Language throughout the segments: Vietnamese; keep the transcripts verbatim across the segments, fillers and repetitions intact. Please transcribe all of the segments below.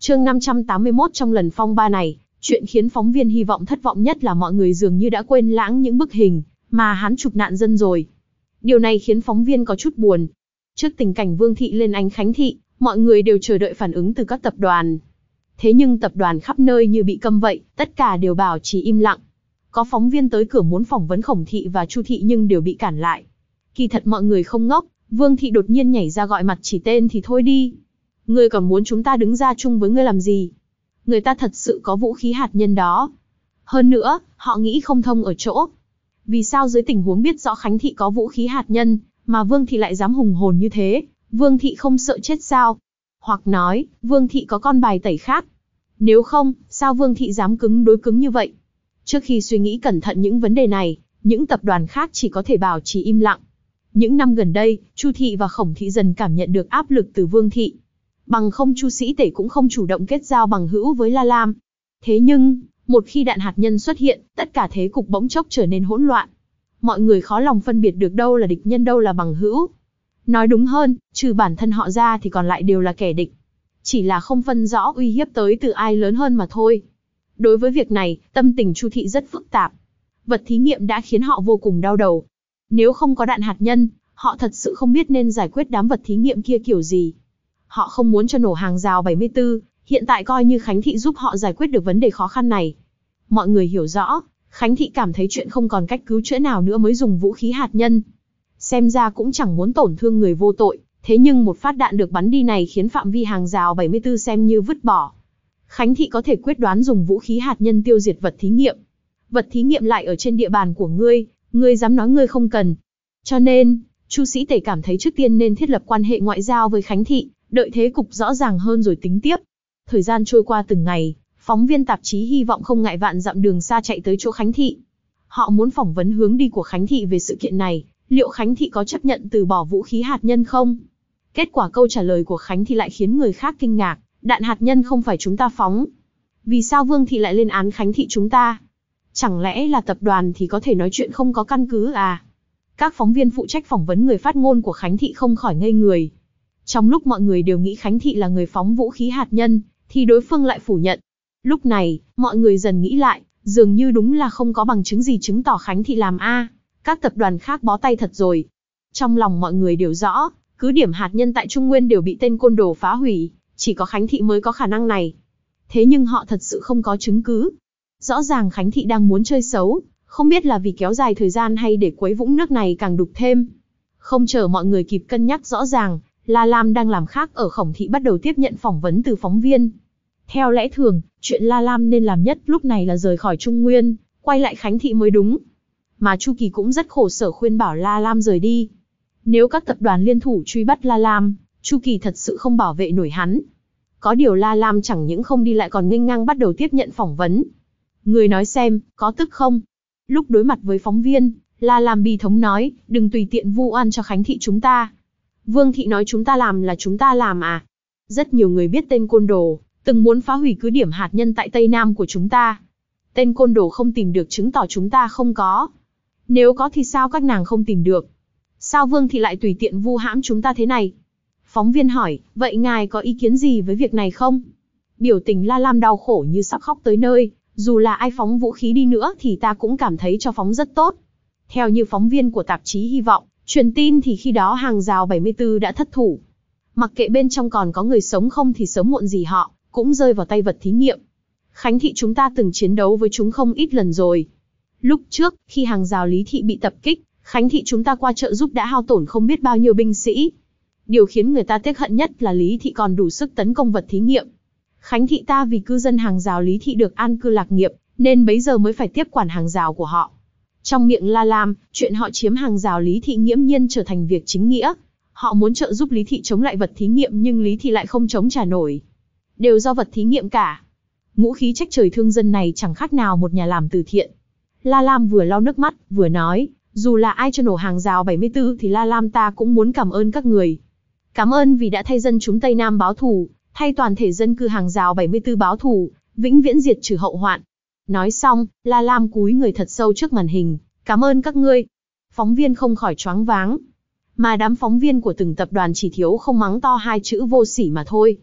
Chương năm trăm tám mươi mốt. Trong lần phong ba này, chuyện khiến phóng viên hy vọng thất vọng nhất là mọi người dường như đã quên lãng những bức hình mà hắn chụp nạn dân rồi. Điều này khiến phóng viên có chút buồn. Trước tình cảnh Vương Thị lên Ánh Khánh Thị, mọi người đều chờ đợi phản ứng từ các tập đoàn. Thế nhưng tập đoàn khắp nơi như bị câm vậy, tất cả đều bảo trì im lặng. Có phóng viên tới cửa muốn phỏng vấn Khổng Thị và Chu Thị nhưng đều bị cản lại. Kỳ thật mọi người không ngốc, Vương Thị đột nhiên nhảy ra gọi mặt chỉ tên thì thôi đi. Ngươi còn muốn chúng ta đứng ra chung với ngươi làm gì? Người ta thật sự có vũ khí hạt nhân đó. Hơn nữa, họ nghĩ không thông ở chỗ. Vì sao dưới tình huống biết rõ Khánh Thị có vũ khí hạt nhân, mà Vương Thị lại dám hùng hồn như thế? Vương Thị không sợ chết sao? Hoặc nói, Vương Thị có con bài tẩy khác. Nếu không, sao Vương Thị dám cứng đối cứng như vậy? Trước khi suy nghĩ cẩn thận những vấn đề này, những tập đoàn khác chỉ có thể bảo trì im lặng. Những năm gần đây, Chu Thị và Khổng Thị dần cảm nhận được áp lực từ Vương Thị. Bằng không Chu Sĩ Tể cũng không chủ động kết giao bằng hữu với La Lam. Thế nhưng, một khi đạn hạt nhân xuất hiện, tất cả thế cục bỗng chốc trở nên hỗn loạn. Mọi người khó lòng phân biệt được đâu là địch nhân đâu là bằng hữu. Nói đúng hơn, trừ bản thân họ ra thì còn lại đều là kẻ địch. Chỉ là không phân rõ uy hiếp tới từ ai lớn hơn mà thôi. Đối với việc này, tâm tình Chu Thị rất phức tạp. Vật thí nghiệm đã khiến họ vô cùng đau đầu. Nếu không có đạn hạt nhân, họ thật sự không biết nên giải quyết đám vật thí nghiệm kia kiểu gì. Họ không muốn cho nổ hàng rào bảy mươi tư, hiện tại coi như Khánh Thị giúp họ giải quyết được vấn đề khó khăn này. Mọi người hiểu rõ, Khánh Thị cảm thấy chuyện không còn cách cứu chữa nào nữa mới dùng vũ khí hạt nhân. Xem ra cũng chẳng muốn tổn thương người vô tội, thế nhưng một phát đạn được bắn đi này khiến phạm vi hàng rào bảy mươi tư xem như vứt bỏ. Khánh Thị có thể quyết đoán dùng vũ khí hạt nhân tiêu diệt vật thí nghiệm. Vật thí nghiệm lại ở trên địa bàn của ngươi, ngươi dám nói ngươi không cần. Cho nên, Chu Sĩ Tể cảm thấy trước tiên nên thiết lập quan hệ ngoại giao với Khánh Thị, đợi thế cục rõ ràng hơn rồi tính tiếp. Thời gian trôi qua từng ngày, phóng viên tạp chí hy vọng không ngại vạn dặm đường xa chạy tới chỗ Khánh Thị. Họ muốn phỏng vấn hướng đi của Khánh Thị về sự kiện này, liệu Khánh Thị có chấp nhận từ bỏ vũ khí hạt nhân không? Kết quả câu trả lời của Khánh Thị lại khiến người khác kinh ngạc, đạn hạt nhân không phải chúng ta phóng. Vì sao Vương Thị lại lên án Khánh Thị chúng ta? Chẳng lẽ là tập đoàn thì có thể nói chuyện không có căn cứ à? Các phóng viên phụ trách phỏng vấn người phát ngôn của Khánh Thị không khỏi ngây người. Trong lúc mọi người đều nghĩ Khánh Thị là người phóng vũ khí hạt nhân, thì đối phương lại phủ nhận. Lúc này, mọi người dần nghĩ lại, dường như đúng là không có bằng chứng gì chứng tỏ Khánh Thị làm a. Các tập đoàn khác bó tay thật rồi. Trong lòng mọi người đều rõ, cứ điểm hạt nhân tại Trung Nguyên đều bị tên côn đồ phá hủy, chỉ có Khánh Thị mới có khả năng này. Thế nhưng họ thật sự không có chứng cứ. Rõ ràng Khánh Thị đang muốn chơi xấu, không biết là vì kéo dài thời gian hay để quấy vũng nước này càng đục thêm. Không chờ mọi người kịp cân nhắc rõ ràng, La Lam đang làm khác ở Khổng Thị bắt đầu tiếp nhận phỏng vấn từ phóng viên. Theo lẽ thường, chuyện La Lam nên làm nhất lúc này là rời khỏi Trung Nguyên, quay lại Khánh Thị mới đúng. Mà Chu Kỳ cũng rất khổ sở khuyên bảo La Lam rời đi. Nếu các tập đoàn liên thủ truy bắt La Lam, Chu Kỳ thật sự không bảo vệ nổi hắn. Có điều La Lam chẳng những không đi lại còn nghênh ngang bắt đầu tiếp nhận phỏng vấn. Người nói xem, có tức không? Lúc đối mặt với phóng viên, La Lam bi thống nói, đừng tùy tiện vu oan cho Khánh Thị chúng ta. Vương Thị nói chúng ta làm là chúng ta làm à? Rất nhiều người biết tên côn đồ, từng muốn phá hủy cứ điểm hạt nhân tại Tây Nam của chúng ta. Tên côn đồ không tìm được chứng tỏ chúng ta không có. Nếu có thì sao các nàng không tìm được? Sao Vương Thị lại tùy tiện vu hãm chúng ta thế này? Phóng viên hỏi, vậy ngài có ý kiến gì với việc này không? Biểu tình La Lam đau khổ như sắp khóc tới nơi, dù là ai phóng vũ khí đi nữa thì ta cũng cảm thấy cho phóng rất tốt. Theo như phóng viên của tạp chí hy vọng, truyền tin thì khi đó hàng rào bảy mươi tư đã thất thủ. Mặc kệ bên trong còn có người sống không thì sớm muộn gì họ cũng rơi vào tay vật thí nghiệm. Khánh Thị chúng ta từng chiến đấu với chúng không ít lần rồi. Lúc trước, khi hàng rào Lý Thị bị tập kích, Khánh Thị chúng ta qua trợ giúp đã hao tổn không biết bao nhiêu binh sĩ. Điều khiến người ta tiếc hận nhất là Lý Thị còn đủ sức tấn công vật thí nghiệm. Khánh Thị ta vì cư dân hàng rào Lý Thị được an cư lạc nghiệp, nên bấy giờ mới phải tiếp quản hàng rào của họ. Trong miệng La Lam, chuyện họ chiếm hàng rào Lý Thị nghiễm nhiên trở thành việc chính nghĩa. Họ muốn trợ giúp Lý Thị chống lại vật thí nghiệm nhưng Lý Thị lại không chống trả nổi. Đều do vật thí nghiệm cả. Ngũ khí trách trời thương dân này chẳng khác nào một nhà làm từ thiện. La Lam vừa lau nước mắt, vừa nói, dù là ai cho nổ hàng rào bảy mươi tư thì La Lam ta cũng muốn cảm ơn các người. Cảm ơn vì đã thay dân chúng Tây Nam báo thù, thay toàn thể dân cư hàng rào bảy mươi tư báo thù, vĩnh viễn diệt trừ hậu hoạn. Nói xong, La Lam cúi người thật sâu trước màn hình, cảm ơn các ngươi. Phóng viên không khỏi choáng váng. Mà đám phóng viên của từng tập đoàn chỉ thiếu không mắng to hai chữ vô sỉ mà thôi.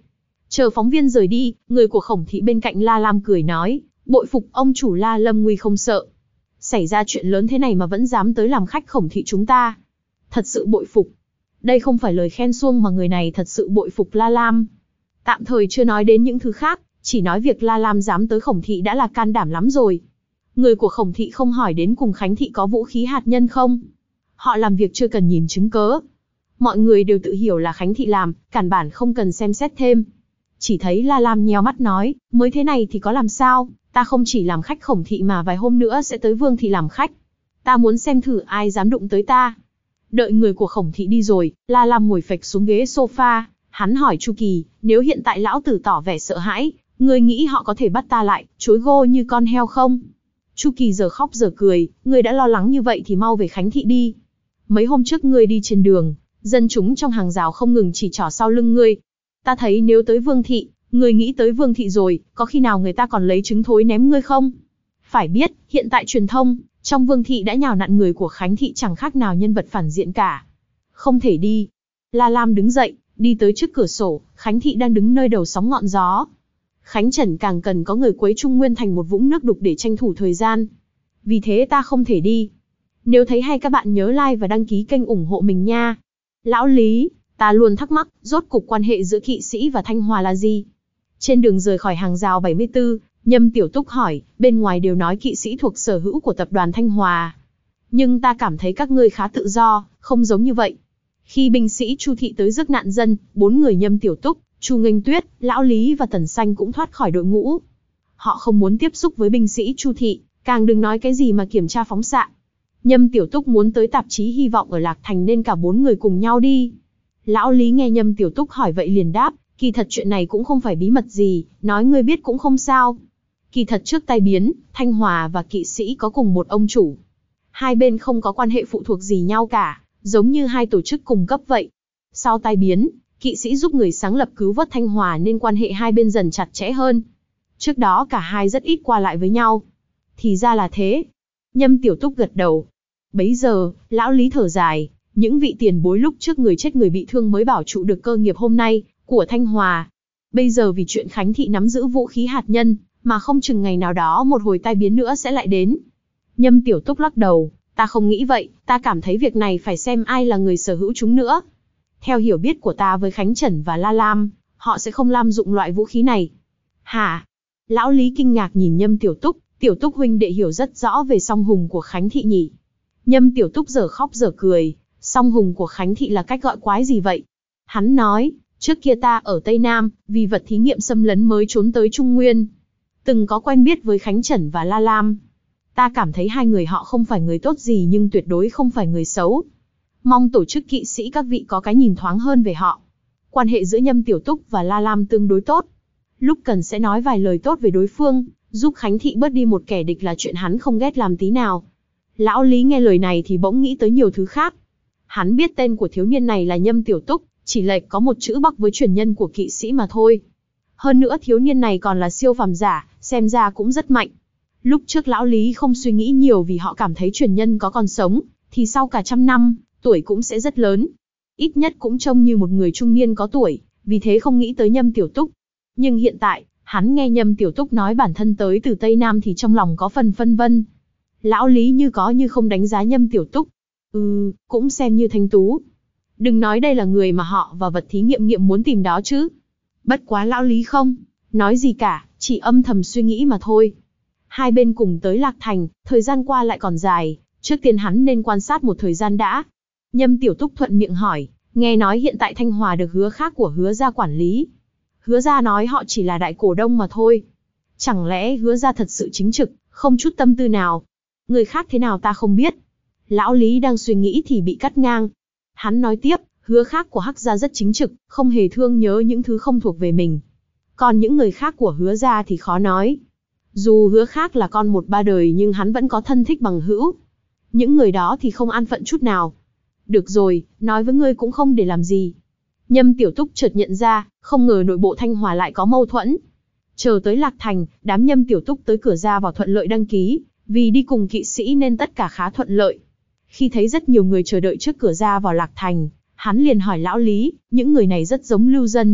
Chờ phóng viên rời đi, người của Khổng thị bên cạnh La Lam cười nói, bội phục ông chủ La Lâm Nguy không sợ. Xảy ra chuyện lớn thế này mà vẫn dám tới làm khách Khổng thị chúng ta. Thật sự bội phục. Đây không phải lời khen suông mà người này thật sự bội phục La Lam. Tạm thời chưa nói đến những thứ khác, chỉ nói việc La Lam dám tới Khổng thị đã là can đảm lắm rồi. Người của Khổng thị không hỏi đến cùng Khánh thị có vũ khí hạt nhân không. Họ làm việc chưa cần nhìn chứng cớ. Mọi người đều tự hiểu là Khánh thị làm, cản bản không cần xem xét thêm. Chỉ thấy La Lam nheo mắt nói, mới thế này thì có làm sao, ta không chỉ làm khách Khổng thị mà vài hôm nữa sẽ tới Vương thị làm khách. Ta muốn xem thử ai dám đụng tới ta. Đợi người của Khổng thị đi rồi, La Lam ngồi phịch xuống ghế sofa, hắn hỏi Chu Kỳ, nếu hiện tại lão tử tỏ vẻ sợ hãi, ngươi nghĩ họ có thể bắt ta lại, chối gô như con heo không? Chu Kỳ giờ khóc giờ cười, ngươi đã lo lắng như vậy thì mau về Khánh thị đi. Mấy hôm trước ngươi đi trên đường, dân chúng trong hàng rào không ngừng chỉ trỏ sau lưng ngươi. Ta thấy nếu tới Vương thị, ngươi nghĩ tới Vương thị rồi, có khi nào người ta còn lấy trứng thối ném ngươi không? Phải biết, hiện tại truyền thông, trong Vương thị đã nhào nặn người của Khánh thị chẳng khác nào nhân vật phản diện cả. Không thể đi. La Lam đứng dậy, đi tới trước cửa sổ, Khánh thị đang đứng nơi đầu sóng ngọn gió. Khánh Trần càng cần có người quấy Trung Nguyên thành một vũng nước đục để tranh thủ thời gian. Vì thế ta không thể đi. Nếu thấy hay các bạn nhớ like và đăng ký kênh ủng hộ mình nha. Lão Lý, ta luôn thắc mắc, rốt cục quan hệ giữa Kỵ Sĩ và Thanh Hòa là gì? Trên đường rời khỏi hàng rào bảy mươi tư, Nhâm Tiểu Túc hỏi, bên ngoài đều nói Kỵ Sĩ thuộc sở hữu của tập đoàn Thanh Hòa. Nhưng ta cảm thấy các ngươi khá tự do, không giống như vậy. Khi binh sĩ Chu thị tới rước nạn dân, bốn người Nhâm Tiểu Túc, Chu Nghênh Tuyết, Lão Lý và Tần Xanh cũng thoát khỏi đội ngũ. Họ không muốn tiếp xúc với binh sĩ Chu thị, càng đừng nói cái gì mà kiểm tra phóng xạ. Nhâm Tiểu Túc muốn tới tạp chí Hy vọng ở Lạc Thành nên cả bốn người cùng nhau đi. Lão Lý nghe Nhâm Tiểu Túc hỏi vậy liền đáp, kỳ thật chuyện này cũng không phải bí mật gì, nói ngươi biết cũng không sao. Kỳ thật trước tai biến, Thanh Hòa và Kỵ Sĩ có cùng một ông chủ. Hai bên không có quan hệ phụ thuộc gì nhau cả, giống như hai tổ chức cùng cấp vậy. Sau tai biến, Kỵ Sĩ giúp người sáng lập cứu vớt Thanh Hòa nên quan hệ hai bên dần chặt chẽ hơn. Trước đó cả hai rất ít qua lại với nhau. Thì ra là thế. Nhâm Tiểu Túc gật đầu. Bấy giờ, Lão Lý thở dài, những vị tiền bối lúc trước người chết người bị thương mới bảo trụ được cơ nghiệp hôm nay của Thanh Hòa. Bây giờ vì chuyện Khánh thị nắm giữ vũ khí hạt nhân, mà không chừng ngày nào đó một hồi tai biến nữa sẽ lại đến. Nhâm Tiểu Túc lắc đầu, ta không nghĩ vậy, ta cảm thấy việc này phải xem ai là người sở hữu chúng nữa. Theo hiểu biết của ta với Khánh Trần và La Lam, họ sẽ không lam dụng loại vũ khí này. Hả? Lão Lý kinh ngạc nhìn Nhâm Tiểu Túc, Tiểu Túc huynh đệ hiểu rất rõ về song hùng của Khánh thị nhỉ. Nhâm Tiểu Túc giờ khóc giờ cười, song hùng của Khánh thị là cách gọi quái gì vậy? Hắn nói, trước kia ta ở Tây Nam, vì vật thí nghiệm xâm lấn mới trốn tới Trung Nguyên. Từng có quen biết với Khánh Trần và La Lam. Ta cảm thấy hai người họ không phải người tốt gì nhưng tuyệt đối không phải người xấu. Mong tổ chức Kỵ Sĩ các vị có cái nhìn thoáng hơn về họ. Quan hệ giữa Nhâm Tiểu Túc và La Lam tương đối tốt. Lúc cần sẽ nói vài lời tốt về đối phương, giúp Khánh thị bớt đi một kẻ địch là chuyện hắn không ghét làm tí nào. Lão Lý nghe lời này thì bỗng nghĩ tới nhiều thứ khác. Hắn biết tên của thiếu niên này là Nhâm Tiểu Túc, chỉ lệch có một chữ Bắc với truyền nhân của Kỵ Sĩ mà thôi. Hơn nữa thiếu niên này còn là siêu phàm giả, xem ra cũng rất mạnh. Lúc trước Lão Lý không suy nghĩ nhiều vì họ cảm thấy truyền nhân có còn sống, thì sau cả trăm năm, tuổi cũng sẽ rất lớn. Ít nhất cũng trông như một người trung niên có tuổi, vì thế không nghĩ tới Nhâm Tiểu Túc. Nhưng hiện tại, hắn nghe Nhâm Tiểu Túc nói bản thân tới từ Tây Nam thì trong lòng có phần phân vân. Lão Lý như có như không đánh giá Nhâm Tiểu Túc. Ừ, cũng xem như thanh tú. Đừng nói đây là người mà họ và vật thí nghiệm nghiệm muốn tìm đó chứ. Bất quá Lão Lý không nói gì cả, chỉ âm thầm suy nghĩ mà thôi. Hai bên cùng tới Lạc Thành, thời gian qua lại còn dài, trước tiên hắn nên quan sát một thời gian đã. Nhâm Tiểu Túc thuận miệng hỏi, nghe nói hiện tại Thanh Hòa được Hứa Khác của Hứa gia quản lý. Hứa gia nói họ chỉ là đại cổ đông mà thôi. Chẳng lẽ Hứa gia thật sự chính trực, không chút tâm tư nào? Người khác thế nào ta không biết. Lão Lý đang suy nghĩ thì bị cắt ngang. Hắn nói tiếp, Hứa Khác của Hắc gia rất chính trực, không hề thương nhớ những thứ không thuộc về mình. Còn những người khác của Hứa gia thì khó nói. Dù Hứa Khác là con một ba đời nhưng hắn vẫn có thân thích bằng hữu. Những người đó thì không an phận chút nào. Được rồi, nói với ngươi cũng không để làm gì. Nhâm Tiểu Túc chợt nhận ra, không ngờ nội bộ Thanh Hòa lại có mâu thuẫn. Chờ tới Lạc Thành, đám Nhâm Tiểu Túc tới cửa ra vào thuận lợi đăng ký, vì đi cùng Kỵ Sĩ nên tất cả khá thuận lợi. Khi thấy rất nhiều người chờ đợi trước cửa ra vào Lạc Thành, hắn liền hỏi Lão Lý, những người này rất giống lưu dân,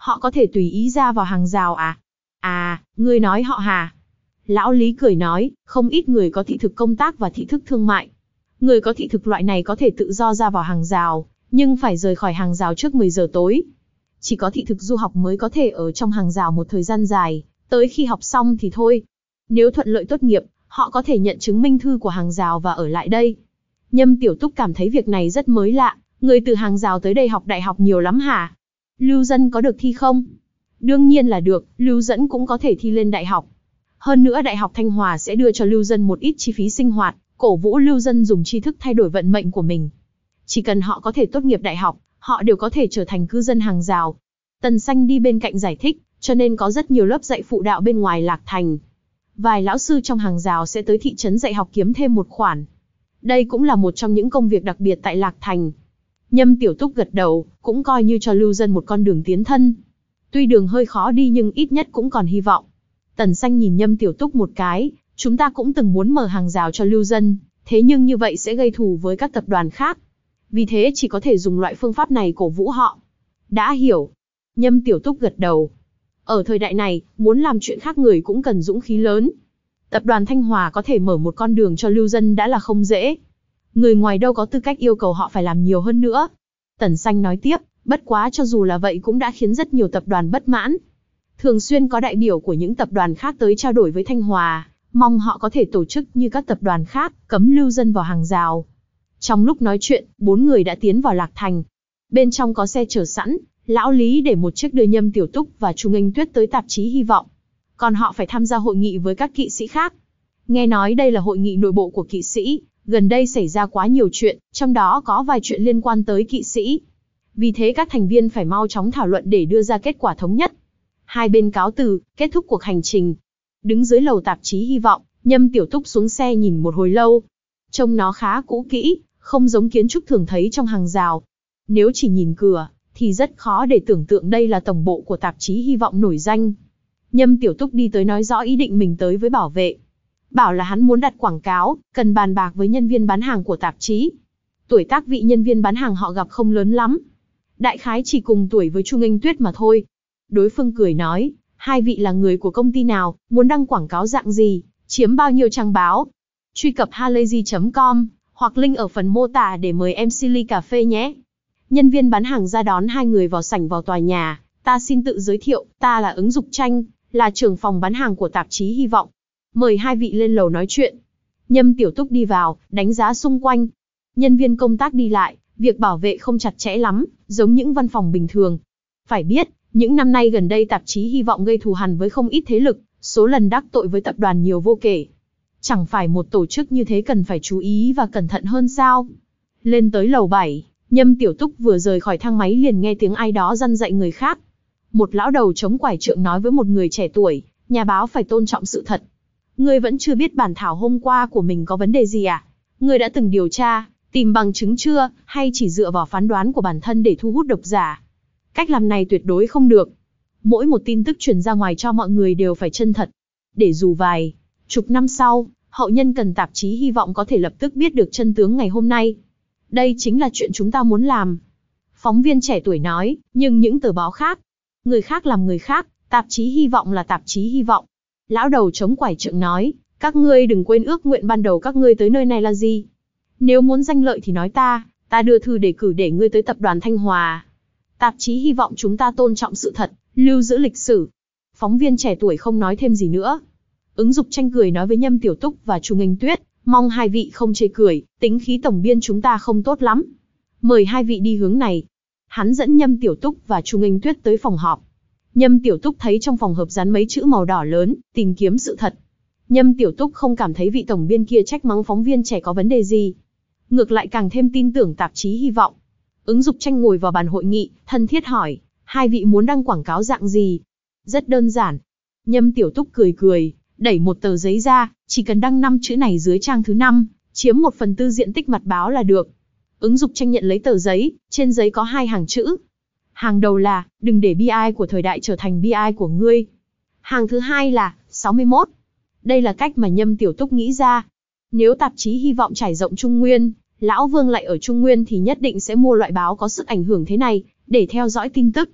Họ có thể tùy ý ra vào hàng rào à? À, ngươi nói họ Hà. Lão Lý cười nói, không ít người có thị thực công tác và thị thực thương mại. Người có thị thực loại này có thể tự do ra vào hàng rào, nhưng phải rời khỏi hàng rào trước mười giờ tối. Chỉ có thị thực du học mới có thể ở trong hàng rào một thời gian dài, tới khi học xong thì thôi. Nếu thuận lợi tốt nghiệp, họ có thể nhận chứng minh thư của hàng rào và ở lại đây. Nhâm Tiểu Túc cảm thấy việc này rất mới lạ, người từ hàng rào tới đây học đại học nhiều lắm hả? Lưu Dân có được thi không? Đương nhiên là được, Lưu Dẫn cũng có thể thi lên đại học. Hơn nữa Đại học Thanh Hòa sẽ đưa cho Lưu Dân một ít chi phí sinh hoạt, cổ vũ Lưu Dân dùng tri thức thay đổi vận mệnh của mình. Chỉ cần họ có thể tốt nghiệp đại học, họ đều có thể trở thành cư dân hàng rào. Tần Xanh đi bên cạnh giải thích, cho nên có rất nhiều lớp dạy phụ đạo bên ngoài Lạc Thành. Vài lão sư trong hàng rào sẽ tới thị trấn dạy học kiếm thêm một khoản. Đây cũng là một trong những công việc đặc biệt tại Lạc Thành. Nhâm Tiểu Túc gật đầu, cũng coi như cho Lưu Dân một con đường tiến thân. Tuy đường hơi khó đi nhưng ít nhất cũng còn hy vọng. Tần Xanh nhìn Nhâm Tiểu Túc một cái, chúng ta cũng từng muốn mở hàng rào cho Lưu Dân, thế nhưng như vậy sẽ gây thù với các tập đoàn khác. Vì thế chỉ có thể dùng loại phương pháp này cổ vũ họ. Đã hiểu. Nhâm Tiểu Túc gật đầu. Ở thời đại này, muốn làm chuyện khác người cũng cần dũng khí lớn. Tập đoàn Thanh Hòa có thể mở một con đường cho Lưu Dân đã là không dễ. Người ngoài đâu có tư cách yêu cầu họ phải làm nhiều hơn nữa. Tần Xanh nói tiếp, bất quá cho dù là vậy cũng đã khiến rất nhiều tập đoàn bất mãn. Thường xuyên có đại biểu của những tập đoàn khác tới trao đổi với Thanh Hòa, mong họ có thể tổ chức như các tập đoàn khác, cấm Lưu Dân vào hàng rào. Trong lúc nói chuyện, bốn người đã tiến vào Lạc Thành. Bên trong có xe chờ sẵn, Lão Lý để một chiếc đưa Nhâm Tiểu Túc và Chu Nghênh Tuyết tới tạp chí Hy vọng. Còn họ phải tham gia hội nghị với các kỵ sĩ khác. Nghe nói đây là hội nghị nội bộ của kỵ sĩ, gần đây xảy ra quá nhiều chuyện, trong đó có vài chuyện liên quan tới kỵ sĩ. Vì thế các thành viên phải mau chóng thảo luận để đưa ra kết quả thống nhất. Hai bên cáo từ, kết thúc cuộc hành trình. Đứng dưới lầu tạp chí Hy vọng, Nhâm Tiểu Túc xuống xe nhìn một hồi lâu. Trông nó khá cũ kỹ, không giống kiến trúc thường thấy trong hàng rào. Nếu chỉ nhìn cửa, thì rất khó để tưởng tượng đây là tổng bộ của tạp chí Hy vọng nổi danh. Nhâm Tiểu Túc đi tới nói rõ ý định mình tới với bảo vệ. Bảo là hắn muốn đặt quảng cáo, cần bàn bạc với nhân viên bán hàng của tạp chí. Tuổi tác vị nhân viên bán hàng họ gặp không lớn lắm. Đại khái chỉ cùng tuổi với Chu Nghênh Tuyết mà thôi. Đối phương cười nói, hai vị là người của công ty nào, muốn đăng quảng cáo dạng gì, chiếm bao nhiêu trang báo. Truy cập halayzi chấm com, hoặc link ở phần mô tả để mời em xê ly cà phê nhé. Nhân viên bán hàng ra đón hai người vào sảnh vào tòa nhà. Ta xin tự giới thiệu, ta là Ứng Dục Tranh, là trưởng phòng bán hàng của tạp chí Hy vọng. Mời hai vị lên lầu nói chuyện. Nhâm Tiểu Túc đi vào, đánh giá xung quanh. Nhân viên công tác đi lại, việc bảo vệ không chặt chẽ lắm, giống những văn phòng bình thường. Phải biết, những năm nay gần đây tạp chí Hy vọng gây thù hằn với không ít thế lực, số lần đắc tội với tập đoàn nhiều vô kể. Chẳng phải một tổ chức như thế cần phải chú ý và cẩn thận hơn sao? Lên tới lầu bảy, Nhâm Tiểu Túc vừa rời khỏi thang máy liền nghe tiếng ai đó răn dạy người khác. Một lão đầu chống quải trượng nói với một người trẻ tuổi, nhà báo phải tôn trọng sự thật. Ngươi vẫn chưa biết bản thảo hôm qua của mình có vấn đề gì à? Ngươi đã từng điều tra, tìm bằng chứng chưa, hay chỉ dựa vào phán đoán của bản thân để thu hút độc giả? Cách làm này tuyệt đối không được. Mỗi một tin tức truyền ra ngoài cho mọi người đều phải chân thật. Để dù vài chục năm sau, hậu nhân cần tạp chí Hy vọng có thể lập tức biết được chân tướng ngày hôm nay. Đây chính là chuyện chúng ta muốn làm. Phóng viên trẻ tuổi nói, nhưng những tờ báo khác, người khác làm người khác, tạp chí Hy vọng là tạp chí Hy vọng. Lão đầu chống quải trượng nói, các ngươi đừng quên ước nguyện ban đầu các ngươi tới nơi này là gì. Nếu muốn danh lợi thì nói ta, ta đưa thư đề cử để ngươi tới tập đoàn Thanh Hòa. Tạp chí Hy vọng chúng ta tôn trọng sự thật, lưu giữ lịch sử. Phóng viên trẻ tuổi không nói thêm gì nữa. Ứng Dục Tranh cười nói với Nhâm Tiểu Túc và Chu Nghênh Tuyết, mong hai vị không chê cười, tính khí tổng biên chúng ta không tốt lắm. Mời hai vị đi hướng này. Hắn dẫn Nhâm Tiểu Túc và Chu Nghênh Tuyết tới phòng họp. Nhâm Tiểu Túc thấy trong phòng họp dán mấy chữ màu đỏ lớn, tìm kiếm sự thật. Nhâm Tiểu Túc không cảm thấy vị tổng biên kia trách mắng phóng viên trẻ có vấn đề gì. Ngược lại càng thêm tin tưởng tạp chí Hy vọng. Ứng Dục Tranh ngồi vào bàn hội nghị, thân thiết hỏi, hai vị muốn đăng quảng cáo dạng gì? Rất đơn giản. Nhâm Tiểu Túc cười cười, đẩy một tờ giấy ra, chỉ cần đăng năm chữ này dưới trang thứ năm, chiếm một phần tư diện tích mặt báo là được. Ứng Dục Tranh nhận lấy tờ giấy, trên giấy có hai hàng chữ. Hàng đầu là, đừng để bi ai của thời đại trở thành bi ai của ngươi. Hàng thứ hai là, sáu mươi mốt. Đây là cách mà Nhâm Tiểu Túc nghĩ ra. Nếu tạp chí Hy vọng trải rộng Trung Nguyên, Lão Vương lại ở Trung Nguyên thì nhất định sẽ mua loại báo có sức ảnh hưởng thế này, để theo dõi tin tức.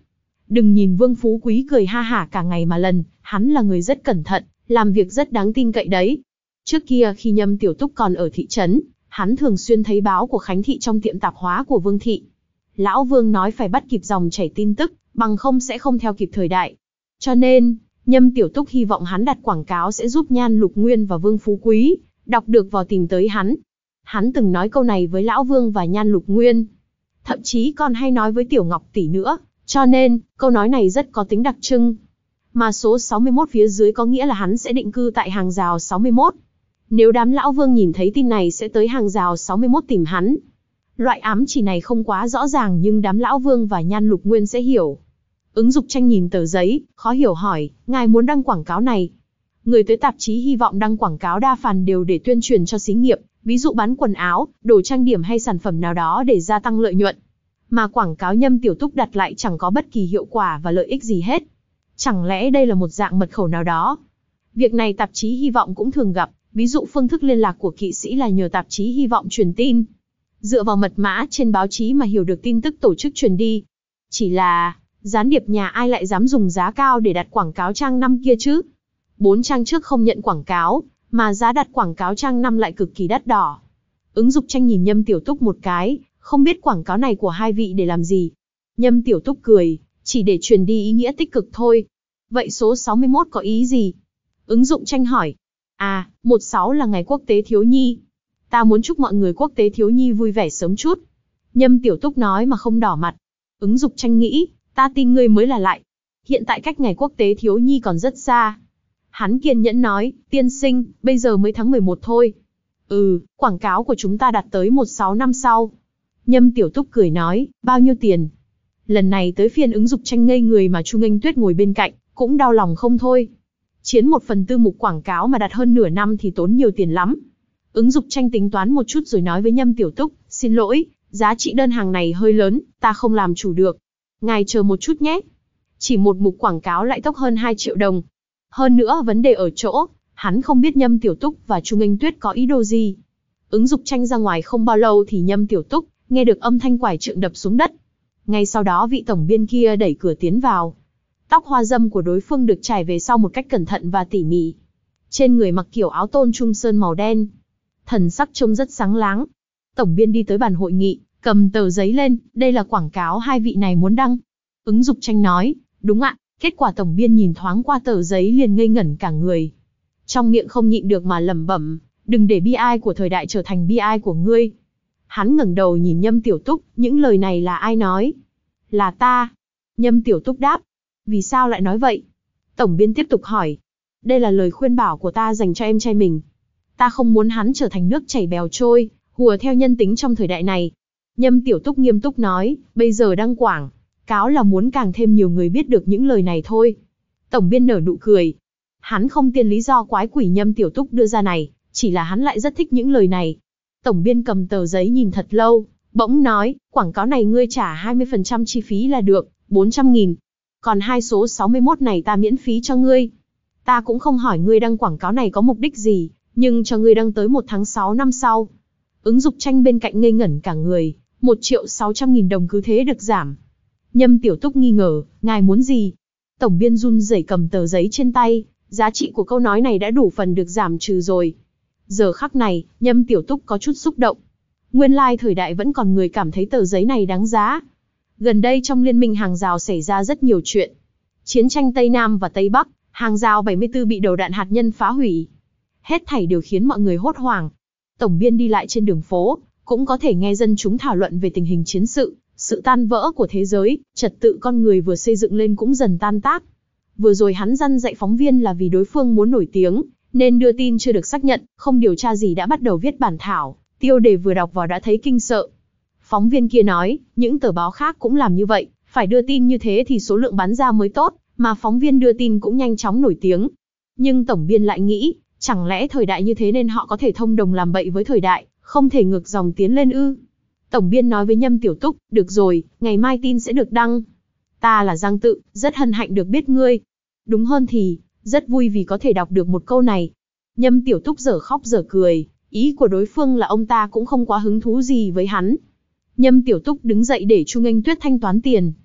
đừng nhìn Vương Phú Quý cười ha hả cả ngày mà lần, hắn là người rất cẩn thận, làm việc rất đáng tin cậy đấy. Trước kia khi Nhâm Tiểu Túc còn ở thị trấn, hắn thường xuyên thấy báo của Khánh Thị trong tiệm tạp hóa của Vương Thị. Lão Vương nói phải bắt kịp dòng chảy tin tức, bằng không sẽ không theo kịp thời đại. Cho nên, Nhâm Tiểu Túc hy vọng hắn đặt quảng cáo sẽ giúp Nhan Lục Nguyên và Vương Phú Quý đọc được vào tìm tới hắn. Hắn từng nói câu này với Lão Vương và Nhan Lục Nguyên. Thậm chí còn hay nói với Tiểu Ngọc tỷ nữa, cho nên, câu nói này rất có tính đặc trưng. Mà số sáu mươi mốt phía dưới có nghĩa là hắn sẽ định cư tại hàng rào sáu mươi mốt. Nếu đám Lão Vương nhìn thấy tin này sẽ tới hàng rào sáu mươi mốt tìm hắn. Loại ám chỉ này không quá rõ ràng nhưng đám Lão Vương và Nhan Lục Nguyên sẽ hiểu. Ứng Dục Tranh nhìn tờ giấy, khó hiểu hỏi, ngài muốn đăng quảng cáo này? Người tới tạp chí hy vọng đăng quảng cáo đa phần đều để tuyên truyền cho xí nghiệp, ví dụ bán quần áo, đồ trang điểm hay sản phẩm nào đó để gia tăng lợi nhuận. Mà quảng cáo Nhâm Tiểu Túc đặt lại chẳng có bất kỳ hiệu quả và lợi ích gì hết. Chẳng lẽ đây là một dạng mật khẩu nào đó? Việc này tạp chí hy vọng cũng thường gặp, ví dụ phương thức liên lạc của kỵ sĩ là nhờ tạp chí hy vọng truyền tin. Dựa vào mật mã trên báo chí mà hiểu được tin tức tổ chức truyền đi. Chỉ là, gián điệp nhà ai lại dám dùng giá cao để đặt quảng cáo trang năm kia chứ? Bốn trang trước không nhận quảng cáo, mà giá đặt quảng cáo trang năm lại cực kỳ đắt đỏ. Ứng Dục Tranh nhìn Nhâm Tiểu Túc một cái, không biết quảng cáo này của hai vị để làm gì. Nhâm Tiểu Túc cười, chỉ để truyền đi ý nghĩa tích cực thôi. Vậy số sáu mươi mốt có ý gì? Ứng Dụng Tranh hỏi. À, mười sáu là ngày quốc tế thiếu nhi. Ta muốn chúc mọi người quốc tế thiếu nhi vui vẻ sớm chút. Nhâm Tiểu Túc nói mà không đỏ mặt. Ứng Dục Tranh nghĩ, ta tin ngươi mới là lại. Hiện tại cách ngày quốc tế thiếu nhi còn rất xa. Hắn kiên nhẫn nói, tiên sinh, bây giờ mới tháng mười một thôi. Ừ, quảng cáo của chúng ta đặt tới mười sáu năm sau. Nhâm Tiểu Túc cười nói, bao nhiêu tiền? Lần này tới phiên Ứng Dục Tranh ngây người mà Chu Nghênh Tuyết ngồi bên cạnh, cũng đau lòng không thôi. Chiến một phần tư mục quảng cáo mà đặt hơn nửa năm thì tốn nhiều tiền lắm. Ứng Dục Tranh tính toán một chút rồi nói với Nhâm Tiểu Túc, xin lỗi, giá trị đơn hàng này hơi lớn, ta không làm chủ được. Ngài chờ một chút nhé. Chỉ một mục quảng cáo lại tốc hơn hai triệu đồng. Hơn nữa vấn đề ở chỗ, hắn không biết Nhâm Tiểu Túc và Chu Nghênh Tuyết có ý đồ gì. Ứng Dục Tranh ra ngoài không bao lâu thì Nhâm Tiểu Túc nghe được âm thanh quải trượng đập xuống đất. Ngay sau đó vị tổng biên kia đẩy cửa tiến vào. Tóc hoa dâm của đối phương được trải về sau một cách cẩn thận và tỉ mỉ. Trên người mặc kiểu áo tôn trung sơn màu đen. Thần sắc trông rất sáng láng. Tổng biên đi tới bàn hội nghị, cầm tờ giấy lên, đây là quảng cáo hai vị này muốn đăng. Ứng Dục Tranh nói, đúng ạ. Kết quả tổng biên nhìn thoáng qua tờ giấy liền ngây ngẩn cả người. Trong miệng không nhịn được mà lẩm bẩm, đừng để bi ai của thời đại trở thành bi ai của ngươi. Hắn ngẩng đầu nhìn Nhâm Tiểu Túc, những lời này là ai nói? Là ta. Nhâm Tiểu Túc đáp. Vì sao lại nói vậy? Tổng biên tiếp tục hỏi. Đây là lời khuyên bảo của ta dành cho em trai mình. Ta không muốn hắn trở thành nước chảy bèo trôi, hùa theo nhân tính trong thời đại này. Nhâm Tiểu Túc nghiêm túc nói, bây giờ đăng quảng cáo là muốn càng thêm nhiều người biết được những lời này thôi. Tổng biên nở nụ cười. Hắn không tin lý do quái quỷ Nhâm Tiểu Túc đưa ra này, chỉ là hắn lại rất thích những lời này. Tổng biên cầm tờ giấy nhìn thật lâu, bỗng nói, quảng cáo này ngươi trả hai mươi phần trăm chi phí là được, bốn trăm nghìn. Còn hai số sáu mươi mốt này ta miễn phí cho ngươi. Ta cũng không hỏi ngươi đăng quảng cáo này có mục đích gì, nhưng cho ngươi đăng tới một tháng sáu năm sau. Ứng Dục Tranh bên cạnh ngây ngẩn cả người, một triệu sáu trăm nghìn đồng cứ thế được giảm. Nhâm Tiểu Túc nghi ngờ, ngài muốn gì? Tổng biên run rẩy cầm tờ giấy trên tay, giá trị của câu nói này đã đủ phần được giảm trừ rồi. Giờ khắc này, Nhâm Tiểu Túc có chút xúc động. Nguyên lai thời đại vẫn còn người cảm thấy tờ giấy này đáng giá. Gần đây trong liên minh hàng rào xảy ra rất nhiều chuyện. Chiến tranh Tây Nam và Tây Bắc, hàng rào bảy mươi tư bị đầu đạn hạt nhân phá hủy. Hết thảy đều khiến mọi người hốt hoảng. Tổng biên đi lại trên đường phố, cũng có thể nghe dân chúng thảo luận về tình hình chiến sự, sự tan vỡ của thế giới, trật tự con người vừa xây dựng lên cũng dần tan tác. Vừa rồi hắn răn dạy phóng viên là vì đối phương muốn nổi tiếng, nên đưa tin chưa được xác nhận, không điều tra gì đã bắt đầu viết bản thảo, tiêu đề vừa đọc vào đã thấy kinh sợ. Phóng viên kia nói, những tờ báo khác cũng làm như vậy, phải đưa tin như thế thì số lượng bán ra mới tốt, mà phóng viên đưa tin cũng nhanh chóng nổi tiếng. Nhưng tổng biên lại nghĩ, chẳng lẽ thời đại như thế nên họ có thể thông đồng làm bậy với thời đại, không thể ngược dòng tiến lên ư? Tổng biên nói với Nhâm Tiểu Túc, được rồi, ngày mai tin sẽ được đăng. Ta là Giang Tự, rất hân hạnh được biết ngươi. Đúng hơn thì, rất vui vì có thể đọc được một câu này. Nhâm Tiểu Túc dở khóc dở cười, ý của đối phương là ông ta cũng không quá hứng thú gì với hắn. Nhâm Tiểu Túc đứng dậy để Chu Nghênh Tuyết thanh toán tiền.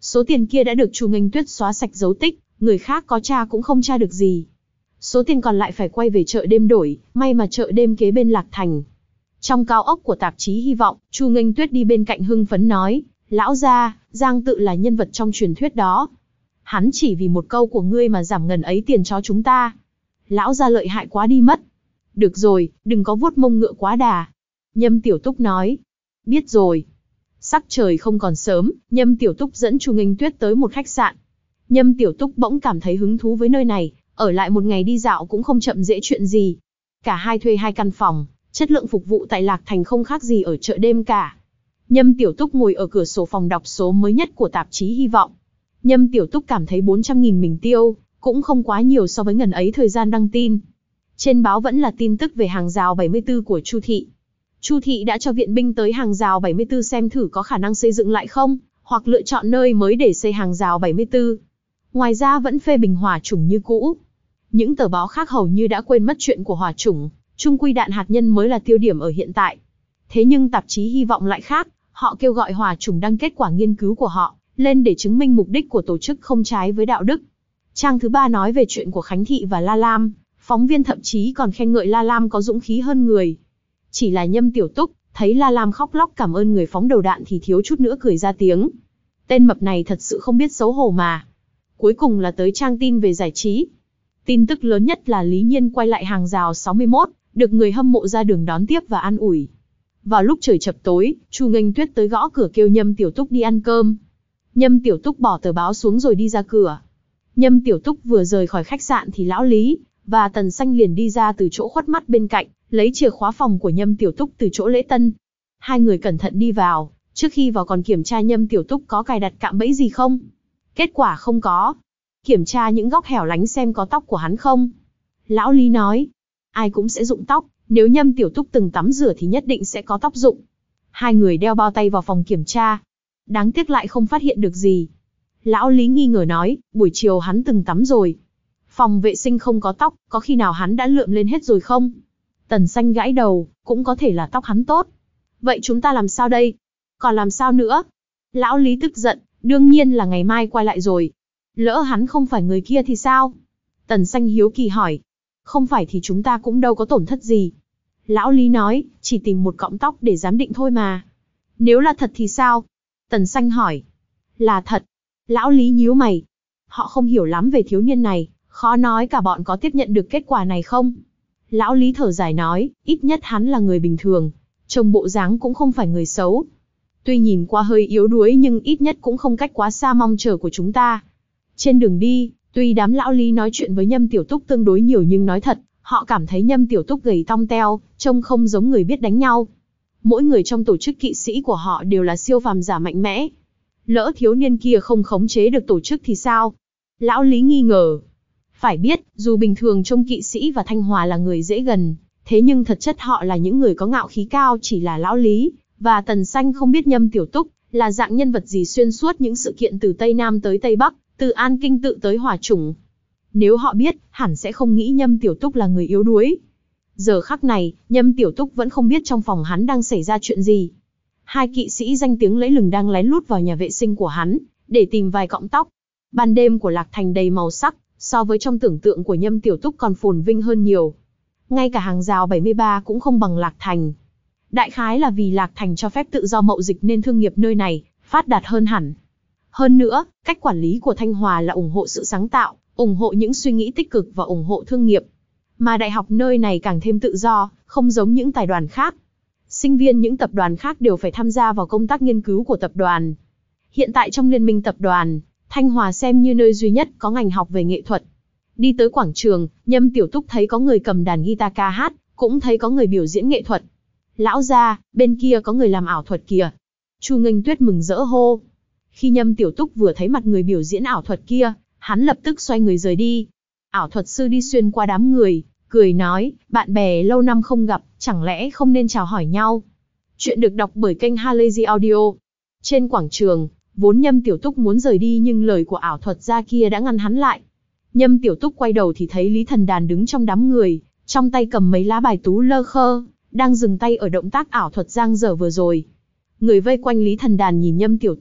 Số tiền kia đã được Chu Nghênh Tuyết xóa sạch dấu tích, người khác có tra cũng không tra được gì. Số tiền còn lại phải quay về chợ đêm đổi, may mà chợ đêm kế bên Lạc Thành. Trong cao ốc của tạp chí Hy vọng, Chu Nghênh Tuyết đi bên cạnh hưng phấn nói, lão gia, Giang Tự là nhân vật trong truyền thuyết đó. Hắn chỉ vì một câu của ngươi mà giảm ngần ấy tiền cho chúng ta. Lão gia lợi hại quá đi mất. Được rồi, đừng có vuốt mông ngựa quá đà. Nhâm Tiểu Túc nói. Biết rồi. Sắc trời không còn sớm, Nhâm Tiểu Túc dẫn Chu Nghênh Tuyết tới một khách sạn. Nhâm Tiểu Túc bỗng cảm thấy hứng thú với nơi này, ở lại một ngày đi dạo cũng không chậm dễ chuyện gì. Cả hai thuê hai căn phòng, chất lượng phục vụ tại Lạc Thành không khác gì ở chợ đêm cả. Nhâm Tiểu Túc ngồi ở cửa sổ phòng đọc số mới nhất của tạp chí Hy vọng. Nhâm Tiểu Túc cảm thấy bốn trăm nghìn mình tiêu, cũng không quá nhiều so với ngần ấy thời gian đăng tin. Trên báo vẫn là tin tức về hàng rào bảy mươi tư của Chu Thị. Chu Thị đã cho viện binh tới hàng rào bảy mươi tư xem thử có khả năng xây dựng lại không, hoặc lựa chọn nơi mới để xây hàng rào bảy mươi tư. Ngoài ra vẫn phê bình hỏa chủng như cũ. Những tờ báo khác hầu như đã quên mất chuyện của hỏa chủng, chung quy đạn hạt nhân mới là tiêu điểm ở hiện tại. Thế nhưng tạp chí Hy vọng lại khác, họ kêu gọi hỏa chủng đăng kết quả nghiên cứu của họ lên để chứng minh mục đích của tổ chức không trái với đạo đức. Trang thứ ba nói về chuyện của Khánh Thị và La Lam, phóng viên thậm chí còn khen ngợi La Lam có dũng khí hơn người. Chỉ là Nhâm Tiểu Túc, thấy La Lam khóc lóc cảm ơn người phóng đầu đạn thì thiếu chút nữa cười ra tiếng. Tên mập này thật sự không biết xấu hổ mà. Cuối cùng là tới trang tin về giải trí. Tin tức lớn nhất là Lý Nhiên quay lại hàng rào sáu mươi mốt, được người hâm mộ ra đường đón tiếp và an ủi. Vào lúc trời chập tối, Chu Nghênh Tuyết tới gõ cửa kêu Nhâm Tiểu Túc đi ăn cơm. Nhâm Tiểu Túc bỏ tờ báo xuống rồi đi ra cửa. Nhâm Tiểu Túc vừa rời khỏi khách sạn thì lão Lý và Tần Xanh liền đi ra từ chỗ khuất mắt bên cạnh, lấy chìa khóa phòng của Nhâm Tiểu Túc từ chỗ lễ tân. Hai người cẩn thận đi vào, trước khi vào còn kiểm tra Nhâm Tiểu Túc có cài đặt cạm bẫy gì không. Kết quả không có. Kiểm tra những góc hẻo lánh xem có tóc của hắn không. Lão Lý nói, ai cũng sẽ rụng tóc, nếu Nhâm Tiểu Túc từng tắm rửa thì nhất định sẽ có tóc rụng. Hai người đeo bao tay vào phòng kiểm tra. Đáng tiếc lại không phát hiện được gì. Lão Lý nghi ngờ nói, buổi chiều hắn từng tắm rồi. Phòng vệ sinh không có tóc, có khi nào hắn đã lượm lên hết rồi không? Tần Xanh gãi đầu, cũng có thể là tóc hắn tốt. Vậy chúng ta làm sao đây? Còn làm sao nữa? Lão Lý tức giận, đương nhiên là ngày mai quay lại rồi. Lỡ hắn không phải người kia thì sao? Tần Xanh hiếu kỳ hỏi. Không phải thì chúng ta cũng đâu có tổn thất gì. Lão Lý nói, chỉ tìm một cọng tóc để giám định thôi mà. Nếu là thật thì sao? Tần Xanh hỏi. Là thật. Lão Lý nhíu mày. Họ không hiểu lắm về thiếu niên này, khó nói cả bọn có tiếp nhận được kết quả này không? Lão Lý thở dài nói, ít nhất hắn là người bình thường, trông bộ dáng cũng không phải người xấu. Tuy nhìn qua hơi yếu đuối nhưng ít nhất cũng không cách quá xa mong chờ của chúng ta. Trên đường đi, tuy đám lão Lý nói chuyện với Nhâm Tiểu Túc tương đối nhiều nhưng nói thật, họ cảm thấy Nhâm Tiểu Túc gầy tong teo, trông không giống người biết đánh nhau. Mỗi người trong tổ chức kỵ sĩ của họ đều là siêu phàm giả mạnh mẽ. Lỡ thiếu niên kia không khống chế được tổ chức thì sao? Lão Lý nghi ngờ. Phải biết, dù bình thường trông kỵ sĩ và Thanh Hòa là người dễ gần, thế nhưng thật chất họ là những người có ngạo khí cao. Chỉ là lão Lý và Tần Xanh không biết Nhâm Tiểu Túc là dạng nhân vật gì xuyên suốt những sự kiện từ Tây Nam tới Tây Bắc, từ An Kinh tự tới hỏa chủng. Nếu họ biết, hẳn sẽ không nghĩ Nhâm Tiểu Túc là người yếu đuối. Giờ khắc này, Nhâm Tiểu Túc vẫn không biết trong phòng hắn đang xảy ra chuyện gì. Hai kỵ sĩ danh tiếng lẫy lừng đang lén lút vào nhà vệ sinh của hắn, để tìm vài cọng tóc. Ban đêm của Lạc Thành đầy màu sắc, so với trong tưởng tượng của Nhâm Tiểu Túc còn phồn vinh hơn nhiều. Ngay cả hàng rào bảy mươi ba cũng không bằng Lạc Thành. Đại khái là vì Lạc Thành cho phép tự do mậu dịch nên thương nghiệp nơi này phát đạt hơn hẳn. Hơn nữa, cách quản lý của Thanh Hòa là ủng hộ sự sáng tạo, ủng hộ những suy nghĩ tích cực và ủng hộ thương nghiệp. Mà đại học nơi này càng thêm tự do, không giống những tài đoàn khác. Sinh viên những tập đoàn khác đều phải tham gia vào công tác nghiên cứu của tập đoàn. Hiện tại trong liên minh tập đoàn, Thanh Hòa xem như nơi duy nhất có ngành học về nghệ thuật. Đi tới quảng trường, Nhâm Tiểu Túc thấy có người cầm đàn guitar ca hát, cũng thấy có người biểu diễn nghệ thuật. Lão gia, bên kia có người làm ảo thuật kìa. Chu Nghênh Tuyết mừng rỡ hô. Khi Nhâm Tiểu Túc vừa thấy mặt người biểu diễn ảo thuật kia, hắn lập tức xoay người rời đi. Ảo thuật sư đi xuyên qua đám người, cười nói, bạn bè lâu năm không gặp, chẳng lẽ không nên chào hỏi nhau. Chuyện được đọc bởi kênh Halazy Audio. Trên quảng trường, vốn Nhâm Tiểu Túc muốn rời đi nhưng lời của ảo thuật gia kia đã ngăn hắn lại. Nhâm Tiểu Túc quay đầu thì thấy Lý Thần Đàn đứng trong đám người, trong tay cầm mấy lá bài tú lơ khơ, đang dừng tay ở động tác ảo thuật giang dở vừa rồi. Người vây quanh Lý Thần Đàn nhìn Nhâm Tiểu Túc,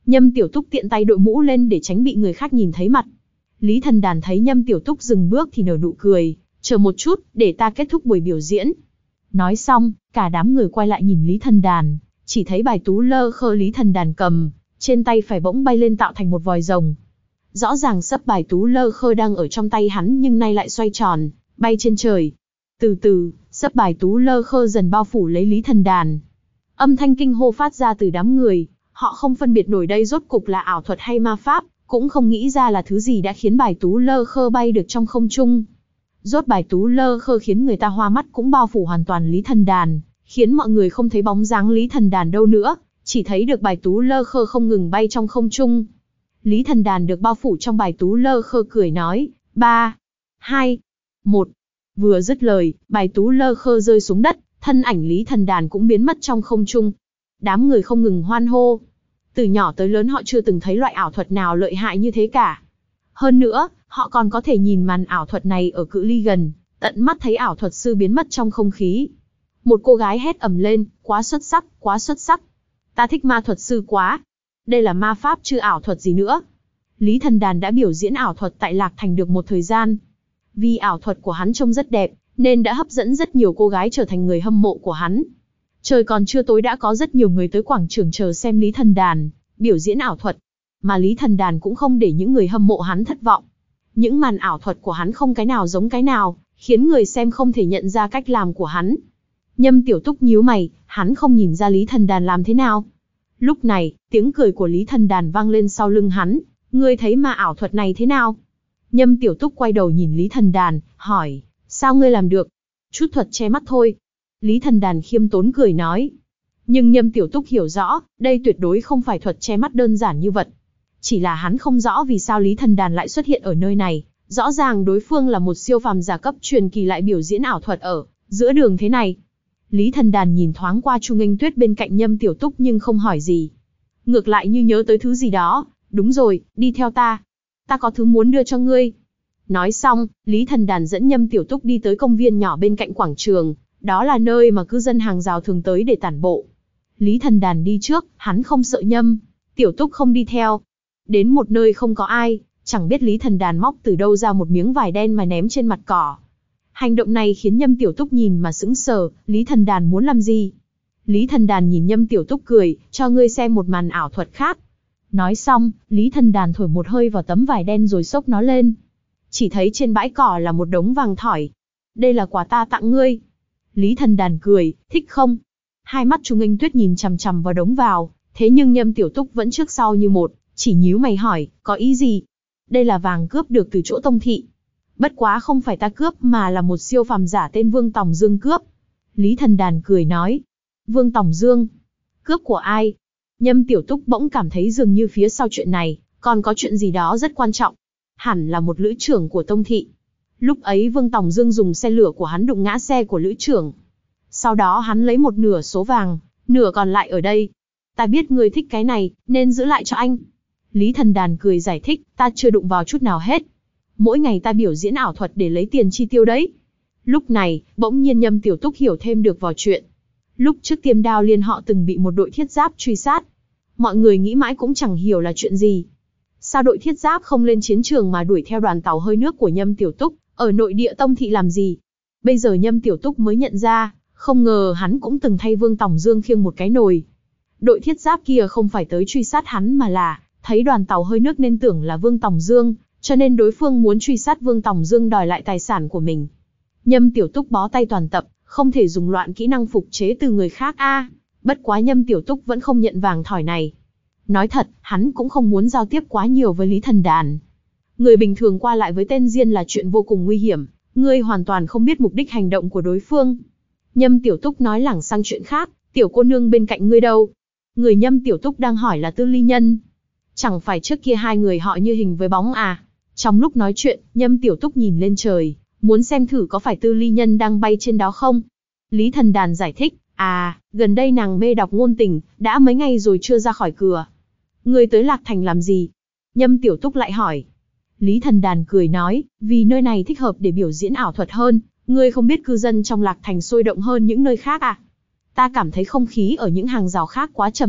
Nhâm Tiểu Túc tiện tay đội mũ lên để tránh bị người khác nhìn thấy mặt. Lý Thần Đàn thấy Nhâm Tiểu Túc dừng bước thì nở nụ cười, chờ một chút, để ta kết thúc buổi biểu diễn. Nói xong, cả đám người quay lại nhìn Lý Thần Đàn, chỉ thấy bài tú lơ khơ Lý Thần Đàn cầm, trên tay phải bỗng bay lên tạo thành một vòi rồng. Rõ ràng sấp bài tú lơ khơ đang ở trong tay hắn nhưng nay lại xoay tròn, bay trên trời. Từ từ, sấp bài tú lơ khơ dần bao phủ lấy Lý Thần Đàn. Âm thanh kinh hô phát ra từ đám người, họ không phân biệt nổi đây rốt cục là ảo thuật hay ma pháp, cũng không nghĩ ra là thứ gì đã khiến bài tú lơ khơ bay được trong không trung. Rốt bài tú lơ khơ khiến người ta hoa mắt cũng bao phủ hoàn toàn Lý Thần Đàn, khiến mọi người không thấy bóng dáng Lý Thần Đàn đâu nữa, chỉ thấy được bài tú lơ khơ không ngừng bay trong không trung. Lý Thần Đàn được bao phủ trong bài tú lơ khơ cười nói, ba, hai, một. Vừa dứt lời, bài tú lơ khơ rơi xuống đất, thân ảnh Lý Thần Đàn cũng biến mất trong không trung. Đám người không ngừng hoan hô. Từ nhỏ tới lớn họ chưa từng thấy loại ảo thuật nào lợi hại như thế cả. Hơn nữa, họ còn có thể nhìn màn ảo thuật này ở cự ly gần, tận mắt thấy ảo thuật sư biến mất trong không khí. Một cô gái hét ầm lên, quá xuất sắc, quá xuất sắc. Ta thích ma thuật sư quá. Đây là ma pháp chứ ảo thuật gì nữa. Lý Thần Đàn đã biểu diễn ảo thuật tại Lạc Thành được một thời gian. Vì ảo thuật của hắn trông rất đẹp, nên đã hấp dẫn rất nhiều cô gái trở thành người hâm mộ của hắn. Trời còn chưa tối đã có rất nhiều người tới quảng trường chờ xem Lý Thần Đàn biểu diễn ảo thuật. Mà Lý Thần Đàn cũng không để những người hâm mộ hắn thất vọng. Những màn ảo thuật của hắn không cái nào giống cái nào, khiến người xem không thể nhận ra cách làm của hắn. Nhâm Tiểu Túc nhíu mày, hắn không nhìn ra Lý Thần Đàn làm thế nào. Lúc này, tiếng cười của Lý Thần Đàn vang lên sau lưng hắn. Ngươi thấy mà ảo thuật này thế nào? Nhâm Tiểu Túc quay đầu nhìn Lý Thần Đàn, hỏi, sao ngươi làm được? Chút thuật che mắt thôi. Lý Thần Đàn khiêm tốn cười nói. Nhưng Nhâm Tiểu Túc hiểu rõ, đây tuyệt đối không phải thuật che mắt đơn giản như vậy. Chỉ là hắn không rõ vì sao Lý Thần Đàn lại xuất hiện ở nơi này. Rõ ràng đối phương là một siêu phàm giả cấp truyền kỳ lại biểu diễn ảo thuật ở giữa đường thế này. Lý Thần Đàn nhìn thoáng qua Chu Nghênh Tuyết bên cạnh Nhâm Tiểu Túc nhưng không hỏi gì. Ngược lại như nhớ tới thứ gì đó. Đúng rồi, đi theo ta. Ta có thứ muốn đưa cho ngươi. Nói xong, Lý Thần Đàn dẫn Nhâm Tiểu Túc đi tới công viên nhỏ bên cạnh quảng trường. Đó là nơi mà cư dân hàng rào thường tới để tản bộ. Lý Thần Đàn đi trước, hắn không sợ Nhâm Tiểu Túc không đi theo. Đến một nơi không có ai, chẳng biết Lý Thần Đàn móc từ đâu ra một miếng vải đen mà ném trên mặt cỏ. Hành động này khiến Nhâm Tiểu Túc nhìn mà sững sờ, Lý Thần Đàn muốn làm gì? Lý Thần Đàn nhìn Nhâm Tiểu Túc cười, cho ngươi xem một màn ảo thuật khác. Nói xong, Lý Thần Đàn thổi một hơi vào tấm vải đen rồi xốc nó lên. Chỉ thấy trên bãi cỏ là một đống vàng thỏi. Đây là quà ta tặng ngươi. Lý Thần Đàn cười, thích không? Hai mắt Chu Nghênh Tuyết nhìn chằm chằm vào đống vào, thế nhưng Nhâm Tiểu Túc vẫn trước sau như một, chỉ nhíu mày hỏi, có ý gì? Đây là vàng cướp được từ chỗ Tông thị. Bất quá không phải ta cướp mà là một siêu phàm giả tên Vương Tòng Dương cướp. Lý Thần Đàn cười nói, Vương Tòng Dương? Cướp của ai? Nhâm Tiểu Túc bỗng cảm thấy dường như phía sau chuyện này, còn có chuyện gì đó rất quan trọng. Hẳn là một lữ trưởng của Tông thị. Lúc ấy Vương Tòng Dương dùng xe lửa của hắn đụng ngã xe của lữ trưởng. Sau đó hắn lấy một nửa số vàng, nửa còn lại ở đây. Ta biết ngươi thích cái này, nên giữ lại cho anh. Lý Thần Đàn cười giải thích, ta chưa đụng vào chút nào hết. Mỗi ngày ta biểu diễn ảo thuật để lấy tiền chi tiêu đấy. Lúc này, bỗng nhiên Nhâm Tiểu Túc hiểu thêm được vào chuyện. Lúc trước Tiêm Đao Liên họ từng bị một đội thiết giáp truy sát. Mọi người nghĩ mãi cũng chẳng hiểu là chuyện gì. Sao đội thiết giáp không lên chiến trường mà đuổi theo đoàn tàu hơi nước của Nhâm Tiểu Túc, ở nội địa Tông thị làm gì? Bây giờ Nhâm Tiểu Túc mới nhận ra, không ngờ hắn cũng từng thay Vương Tòng Dương khiêng một cái nồi. Đội thiết giáp kia không phải tới truy sát hắn mà là thấy đoàn tàu hơi nước nên tưởng là Vương Tòng Dương, cho nên đối phương muốn truy sát Vương Tòng Dương đòi lại tài sản của mình. Nhâm Tiểu Túc bó tay toàn tập, không thể dùng loạn kỹ năng phục chế từ người khác a. À, bất quá Nhâm Tiểu Túc vẫn không nhận vàng thỏi này. Nói thật, hắn cũng không muốn giao tiếp quá nhiều với Lý Thần Đàn. Người bình thường qua lại với tên Diên là chuyện vô cùng nguy hiểm, ngươi hoàn toàn không biết mục đích hành động của đối phương. Nhâm Tiểu Túc nói lảng sang chuyện khác, tiểu cô nương bên cạnh ngươi đâu? Người Nhâm Tiểu Túc đang hỏi là Tư Ly Nhân. Chẳng phải trước kia hai người họ như hình với bóng à? Trong lúc nói chuyện, Nhâm Tiểu Túc nhìn lên trời, muốn xem thử có phải Tư Ly Nhân đang bay trên đó không? Lý Thần Đàn giải thích, à, gần đây nàng mê đọc ngôn tình, đã mấy ngày rồi chưa ra khỏi cửa. Ngươi tới Lạc Thành làm gì? Nhâm Tiểu Túc lại hỏi. Lý Thần Đàn cười nói, vì nơi này thích hợp để biểu diễn ảo thuật hơn, ngươi không biết cư dân trong Lạc Thành sôi động hơn những nơi khác à? Ta cảm thấy không khí ở những hàng rào khác quá trầm lặng,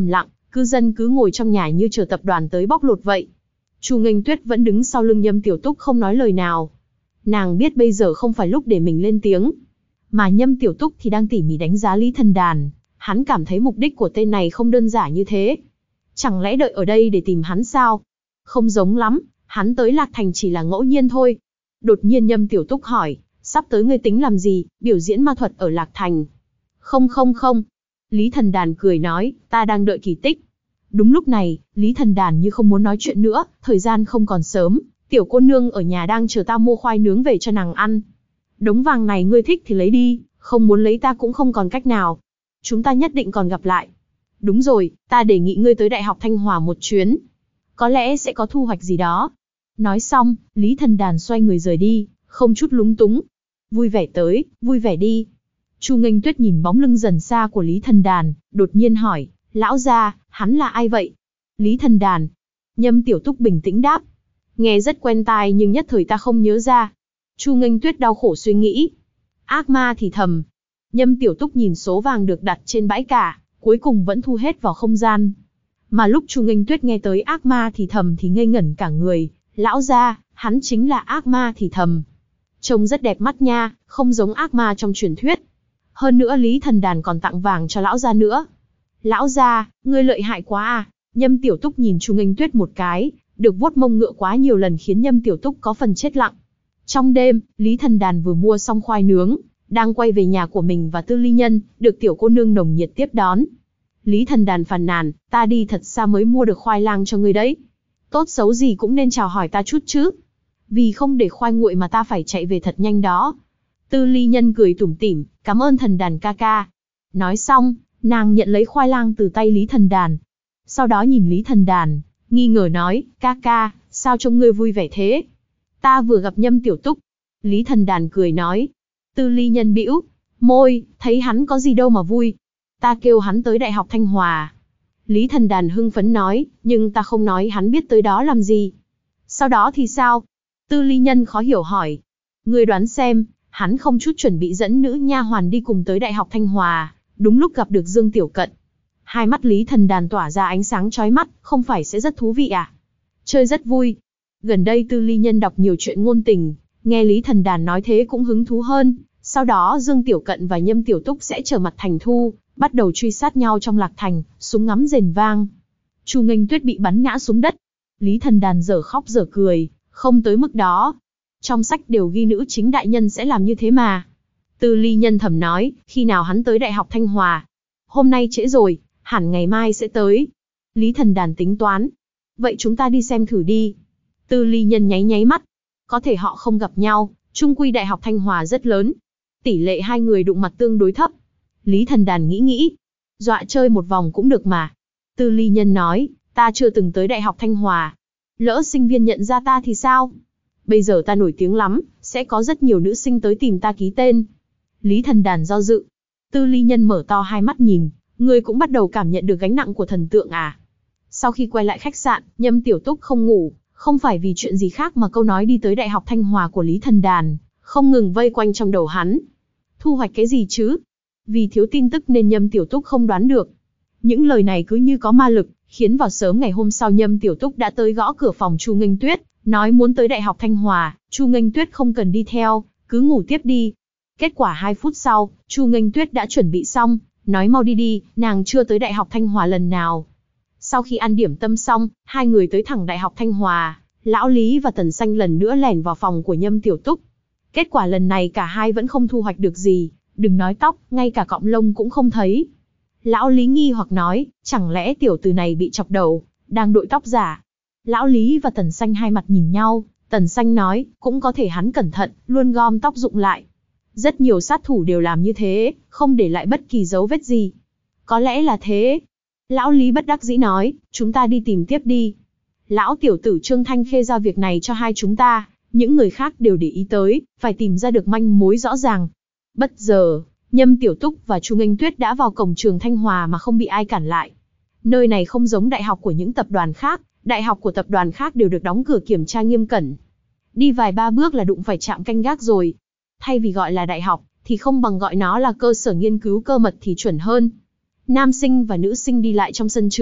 cư dân cứ ngồi trong nhà như chờ tập đoàn tới bóc lột vậy. Chu Nghênh Tuyết vẫn đứng sau lưng Nhâm Tiểu Túc không nói lời nào. Nàng biết bây giờ không phải lúc để mình lên tiếng. Mà Nhâm Tiểu Túc thì đang tỉ mỉ đánh giá Lý Thần Đàn. Hắn cảm thấy mục đích của tên này không đơn giản như thế. Chẳng lẽ đợi ở đây để tìm hắn sao? Không giống lắm, hắn tới Lạc Thành chỉ là ngẫu nhiên thôi. Đột nhiên Nhâm Tiểu Túc hỏi, sắp tới ngươi tính làm gì, biểu diễn ma thuật ở Lạc Thành? Không không không. Lý Thần Đàn cười nói, ta đang đợi kỳ tích. Đúng lúc này, Lý Thần Đàn như không muốn nói chuyện nữa, thời gian không còn sớm, tiểu cô nương ở nhà đang chờ ta mua khoai nướng về cho nàng ăn. Đống vàng này ngươi thích thì lấy đi, không muốn lấy ta cũng không còn cách nào. Chúng ta nhất định còn gặp lại. Đúng rồi, ta đề nghị ngươi tới Đại học Thanh Hòa một chuyến. Có lẽ sẽ có thu hoạch gì đó. Nói xong, Lý Thần Đàn xoay người rời đi, không chút lúng túng. Vui vẻ tới, vui vẻ đi. Chu Nghênh Tuyết nhìn bóng lưng dần xa của Lý Thần Đàn, đột nhiên hỏi, lão gia, hắn là ai vậy? Lý Thần Đàn. Nhâm Tiểu Túc bình tĩnh đáp. Nghe rất quen tai nhưng nhất thời ta không nhớ ra. Chu Nghênh Tuyết đau khổ suy nghĩ. Ác ma thì thầm. Nhâm Tiểu Túc nhìn số vàng được đặt trên bãi cả, cuối cùng vẫn thu hết vào không gian. Mà lúc Chu Nghênh Tuyết nghe tới ác ma thì thầm thì ngây ngẩn cả người. Lão gia, hắn chính là ác ma thì thầm. Trông rất đẹp mắt nha, không giống ác ma trong truyền thuyết. Hơn nữa Lý Thần Đàn còn tặng vàng cho lão gia nữa. Lão gia, ngươi lợi hại quá à. Nhâm Tiểu Túc nhìn Chu Nghênh Tuyết một cái, được vuốt mông ngựa quá nhiều lần khiến Nhâm Tiểu Túc có phần chết lặng. Trong đêm, Lý Thần Đàn vừa mua xong khoai nướng, đang quay về nhà của mình và Tư Ly Nhân, được tiểu cô nương nồng nhiệt tiếp đón. Lý Thần Đàn phàn nàn, ta đi thật xa mới mua được khoai lang cho ngươi đấy. Tốt xấu gì cũng nên chào hỏi ta chút chứ. Vì không để khoai nguội mà ta phải chạy về thật nhanh đó. Tư Ly Nhân cười tủm tỉm, cảm ơn Thần Đàn ca ca. Nói xong, nàng nhận lấy khoai lang từ tay Lý Thần Đàn. Sau đó nhìn Lý Thần Đàn, nghi ngờ nói, ca ca, sao trông ngươi vui vẻ thế? Ta vừa gặp Nhâm Tiểu Túc. Lý Thần Đàn cười nói. Tư Ly Nhân bĩu môi, thấy hắn có gì đâu mà vui. Ta kêu hắn tới Đại học Thanh Hòa. Lý Thần Đàn hưng phấn nói, nhưng ta không nói hắn biết tới đó làm gì. Sau đó thì sao? Tư Ly Nhân khó hiểu hỏi. Ngươi đoán xem, hắn không chút chuẩn bị dẫn nữ nha hoàn đi cùng tới Đại học Thanh Hòa, đúng lúc gặp được Dương Tiểu Cận. Hai mắt Lý Thần Đàn tỏa ra ánh sáng chói mắt, không phải sẽ rất thú vị à? Chơi rất vui. Gần đây Tư Ly Nhân đọc nhiều chuyện ngôn tình, nghe Lý Thần Đàn nói thế cũng hứng thú hơn. Sau đó Dương Tiểu Cận và Nhâm Tiểu Túc sẽ trở mặt thành thu, bắt đầu truy sát nhau trong Lạc Thành, súng ngắm rền vang. Chu Nghênh Tuyết bị bắn ngã xuống đất. Lý Thần Đàn dở khóc dở cười, không tới mức đó. Trong sách đều ghi nữ chính đại nhân sẽ làm như thế mà. Tư Ly Nhân thầm nói, khi nào hắn tới Đại học Thanh Hòa? Hôm nay trễ rồi, hẳn ngày mai sẽ tới. Lý Thần Đàn tính toán. Vậy chúng ta đi xem thử đi. Tư Ly Nhân nháy nháy mắt. Có thể họ không gặp nhau, chung quy Đại học Thanh Hòa rất lớn. Tỷ lệ hai người đụng mặt tương đối thấp. Lý Thần Đàn nghĩ nghĩ. Dọa chơi một vòng cũng được mà. Tư Ly Nhân nói, ta chưa từng tới Đại học Thanh Hòa. Lỡ sinh viên nhận ra ta thì sao? Bây giờ ta nổi tiếng lắm, sẽ có rất nhiều nữ sinh tới tìm ta ký tên. Lý Thần Đàn do dự. Tư Ly Nhân mở to hai mắt nhìn, người cũng bắt đầu cảm nhận được gánh nặng của thần tượng à. Sau khi quay lại khách sạn, Nhâm Tiểu Túc không ngủ, không phải vì chuyện gì khác mà câu nói đi tới Đại học Thanh Hòa của Lý Thần Đàn, không ngừng vây quanh trong đầu hắn. Thu hoạch cái gì chứ? Vì thiếu tin tức nên Nhâm Tiểu Túc không đoán được. Những lời này cứ như có ma lực, khiến vào sớm ngày hôm sau Nhâm Tiểu Túc đã tới gõ cửa phòng Chu Nghênh Tuyết, nói muốn tới Đại học Thanh Hòa. Chu Nghênh Tuyết không cần đi theo, cứ ngủ tiếp đi. Kết quả hai phút sau, Chu Nghênh Tuyết đã chuẩn bị xong, nói mau đi đi, nàng chưa tới Đại học Thanh Hòa lần nào. Sau khi ăn điểm tâm xong, hai người tới thẳng Đại học Thanh Hòa. Lão Lý và Tần Xanh lần nữa lẻn vào phòng của Nhâm Tiểu Túc. Kết quả lần này cả hai vẫn không thu hoạch được gì, đừng nói tóc, ngay cả cọng lông cũng không thấy. Lão Lý nghi hoặc nói, chẳng lẽ tiểu tử này bị chọc đầu, đang đội tóc giả. Lão Lý và Tần Xanh hai mặt nhìn nhau, Tần Xanh nói, cũng có thể hắn cẩn thận, luôn gom tóc rụng lại. Rất nhiều sát thủ đều làm như thế, không để lại bất kỳ dấu vết gì. Có lẽ là thế. Lão Lý bất đắc dĩ nói, chúng ta đi tìm tiếp đi. Lão tiểu tử Trương Thanh Khê giao việc này cho hai chúng ta, những người khác đều để ý tới, phải tìm ra được manh mối rõ ràng. Bất giờ, Nhâm Tiểu Túc và Chu Nghênh Tuyết đã vào cổng trường Thanh Hòa mà không bị ai cản lại. Nơi này không giống đại học của những tập đoàn khác, đại học của tập đoàn khác đều được đóng cửa kiểm tra nghiêm cẩn. Đi vài ba bước là đụng phải trạm canh gác rồi. Thay vì gọi là đại học, thì không bằng gọi nó là cơ sở nghiên cứu cơ mật thì chuẩn hơn. Nam sinh và nữ sinh đi lại trong sân trường,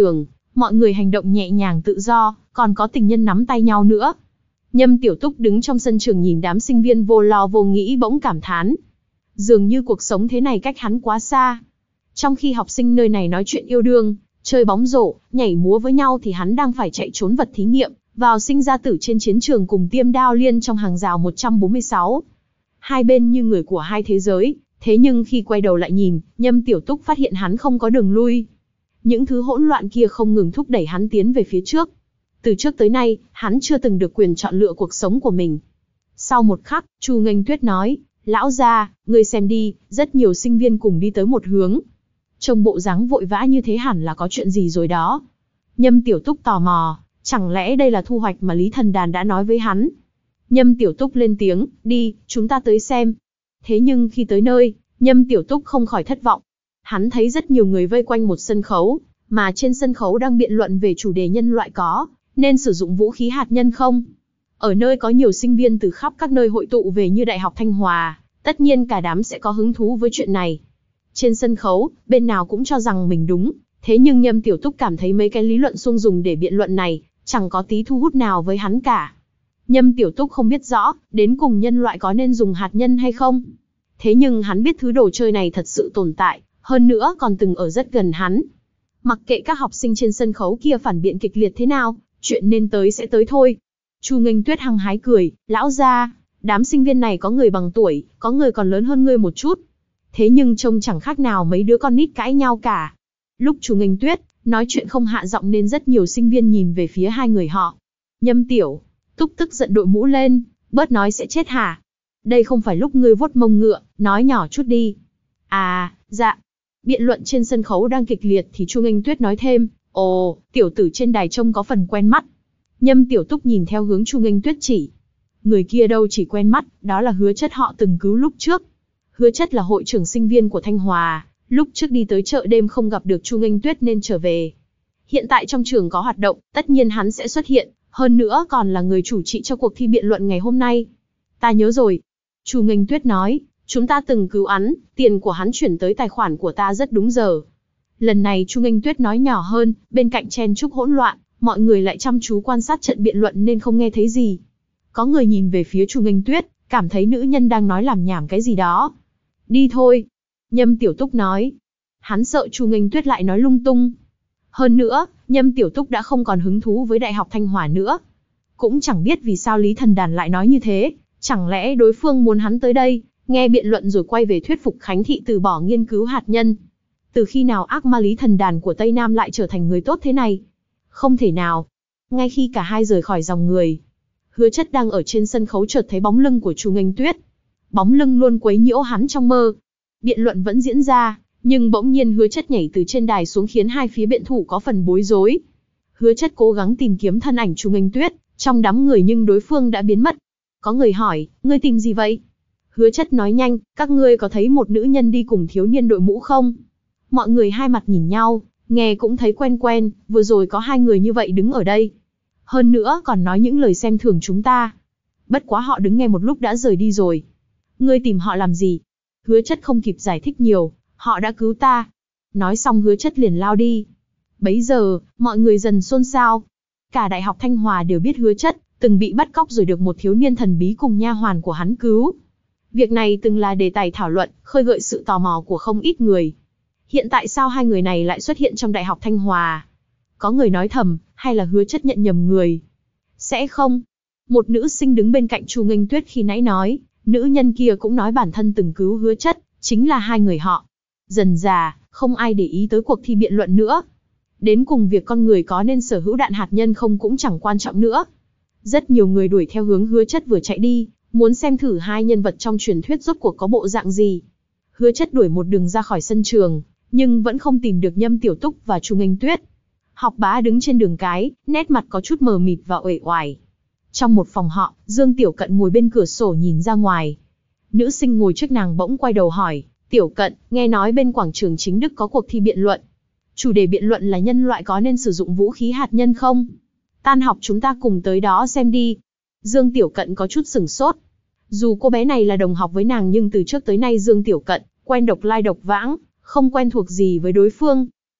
Mọi người hành động nhẹ nhàng tự do, còn có tình nhân nắm tay nhau nữa. Nhâm Tiểu Túc đứng trong sân trường nhìn đám sinh viên vô lo vô nghĩ bỗng cảm thán. Dường như cuộc sống thế này cách hắn quá xa. Trong khi học sinh nơi này nói chuyện yêu đương, chơi bóng rổ, nhảy múa với nhau thì hắn đang phải chạy trốn vật thí nghiệm, vào sinh ra tử trên chiến trường cùng Tiêm Đao Liên trong hàng rào một trăm bốn mươi sáu. Hai bên như người của hai thế giới, thế nhưng khi quay đầu lại nhìn, Nhâm Tiểu Túc phát hiện hắn không có đường lui. Những thứ hỗn loạn kia không ngừng thúc đẩy hắn tiến về phía trước. Từ trước tới nay, hắn chưa từng được quyền chọn lựa cuộc sống của mình. Sau một khắc, Chu Nghênh Tuyết nói, lão gia, ngươi xem đi, rất nhiều sinh viên cùng đi tới một hướng. Trông bộ dáng vội vã như thế hẳn là có chuyện gì rồi đó. Nhâm Tiểu Túc tò mò, chẳng lẽ đây là thu hoạch mà Lý Thần Đàn đã nói với hắn? Nhâm Tiểu Túc lên tiếng, đi, chúng ta tới xem. Thế nhưng khi tới nơi, Nhâm Tiểu Túc không khỏi thất vọng. Hắn thấy rất nhiều người vây quanh một sân khấu, mà trên sân khấu đang biện luận về chủ đề nhân loại có nên sử dụng vũ khí hạt nhân không. Ở nơi có nhiều sinh viên từ khắp các nơi hội tụ về như Đại học Thanh Hòa, tất nhiên cả đám sẽ có hứng thú với chuyện này. Trên sân khấu, bên nào cũng cho rằng mình đúng, thế nhưng Nhâm Tiểu Túc cảm thấy mấy cái lý luận suông dùng để biện luận này, chẳng có tí thu hút nào với hắn cả. Nhâm Tiểu Túc không biết rõ, đến cùng nhân loại có nên dùng hạt nhân hay không. Thế nhưng hắn biết thứ đồ chơi này thật sự tồn tại, hơn nữa còn từng ở rất gần hắn. Mặc kệ các học sinh trên sân khấu kia phản biện kịch liệt thế nào, chuyện nên tới sẽ tới thôi. Chu Nghênh Tuyết hăng hái cười, lão gia, đám sinh viên này có người bằng tuổi, có người còn lớn hơn ngươi một chút. Thế nhưng trông chẳng khác nào mấy đứa con nít cãi nhau cả. Lúc Chu Nghênh Tuyết nói chuyện không hạ giọng nên rất nhiều sinh viên nhìn về phía hai người họ. Nhâm Tiểu Túc tức giận đội mũ lên, bớt nói sẽ chết hả? Đây không phải lúc ngươi vuốt mông ngựa, nói nhỏ chút đi. À, dạ. Biện luận trên sân khấu đang kịch liệt thì Chu Nghênh Tuyết nói thêm, ồ, tiểu tử trên đài trông có phần quen mắt. Nhâm Tiểu Túc nhìn theo hướng Chu Nghênh Tuyết chỉ. Người kia đâu chỉ quen mắt, đó là Hứa Chất họ từng cứu lúc trước. Hứa Chất là hội trưởng sinh viên của Thanh Hòa, lúc trước đi tới chợ đêm không gặp được Chu Nghênh Tuyết nên trở về. Hiện tại trong trường có hoạt động, tất nhiên hắn sẽ xuất hiện, hơn nữa còn là người chủ trì cho cuộc thi biện luận ngày hôm nay. Ta nhớ rồi. Chu Nghênh Tuyết nói, chúng ta từng cứu hắn, tiền của hắn chuyển tới tài khoản của ta rất đúng giờ. Lần này Chu Nghênh Tuyết nói nhỏ hơn, bên cạnh chen chúc hỗn loạn, mọi người lại chăm chú quan sát trận biện luận nên không nghe thấy gì. Có người nhìn về phía Chu Nghênh Tuyết, cảm thấy nữ nhân đang nói làm nhảm cái gì đó. Đi thôi. Nhâm Tiểu Túc nói. Hắn sợ Chu Nghênh Tuyết lại nói lung tung. Hơn nữa, Nhâm Tiểu Túc đã không còn hứng thú với Đại học Thanh Hòa nữa. Cũng chẳng biết vì sao Lý Thần Đàn lại nói như thế, chẳng lẽ đối phương muốn hắn tới đây, nghe biện luận rồi quay về thuyết phục Khánh Thị từ bỏ nghiên cứu hạt nhân. Từ khi nào ác ma Lý Thần Đàn của Tây Nam lại trở thành người tốt thế này? Không thể nào. Ngay khi cả hai rời khỏi dòng người, Hứa Chất đang ở trên sân khấu chợt thấy bóng lưng của Chu Nghênh Tuyết. Bóng lưng luôn quấy nhiễu hắn trong mơ. Biện luận vẫn diễn ra, nhưng bỗng nhiên Hứa Chất nhảy từ trên đài xuống khiến hai phía biện thủ có phần bối rối. Hứa Chất cố gắng tìm kiếm thân ảnh Chu Nghênh Tuyết trong đám người nhưng đối phương đã biến mất. Có người hỏi, ngươi tìm gì vậy? Hứa Chất nói nhanh, các ngươi có thấy một nữ nhân đi cùng thiếu niên đội mũ không? Mọi người hai mặt nhìn nhau, nghe cũng thấy quen quen, vừa rồi có hai người như vậy đứng ở đây. Hơn nữa còn nói những lời xem thường chúng ta. Bất quá họ đứng nghe một lúc đã rời đi rồi. Ngươi tìm họ làm gì? Hứa Chất không kịp giải thích nhiều, họ đã cứu ta. Nói xong Hứa Chất liền lao đi. Bấy giờ, mọi người dần xôn xao. Cả Đại học Thanh Hòa đều biết Hứa Chất từng bị bắt cóc rồi được một thiếu niên thần bí cùng nha hoàn của hắn cứu. Việc này từng là đề tài thảo luận, khơi gợi sự tò mò của không ít người. Hiện tại sao hai người này lại xuất hiện trong Đại học Thanh Hòa? Có người nói thầm, hay là Hứa Chất nhận nhầm người? Sẽ không. Một nữ sinh đứng bên cạnh Chu Nghênh Tuyết khi nãy nói, nữ nhân kia cũng nói bản thân từng cứu Hứa Chất, chính là hai người họ. Dần dà, không ai để ý tới cuộc thi biện luận nữa. Đến cùng việc con người có nên sở hữu đạn hạt nhân không cũng chẳng quan trọng nữa. Rất nhiều người đuổi theo hướng Hứa Chất vừa chạy đi, muốn xem thử hai nhân vật trong truyền thuyết rốt cuộc có bộ dạng gì. Hứa Chất đuổi một đường ra khỏi sân trường, nhưng vẫn không tìm được Nhâm Tiểu Túc và Chu Nghênh Tuyết. Học Bá đứng trên đường cái, nét mặt có chút mờ mịt và uể oải. Trong một phòng họ, Dương Tiểu Cận ngồi bên cửa sổ nhìn ra ngoài. Nữ sinh ngồi trước nàng bỗng quay đầu hỏi, Tiểu Cận, nghe nói bên quảng trường Chính Đức có cuộc thi biện luận. Chủ đề biện luận là nhân loại có nên sử dụng vũ khí hạt nhân không? Tan học chúng ta cùng tới đó xem đi. Dương Tiểu Cận có chút sửng sốt. Dù cô bé này là đồng học với nàng nhưng từ trước tới nay Dương Tiểu Cận quen độc lai độc vãng, không quen thuộc gì với đối phương.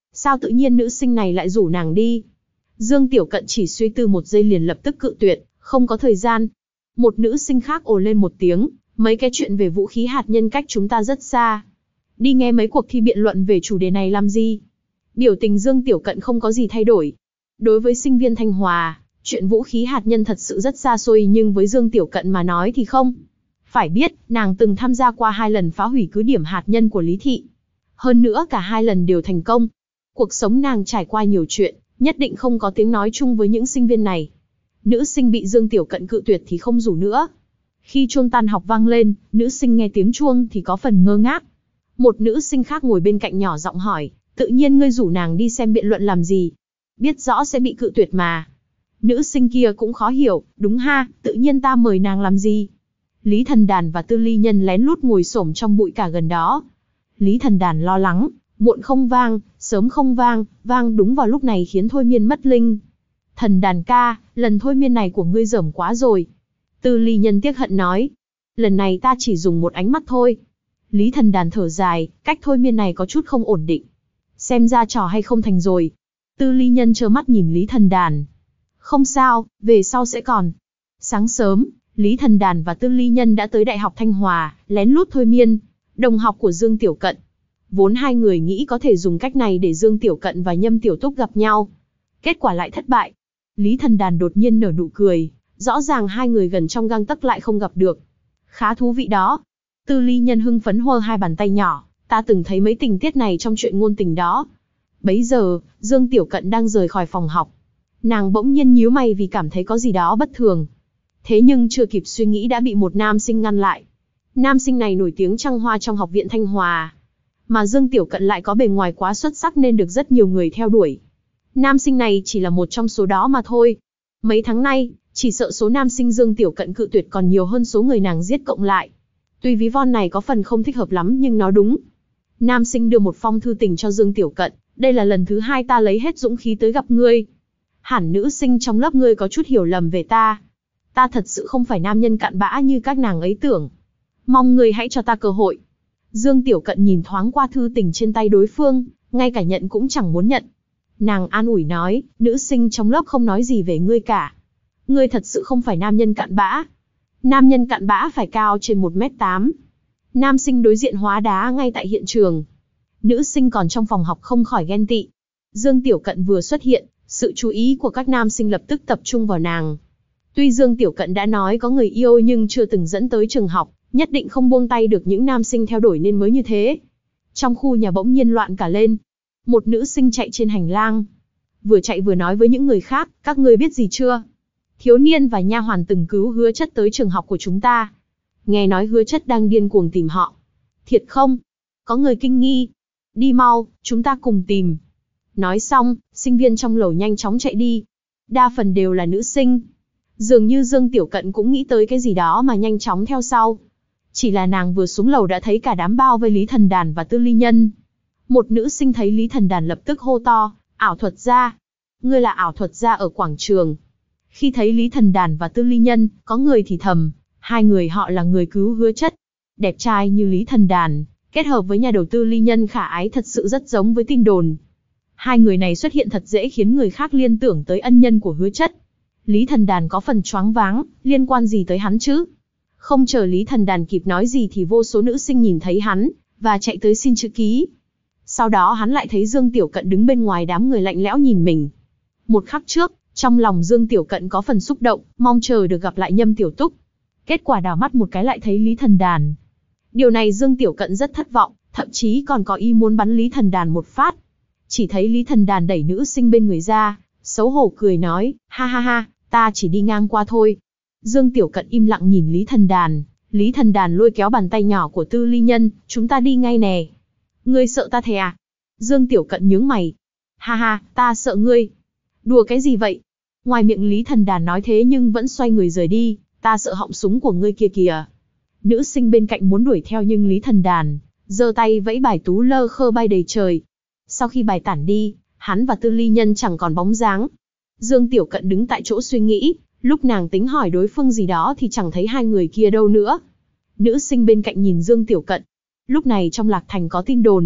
Sao tự nhiên nữ sinh này lại rủ nàng đi? Dương Tiểu Cận chỉ suy tư một giây liền lập tức cự tuyệt, không có thời gian. Một nữ sinh khác ồ lên một tiếng, mấy cái chuyện về vũ khí hạt nhân cách chúng ta rất xa. Đi nghe mấy cuộc thi biện luận về chủ đề này làm gì? Biểu tình Dương Tiểu Cận không có gì thay đổi. Đối với sinh viên Thanh Hòa, chuyện vũ khí hạt nhân thật sự rất xa xôi, nhưng với Dương Tiểu Cận mà nói thì không. Phải biết, nàng từng tham gia qua hai lần phá hủy cứ điểm hạt nhân của Lý Thị. Hơn nữa cả hai lần đều thành công. Cuộc sống nàng trải qua nhiều chuyện, nhất định không có tiếng nói chung với những sinh viên này. Nữ sinh bị Dương Tiểu Cận cự tuyệt thì không rủ nữa. Khi chuông tan học vang lên, nữ sinh nghe tiếng chuông thì có phần ngơ ngác. Một nữ sinh khác ngồi bên cạnh nhỏ giọng hỏi, tự nhiên ngươi rủ nàng đi xem biện luận làm gì? Biết rõ sẽ bị cự tuyệt mà. Nữ sinh kia cũng khó hiểu, đúng ha, tự nhiên ta mời nàng làm gì? Lý Thần Đàn và Tư Ly Nhân lén lút ngồi xổm trong bụi cà gần đó. Lý Thần Đàn lo lắng, muộn không vang, sớm không vang, vang đúng vào lúc này khiến thôi miên mất linh. Thần Đàn ca, lần thôi miên này của ngươi dởm quá rồi. Tư Ly Nhân tiếc hận nói, lần này ta chỉ dùng một ánh mắt thôi. Lý Thần Đàn thở dài, cách thôi miên này có chút không ổn định. Xem ra trò hay không thành rồi. Tư Ly Nhân trơ mắt nhìn Lý Thần Đàn. Không sao, về sau sẽ còn. Sáng sớm, Lý Thần Đàn và Tư Ly Nhân đã tới Đại học Thanh Hòa, lén lút thôi miên, đồng học của Dương Tiểu Cận. Vốn hai người nghĩ có thể dùng cách này để Dương Tiểu Cận và Nhâm Tiểu Túc gặp nhau. Kết quả lại thất bại. Lý Thần Đàn đột nhiên nở nụ cười, rõ ràng hai người gần trong gang tấc lại không gặp được. Khá thú vị đó. Tư Ly Nhân hưng phấn hơ hai bàn tay nhỏ, ta từng thấy mấy tình tiết này trong chuyện ngôn tình đó. Bấy giờ, Dương Tiểu Cận đang rời khỏi phòng học. Nàng bỗng nhiên nhíu mày vì cảm thấy có gì đó bất thường. Thế nhưng chưa kịp suy nghĩ đã bị một nam sinh ngăn lại. Nam sinh này nổi tiếng trăng hoa trong học viện Thanh Hòa. Mà Dương Tiểu Cận lại có bề ngoài quá xuất sắc nên được rất nhiều người theo đuổi. Nam sinh này chỉ là một trong số đó mà thôi. Mấy tháng nay, chỉ sợ số nam sinh Dương Tiểu Cận cự tuyệt còn nhiều hơn số người nàng giết cộng lại. Tuy ví von này có phần không thích hợp lắm nhưng nó đúng. Nam sinh đưa một phong thư tình cho Dương Tiểu Cận, đây là lần thứ hai ta lấy hết dũng khí tới gặp ngươi. Hẳn nữ sinh trong lớp ngươi có chút hiểu lầm về ta. Ta thật sự không phải nam nhân cặn bã như các nàng ấy tưởng. Mong ngươi hãy cho ta cơ hội. Dương Tiểu Cận nhìn thoáng qua thư tình trên tay đối phương, ngay cả nhận cũng chẳng muốn nhận. Nàng an ủi nói, nữ sinh trong lớp không nói gì về ngươi cả. Ngươi thật sự không phải nam nhân cặn bã. Nam nhân cặn bã phải cao trên một mét tám. Nam sinh đối diện hóa đá ngay tại hiện trường. Nữ sinh còn trong phòng học không khỏi ghen tị. Dương Tiểu Cận vừa xuất hiện, sự chú ý của các nam sinh lập tức tập trung vào nàng. Tuy Dương Tiểu Cận đã nói có người yêu nhưng chưa từng dẫn tới trường học, nhất định không buông tay được những nam sinh theo đuổi nên mới như thế. Trong khu nhà bỗng nhiên loạn cả lên. Một nữ sinh chạy trên hành lang. Vừa chạy vừa nói với những người khác, các ngươi biết gì chưa? Thiếu niên và nha hoàn từng cứu Hứa Chất tới trường học của chúng ta. Nghe nói Hứa Chất đang điên cuồng tìm họ. Thiệt không? Có người kinh nghi. Đi mau, chúng ta cùng tìm. Nói xong, sinh viên trong lầu nhanh chóng chạy đi. Đa phần đều là nữ sinh. Dường như Dương Tiểu Cận cũng nghĩ tới cái gì đó mà nhanh chóng theo sau. Chỉ là nàng vừa xuống lầu đã thấy cả đám bao vây Lý Thần Đàn và Tư Ly Nhân. Một nữ sinh thấy Lý Thần Đàn lập tức hô to, ảo thuật gia. Ngươi là ảo thuật gia ở quảng trường. Khi thấy Lý Thần Đàn và Tư Ly Nhân, có người thì thầm, hai người họ là người cứu Hứa Chất. Đẹp trai như Lý Thần Đàn, kết hợp với nhà đầu tư Ly Nhân khả ái thật sự rất giống với tin đồn. Hai người này xuất hiện thật dễ khiến người khác liên tưởng tới ân nhân của Hứa Chất. Lý Thần Đàn có phần choáng váng, liên quan gì tới hắn chứ? Không chờ Lý Thần Đàn kịp nói gì thì vô số nữ sinh nhìn thấy hắn, và chạy tới xin chữ ký. Sau đó hắn lại thấy Dương Tiểu Cận đứng bên ngoài đám người lạnh lẽo nhìn mình. Một khắc trước, trong lòng Dương Tiểu Cận có phần xúc động, mong chờ được gặp lại Nhâm Tiểu Túc. Kết quả đảo mắt một cái lại thấy Lý Thần Đàn. Điều này Dương Tiểu Cận rất thất vọng, thậm chí còn có ý muốn bắn Lý Thần Đàn một phát. Chỉ thấy Lý Thần Đàn đẩy nữ sinh bên người ra, xấu hổ cười nói, ha ha ha, ta chỉ đi ngang qua thôi. Dương Tiểu Cận im lặng nhìn Lý Thần Đàn, Lý Thần Đàn lôi kéo bàn tay nhỏ của Tư Ly Nhân, chúng ta đi ngay nè. Ngươi sợ ta thề à? Dương Tiểu Cận nhướng mày. Ha ha, ta sợ ngươi. Đùa cái gì vậy? Ngoài miệng Lý Thần Đàn nói thế nhưng vẫn xoay người rời đi, ta sợ họng súng của ngươi kia kìa. Nữ sinh bên cạnh muốn đuổi theo nhưng Lý Thần Đàn giơ tay vẫy bài tú lơ khơ bay đầy trời. Sau khi bài tản đi, hắn và Tư Ly Nhân chẳng còn bóng dáng. Dương Tiểu Cận đứng tại chỗ suy nghĩ, lúc nàng tính hỏi đối phương gì đó thì chẳng thấy hai người kia đâu nữa. Nữ sinh bên cạnh nhìn Dương Tiểu Cận. Lúc này trong Lạc Thành có tin đồn,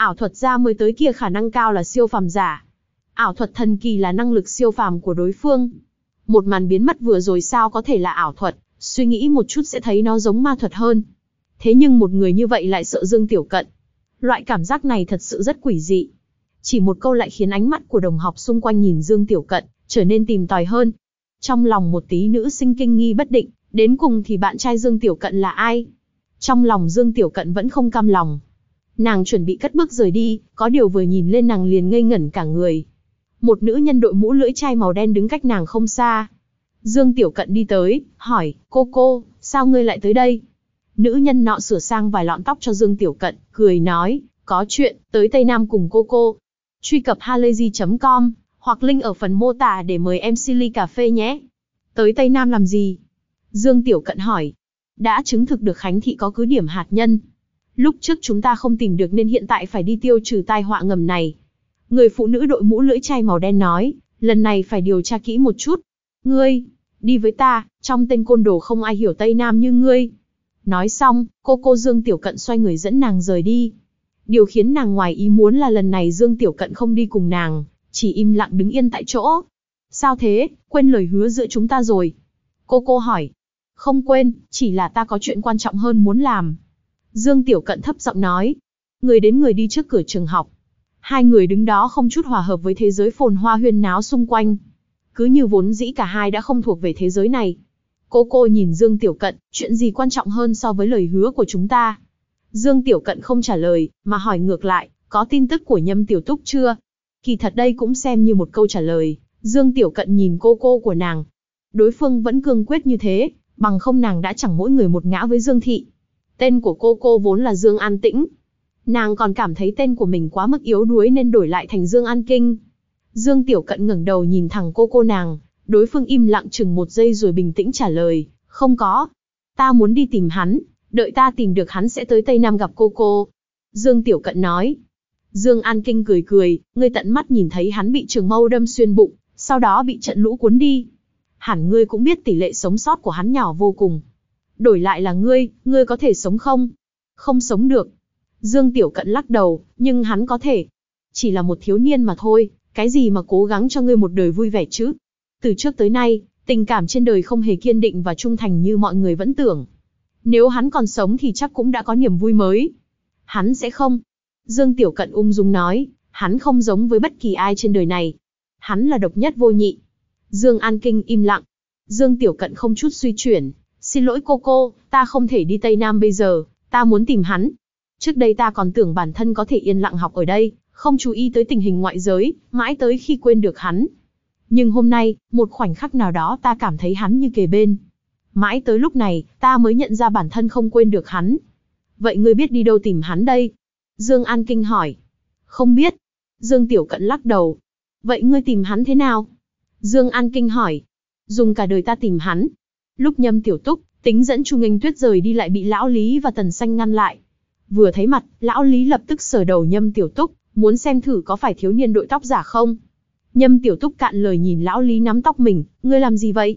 Ảo thuật gia mới tới kia khả năng cao là siêu phàm giả. Ảo thuật thần kỳ là năng lực siêu phàm của đối phương. Một màn biến mất vừa rồi sao có thể là ảo thuật, suy nghĩ một chút sẽ thấy nó giống ma thuật hơn. Thế nhưng một người như vậy lại sợ Dương Tiểu Cận. Loại cảm giác này thật sự rất quỷ dị. Chỉ một câu lại khiến ánh mắt của đồng học xung quanh nhìn Dương Tiểu Cận, trở nên tìm tòi hơn. Trong lòng một tí nữ sinh kinh nghi bất định, đến cùng thì bạn trai Dương Tiểu Cận là ai? Trong lòng Dương Tiểu Cận vẫn không cam lòng. Nàng chuẩn bị cất bước rời đi, có điều vừa nhìn lên nàng liền ngây ngẩn cả người. Một nữ nhân đội mũ lưỡi chai màu đen đứng cách nàng không xa. Dương Tiểu Cận đi tới, hỏi, cô cô, sao ngươi lại tới đây? Nữ nhân nọ sửa sang vài lọn tóc cho Dương Tiểu Cận, cười nói, có chuyện, tới Tây Nam cùng cô cô. Truy cập halayzi chấm com, hoặc link ở phần mô tả để mời em xê ly cà phê nhé. Tới Tây Nam làm gì? Dương Tiểu Cận hỏi. Đã chứng thực được Khánh Thị có cứ điểm hạt nhân. Lúc trước chúng ta không tìm được nên hiện tại phải đi tiêu trừ tai họa ngầm này. Người phụ nữ đội mũ lưỡi chai màu đen nói, lần này phải điều tra kỹ một chút. Ngươi, đi với ta, trong tên côn đồ không ai hiểu Tây Nam như ngươi. Nói xong, cô cô Dương Tiểu Cận xoay người dẫn nàng rời đi. Điều khiến nàng ngoài ý muốn là lần này Dương Tiểu Cận không đi cùng nàng, chỉ im lặng đứng yên tại chỗ. Sao thế, quên lời hứa giữa chúng ta rồi? Cô cô hỏi. Không quên, chỉ là ta có chuyện quan trọng hơn muốn làm. Dương Tiểu Cận thấp giọng nói. Người đến người đi trước cửa trường học. Hai người đứng đó không chút hòa hợp với thế giới phồn hoa huyên náo xung quanh. Cứ như vốn dĩ cả hai đã không thuộc về thế giới này. Cô cô nhìn Dương Tiểu Cận, chuyện gì quan trọng hơn so với lời hứa của chúng ta? Dương Tiểu Cận không trả lời, mà hỏi ngược lại, có tin tức của Nhâm Tiểu Túc chưa? Kỳ thật đây cũng xem như một câu trả lời. Dương Tiểu Cận nhìn cô cô của nàng. Đối phương vẫn cương quyết như thế, bằng không nàng đã chẳng mỗi người một ngã với Dương Thị. Tên của cô cô vốn là Dương An Tĩnh. Nàng còn cảm thấy tên của mình quá mức yếu đuối nên đổi lại thành Dương An Kinh. Dương Tiểu Cận ngẩng đầu nhìn thẳng cô cô nàng, đối phương im lặng chừng một giây rồi bình tĩnh trả lời, không có. Ta muốn đi tìm hắn, đợi ta tìm được hắn sẽ tới Tây Nam gặp cô cô. Dương Tiểu Cận nói. Dương An Kinh cười cười, ngươi tận mắt nhìn thấy hắn bị trường mâu đâm xuyên bụng, sau đó bị trận lũ cuốn đi. Hẳn ngươi cũng biết tỷ lệ sống sót của hắn nhỏ vô cùng. Đổi lại là ngươi, ngươi có thể sống không? Không sống được. Dương Tiểu Cận lắc đầu, nhưng hắn có thể. Chỉ là một thiếu niên mà thôi, cái gì mà cố gắng cho ngươi một đời vui vẻ chứ? Từ trước tới nay, tình cảm trên đời không hề kiên định và trung thành như mọi người vẫn tưởng. Nếu hắn còn sống thì chắc cũng đã có niềm vui mới. Hắn sẽ không. Dương Tiểu Cận ung dung nói, hắn không giống với bất kỳ ai trên đời này. Hắn là độc nhất vô nhị. Dương An Kinh im lặng. Dương Tiểu Cận không chút suy chuyển. Xin lỗi cô cô, ta không thể đi Tây Nam bây giờ, ta muốn tìm hắn. Trước đây ta còn tưởng bản thân có thể yên lặng học ở đây, không chú ý tới tình hình ngoại giới, mãi tới khi quên được hắn. Nhưng hôm nay, một khoảnh khắc nào đó ta cảm thấy hắn như kề bên. Mãi tới lúc này, ta mới nhận ra bản thân không quên được hắn. Vậy ngươi biết đi đâu tìm hắn đây? Dương An Kinh hỏi. Không biết. Dương Tiểu Cận lắc đầu. Vậy ngươi tìm hắn thế nào? Dương An Kinh hỏi. Dùng cả đời ta tìm hắn. Lúc Nhâm Tiểu Túc, tính dẫn Chu Nghênh Tuyết rời đi lại bị Lão Lý và Tần Xanh ngăn lại. Vừa thấy mặt, Lão Lý lập tức sờ đầu Nhâm Tiểu Túc, muốn xem thử có phải thiếu niên đội tóc giả không. Nhâm Tiểu Túc cạn lời nhìn Lão Lý nắm tóc mình, ngươi làm gì vậy?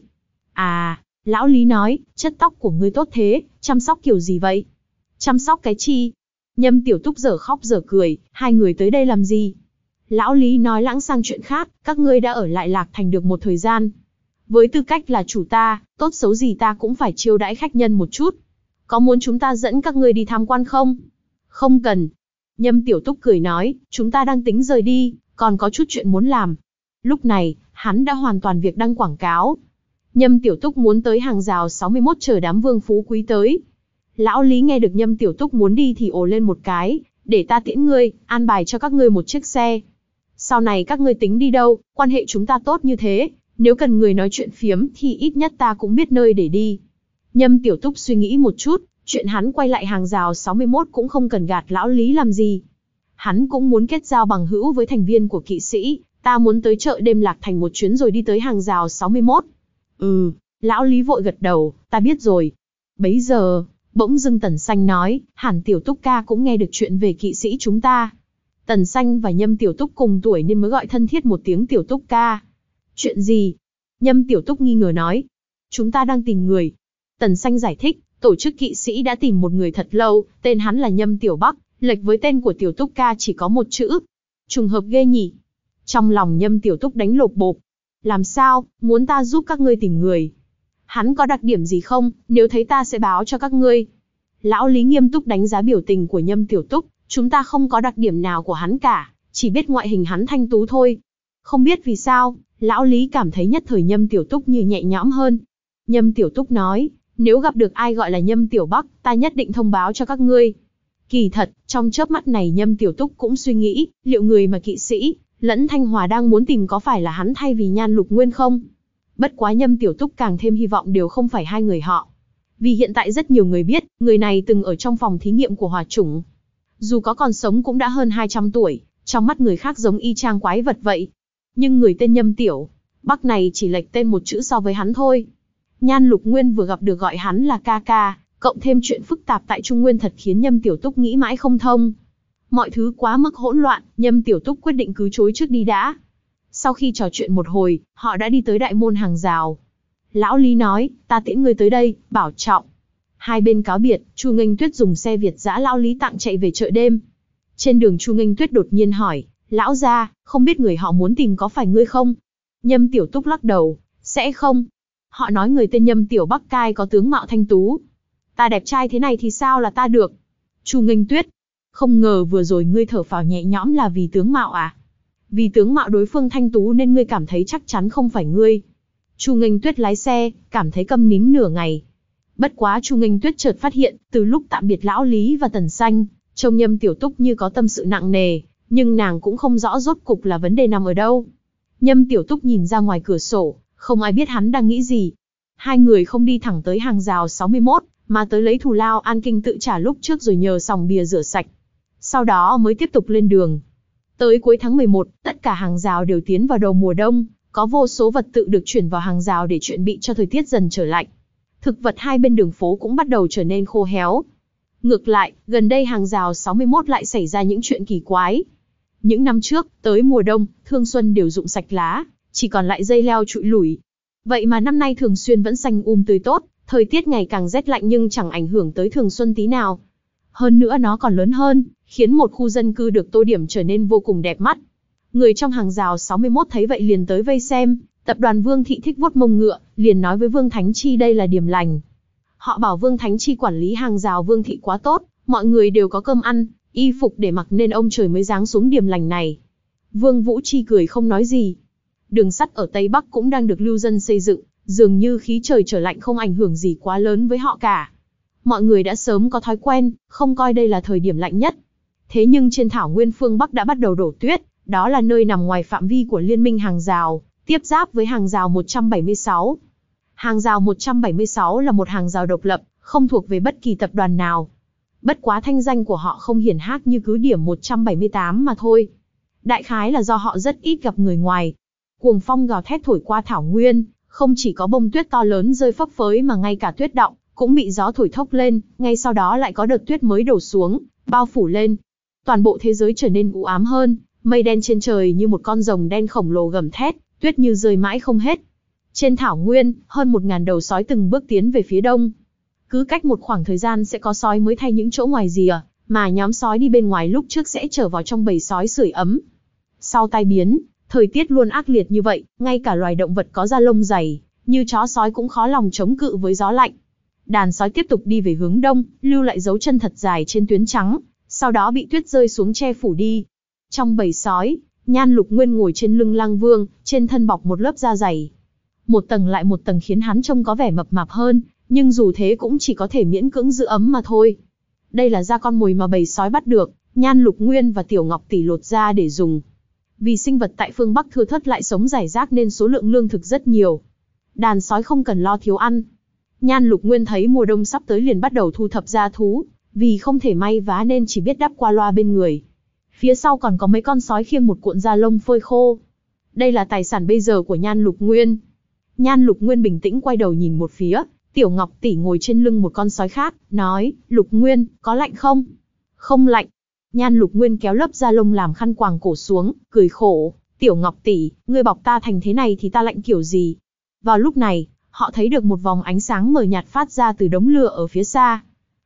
À, Lão Lý nói, chất tóc của ngươi tốt thế, chăm sóc kiểu gì vậy? Chăm sóc cái chi? Nhâm Tiểu Túc dở khóc dở cười, hai người tới đây làm gì? Lão Lý nói lãng sang chuyện khác, các ngươi đã ở lại Lạc Thành được một thời gian. Với tư cách là chủ ta, tốt xấu gì ta cũng phải chiêu đãi khách nhân một chút. Có muốn chúng ta dẫn các ngươi đi tham quan không? Không cần. Nhâm Tiểu Túc cười nói, chúng ta đang tính rời đi, còn có chút chuyện muốn làm. Lúc này, hắn đã hoàn toàn việc đăng quảng cáo. Nhâm Tiểu Túc muốn tới hàng rào sáu mươi mốt chờ đám vương phú quý tới. Lão Lý nghe được Nhâm Tiểu Túc muốn đi thì ồ lên một cái, để ta tiễn ngươi, an bài cho các ngươi một chiếc xe. Sau này các ngươi tính đi đâu, quan hệ chúng ta tốt như thế, nếu cần người nói chuyện phiếm thì ít nhất ta cũng biết nơi để đi. Nhâm Tiểu Túc suy nghĩ một chút, chuyện hắn quay lại hàng rào sáu mươi mốt cũng không cần gạt Lão Lý làm gì. Hắn cũng muốn kết giao bằng hữu với thành viên của kỵ sĩ, ta muốn tới chợ đêm Lạc Thành một chuyến rồi đi tới hàng rào sáu mươi mốt. Ừ, Lão Lý vội gật đầu, ta biết rồi. Bấy giờ, bỗng dưng Tần Xanh nói, hẳn Tiểu Túc ca cũng nghe được chuyện về kỵ sĩ chúng ta. Tần Xanh và Nhâm Tiểu Túc cùng tuổi nên mới gọi thân thiết một tiếng Tiểu Túc ca. Chuyện gì? Nhâm Tiểu Túc nghi ngờ nói. Chúng ta đang tìm người. Tần Xanh giải thích, tổ chức kỵ sĩ đã tìm một người thật lâu, tên hắn là Nhâm Tiểu Bắc, lệch với tên của Tiểu Túc ca chỉ có một chữ. Trùng hợp ghê nhỉ. Trong lòng Nhâm Tiểu Túc đánh lộp bộp. Làm sao, muốn ta giúp các ngươi tìm người? Hắn có đặc điểm gì không, nếu thấy ta sẽ báo cho các ngươi. Lão Lý nghiêm túc đánh giá biểu tình của Nhâm Tiểu Túc, chúng ta không có đặc điểm nào của hắn cả, chỉ biết ngoại hình hắn thanh tú thôi. Không biết vì sao, Lão Lý cảm thấy nhất thời Nhâm Tiểu Túc như nhẹ nhõm hơn. Nhâm Tiểu Túc nói, nếu gặp được ai gọi là Nhâm Tiểu Bắc, ta nhất định thông báo cho các ngươi. Kỳ thật, trong chớp mắt này Nhâm Tiểu Túc cũng suy nghĩ, liệu người mà kỵ sĩ, lẫn Thanh Hòa đang muốn tìm có phải là hắn thay vì Nhan Lục Nguyên không? Bất quá Nhâm Tiểu Túc càng thêm hy vọng đều không phải hai người họ. Vì hiện tại rất nhiều người biết, người này từng ở trong phòng thí nghiệm của Hỏa Chủng. Dù có còn sống cũng đã hơn hai trăm tuổi, trong mắt người khác giống y chang quái vật vậy. Nhưng người tên Nhâm Tiểu Bắc này chỉ lệch tên một chữ so với hắn thôi. Nhan Lục Nguyên vừa gặp được gọi hắn là ca ca, cộng thêm chuyện phức tạp tại Trung Nguyên thật khiến Nhâm Tiểu Túc nghĩ mãi không thông. Mọi thứ quá mức hỗn loạn, Nhâm Tiểu Túc quyết định cứ chối trước đi đã. Sau khi trò chuyện một hồi, họ đã đi tới đại môn hàng rào. Lão Lý nói, ta tiễn ngươi tới đây, bảo trọng. Hai bên cáo biệt, Chu Nghênh Tuyết dùng xe Việt dã Lão Lý tặng chạy về chợ đêm. Trên đường Chu Nghênh Tuyết đột nhiên hỏi, lão gia, không biết người họ muốn tìm có phải ngươi không? Nhâm Tiểu Túc lắc đầu, sẽ không. Họ nói người tên Nhâm Tiểu Bắc cai có tướng mạo thanh tú. Ta đẹp trai thế này thì sao là ta được? Chu Nghênh Tuyết, không ngờ vừa rồi ngươi thở phào nhẹ nhõm là vì tướng mạo à? Vì tướng mạo đối phương thanh tú nên ngươi cảm thấy chắc chắn không phải ngươi. Chu Nghênh Tuyết lái xe, cảm thấy câm nín nửa ngày. Bất quá Chu Nghênh Tuyết chợt phát hiện, từ lúc tạm biệt Lão Lý và Tần Xanh, trông Nhâm Tiểu Túc như có tâm sự nặng nề, nhưng nàng cũng không rõ rốt cục là vấn đề nằm ở đâu. Nhâm Tiểu Túc nhìn ra ngoài cửa sổ, không ai biết hắn đang nghĩ gì. Hai người không đi thẳng tới hàng rào sáu mươi mốt, mà tới lấy thù lao An Kinh tự trả lúc trước rồi nhờ sòng bìa rửa sạch. Sau đó mới tiếp tục lên đường. Tới cuối tháng mười một, tất cả hàng rào đều tiến vào đầu mùa đông, có vô số vật tự được chuyển vào hàng rào để chuẩn bị cho thời tiết dần trở lạnh. Thực vật hai bên đường phố cũng bắt đầu trở nên khô héo. Ngược lại, gần đây hàng rào sáu mươi mốt lại xảy ra những chuyện kỳ quái. Những năm trước, tới mùa đông, Thương Xuân đều rụng sạch lá, chỉ còn lại dây leo trụi lủi. Vậy mà năm nay Thường Xuyên vẫn xanh um tươi tốt, thời tiết ngày càng rét lạnh nhưng chẳng ảnh hưởng tới Thường Xuân tí nào. Hơn nữa nó còn lớn hơn, khiến một khu dân cư được tô điểm trở nên vô cùng đẹp mắt. Người trong hàng rào sáu mươi mốt thấy vậy liền tới vây xem, tập đoàn Vương Thị thích vuốt mông ngựa, liền nói với Vương Thánh Chi đây là điểm lành. Họ bảo Vương Thánh Chi quản lý hàng rào Vương Thị quá tốt, mọi người đều có cơm ăn, y phục để mặc nên ông trời mới giáng xuống điểm lành này. Vương Vũ Chi cười không nói gì. Đường sắt ở Tây Bắc cũng đang được lưu dân xây dựng, dường như khí trời trở lạnh không ảnh hưởng gì quá lớn với họ cả. Mọi người đã sớm có thói quen, không coi đây là thời điểm lạnh nhất. Thế nhưng trên thảo nguyên phương Bắc đã bắt đầu đổ tuyết, đó là nơi nằm ngoài phạm vi của liên minh hàng rào, tiếp giáp với hàng rào một trăm bảy mươi sáu. Hàng rào một trăm bảy mươi sáu là một hàng rào độc lập, không thuộc về bất kỳ tập đoàn nào. Bất quá thanh danh của họ không hiển hách như cứ điểm một trăm bảy mươi tám mà thôi. Đại khái là do họ rất ít gặp người ngoài. Cuồng phong gào thét thổi qua thảo nguyên, không chỉ có bông tuyết to lớn rơi phấp phới mà ngay cả tuyết đọng cũng bị gió thổi thốc lên, ngay sau đó lại có đợt tuyết mới đổ xuống, bao phủ lên. Toàn bộ thế giới trở nên u ám hơn, mây đen trên trời như một con rồng đen khổng lồ gầm thét, tuyết như rơi mãi không hết. Trên thảo nguyên, hơn một ngàn đầu sói từng bước tiến về phía đông. Cứ cách một khoảng thời gian sẽ có sói mới thay những chỗ ngoài rìa, mà nhóm sói đi bên ngoài lúc trước sẽ trở vào trong bầy sói sưởi ấm. Sau tai biến, thời tiết luôn ác liệt như vậy, ngay cả loài động vật có da lông dày, như chó sói cũng khó lòng chống cự với gió lạnh. Đàn sói tiếp tục đi về hướng đông, lưu lại dấu chân thật dài trên tuyến trắng, sau đó bị tuyết rơi xuống che phủ đi. Trong bầy sói, Nhan Lục Nguyên ngồi trên lưng Lăng Vương, trên thân bọc một lớp da dày. Một tầng lại một tầng khiến hắn trông có vẻ mập mạp hơn, nhưng dù thế cũng chỉ có thể miễn cưỡng giữ ấm mà thôi. Đây là da con mồi mà bầy sói bắt được, Nhan Lục Nguyên và Tiểu Ngọc Tỷ lột ra để dùng. Vì sinh vật tại phương Bắc thưa thớt lại sống rải rác nên số lượng lương thực rất nhiều. Đàn sói không cần lo thiếu ăn. Nhan Lục Nguyên thấy mùa đông sắp tới liền bắt đầu thu thập gia thú, vì không thể may vá nên chỉ biết đắp qua loa bên người. Phía sau còn có mấy con sói khiêng một cuộn da lông phơi khô. Đây là tài sản bây giờ của Nhan Lục Nguyên. Nhan Lục Nguyên bình tĩnh quay đầu nhìn một phía, Tiểu Ngọc Tỷ ngồi trên lưng một con sói khác, nói, Lục Nguyên, có lạnh không? Không lạnh. Nhan Lục Nguyên kéo lớp da lông làm khăn quàng cổ xuống, cười khổ, Tiểu Ngọc Tỷ, ngươi bọc ta thành thế này thì ta lạnh kiểu gì? Vào lúc này, họ thấy được một vòng ánh sáng mờ nhạt phát ra từ đống lửa ở phía xa.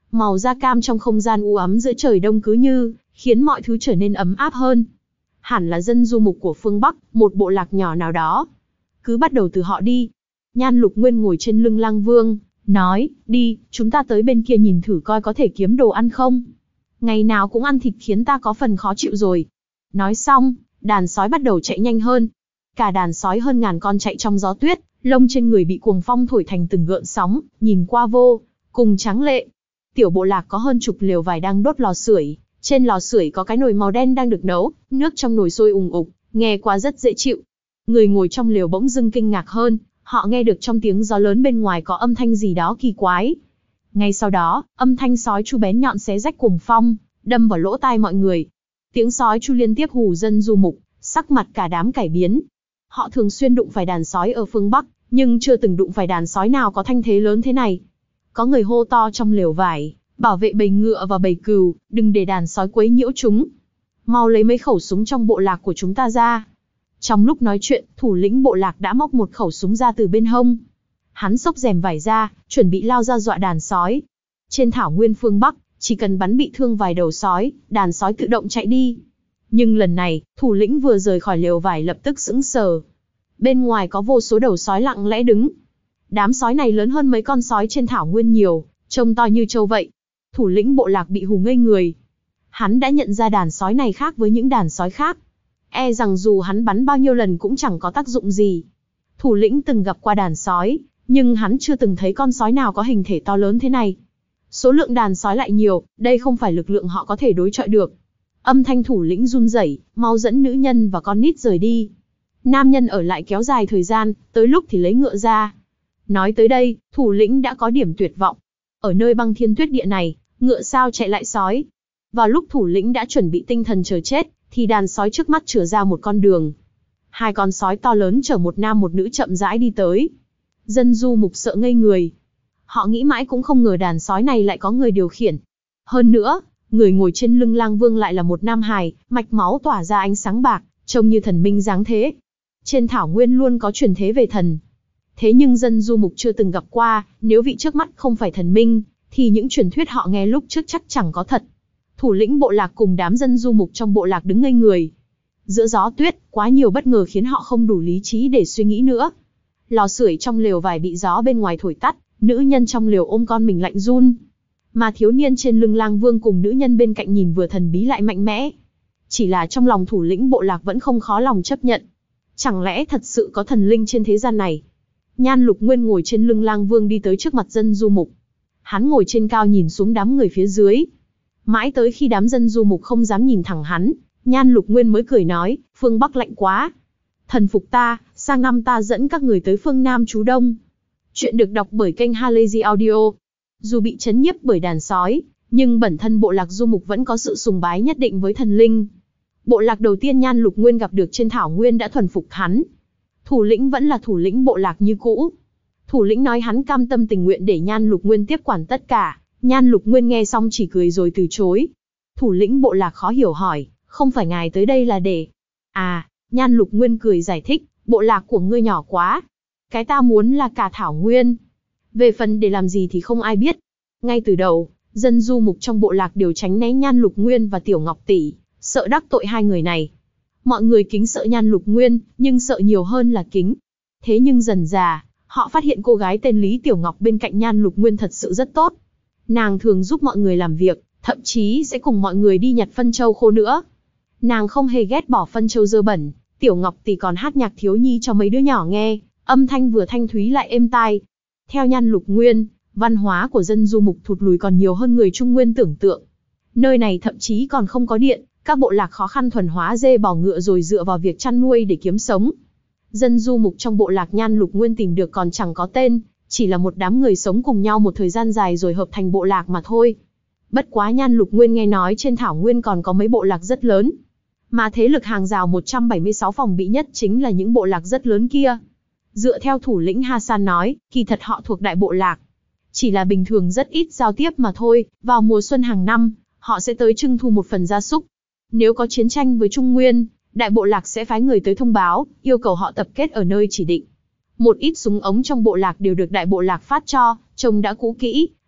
Màu da cam trong không gian u ám giữa trời đông cứ như khiến mọi thứ trở nên ấm áp hơn. Hẳn là dân du mục của phương Bắc, một bộ lạc nhỏ nào đó. Cứ bắt đầu từ họ đi. Nhan Lục Nguyên ngồi trên lưng Lang Vương, nói, đi, chúng ta tới bên kia nhìn thử coi có thể kiếm đồ ăn không. Ngày nào cũng ăn thịt khiến ta có phần khó chịu rồi. Nói xong, đàn sói bắt đầu chạy nhanh hơn. Cả đàn sói hơn ngàn con chạy trong gió tuyết, lông trên người bị cuồng phong thổi thành từng gợn sóng, nhìn qua vô cùng tráng lệ. Tiểu bộ lạc có hơn chục lều vải đang đốt lò sưởi, trên lò sưởi có cái nồi màu đen đang được nấu, nước trong nồi sôi ùng ục, nghe qua rất dễ chịu. Người ngồi trong lều bỗng dưng kinh ngạc hơn, họ nghe được trong tiếng gió lớn bên ngoài có âm thanh gì đó kỳ quái. Ngay sau đó, âm thanh sói chu bén nhọn xé rách cuồng phong, đâm vào lỗ tai mọi người. Tiếng sói chu liên tiếp hù dân du mục, sắc mặt cả đám cải biến. Họ thường xuyên đụng phải đàn sói ở phương Bắc, nhưng chưa từng đụng phải đàn sói nào có thanh thế lớn thế này. Có người hô to trong lều vải, bảo vệ bầy ngựa và bầy cừu, đừng để đàn sói quấy nhiễu chúng. Mau lấy mấy khẩu súng trong bộ lạc của chúng ta ra. Trong lúc nói chuyện, thủ lĩnh bộ lạc đã móc một khẩu súng ra từ bên hông. Hắn xốc rèm vải ra, chuẩn bị lao ra dọa đàn sói. Trên thảo nguyên phương Bắc, chỉ cần bắn bị thương vài đầu sói, đàn sói tự động chạy đi. Nhưng lần này, thủ lĩnh vừa rời khỏi lều vải lập tức sững sờ. Bên ngoài có vô số đầu sói lặng lẽ đứng. Đám sói này lớn hơn mấy con sói trên thảo nguyên nhiều, trông to như trâu vậy. Thủ lĩnh bộ lạc bị hù ngây người. Hắn đã nhận ra đàn sói này khác với những đàn sói khác. E rằng dù hắn bắn bao nhiêu lần cũng chẳng có tác dụng gì. Thủ lĩnh từng gặp qua đàn sói, nhưng hắn chưa từng thấy con sói nào có hình thể to lớn thế này. Số lượng đàn sói lại nhiều, đây không phải lực lượng họ có thể đối chọi được. Âm thanh thủ lĩnh run rẩy, mau dẫn nữ nhân và con nít rời đi. Nam nhân ở lại kéo dài thời gian, tới lúc thì lấy ngựa ra. Nói tới đây, thủ lĩnh đã có điểm tuyệt vọng. Ở nơi băng thiên tuyết địa này, ngựa sao chạy lại sói. Vào lúc thủ lĩnh đã chuẩn bị tinh thần chờ chết, thì đàn sói trước mắt chừa ra một con đường. Hai con sói to lớn chở một nam một nữ chậm rãi đi tới. Dân du mục sợ ngây người. Họ nghĩ mãi cũng không ngờ đàn sói này lại có người điều khiển. Hơn nữa, người ngồi trên lưng Lang Vương lại là một nam hài, mạch máu tỏa ra ánh sáng bạc, trông như thần minh dáng thế. Trên thảo nguyên luôn có truyền thế về thần. Thế nhưng dân du mục chưa từng gặp qua, nếu vị trước mắt không phải thần minh, thì những truyền thuyết họ nghe lúc trước chắc chẳng có thật. Thủ lĩnh bộ lạc cùng đám dân du mục trong bộ lạc đứng ngây người. Giữa gió tuyết, quá nhiều bất ngờ khiến họ không đủ lý trí để suy nghĩ nữa. Lò sưởi trong lều vải bị gió bên ngoài thổi tắt, nữ nhân trong lều ôm con mình lạnh run. Mà thiếu niên trên lưng Lang Vương cùng nữ nhân bên cạnh nhìn vừa thần bí lại mạnh mẽ. Chỉ là trong lòng thủ lĩnh bộ lạc vẫn không khó lòng chấp nhận. Chẳng lẽ thật sự có thần linh trên thế gian này? Nhan Lục Nguyên ngồi trên lưng Lang Vương đi tới trước mặt dân du mục. Hắn ngồi trên cao nhìn xuống đám người phía dưới. Mãi tới khi đám dân du mục không dám nhìn thẳng hắn, Nhan Lục Nguyên mới cười nói, phương Bắc lạnh quá. Thần phục ta, sang năm ta dẫn các người tới phương Nam trú đông. Chuyện được đọc bởi kênh Halazy Audio. Dù bị chấn nhiếp bởi đàn sói, nhưng bản thân bộ lạc du mục vẫn có sự sùng bái nhất định với thần linh. Bộ lạc đầu tiên Nhan Lục Nguyên gặp được trên thảo nguyên đã thuần phục hắn. Thủ lĩnh vẫn là thủ lĩnh bộ lạc như cũ. Thủ lĩnh nói hắn cam tâm tình nguyện để Nhan Lục Nguyên tiếp quản tất cả. Nhan Lục Nguyên nghe xong chỉ cười rồi từ chối. Thủ lĩnh bộ lạc khó hiểu hỏi, không phải ngài tới đây là để... À, Nhan Lục Nguyên cười giải thích, bộ lạc của ngươi nhỏ quá. Cái ta muốn là cả thảo nguyên. Về phần để làm gì thì không ai biết. Ngay từ đầu, dân du mục trong bộ lạc đều tránh né Nhan Lục Nguyên và Tiểu Ngọc Tỷ, sợ đắc tội hai người này. Mọi người kính sợ Nhan Lục Nguyên, nhưng sợ nhiều hơn là kính. Thế nhưng dần dà, họ phát hiện cô gái tên Lý Tiểu Ngọc bên cạnh Nhan Lục Nguyên thật sự rất tốt. Nàng thường giúp mọi người làm việc, thậm chí sẽ cùng mọi người đi nhặt phân châu khô nữa. Nàng không hề ghét bỏ phân châu dơ bẩn, Tiểu Ngọc Tỷ còn hát nhạc thiếu nhi cho mấy đứa nhỏ nghe, âm thanh vừa thanh thúy lại êm tai. Theo Nhan Lục Nguyên, văn hóa của dân du mục thụt lùi còn nhiều hơn người Trung Nguyên tưởng tượng. Nơi này thậm chí còn không có điện, các bộ lạc khó khăn thuần hóa dê bò ngựa rồi dựa vào việc chăn nuôi để kiếm sống. Dân du mục trong bộ lạc Nhan Lục Nguyên tìm được còn chẳng có tên, chỉ là một đám người sống cùng nhau một thời gian dài rồi hợp thành bộ lạc mà thôi. Bất quá Nhan Lục Nguyên nghe nói trên thảo nguyên còn có mấy bộ lạc rất lớn. Mà thế lực hàng rào một trăm bảy mươi sáu phòng bị nhất chính là những bộ lạc rất lớn kia. Dựa theo thủ lĩnh Hasan nói, kỳ thật họ thuộc đại bộ lạc. Chỉ là bình thường rất ít giao tiếp mà thôi, vào mùa xuân hàng năm, họ sẽ tới trưng thu một phần gia súc. Nếu có chiến tranh với Trung Nguyên, đại bộ lạc sẽ phái người tới thông báo, yêu cầu họ tập kết ở nơi chỉ định. Một ít súng ống trong bộ lạc đều được đại bộ lạc phát cho, trông đã cũ kỹ,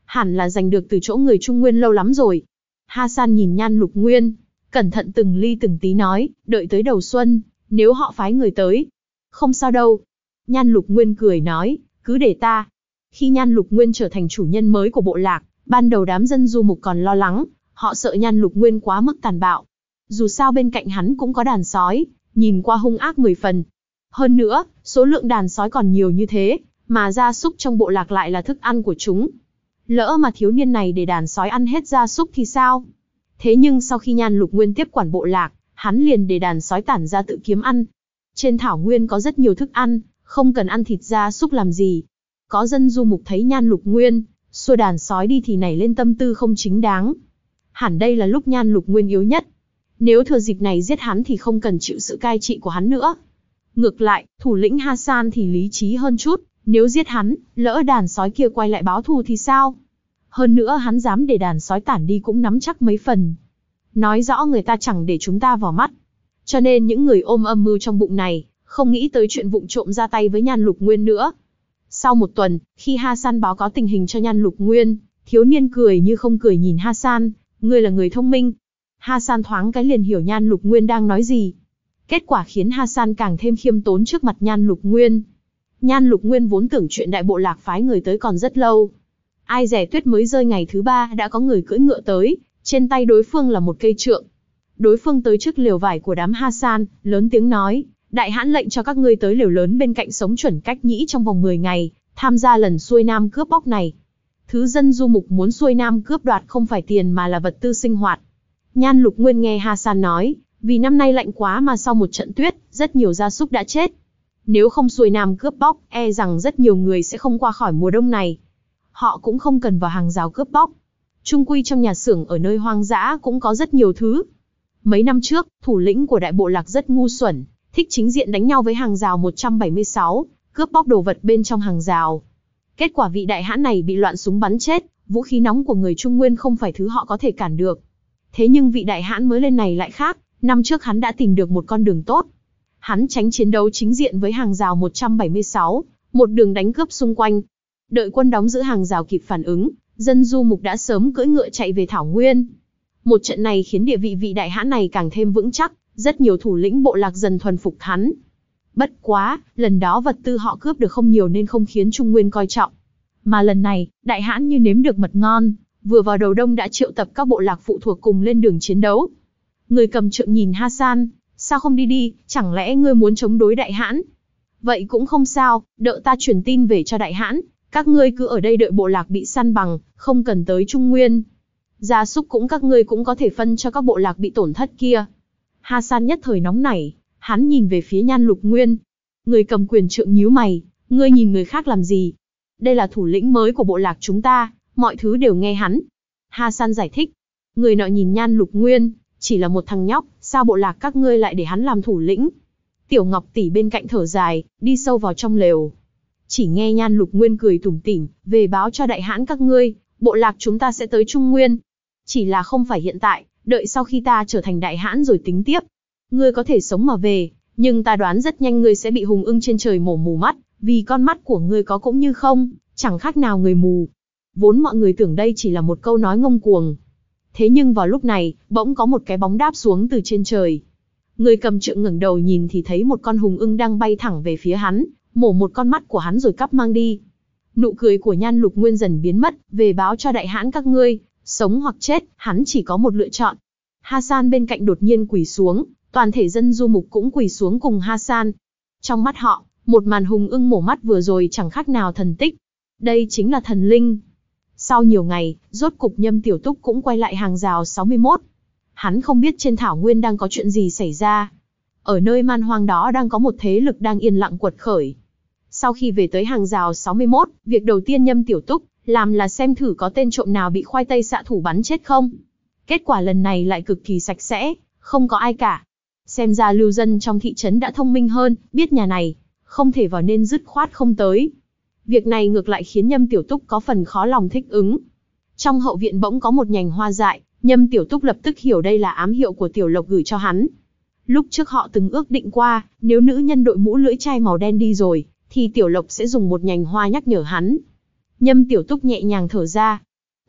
hẳn là giành được từ chỗ người Trung Nguyên lâu lắm rồi. Hasan nhìn Nhan Lục Nguyên, cẩn thận từng ly từng tí nói, đợi tới đầu xuân, nếu họ phái người tới. Không sao đâu. Nhan Lục Nguyên cười nói, cứ để ta. Khi Nhan Lục Nguyên trở thành chủ nhân mới của bộ lạc, ban đầu đám dân du mục còn lo lắng, họ sợ Nhan Lục Nguyên quá mức tàn bạo. Dù sao bên cạnh hắn cũng có đàn sói, nhìn qua hung ác mười phần. Hơn nữa, số lượng đàn sói còn nhiều như thế, mà gia súc trong bộ lạc lại là thức ăn của chúng. Lỡ mà thiếu niên này để đàn sói ăn hết gia súc thì sao? Thế nhưng sau khi Nhan Lục Nguyên tiếp quản bộ lạc, hắn liền để đàn sói tản ra tự kiếm ăn. Trên thảo nguyên có rất nhiều thức ăn, không cần ăn thịt gia súc làm gì. Có dân du mục thấy Nhan Lục Nguyên xua đàn sói đi thì nảy lên tâm tư không chính đáng. Hẳn đây là lúc Nhan Lục Nguyên yếu nhất. Nếu thừa dịp này giết hắn thì không cần chịu sự cai trị của hắn nữa. Ngược lại, thủ lĩnh Hasan thì lý trí hơn chút, nếu giết hắn, lỡ đàn sói kia quay lại báo thù thì sao? Hơn nữa hắn dám để đàn sói tản đi cũng nắm chắc mấy phần. Nói rõ người ta chẳng để chúng ta vào mắt. Cho nên những người ôm âm mưu trong bụng này, không nghĩ tới chuyện vụng trộm ra tay với Nhan Lục Nguyên nữa. Sau một tuần, khi Hasan báo cáo tình hình cho Nhan Lục Nguyên, thiếu niên cười như không cười nhìn Hasan, ngươi là người thông minh. Hasan thoáng cái liền hiểu Nhan Lục Nguyên đang nói gì. Kết quả khiến Hasan càng thêm khiêm tốn trước mặt Nhan Lục Nguyên. Nhan Lục Nguyên vốn tưởng chuyện đại bộ lạc phái người tới còn rất lâu. Ai dè tuyết mới rơi ngày thứ ba đã có người cưỡi ngựa tới, trên tay đối phương là một cây trượng. Đối phương tới trước lều vải của đám Hasan, lớn tiếng nói, đại hãn lệnh cho các ngươi tới lều lớn bên cạnh sống chuẩn cách nhĩ trong vòng mười ngày, tham gia lần xuôi nam cướp bóc này. Thứ dân du mục muốn xuôi nam cướp đoạt không phải tiền mà là vật tư sinh hoạt. Nhan Lục Nguyên nghe Hasan nói, vì năm nay lạnh quá mà sau một trận tuyết, rất nhiều gia súc đã chết. Nếu không xuôi nam cướp bóc, e rằng rất nhiều người sẽ không qua khỏi mùa đông này. Họ cũng không cần vào hàng rào cướp bóc. Chung quy trong nhà xưởng ở nơi hoang dã cũng có rất nhiều thứ. Mấy năm trước, thủ lĩnh của đại bộ lạc rất ngu xuẩn, thích chính diện đánh nhau với hàng rào một trăm bảy mươi sáu, cướp bóc đồ vật bên trong hàng rào. Kết quả vị đại hãn này bị loạn súng bắn chết, vũ khí nóng của người Trung Nguyên không phải thứ họ có thể cản được. Thế nhưng vị đại hãn mới lên này lại khác, năm trước hắn đã tìm được một con đường tốt. Hắn tránh chiến đấu chính diện với hàng rào một trăm bảy mươi sáu, một đường đánh cướp xung quanh. Đợi quân đóng giữ hàng rào kịp phản ứng, dân du mục đã sớm cưỡi ngựa chạy về thảo nguyên. Một trận này khiến địa vị vị đại hãn này càng thêm vững chắc, rất nhiều thủ lĩnh bộ lạc dần thuần phục hắn. Bất quá, lần đó vật tư họ cướp được không nhiều nên không khiến Trung Nguyên coi trọng. Mà lần này, đại hãn như nếm được mật ngon, vừa vào đầu đông đã triệu tập các bộ lạc phụ thuộc cùng lên đường chiến đấu. Người cầm trượng nhìn Hasan, sao không đi đi, chẳng lẽ ngươi muốn chống đối đại hãn? Vậy cũng không sao, đợi ta truyền tin về cho đại hãn, các ngươi cứ ở đây đợi bộ lạc bị săn bằng, không cần tới Trung Nguyên. Gia súc cũng các ngươi cũng có thể phân cho các bộ lạc bị tổn thất kia. Hasan nhất thời nóng nảy, hắn nhìn về phía Nhan Lục Nguyên. Người cầm quyền trượng nhíu mày, ngươi nhìn người khác làm gì? Đây là thủ lĩnh mới của bộ lạc chúng ta, mọi thứ đều nghe hắn. Hasan giải thích. Người nọ nhìn Nhan Lục Nguyên, chỉ là một thằng nhóc, sao bộ lạc các ngươi lại để hắn làm thủ lĩnh? Tiểu Ngọc tỷ bên cạnh thở dài, đi sâu vào trong lều. Chỉ nghe Nhan Lục Nguyên cười tủm tỉm, về báo cho đại hãn các ngươi, bộ lạc chúng ta sẽ tới Trung Nguyên. Chỉ là không phải hiện tại, đợi sau khi ta trở thành đại hãn rồi tính tiếp. Ngươi có thể sống mà về, nhưng ta đoán rất nhanh ngươi sẽ bị hùng ưng trên trời mổ mù mắt, vì con mắt của ngươi có cũng như không, chẳng khác nào người mù. Vốn mọi người tưởng đây chỉ là một câu nói ngông cuồng. Thế nhưng vào lúc này, bỗng có một cái bóng đáp xuống từ trên trời. Người cầm trượng ngẩng đầu nhìn thì thấy một con hùng ưng đang bay thẳng về phía hắn, mổ một con mắt của hắn rồi cắp mang đi. Nụ cười của Nhan Lục Nguyên dần biến mất, về báo cho đại hãn các ngươi, sống hoặc chết, hắn chỉ có một lựa chọn. Hasan bên cạnh đột nhiên quỳ xuống, toàn thể dân du mục cũng quỳ xuống cùng Hasan. Trong mắt họ, một màn hùng ưng mổ mắt vừa rồi chẳng khác nào thần tích. Đây chính là thần linh. Sau nhiều ngày, rốt cục Nhâm Tiểu Túc cũng quay lại hàng rào sáu mươi mốt. Hắn không biết trên thảo nguyên đang có chuyện gì xảy ra. Ở nơi man hoang đó đang có một thế lực đang yên lặng quật khởi. Sau khi về tới hàng rào sáu mươi mốt, việc đầu tiên Nhâm Tiểu Túc làm là xem thử có tên trộm nào bị khoai tây xạ thủ bắn chết không. Kết quả lần này lại cực kỳ sạch sẽ, không có ai cả. Xem ra lưu dân trong thị trấn đã thông minh hơn, biết nhà này không thể vào nên dứt khoát không tới. Việc này ngược lại khiến Nhâm Tiểu Túc có phần khó lòng thích ứng. Trong hậu viện bỗng có một nhành hoa dại, Nhâm Tiểu Túc lập tức hiểu đây là ám hiệu của Tiểu Lộc gửi cho hắn. Lúc trước họ từng ước định qua, nếu nữ nhân đội mũ lưỡi chai màu đen đi rồi, thì Tiểu Lộc sẽ dùng một nhành hoa nhắc nhở hắn. Nhâm Tiểu Túc nhẹ nhàng thở ra.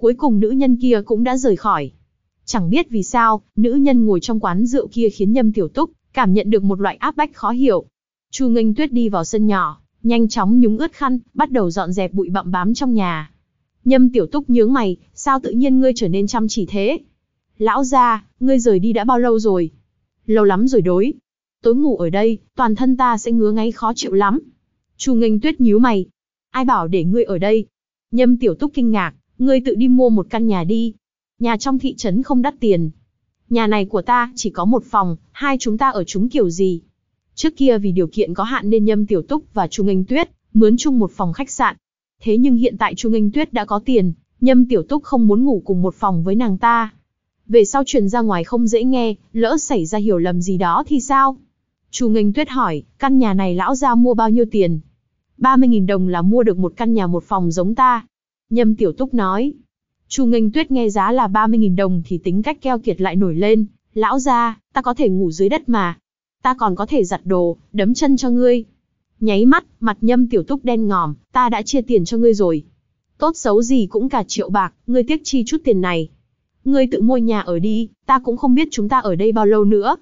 Cuối cùng nữ nhân kia cũng đã rời khỏi. Chẳng biết vì sao, nữ nhân ngồi trong quán rượu kia khiến Nhâm Tiểu Túc cảm nhận được một loại áp bách khó hiểu. Chu Nghênh Tuyết đi vào sân nhỏ, nhanh chóng nhúng ướt khăn, bắt đầu dọn dẹp bụi bặm bám trong nhà. Nhâm Tiểu Túc nhướng mày, sao tự nhiên ngươi trở nên chăm chỉ thế? Lão gia, ngươi rời đi đã bao lâu rồi? Lâu lắm rồi đối. Tối ngủ ở đây, toàn thân ta sẽ ngứa ngáy khó chịu lắm. Chu Nghênh Tuyết nhíu mày. Ai bảo để ngươi ở đây? Nhâm Tiểu Túc kinh ngạc, ngươi tự đi mua một căn nhà đi. Nhà trong thị trấn không đắt tiền. Nhà này của ta chỉ có một phòng, hai chúng ta ở chúng kiểu gì? Trước kia vì điều kiện có hạn nên Nhâm Tiểu Túc và Chu Nghênh Tuyết mướn chung một phòng khách sạn. Thế nhưng hiện tại Chu Nghênh Tuyết đã có tiền, Nhâm Tiểu Túc không muốn ngủ cùng một phòng với nàng ta. Về sau truyền ra ngoài không dễ nghe, lỡ xảy ra hiểu lầm gì đó thì sao? Chu Nghênh Tuyết hỏi, căn nhà này lão gia mua bao nhiêu tiền? ba mươi nghìn đồng là mua được một căn nhà một phòng giống ta. Nhâm Tiểu Túc nói. Chu Nghênh Tuyết nghe giá là ba mươi nghìn đồng thì tính cách keo kiệt lại nổi lên. Lão gia, ta có thể ngủ dưới đất mà. Ta còn có thể giặt đồ, đấm chân cho ngươi. Nháy mắt, mặt Nhâm Tiểu Túc đen ngòm, ta đã chia tiền cho ngươi rồi. Tốt xấu gì cũng cả triệu bạc, ngươi tiếc chi chút tiền này. Ngươi tự mua nhà ở đi, ta cũng không biết chúng ta ở đây bao lâu nữa.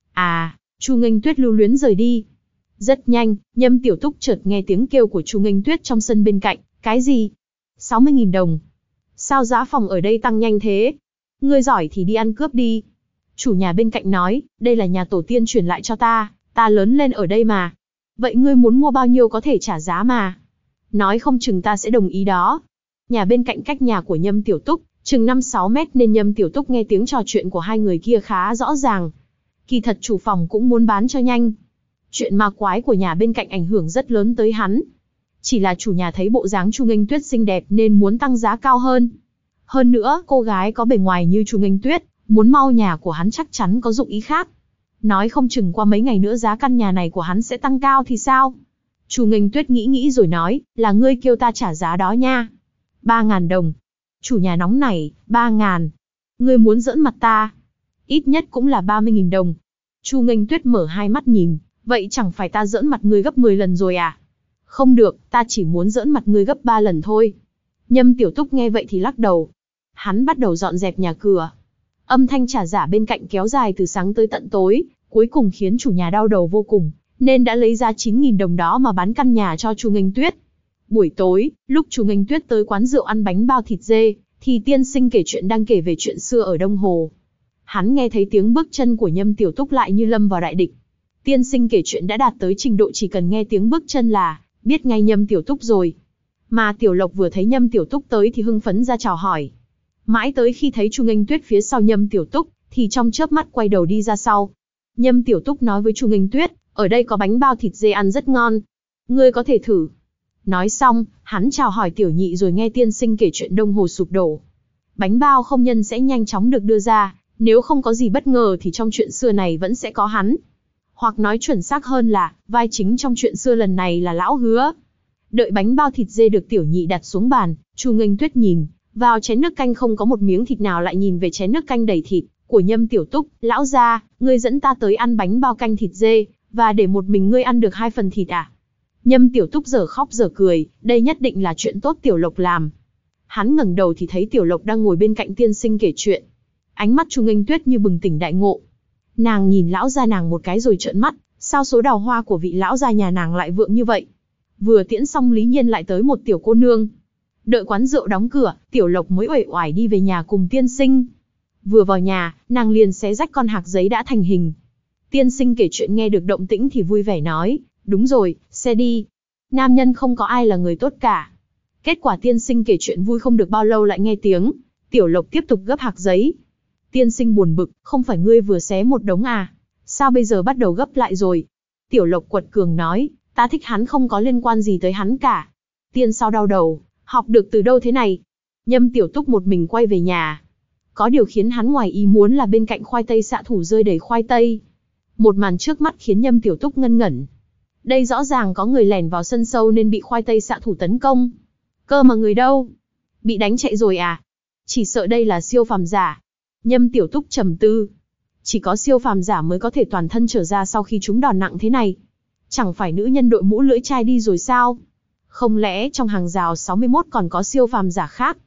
À, Chu Nghênh Tuyết lưu luyến rời đi. Rất nhanh, Nhâm Tiểu Túc chợt nghe tiếng kêu của Chu Nghênh Tuyết trong sân bên cạnh, cái gì? sáu mươi nghìn đồng. Sao giá phòng ở đây tăng nhanh thế? Ngươi giỏi thì đi ăn cướp đi. Chủ nhà bên cạnh nói, đây là nhà tổ tiên truyền lại cho ta, ta lớn lên ở đây mà. Vậy ngươi muốn mua bao nhiêu có thể trả giá mà. Nói không chừng ta sẽ đồng ý đó. Nhà bên cạnh cách nhà của Nhâm Tiểu Túc, chừng năm sáu mét nên Nhâm Tiểu Túc nghe tiếng trò chuyện của hai người kia khá rõ ràng. Kỳ thật chủ phòng cũng muốn bán cho nhanh. Chuyện ma quái của nhà bên cạnh ảnh hưởng rất lớn tới hắn. Chỉ là chủ nhà thấy bộ dáng Chu Nghênh Tuyết xinh đẹp nên muốn tăng giá cao hơn. Hơn nữa, cô gái có bề ngoài như Chu Nghênh Tuyết, muốn mau nhà của hắn chắc chắn có dụng ý khác. Nói không chừng qua mấy ngày nữa giá căn nhà này của hắn sẽ tăng cao thì sao? Chu Nghênh Tuyết nghĩ nghĩ rồi nói, là ngươi kêu ta trả giá đó nha. Ba ngàn đồng. Chủ nhà nóng nảy, ba ngàn. Ngươi muốn giỡn mặt ta? Ít nhất cũng là ba mươi nghìn đồng. Chu Nghênh Tuyết mở hai mắt nhìn, vậy chẳng phải ta giỡn mặt ngươi gấp mười lần rồi à? Không được, ta chỉ muốn giỡn mặt ngươi gấp ba lần thôi. Nhâm Tiểu Túc nghe vậy thì lắc đầu. Hắn bắt đầu dọn dẹp nhà cửa. Âm thanh trả giả bên cạnh kéo dài từ sáng tới tận tối, cuối cùng khiến chủ nhà đau đầu vô cùng, nên đã lấy ra chín nghìn đồng đó mà bán căn nhà cho Chu Nghênh Tuyết. Buổi tối, lúc Chu Nghênh Tuyết tới quán rượu ăn bánh bao thịt dê, thì tiên sinh kể chuyện đang kể về chuyện xưa ở Đông Hồ. Hắn nghe thấy tiếng bước chân của Nhâm Tiểu Túc lại như lâm vào đại địch. Tiên sinh kể chuyện đã đạt tới trình độ chỉ cần nghe tiếng bước chân là biết ngay Nhâm Tiểu Túc rồi. Mà Tiểu Lộc vừa thấy Nhâm Tiểu Túc tới thì hưng phấn ra chào hỏi. Mãi tới khi thấy Chu Nghênh Tuyết phía sau Nhâm Tiểu Túc, thì trong chớp mắt quay đầu đi ra sau. Nhâm Tiểu Túc nói với Chu Nghênh Tuyết, ở đây có bánh bao thịt dê ăn rất ngon. Ngươi có thể thử. Nói xong, hắn chào hỏi Tiểu Nhị rồi nghe tiên sinh kể chuyện Đông Hồ sụp đổ. Bánh bao không nhân sẽ nhanh chóng được đưa ra, nếu không có gì bất ngờ thì trong chuyện xưa này vẫn sẽ có hắn. Hoặc nói chuẩn xác hơn là, vai chính trong chuyện xưa lần này là Lão Hứa. Đợi bánh bao thịt dê được Tiểu Nhị đặt xuống bàn, Chu Nghênh Tuyết nhìn vào chén nước canh không có một miếng thịt nào lại nhìn về chén nước canh đầy thịt của Nhâm Tiểu Túc. Lão gia, ngươi dẫn ta tới ăn bánh bao canh thịt dê, và để một mình ngươi ăn được hai phần thịt à? Nhâm Tiểu Túc giờ khóc giờ cười, đây nhất định là chuyện tốt Tiểu Lộc làm. Hắn ngẩng đầu thì thấy Tiểu Lộc đang ngồi bên cạnh tiên sinh kể chuyện. Ánh mắt Chu Nghênh Tuyết như bừng tỉnh đại ngộ. Nàng nhìn lão gia nàng một cái rồi trợn mắt, sao số đào hoa của vị lão gia nhà nàng lại vượng như vậy? Vừa tiễn xong Lý Nhiên lại tới một tiểu cô nương. Đợi quán rượu đóng cửa, Tiểu Lộc mới uể oải đi về nhà cùng tiên sinh. Vừa vào nhà, nàng liền xé rách con hạc giấy đã thành hình. Tiên sinh kể chuyện nghe được động tĩnh thì vui vẻ nói, đúng rồi, xe đi. Nam nhân không có ai là người tốt cả. Kết quả tiên sinh kể chuyện vui không được bao lâu lại nghe tiếng Tiểu Lộc tiếp tục gấp hạc giấy. Tiên sinh buồn bực, không phải ngươi vừa xé một đống à? Sao bây giờ bắt đầu gấp lại rồi? Tiểu Lộc quật cường nói, ta thích hắn không có liên quan gì tới hắn cả. Tiên sao đau đầu, học được từ đâu thế này? Nhâm Tiểu Túc một mình quay về nhà. Có điều khiến hắn ngoài ý muốn là bên cạnh khoai tây xạ thủ rơi đầy khoai tây. Một màn trước mắt khiến Nhâm Tiểu Túc ngân ngẩn. Đây rõ ràng có người lẻn vào sân sâu nên bị khoai tây xạ thủ tấn công. Cơ mà người đâu? Bị đánh chạy rồi à? Chỉ sợ đây là siêu phàm giả. Nhâm Tiểu Túc trầm tư. Chỉ có siêu phàm giả mới có thể toàn thân trở ra sau khi trúng đòn nặng thế này. Chẳng phải nữ nhân đội mũ lưỡi chai đi rồi sao? Không lẽ trong hàng rào sáu mươi mốt còn có siêu phàm giả khác?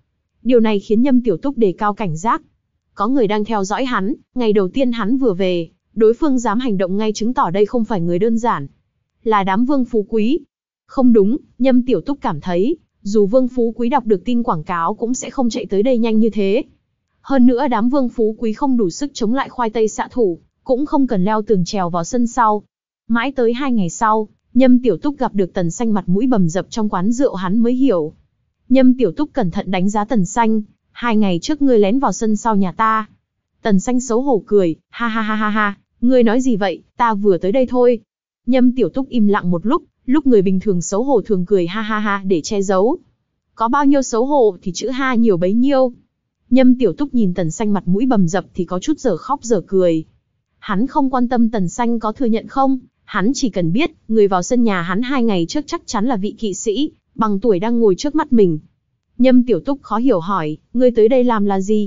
Điều này khiến Nhâm Tiểu Túc đề cao cảnh giác. Có người đang theo dõi hắn, ngày đầu tiên hắn vừa về, đối phương dám hành động ngay chứng tỏ đây không phải người đơn giản. Là đám Vương Phú Quý. Không đúng, Nhâm Tiểu Túc cảm thấy, dù Vương Phú Quý đọc được tin quảng cáo cũng sẽ không chạy tới đây nhanh như thế. Hơn nữa đám Vương Phú Quý không đủ sức chống lại khoai tây xạ thủ, cũng không cần leo tường trèo vào sân sau. Mãi tới hai ngày sau, Nhâm Tiểu Túc gặp được Tần Xanh mặt mũi bầm dập trong quán rượu, hắn mới hiểu. Nhâm Tiểu Túc cẩn thận đánh giá Tần Xanh, hai ngày trước ngươi lén vào sân sau nhà ta. Tần Xanh xấu hổ cười, ha ha ha ha ha, ngươi nói gì vậy, ta vừa tới đây thôi. Nhâm Tiểu Túc im lặng một lúc, lúc người bình thường xấu hổ thường cười ha ha ha để che giấu. Có bao nhiêu xấu hổ thì chữ ha nhiều bấy nhiêu. Nhâm Tiểu Túc nhìn Tần Xanh mặt mũi bầm dập thì có chút dở khóc dở cười. Hắn không quan tâm Tần Xanh có thừa nhận không, hắn chỉ cần biết, người vào sân nhà hắn hai ngày trước chắc chắn là vị kỵ sĩ, bằng tuổi đang ngồi trước mắt mình. Nhâm Tiểu Túc khó hiểu hỏi, ngươi tới đây làm là gì?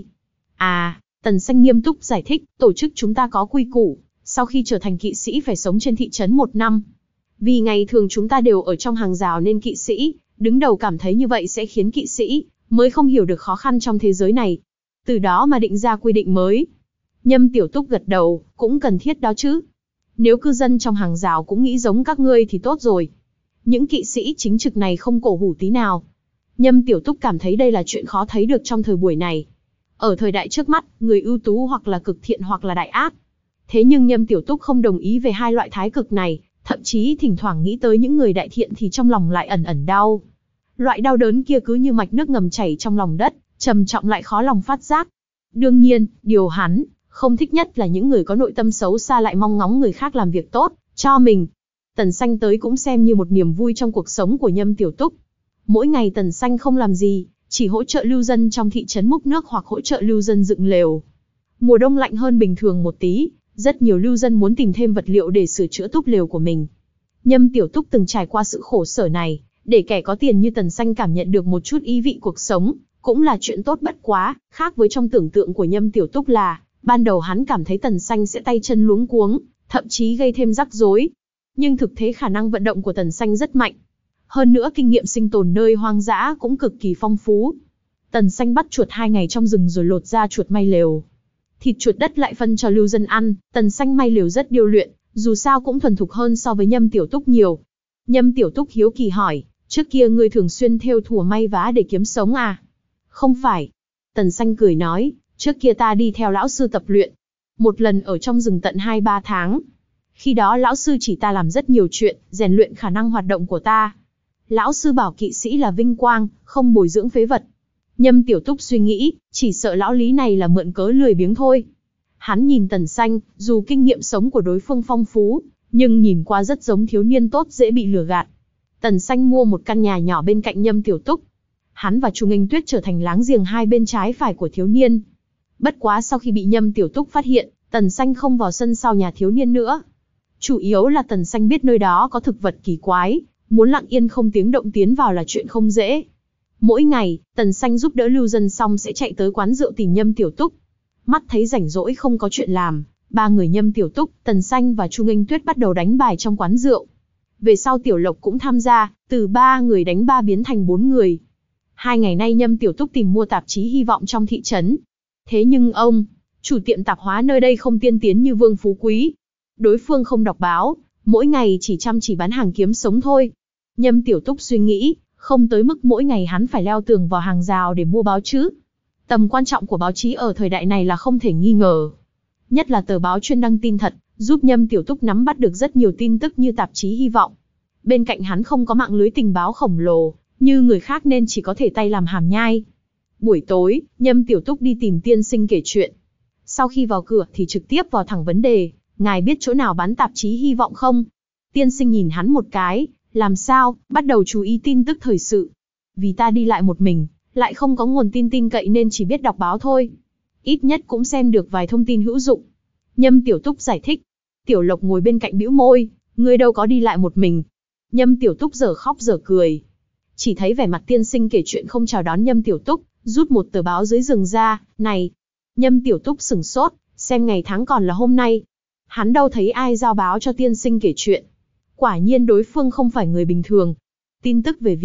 À, Tần Xanh nghiêm túc giải thích, tổ chức chúng ta có quy củ, sau khi trở thành kỵ sĩ phải sống trên thị trấn một năm. Vì ngày thường chúng ta đều ở trong hàng rào nên kỵ sĩ, đứng đầu cảm thấy như vậy sẽ khiến kỵ sĩ, mới không hiểu được khó khăn trong thế giới này. Từ đó mà định ra quy định mới. Nhâm Tiểu Túc gật đầu, cũng cần thiết đó chứ. Nếu cư dân trong hàng rào cũng nghĩ giống các ngươi thì tốt rồi. Những kỵ sĩ chính trực này không cổ hủ tí nào. Nhâm Tiểu Túc cảm thấy đây là chuyện khó thấy được trong thời buổi này. Ở thời đại trước mắt, người ưu tú hoặc là cực thiện hoặc là đại ác. Thế nhưng Nhâm Tiểu Túc không đồng ý về hai loại thái cực này, thậm chí thỉnh thoảng nghĩ tới những người đại thiện thì trong lòng lại ẩn ẩn đau. Loại đau đớn kia cứ như mạch nước ngầm chảy trong lòng đất, trầm trọng lại khó lòng phát giác. Đương nhiên, điều hắn không thích nhất là những người có nội tâm xấu xa lại mong ngóng người khác làm việc tốt cho mình. Tần Xanh tới cũng xem như một niềm vui trong cuộc sống của Nhâm Tiểu Túc. Mỗi ngày Tần Xanh không làm gì, chỉ hỗ trợ lưu dân trong thị trấn múc nước hoặc hỗ trợ lưu dân dựng lều. Mùa đông lạnh hơn bình thường một tí, rất nhiều lưu dân muốn tìm thêm vật liệu để sửa chữa túp lều của mình. Nhâm Tiểu Túc từng trải qua sự khổ sở này, để kẻ có tiền như Tần Xanh cảm nhận được một chút ý vị cuộc sống, cũng là chuyện tốt bất quá. Khác với trong tưởng tượng của Nhâm Tiểu Túc là, ban đầu hắn cảm thấy Tần Xanh sẽ tay chân luống cuống, thậm chí gây thêm rắc rối. Nhưng thực tế khả năng vận động của Tần Xanh rất mạnh. Hơn nữa kinh nghiệm sinh tồn nơi hoang dã cũng cực kỳ phong phú. Tần Xanh bắt chuột hai ngày trong rừng rồi lột ra chuột may lều. Thịt chuột đất lại phân cho lưu dân ăn, Tần Xanh may lều rất điêu luyện, dù sao cũng thuần thục hơn so với Nhâm Tiểu Túc nhiều. Nhâm Tiểu Túc hiếu kỳ hỏi, trước kia ngươi thường xuyên thêu thùa may vá để kiếm sống à? Không phải. Tần Xanh cười nói, trước kia ta đi theo lão sư tập luyện. Một lần ở trong rừng tận hai ba tháng. Khi đó lão sư chỉ ta làm rất nhiều chuyện, rèn luyện khả năng hoạt động của ta. Lão sư bảo kỵ sĩ là vinh quang, không bồi dưỡng phế vật. Nhâm Tiểu Túc suy nghĩ, chỉ sợ lão lý này là mượn cớ lười biếng thôi. Hắn nhìn Tần Xanh, dù kinh nghiệm sống của đối phương phong phú, nhưng nhìn qua rất giống thiếu niên tốt dễ bị lừa gạt. Tần Xanh mua một căn nhà nhỏ bên cạnh Nhâm Tiểu Túc. Hắn và Chu Nghênh Tuyết trở thành láng giềng hai bên trái phải của thiếu niên. Bất quá sau khi bị Nhâm Tiểu Túc phát hiện, Tần Xanh không vào sân sau nhà thiếu niên nữa. Chủ yếu là Tần Xanh biết nơi đó có thực vật kỳ quái, muốn lặng yên không tiếng động tiến vào là chuyện không dễ. Mỗi ngày, Tần Xanh giúp đỡ lưu dân xong sẽ chạy tới quán rượu tìm Nhâm Tiểu Túc. Mắt thấy rảnh rỗi không có chuyện làm, ba người Nhâm Tiểu Túc, Tần Xanh và Chu Nghênh Tuyết bắt đầu đánh bài trong quán rượu. Về sau Tiểu Lộc cũng tham gia, từ ba người đánh ba biến thành bốn người. Hai ngày nay Nhâm Tiểu Túc tìm mua tạp chí hy vọng trong thị trấn. Thế nhưng ông, chủ tiệm tạp hóa nơi đây không tiên tiến như Vương Phú Quý. Đối phương không đọc báo, mỗi ngày chỉ chăm chỉ bán hàng kiếm sống thôi. Nhâm Tiểu Túc suy nghĩ, không tới mức mỗi ngày hắn phải leo tường vào hàng rào để mua báo chứ. Tầm quan trọng của báo chí ở thời đại này là không thể nghi ngờ. Nhất là tờ báo chuyên đăng tin thật, giúp Nhâm Tiểu Túc nắm bắt được rất nhiều tin tức như tạp chí hy vọng. Bên cạnh hắn không có mạng lưới tình báo khổng lồ, như người khác nên chỉ có thể tay làm hàm nhai. Buổi tối, Nhâm Tiểu Túc đi tìm tiên sinh kể chuyện. Sau khi vào cửa thì trực tiếp vào thẳng vấn đề, ngài biết chỗ nào bán tạp chí hy vọng không? Tiên sinh nhìn hắn một cái, làm sao, bắt đầu chú ý tin tức thời sự. Vì ta đi lại một mình, lại không có nguồn tin tin cậy nên chỉ biết đọc báo thôi. Ít nhất cũng xem được vài thông tin hữu dụng. Nhâm Tiểu Túc giải thích. Tiểu Lộc ngồi bên cạnh bĩu môi, ngươi đâu có đi lại một mình. Nhâm Tiểu Túc giờ khóc giờ cười. Chỉ thấy vẻ mặt tiên sinh kể chuyện không chào đón Nhâm Tiểu Túc, rút một tờ báo dưới giường ra, này. Nhâm Tiểu Túc sửng sốt, xem ngày tháng còn là hôm nay. Hắn đâu thấy ai giao báo cho tiên sinh kể chuyện. Quả nhiên đối phương không phải người bình thường. Tin tức về việc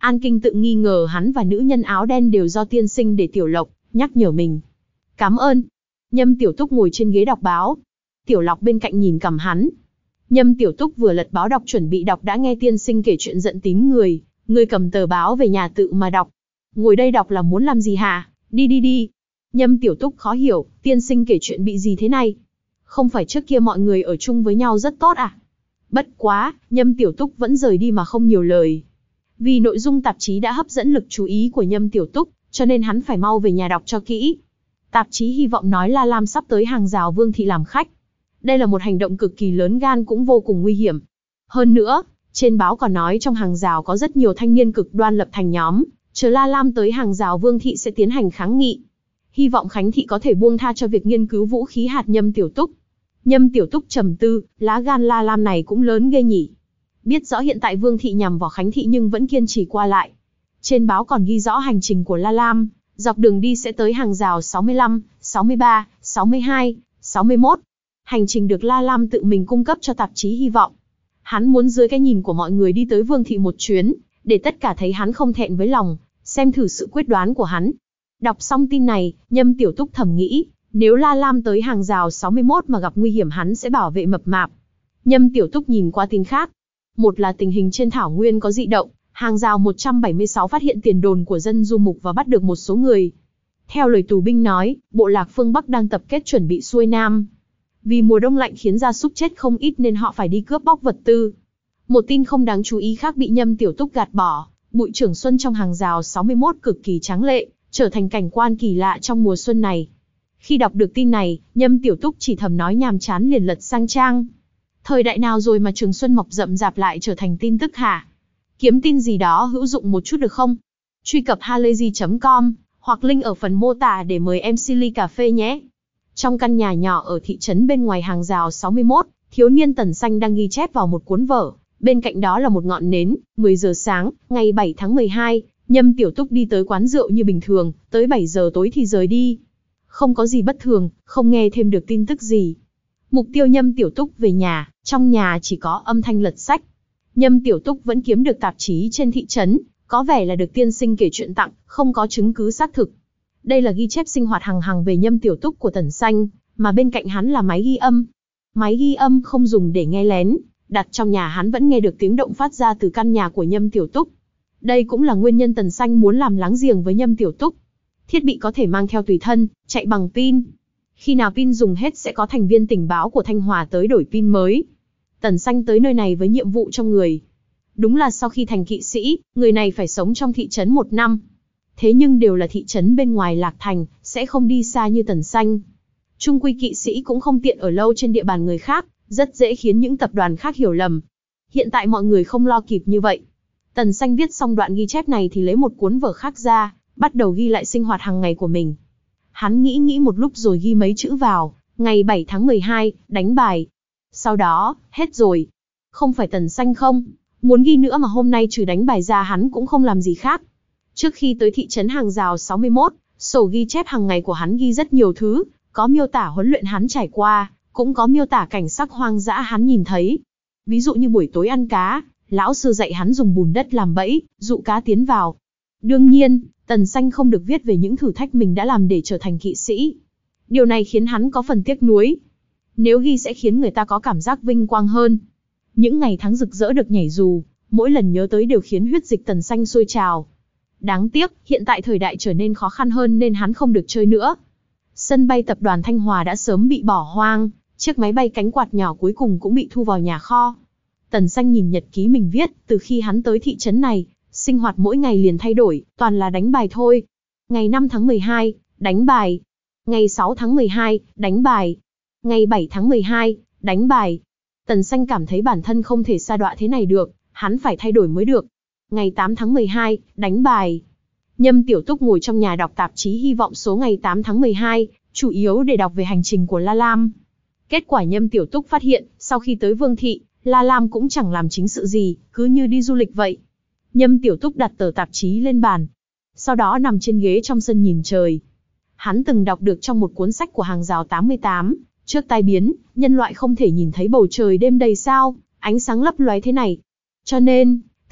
An Kinh tự nghi ngờ hắn và nữ nhân áo đen đều do tiên sinh để Tiểu Lộc, nhắc nhở mình. Cảm ơn. Nhâm Tiểu Túc ngồi trên ghế đọc báo. Tiểu Lộc bên cạnh nhìn cằm hắn. Nhâm Tiểu Túc vừa lật báo đọc chuẩn bị đọc đã nghe tiên sinh kể chuyện giận tím người. Người cầm tờ báo về nhà tự mà đọc. Ngồi đây đọc là muốn làm gì hả? Đi đi đi. Nhâm Tiểu Túc khó hiểu, tiên sinh kể chuyện bị gì thế này? Không phải trước kia mọi người ở chung với nhau rất tốt à? Bất quá, Nhâm Tiểu Túc vẫn rời đi mà không nhiều lời. Vì nội dung tạp chí đã hấp dẫn lực chú ý của Nhâm Tiểu Túc, cho nên hắn phải mau về nhà đọc cho kỹ. Tạp chí hy vọng nói La Lam sắp tới hàng rào Vương thị làm khách. Đây là một hành động cực kỳ lớn gan cũng vô cùng nguy hiểm. Hơn nữa, trên báo còn nói trong hàng rào có rất nhiều thanh niên cực đoan lập thành nhóm, chờ La Lam tới hàng rào Vương thị sẽ tiến hành kháng nghị. Hy vọng Khánh thị có thể buông tha cho việc nghiên cứu vũ khí hạt Nhâm Tiểu Túc. Nhâm Tiểu Túc trầm tư, lá gan La Lam này cũng lớn ghê nhỉ. Biết rõ hiện tại Vương thị nhằm vào Khánh thị nhưng vẫn kiên trì qua lại. Trên báo còn ghi rõ hành trình của La Lam, dọc đường đi sẽ tới hàng rào sáu mươi lăm, sáu mươi ba, sáu mươi hai, sáu mươi mốt. Hành trình được La Lam tự mình cung cấp cho tạp chí hy vọng. Hắn muốn dưới cái nhìn của mọi người đi tới Vương thị một chuyến, để tất cả thấy hắn không thẹn với lòng, xem thử sự quyết đoán của hắn. Đọc xong tin này, Nhâm Tiểu Túc thầm nghĩ, nếu La Lam tới hàng rào sáu mươi mốt mà gặp nguy hiểm hắn sẽ bảo vệ mập mạp. Nhâm Tiểu Túc nhìn qua tin khác. Một là tình hình trên thảo nguyên có dị động, hàng rào một trăm bảy mươi sáu phát hiện tiền đồn của dân du mục và bắt được một số người. Theo lời tù binh nói, bộ lạc phương Bắc đang tập kết chuẩn bị xuôi Nam. Vì mùa đông lạnh khiến gia súc chết không ít nên họ phải đi cướp bóc vật tư. Một tin không đáng chú ý khác bị Nhâm Tiểu Túc gạt bỏ, bụi trưởng xuân trong hàng rào sáu mươi mốt cực kỳ tráng lệ, trở thành cảnh quan kỳ lạ trong mùa xuân này. Khi đọc được tin này, Nhâm Tiểu Túc chỉ thầm nói nhàm chán liền lật sang trang. Thời đại nào rồi mà trường xuân mọc rậm rạp lại trở thành tin tức hả? Kiếm tin gì đó hữu dụng một chút được không? Truy cập halayzi chấm com, hoặc link ở phần mô tả để mời em xê ly cà phê nhé. Trong căn nhà nhỏ ở thị trấn bên ngoài hàng rào sáu mươi mốt, thiếu niên Tần Xanh đang ghi chép vào một cuốn vở. Bên cạnh đó là một ngọn nến. mười giờ sáng, ngày bảy tháng mười hai, Nhâm Tiểu Túc đi tới quán rượu như bình thường, tới bảy giờ tối thì rời đi. Không có gì bất thường, không nghe thêm được tin tức gì. Mục tiêu Nhâm Tiểu Túc về nhà, trong nhà chỉ có âm thanh lật sách. Nhâm Tiểu Túc vẫn kiếm được tạp chí trên thị trấn, có vẻ là được tiên sinh kể chuyện tặng, không có chứng cứ xác thực. Đây là ghi chép sinh hoạt hàng hàng về Nhâm Tiểu Túc của Tần Xanh, mà bên cạnh hắn là máy ghi âm. Máy ghi âm không dùng để nghe lén, đặt trong nhà hắn vẫn nghe được tiếng động phát ra từ căn nhà của Nhâm Tiểu Túc. Đây cũng là nguyên nhân Tần Xanh muốn làm láng giềng với Nhâm Tiểu Túc. Thiết bị có thể mang theo tùy thân, chạy bằng pin. Khi nào pin dùng hết sẽ có thành viên tình báo của Thanh Hòa tới đổi pin mới. Tần Xanh tới nơi này với nhiệm vụ trong người. Đúng là sau khi thành kỵ sĩ, người này phải sống trong thị trấn một năm. Thế nhưng đều là thị trấn bên ngoài Lạc Thành, sẽ không đi xa như Tần Xanh. Trung quy kỵ sĩ cũng không tiện ở lâu trên địa bàn người khác, rất dễ khiến những tập đoàn khác hiểu lầm. Hiện tại mọi người không lo kịp như vậy. Tần Xanh viết xong đoạn ghi chép này thì lấy một cuốn vở khác ra, bắt đầu ghi lại sinh hoạt hàng ngày của mình. Hắn nghĩ nghĩ một lúc rồi ghi mấy chữ vào, ngày bảy tháng mười hai, đánh bài. Sau đó, hết rồi. Không phải Tần Xanh không, muốn ghi nữa mà hôm nay trừ đánh bài ra hắn cũng không làm gì khác. Trước khi tới thị trấn hàng rào sáu mươi mốt, sổ ghi chép hàng ngày của hắn ghi rất nhiều thứ, có miêu tả huấn luyện hắn trải qua, cũng có miêu tả cảnh sắc hoang dã hắn nhìn thấy. Ví dụ như buổi tối ăn cá, lão sư dạy hắn dùng bùn đất làm bẫy, dụ cá tiến vào. Đương nhiên, Tần Xanh không được viết về những thử thách mình đã làm để trở thành kỵ sĩ. Điều này khiến hắn có phần tiếc nuối. Nếu ghi sẽ khiến người ta có cảm giác vinh quang hơn. Những ngày tháng rực rỡ được nhảy dù, mỗi lần nhớ tới đều khiến huyết dịch Tần Xanh sôi trào. Đáng tiếc, hiện tại thời đại trở nên khó khăn hơn nên hắn không được chơi nữa. Sân bay tập đoàn Thanh Hòa đã sớm bị bỏ hoang, chiếc máy bay cánh quạt nhỏ cuối cùng cũng bị thu vào nhà kho. Tần Xanh nhìn nhật ký mình viết, từ khi hắn tới thị trấn này, sinh hoạt mỗi ngày liền thay đổi, toàn là đánh bài thôi. Ngày năm tháng mười hai, đánh bài. Ngày sáu tháng mười hai, đánh bài. Ngày bảy tháng mười hai, đánh bài. Tần Xanh cảm thấy bản thân không thể sa đọa thế này được, hắn phải thay đổi mới được. Ngày tám tháng mười hai, đánh bài. Nhâm Tiểu Túc ngồi trong nhà đọc tạp chí hy vọng số ngày tám tháng mười hai, chủ yếu để đọc về hành trình của La Lam. Kết quả Nhâm Tiểu Túc phát hiện, sau khi tới Vương thị, La Lam cũng chẳng làm chính sự gì, cứ như đi du lịch vậy. Nhâm Tiểu Túc đặt tờ tạp chí lên bàn. Sau đó nằm trên ghế trong sân nhìn trời. Hắn từng đọc được trong một cuốn sách của hàng rào tám mươi tám, trước tai biến, nhân loại không thể nhìn thấy bầu trời đêm đầy sao, ánh sáng lấp lóe thế này. Cho nên,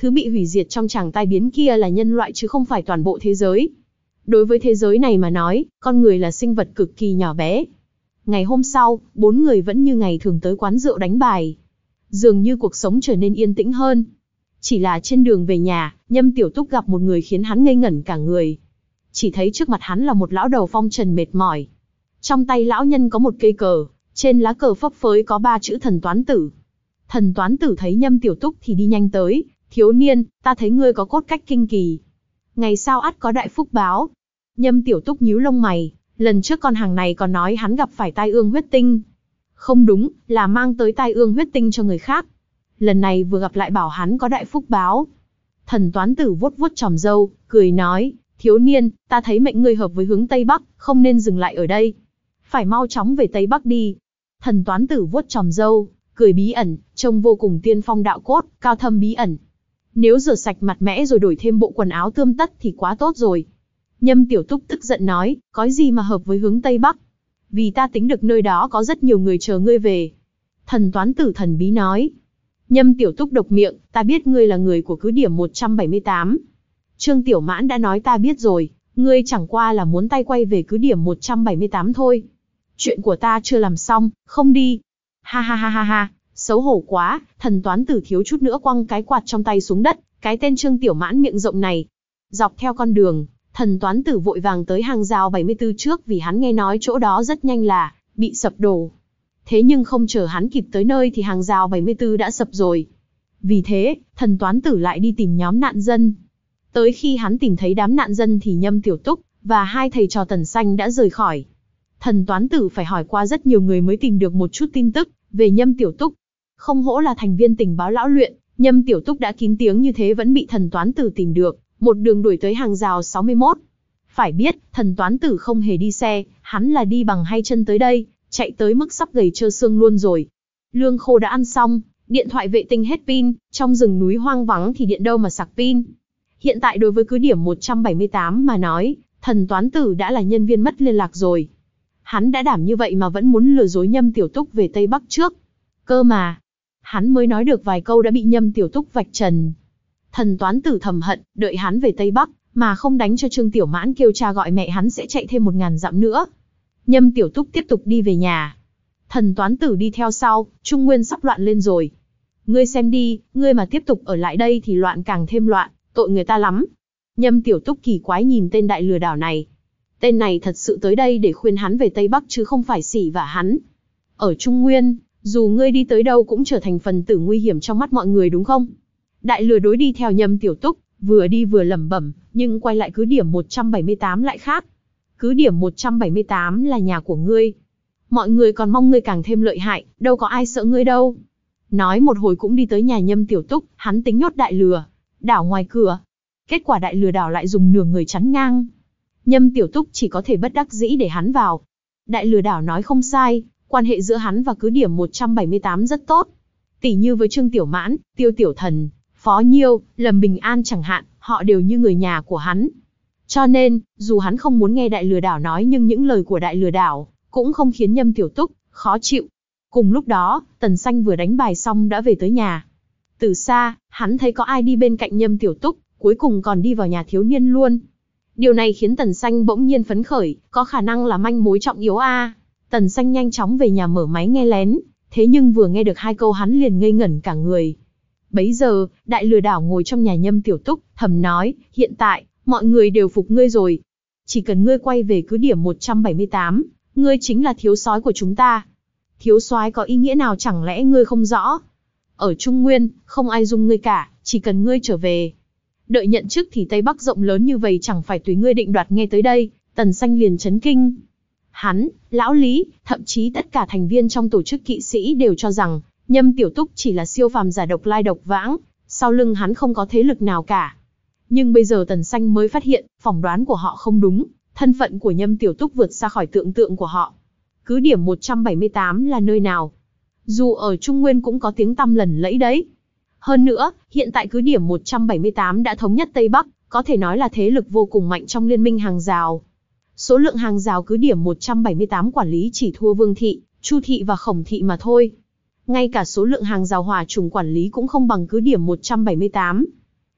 Thứ bị hủy diệt trong tràng tai biến kia là nhân loại chứ không phải toàn bộ thế giới. Đối với thế giới này mà nói, con người là sinh vật cực kỳ nhỏ bé. Ngày hôm sau, bốn người vẫn như ngày thường tới quán rượu đánh bài. Dường như cuộc sống trở nên yên tĩnh hơn. Chỉ là trên đường về nhà, Nhâm Tiểu Túc gặp một người khiến hắn ngây ngẩn cả người. Chỉ thấy trước mặt hắn là một lão đầu phong trần mệt mỏi. Trong tay lão nhân có một cây cờ, trên lá cờ phấp phới có ba chữ Thần Toán Tử. Thần Toán Tử thấy Nhâm Tiểu Túc thì đi nhanh tới, thiếu niên, ta thấy ngươi có cốt cách kinh kỳ. Ngày sau ắt có đại phúc báo. Nhâm Tiểu Túc nhíu lông mày, lần trước con hàng này còn nói hắn gặp phải tai ương huyết tinh. Không đúng, là mang tới tai ương huyết tinh cho người khác. Lần này vừa gặp lại bảo hắn có đại phúc báo. Thần Toán Tử vuốt vuốt chòm râu, cười nói, thiếu niên, ta thấy mệnh ngươi hợp với hướng Tây Bắc, không nên dừng lại ở đây. Phải mau chóng về Tây Bắc đi. Thần Toán Tử vuốt chòm râu, cười bí ẩn, trông vô cùng tiên phong đạo cốt, cao thâm bí ẩn. Nếu rửa sạch mặt mẽ rồi đổi thêm bộ quần áo tươm tất thì quá tốt rồi. Nhâm Tiểu Túc tức giận nói, có gì mà hợp với hướng Tây Bắc? Vì ta tính được nơi đó có rất nhiều người chờ ngươi về. Thần Toán Tử thần bí nói. Nhâm Tiểu Túc độc miệng, ta biết ngươi là người của cứ điểm một trăm bảy mươi tám. Trương Tiểu Mãn đã nói ta biết rồi, ngươi chẳng qua là muốn tay quay về cứ điểm một trăm bảy mươi tám thôi. Chuyện của ta chưa làm xong, không đi. Ha ha ha ha ha, xấu hổ quá, Thần Toán Tử thiếu chút nữa quăng cái quạt trong tay xuống đất, cái tên Trương Tiểu Mãn miệng rộng này. Dọc theo con đường, Thần Toán Tử vội vàng tới hàng rào bảy mươi tư trước vì hắn nghe nói chỗ đó rất nhanh là bị sập đổ. Thế nhưng không chờ hắn kịp tới nơi thì hàng rào bảy mươi tư đã sập rồi. Vì thế, Thần Toán Tử lại đi tìm nhóm nạn dân. Tới khi hắn tìm thấy đám nạn dân thì Nhâm Tiểu Túc và hai thầy trò Tần Xanh đã rời khỏi. Thần Toán Tử phải hỏi qua rất nhiều người mới tìm được một chút tin tức về Nhâm Tiểu Túc. Không hổ là thành viên tình báo lão luyện, Nhâm Tiểu Túc đã kín tiếng như thế vẫn bị Thần Toán Tử tìm được, một đường đuổi tới hàng rào sáu mươi mốt. Phải biết, Thần Toán Tử không hề đi xe, hắn là đi bằng hai chân tới đây, chạy tới mức sắp gầy trơ xương luôn rồi. Lương khô đã ăn xong, điện thoại vệ tinh hết pin, trong rừng núi hoang vắng thì điện đâu mà sạc pin. Hiện tại đối với cứ điểm một trăm bảy mươi tám mà nói, Thần Toán Tử đã là nhân viên mất liên lạc rồi. Hắn đã đảm như vậy mà vẫn muốn lừa dối Nhâm Tiểu Túc về Tây Bắc trước. Cơ mà, hắn mới nói được vài câu đã bị Nhâm Tiểu Túc vạch trần. Thần Toán Tử thầm hận, đợi hắn về Tây Bắc, mà không đánh cho Trương Tiểu Mãn kêu cha gọi mẹ hắn sẽ chạy thêm một ngàn dặm nữa. Nhâm Tiểu Túc tiếp tục đi về nhà. Thần Toán Tử đi theo sau, Trung Nguyên sắp loạn lên rồi. Ngươi xem đi, ngươi mà tiếp tục ở lại đây thì loạn càng thêm loạn, tội người ta lắm. Nhâm Tiểu Túc kỳ quái nhìn tên đại lừa đảo này. Tên này thật sự tới đây để khuyên hắn về Tây Bắc chứ không phải xỉ vả hắn. Ở Trung Nguyên, dù ngươi đi tới đâu cũng trở thành phần tử nguy hiểm trong mắt mọi người đúng không? Đại lừa đối đi theo Nhâm Tiểu Túc, vừa đi vừa lẩm bẩm, nhưng quay lại cứ điểm một trăm bảy mươi tám lại khác. Cứ điểm một trăm bảy mươi tám là nhà của ngươi. Mọi người còn mong ngươi càng thêm lợi hại, đâu có ai sợ ngươi đâu. Nói một hồi cũng đi tới nhà Nhâm Tiểu Túc, hắn tính nhốt đại lừa, đảo ngoài cửa. Kết quả đại lừa đảo lại dùng nửa người chắn ngang. Nhâm Tiểu Túc chỉ có thể bất đắc dĩ để hắn vào. Đại lừa đảo nói không sai, quan hệ giữa hắn và cứ điểm một trăm bảy mươi tám rất tốt. Tỉ như với Trương Tiểu Mãn, Tiêu Tiểu Thần, Phó Nhiêu, Lâm Bình An chẳng hạn, họ đều như người nhà của hắn. Cho nên, dù hắn không muốn nghe đại lừa đảo nói nhưng những lời của đại lừa đảo cũng không khiến Nhâm Tiểu Túc khó chịu. Cùng lúc đó, Tần Xanh vừa đánh bài xong đã về tới nhà. Từ xa, hắn thấy có ai đi bên cạnh Nhâm Tiểu Túc, cuối cùng còn đi vào nhà thiếu niên luôn. Điều này khiến Tần Xanh bỗng nhiên phấn khởi, có khả năng là manh mối trọng yếu a. À. Tần Xanh nhanh chóng về nhà mở máy nghe lén, thế nhưng vừa nghe được hai câu hắn liền ngây ngẩn cả người. Bấy giờ, đại lừa đảo ngồi trong nhà Nhâm Tiểu Túc, thầm nói, hiện tại, mọi người đều phục ngươi rồi. Chỉ cần ngươi quay về cứ điểm một trăm bảy mươi tám, ngươi chính là thiếu soái của chúng ta. Thiếu soái có ý nghĩa nào chẳng lẽ ngươi không rõ? Ở Trung Nguyên, không ai dung ngươi cả, chỉ cần ngươi trở về. Đợi nhận chức thì Tây Bắc rộng lớn như vậy chẳng phải tùy ngươi định đoạt. Nghe tới đây, Tần Xanh liền chấn kinh. Hắn, Lão Lý, thậm chí tất cả thành viên trong tổ chức kỵ sĩ đều cho rằng, Nhâm Tiểu Túc chỉ là siêu phàm giả độc lai độc vãng, sau lưng hắn không có thế lực nào cả. Nhưng bây giờ Tần Xanh mới phát hiện, phỏng đoán của họ không đúng, thân phận của Nhâm Tiểu Túc vượt xa khỏi tưởng tượng của họ. Cứ điểm một trăm bảy mươi tám là nơi nào? Dù ở Trung Nguyên cũng có tiếng tăm lừng lẫy đấy. Hơn nữa, hiện tại cứ điểm một trăm bảy mươi tám đã thống nhất Tây Bắc, có thể nói là thế lực vô cùng mạnh trong liên minh hàng rào. Số lượng hàng rào cứ điểm một trăm bảy mươi tám quản lý chỉ thua Vương Thị, Chu Thị và Khổng Thị mà thôi. Ngay cả số lượng hàng rào hỏa trùng quản lý cũng không bằng cứ điểm một trăm bảy mươi tám.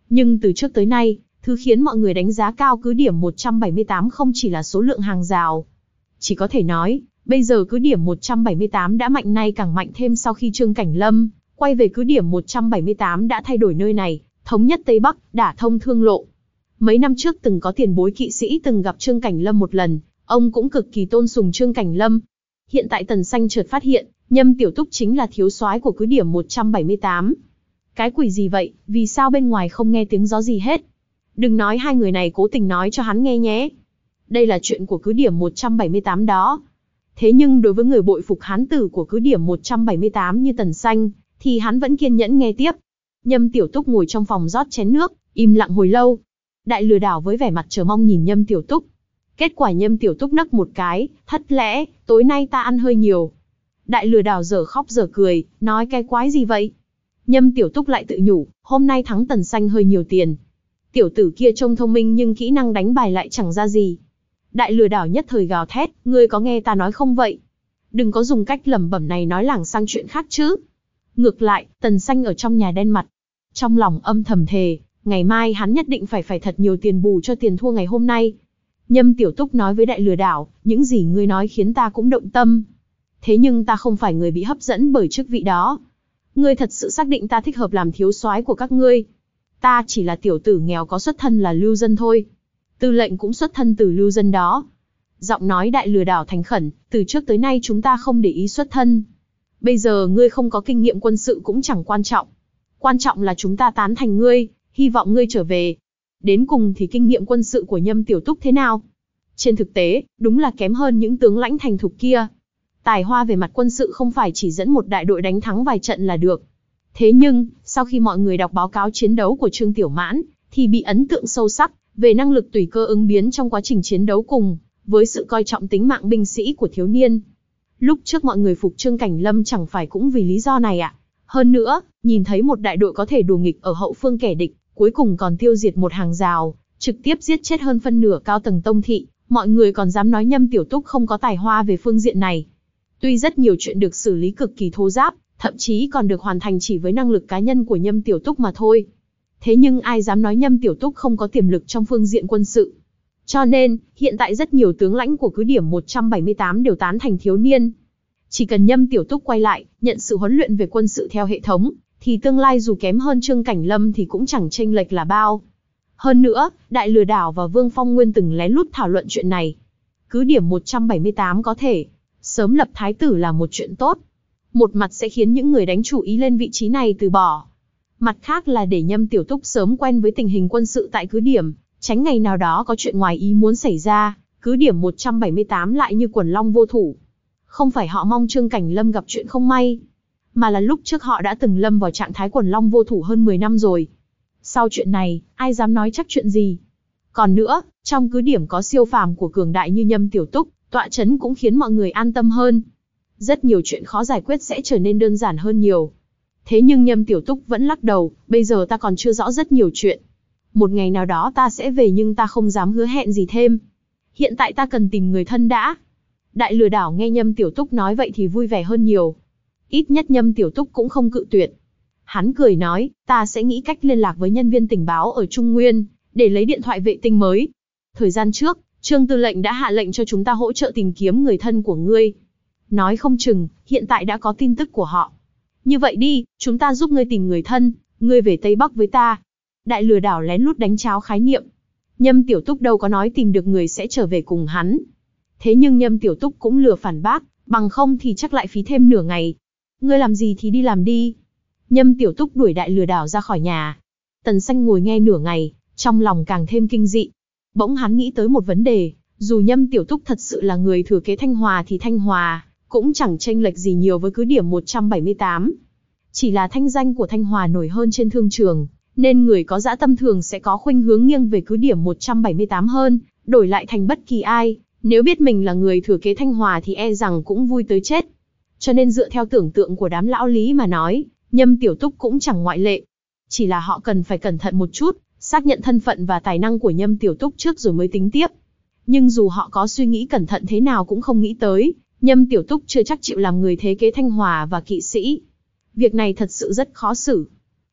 Nhưng từ trước tới nay, thứ khiến mọi người đánh giá cao cứ điểm một trăm bảy mươi tám không chỉ là số lượng hàng rào. Chỉ có thể nói, bây giờ cứ điểm một trăm bảy mươi tám đã mạnh nay càng mạnh thêm sau khi Trương Cảnh Lâm quay về cứ điểm một trăm bảy mươi tám đã thay đổi nơi này, thống nhất Tây Bắc, đả thông thương lộ. Mấy năm trước từng có tiền bối kỵ sĩ từng gặp Trương Cảnh Lâm một lần, ông cũng cực kỳ tôn sùng Trương Cảnh Lâm. Hiện tại Tần Xanh chợt phát hiện, Nhâm Tiểu Túc chính là thiếu soái của cứ điểm một trăm bảy mươi tám. Cái quỷ gì vậy, vì sao bên ngoài không nghe tiếng gió gì hết? Đừng nói hai người này cố tình nói cho hắn nghe nhé. Đây là chuyện của cứ điểm một trăm bảy mươi tám đó. Thế nhưng đối với người bội phục hán tử của cứ điểm một trăm bảy mươi tám như Tần Xanh, thì hắn vẫn kiên nhẫn nghe tiếp. Nhâm Tiểu Túc ngồi trong phòng rót chén nước, im lặng hồi lâu. Đại lừa đảo với vẻ mặt chờ mong nhìn Nhâm Tiểu Túc. Kết quả Nhâm Tiểu Túc nấc một cái, thất lẽ, tối nay ta ăn hơi nhiều. Đại lừa đảo dở khóc dở cười, nói cái quái gì vậy? Nhâm Tiểu Túc lại tự nhủ, hôm nay thắng Tần Xanh hơi nhiều tiền. Tiểu tử kia trông thông minh nhưng kỹ năng đánh bài lại chẳng ra gì. Đại lừa đảo nhất thời gào thét, ngươi có nghe ta nói không vậy? Đừng có dùng cách lẩm bẩm này nói lảng sang chuyện khác chứ. Ngược lại, Tần Xanh ở trong nhà đen mặt. Trong lòng âm thầm thề, ngày mai hắn nhất định phải phải thật nhiều tiền bù cho tiền thua ngày hôm nay. Nhâm Tiểu Túc nói với đại lừa đảo, những gì ngươi nói khiến ta cũng động tâm. Thế nhưng ta không phải người bị hấp dẫn bởi chức vị đó. Ngươi thật sự xác định ta thích hợp làm thiếu soái của các ngươi. Ta chỉ là tiểu tử nghèo có xuất thân là lưu dân thôi. Tư lệnh cũng xuất thân từ lưu dân đó. Giọng nói đại lừa đảo thành khẩn, từ trước tới nay chúng ta không để ý xuất thân. Bây giờ ngươi không có kinh nghiệm quân sự cũng chẳng quan trọng. Quan trọng là chúng ta tán thành ngươi, hy vọng ngươi trở về. Đến cùng thì kinh nghiệm quân sự của Nhâm Tiểu Túc thế nào? Trên thực tế, đúng là kém hơn những tướng lãnh thành thục kia. Tài hoa về mặt quân sự không phải chỉ dẫn một đại đội đánh thắng vài trận là được. Thế nhưng, sau khi mọi người đọc báo cáo chiến đấu của Trương Tiểu Mãn, thì bị ấn tượng sâu sắc về năng lực tùy cơ ứng biến trong quá trình chiến đấu cùng với sự coi trọng tính mạng binh sĩ của thiếu niên. Lúc trước mọi người phục Trương Cảnh Lâm chẳng phải cũng vì lý do này ạ. À? Hơn nữa, nhìn thấy một đại đội có thể đùa nghịch ở hậu phương kẻ địch, cuối cùng còn tiêu diệt một hàng rào, trực tiếp giết chết hơn phân nửa cao tầng tông thị, mọi người còn dám nói Nhâm Tiểu Túc không có tài hoa về phương diện này. Tuy rất nhiều chuyện được xử lý cực kỳ thô ráp, thậm chí còn được hoàn thành chỉ với năng lực cá nhân của Nhâm Tiểu Túc mà thôi. Thế nhưng ai dám nói Nhâm Tiểu Túc không có tiềm lực trong phương diện quân sự. Cho nên, hiện tại rất nhiều tướng lãnh của cứ điểm một trăm bảy mươi tám đều tán thành thiếu niên. Chỉ cần Nhâm Tiểu Túc quay lại, nhận sự huấn luyện về quân sự theo hệ thống, thì tương lai dù kém hơn Trương Cảnh Lâm thì cũng chẳng chênh lệch là bao. Hơn nữa, Đại Lừa Đảo và Vương Phong Nguyên từng lén lút thảo luận chuyện này. Cứ điểm một trăm bảy mươi tám có thể sớm lập thái tử là một chuyện tốt. Một mặt sẽ khiến những người đánh chủ ý lên vị trí này từ bỏ. Mặt khác là để Nhâm Tiểu Túc sớm quen với tình hình quân sự tại cứ điểm, tránh ngày nào đó có chuyện ngoài ý muốn xảy ra, cứ điểm một trăm bảy mươi tám lại như quần long vô thủ. Không phải họ mong Trương Cảnh Lâm gặp chuyện không may, mà là lúc trước họ đã từng lâm vào trạng thái quần long vô thủ hơn mười năm rồi. Sau chuyện này, ai dám nói chắc chuyện gì? Còn nữa, trong cứ điểm có siêu phàm của cường đại như Nhâm Tiểu Túc, tọa chấn cũng khiến mọi người an tâm hơn. Rất nhiều chuyện khó giải quyết sẽ trở nên đơn giản hơn nhiều. Thế nhưng Nhâm Tiểu Túc vẫn lắc đầu, bây giờ ta còn chưa rõ rất nhiều chuyện. Một ngày nào đó ta sẽ về nhưng ta không dám hứa hẹn gì thêm. Hiện tại ta cần tìm người thân đã. Đại Lừa Đảo nghe Nhâm Tiểu Túc nói vậy thì vui vẻ hơn nhiều. Ít nhất Nhâm Tiểu Túc cũng không cự tuyệt. Hắn cười nói, ta sẽ nghĩ cách liên lạc với nhân viên tình báo ở Trung Nguyên, để lấy điện thoại vệ tinh mới. Thời gian trước, Trương Tư lệnh đã hạ lệnh cho chúng ta hỗ trợ tìm kiếm người thân của ngươi. Nói không chừng, hiện tại đã có tin tức của họ. Như vậy đi, chúng ta giúp ngươi tìm người thân, ngươi về Tây Bắc với ta. Đại Lừa Đảo lén lút đánh cháo khái niệm. Nhâm Tiểu Túc đâu có nói tìm được người sẽ trở về cùng hắn. Thế nhưng Nhâm Tiểu Túc cũng lừa phản bác, bằng không thì chắc lại phí thêm nửa ngày. Ngươi làm gì thì đi làm đi. Nhâm Tiểu Túc đuổi Đại Lừa Đảo ra khỏi nhà. Tần Xanh ngồi nghe nửa ngày, trong lòng càng thêm kinh dị. Bỗng hắn nghĩ tới một vấn đề, dù Nhâm Tiểu Túc thật sự là người thừa kế Thanh Hòa thì Thanh Hòa cũng chẳng chênh lệch gì nhiều với cứ điểm một trăm bảy mươi tám. Chỉ là thanh danh của Thanh Hòa nổi hơn trên thương trường, nên người có dã tâm thường sẽ có khuynh hướng nghiêng về cứ điểm một trăm bảy mươi tám hơn, đổi lại thành bất kỳ ai, nếu biết mình là người thừa kế Thanh Hòa thì e rằng cũng vui tới chết. Cho nên dựa theo tưởng tượng của đám lão Lý mà nói, Nhâm Tiểu Túc cũng chẳng ngoại lệ. Chỉ là họ cần phải cẩn thận một chút, xác nhận thân phận và tài năng của Nhâm Tiểu Túc trước rồi mới tính tiếp. Nhưng dù họ có suy nghĩ cẩn thận thế nào cũng không nghĩ tới, Nhâm Tiểu Túc chưa chắc chịu làm người thế kế Thanh Hòa và kỵ sĩ. Việc này thật sự rất khó xử.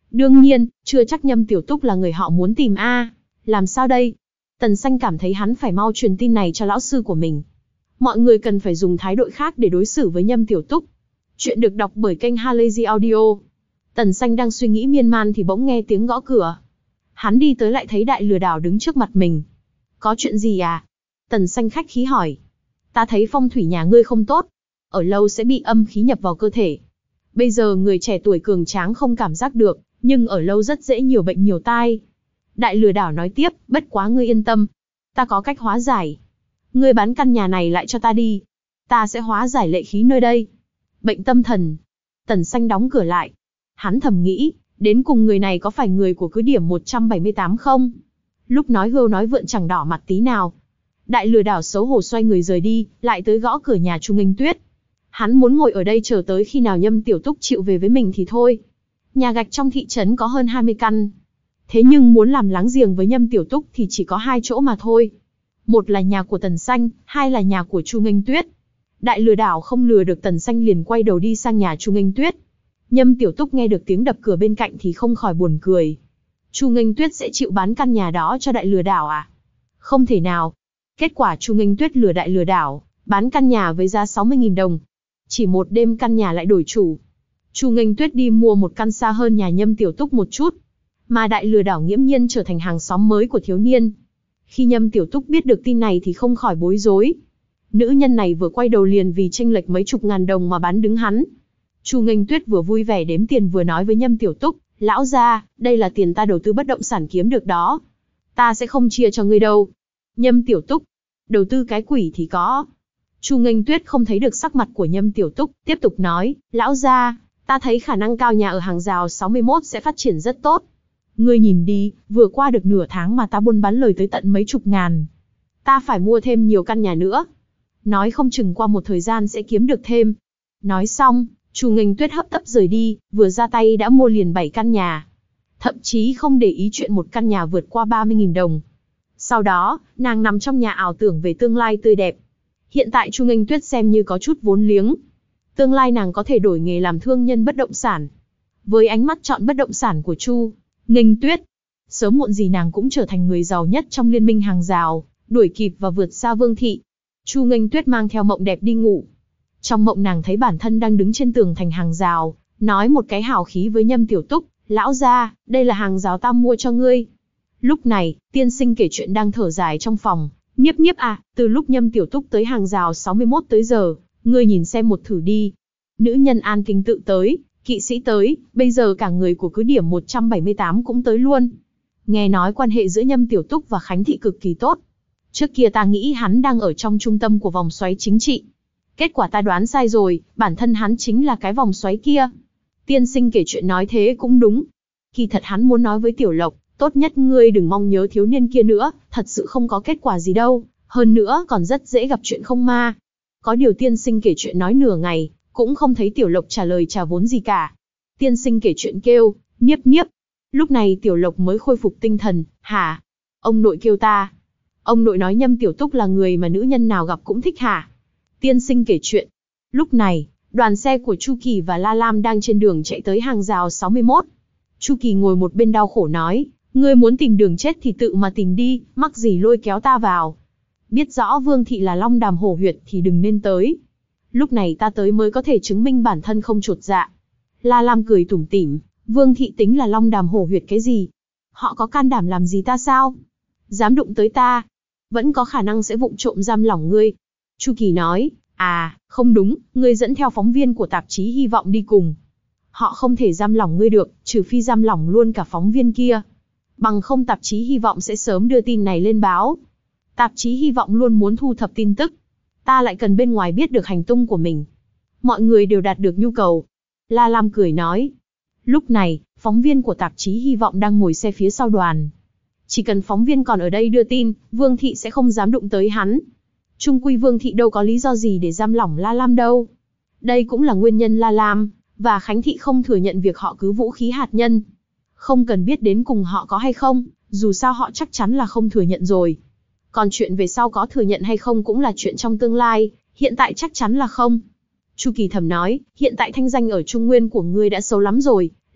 Đương nhiên, chưa chắc Nhâm Tiểu Túc là người họ muốn tìm a. Làm sao đây? Tần Xanh cảm thấy hắn phải mau truyền tin này cho lão sư của mình. Mọi người cần phải dùng thái độ khác để đối xử với Nhâm Tiểu Túc. Chuyện được đọc bởi kênh Halazy Audio. Tần Xanh đang suy nghĩ miên man thì bỗng nghe tiếng gõ cửa. Hắn đi tới lại thấy Đại Lừa Đảo đứng trước mặt mình. Có chuyện gì à? Tần Xanh khách khí hỏi. Ta thấy phong thủy nhà ngươi không tốt. Ở lâu sẽ bị âm khí nhập vào cơ thể. Bây giờ người trẻ tuổi cường tráng không cảm giác được, nhưng ở lâu rất dễ nhiều bệnh nhiều tai. Đại Lừa Đảo nói tiếp, bất quá ngươi yên tâm. Ta có cách hóa giải. Ngươi bán căn nhà này lại cho ta đi. Ta sẽ hóa giải lệ khí nơi đây. Bệnh tâm thần. Tần Xanh đóng cửa lại. Hắn thầm nghĩ, đến cùng người này có phải người của cứ điểm một trăm bảy mươi tám không? Lúc nói hưu nói vượn chẳng đỏ mặt tí nào. Đại Lừa Đảo xấu hổ xoay người rời đi, lại tới gõ cửa nhà Chu Nghênh Tuyết. Hắn muốn ngồi ở đây chờ tới khi nào Nhâm Tiểu Túc chịu về với mình thì thôi. Nhà gạch trong thị trấn có hơn hai mươi căn. Thế nhưng muốn làm láng giềng với Nhâm Tiểu Túc thì chỉ có hai chỗ mà thôi. Một là nhà của Tần Xanh, hai là nhà của Chu Nghênh Tuyết. Đại Lừa Đảo không lừa được Tần Xanh liền quay đầu đi sang nhà Chu Nghênh Tuyết. Nhâm Tiểu Túc nghe được tiếng đập cửa bên cạnh thì không khỏi buồn cười. Chu Nghênh Tuyết sẽ chịu bán căn nhà đó cho Đại Lừa Đảo à? Không thể nào. Kết quả Chu Nghênh Tuyết lừa Đại Lừa Đảo, bán căn nhà với giá sáu mươi nghìn đồng. Chỉ một đêm căn nhà lại đổi chủ. Chu Nghênh Tuyết đi mua một căn xa hơn nhà Nhâm Tiểu Túc một chút. Mà Đại Lừa Đảo nghiễm nhiên trở thành hàng xóm mới của thiếu niên. Khi Nhâm Tiểu Túc biết được tin này thì không khỏi bối rối. Nữ nhân này vừa quay đầu liền vì chênh lệch mấy chục ngàn đồng mà bán đứng hắn. Chu Nghênh Tuyết vừa vui vẻ đếm tiền vừa nói với Nhâm Tiểu Túc, lão gia, đây là tiền ta đầu tư bất động sản kiếm được đó. Ta sẽ không chia cho ngươi đâu. Nhâm Tiểu Túc, đầu tư cái quỷ thì có. Chu Nghênh Tuyết không thấy được sắc mặt của Nhâm Tiểu Túc, tiếp tục nói, lão gia, ta thấy khả năng cao nhà ở hàng rào sáu mươi mốt sẽ phát triển rất tốt. Ngươi nhìn đi, vừa qua được nửa tháng mà ta buôn bán lời tới tận mấy chục ngàn. Ta phải mua thêm nhiều căn nhà nữa. Nói không chừng qua một thời gian sẽ kiếm được thêm. Nói xong, Chu Nghênh Tuyết hấp tấp rời đi, vừa ra tay đã mua liền bảy căn nhà. Thậm chí không để ý chuyện một căn nhà vượt qua ba mươi nghìn đồng. Sau đó, nàng nằm trong nhà ảo tưởng về tương lai tươi đẹp. Hiện tại Chu Nghênh Tuyết xem như có chút vốn liếng. Tương lai nàng có thể đổi nghề làm thương nhân bất động sản. Với ánh mắt chọn bất động sản của Chu Nghênh Tuyết, sớm muộn gì nàng cũng trở thành người giàu nhất trong liên minh hàng rào, đuổi kịp và vượt xa Vương thị. Chu Nghênh Tuyết mang theo mộng đẹp đi ngủ. Trong mộng nàng thấy bản thân đang đứng trên tường thành hàng rào, nói một cái hào khí với Nhâm Tiểu Túc, lão gia, đây là hàng rào ta mua cho ngươi. Lúc này, tiên sinh kể chuyện đang thở dài trong phòng, Niếp Niếp à, từ lúc Nhâm Tiểu Túc tới hàng rào sáu mươi mốt tới giờ, ngươi nhìn xem một thử đi. Nữ nhân An Kinh tự tới, kỵ sĩ tới, bây giờ cả người của cứ điểm một trăm bảy mươi tám cũng tới luôn. Nghe nói quan hệ giữa Nhâm Tiểu Túc và Khánh Thị cực kỳ tốt. Trước kia ta nghĩ hắn đang ở trong trung tâm của vòng xoáy chính trị. Kết quả ta đoán sai rồi, bản thân hắn chính là cái vòng xoáy kia. Tiên sinh kể chuyện nói thế cũng đúng. Kỳ thật hắn muốn nói với Tiểu Lộc, tốt nhất ngươi đừng mong nhớ thiếu niên kia nữa, thật sự không có kết quả gì đâu, hơn nữa còn rất dễ gặp chuyện không ma. Có điều tiên sinh kể chuyện nói nửa ngày, cũng không thấy Tiểu Lộc trả lời trả vốn gì cả. Tiên sinh kể chuyện kêu, Niếp Niếp. Lúc này Tiểu Lộc mới khôi phục tinh thần, hả? Ông nội kêu ta. Ông nội nói Nhâm Tiểu Túc là người mà nữ nhân nào gặp cũng thích hả? Tiên sinh kể chuyện. Lúc này, đoàn xe của Chu Kỳ và La Lam đang trên đường chạy tới hàng rào sáu mươi mốt. Chu Kỳ ngồi một bên đau khổ nói, ngươi muốn tìm đường chết thì tự mà tìm đi, mắc gì lôi kéo ta vào. Biết rõ Vương thị là long đàm hổ huyệt thì đừng nên tới. Lúc này ta tới mới có thể chứng minh bản thân không chột dạ. La Lam cười tủm tỉm, Vương thị tính là long đàm hổ huyệt cái gì? Họ có can đảm làm gì ta sao? Dám đụng tới ta, vẫn có khả năng sẽ vụng trộm giam lỏng ngươi. Chu Kỳ nói, à, không đúng, ngươi dẫn theo phóng viên của tạp chí Hy vọng đi cùng. Họ không thể giam lỏng ngươi được, trừ phi giam lỏng luôn cả phóng viên kia. Bằng không tạp chí Hy vọng sẽ sớm đưa tin này lên báo. Tạp chí Hy vọng luôn muốn thu thập tin tức. Ta lại cần bên ngoài biết được hành tung của mình. Mọi người đều đạt được nhu cầu. La Lam cười nói. Lúc này, phóng viên của tạp chí Hy vọng đang ngồi xe phía sau đoàn. Chỉ cần phóng viên còn ở đây đưa tin, Vương thị sẽ không dám đụng tới hắn. Trung quy Vương thị đâu có lý do gì để giam lỏng La Lam đâu. Đây cũng là nguyên nhân La Lam và Khánh thị không thừa nhận việc họ cứ vũ khí hạt nhân. Không cần biết đến cùng họ có hay không, dù sao họ chắc chắn là không thừa nhận rồi. Còn chuyện về sau có thừa nhận hay không cũng là chuyện trong tương lai, hiện tại chắc chắn là không. Chu Kỳ thầm nói, hiện tại thanh danh ở Trung Nguyên của ngươi đã xấu lắm rồi,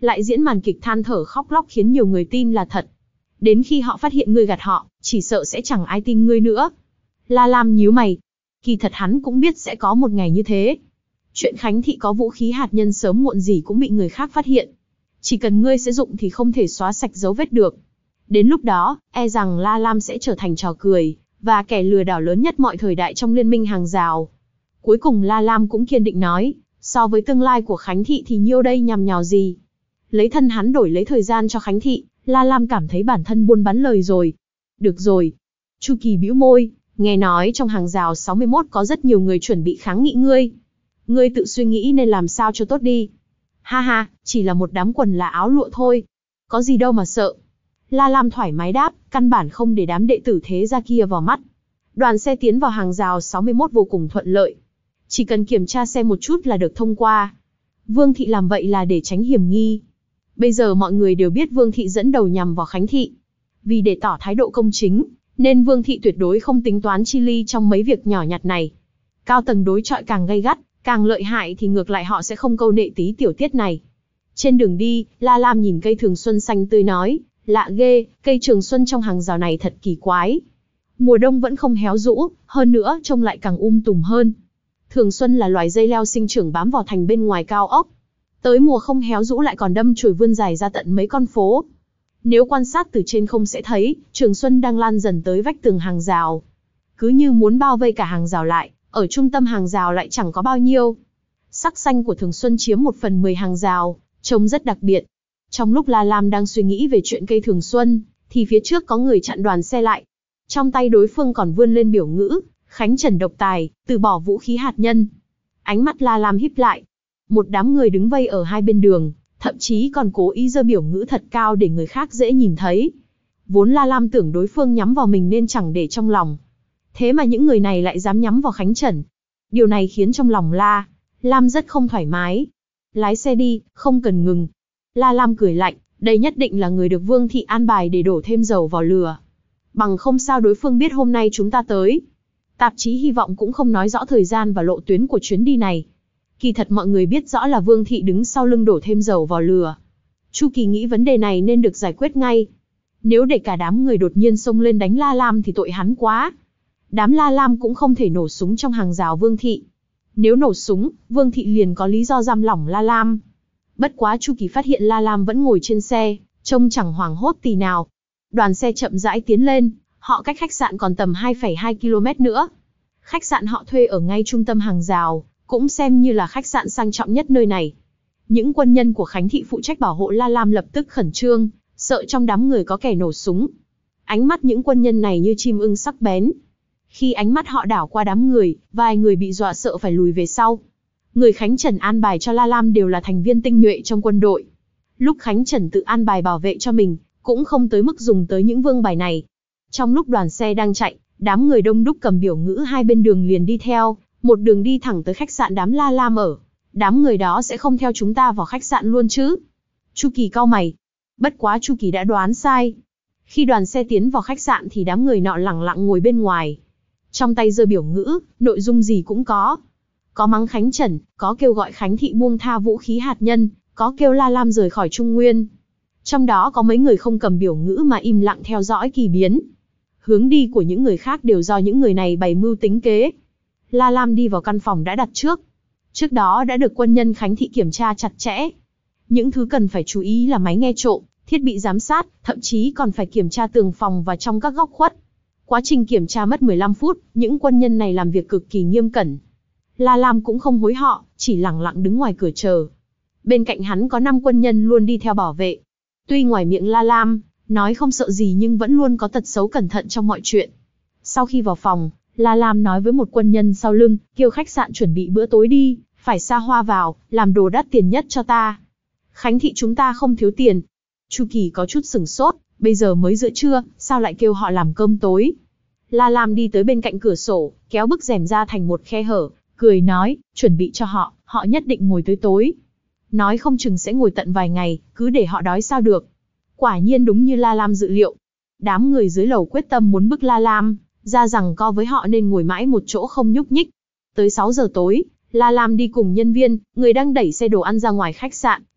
lại diễn màn kịch than thở khóc lóc khiến nhiều người tin là thật. Đến khi họ phát hiện ngươi gạt họ, chỉ sợ sẽ chẳng ai tin ngươi nữa. La Lam nhíu mày. Kỳ thật hắn cũng biết sẽ có một ngày như thế. Chuyện Khánh Thị có vũ khí hạt nhân sớm muộn gì cũng bị người khác phát hiện. Chỉ cần ngươi sử dụng thì không thể xóa sạch dấu vết được. Đến lúc đó, e rằng La Lam sẽ trở thành trò cười, và kẻ lừa đảo lớn nhất mọi thời đại trong liên minh hàng rào. Cuối cùng La Lam cũng kiên định nói, so với tương lai của Khánh Thị thì nhiêu đây nhằm nhò gì. Lấy thân hắn đổi lấy thời gian cho Khánh Thị, La Lam cảm thấy bản thân buôn bán lời rồi. Được rồi. Chu Kỳ bĩu môi, nghe nói trong hàng rào sáu mươi mốt có rất nhiều người chuẩn bị kháng nghị ngươi. Ngươi tự suy nghĩ nên làm sao cho tốt đi. Ha ha, chỉ là một đám quần là áo lụa thôi. Có gì đâu mà sợ. La Lam thoải mái đáp, căn bản không để đám đệ tử thế gia kia vào mắt. Đoàn xe tiến vào hàng rào sáu mươi mốt vô cùng thuận lợi. Chỉ cần kiểm tra xe một chút là được thông qua. Vương Thị làm vậy là để tránh hiểm nghi. Bây giờ mọi người đều biết Vương Thị dẫn đầu nhằm vào Khánh Thị. Vì để tỏ thái độ công chính, nên Vương Thị tuyệt đối không tính toán chi ly trong mấy việc nhỏ nhặt này. Cao tầng đối chọi càng gay gắt, càng lợi hại thì ngược lại họ sẽ không câu nệ tí tiểu tiết này. Trên đường đi, La Lam nhìn cây thường xuân xanh tươi nói, lạ ghê, cây trường xuân trong hàng rào này thật kỳ quái. Mùa đông vẫn không héo rũ, hơn nữa trông lại càng um tùm hơn. Thường xuân là loài dây leo sinh trưởng bám vào thành bên ngoài cao ốc. Tới mùa không héo rũ lại còn đâm chồi vươn dài ra tận mấy con phố. Nếu quan sát từ trên không sẽ thấy, trường xuân đang lan dần tới vách tường hàng rào. Cứ như muốn bao vây cả hàng rào lại, ở trung tâm hàng rào lại chẳng có bao nhiêu. Sắc xanh của thường xuân chiếm một phần mười hàng rào, trông rất đặc biệt. Trong lúc La Lam đang suy nghĩ về chuyện cây thường xuân, thì phía trước có người chặn đoàn xe lại. Trong tay đối phương còn vươn lên biểu ngữ, Khánh Trần độc tài, từ bỏ vũ khí hạt nhân. Ánh mắt La Lam híp lại. Một đám người đứng vây ở hai bên đường, thậm chí còn cố ý giơ biểu ngữ thật cao để người khác dễ nhìn thấy. Vốn La Lam tưởng đối phương nhắm vào mình nên chẳng để trong lòng. Thế mà những người này lại dám nhắm vào Khánh Trần. Điều này khiến trong lòng La Lam rất không thoải mái. Lái xe đi, không cần ngừng. La Lam cười lạnh, đây nhất định là người được Vương Thị an bài để đổ thêm dầu vào lửa. Bằng không sao đối phương biết hôm nay chúng ta tới. Tạp chí Hy vọng cũng không nói rõ thời gian và lộ tuyến của chuyến đi này. Kỳ thật mọi người biết rõ là Vương Thị đứng sau lưng đổ thêm dầu vào lửa. Chu Kỳ nghĩ vấn đề này nên được giải quyết ngay. Nếu để cả đám người đột nhiên xông lên đánh La Lam thì tội hắn quá. Đám La Lam cũng không thể nổ súng trong hàng rào Vương Thị. Nếu nổ súng, Vương Thị liền có lý do giam lỏng La Lam. Bất quá Chu Kỳ phát hiện La Lam vẫn ngồi trên xe, trông chẳng hoảng hốt tì nào. Đoàn xe chậm rãi tiến lên, họ cách khách sạn còn tầm hai phẩy hai ki lô mét nữa. Khách sạn họ thuê ở ngay trung tâm hàng rào, cũng xem như là khách sạn sang trọng nhất nơi này. Những quân nhân của Khánh Thị phụ trách bảo hộ La Lam lập tức khẩn trương, sợ trong đám người có kẻ nổ súng. Ánh mắt những quân nhân này như chim ưng sắc bén. Khi ánh mắt họ đảo qua đám người, vài người bị dọa sợ phải lùi về sau. Người Khánh Trần an bài cho La Lam đều là thành viên tinh nhuệ trong quân đội. Lúc Khánh Trần tự an bài bảo vệ cho mình, cũng không tới mức dùng tới những vương bài này. Trong lúc đoàn xe đang chạy, đám người đông đúc cầm biểu ngữ hai bên đường liền đi theo, một đường đi thẳng tới khách sạn đám La Lam ở. Đám người đó sẽ không theo chúng ta vào khách sạn luôn chứ? Chu Kỳ cau mày. Bất quá Chu Kỳ đã đoán sai. Khi đoàn xe tiến vào khách sạn thì đám người nọ lẳng lặng ngồi bên ngoài. Trong tay giơ biểu ngữ, nội dung gì cũng có. Có mắng Khánh Trần, có kêu gọi Khánh Thị buông tha vũ khí hạt nhân, có kêu La Lam rời khỏi Trung Nguyên. Trong đó có mấy người không cầm biểu ngữ mà im lặng theo dõi kỳ biến. Hướng đi của những người khác đều do những người này bày mưu tính kế. La Lam đi vào căn phòng đã đặt trước. Trước đó đã được quân nhân Khánh Thị kiểm tra chặt chẽ. Những thứ cần phải chú ý là máy nghe trộm, thiết bị giám sát, thậm chí còn phải kiểm tra tường phòng và trong các góc khuất. Quá trình kiểm tra mất mười lăm phút, những quân nhân này làm việc cực kỳ nghiêm cẩn. La Lam cũng không hối họ, chỉ lẳng lặng đứng ngoài cửa chờ. Bên cạnh hắn có năm quân nhân luôn đi theo bảo vệ. Tuy ngoài miệng La Lam nói không sợ gì nhưng vẫn luôn có tật xấu cẩn thận trong mọi chuyện. Sau khi vào phòng, La Lam nói với một quân nhân sau lưng, kêu khách sạn chuẩn bị bữa tối đi, phải xa hoa vào, làm đồ đắt tiền nhất cho ta. Khánh Thị chúng ta không thiếu tiền. Chu Kỳ có chút sửng sốt, bây giờ mới giữa trưa, sao lại kêu họ làm cơm tối? La Lam đi tới bên cạnh cửa sổ, kéo bức rèm ra thành một khe hở, cười nói, chuẩn bị cho họ, họ nhất định ngồi tới tối. Nói không chừng sẽ ngồi tận vài ngày, cứ để họ đói sao được. Quả nhiên đúng như La Lam dự liệu. Đám người dưới lầu quyết tâm muốn bức La Lam ra rằng co với họ nên ngồi mãi một chỗ không nhúc nhích. Tới sáu giờ tối, La Lam đi cùng nhân viên, người đang đẩy xe đồ ăn ra ngoài khách sạn,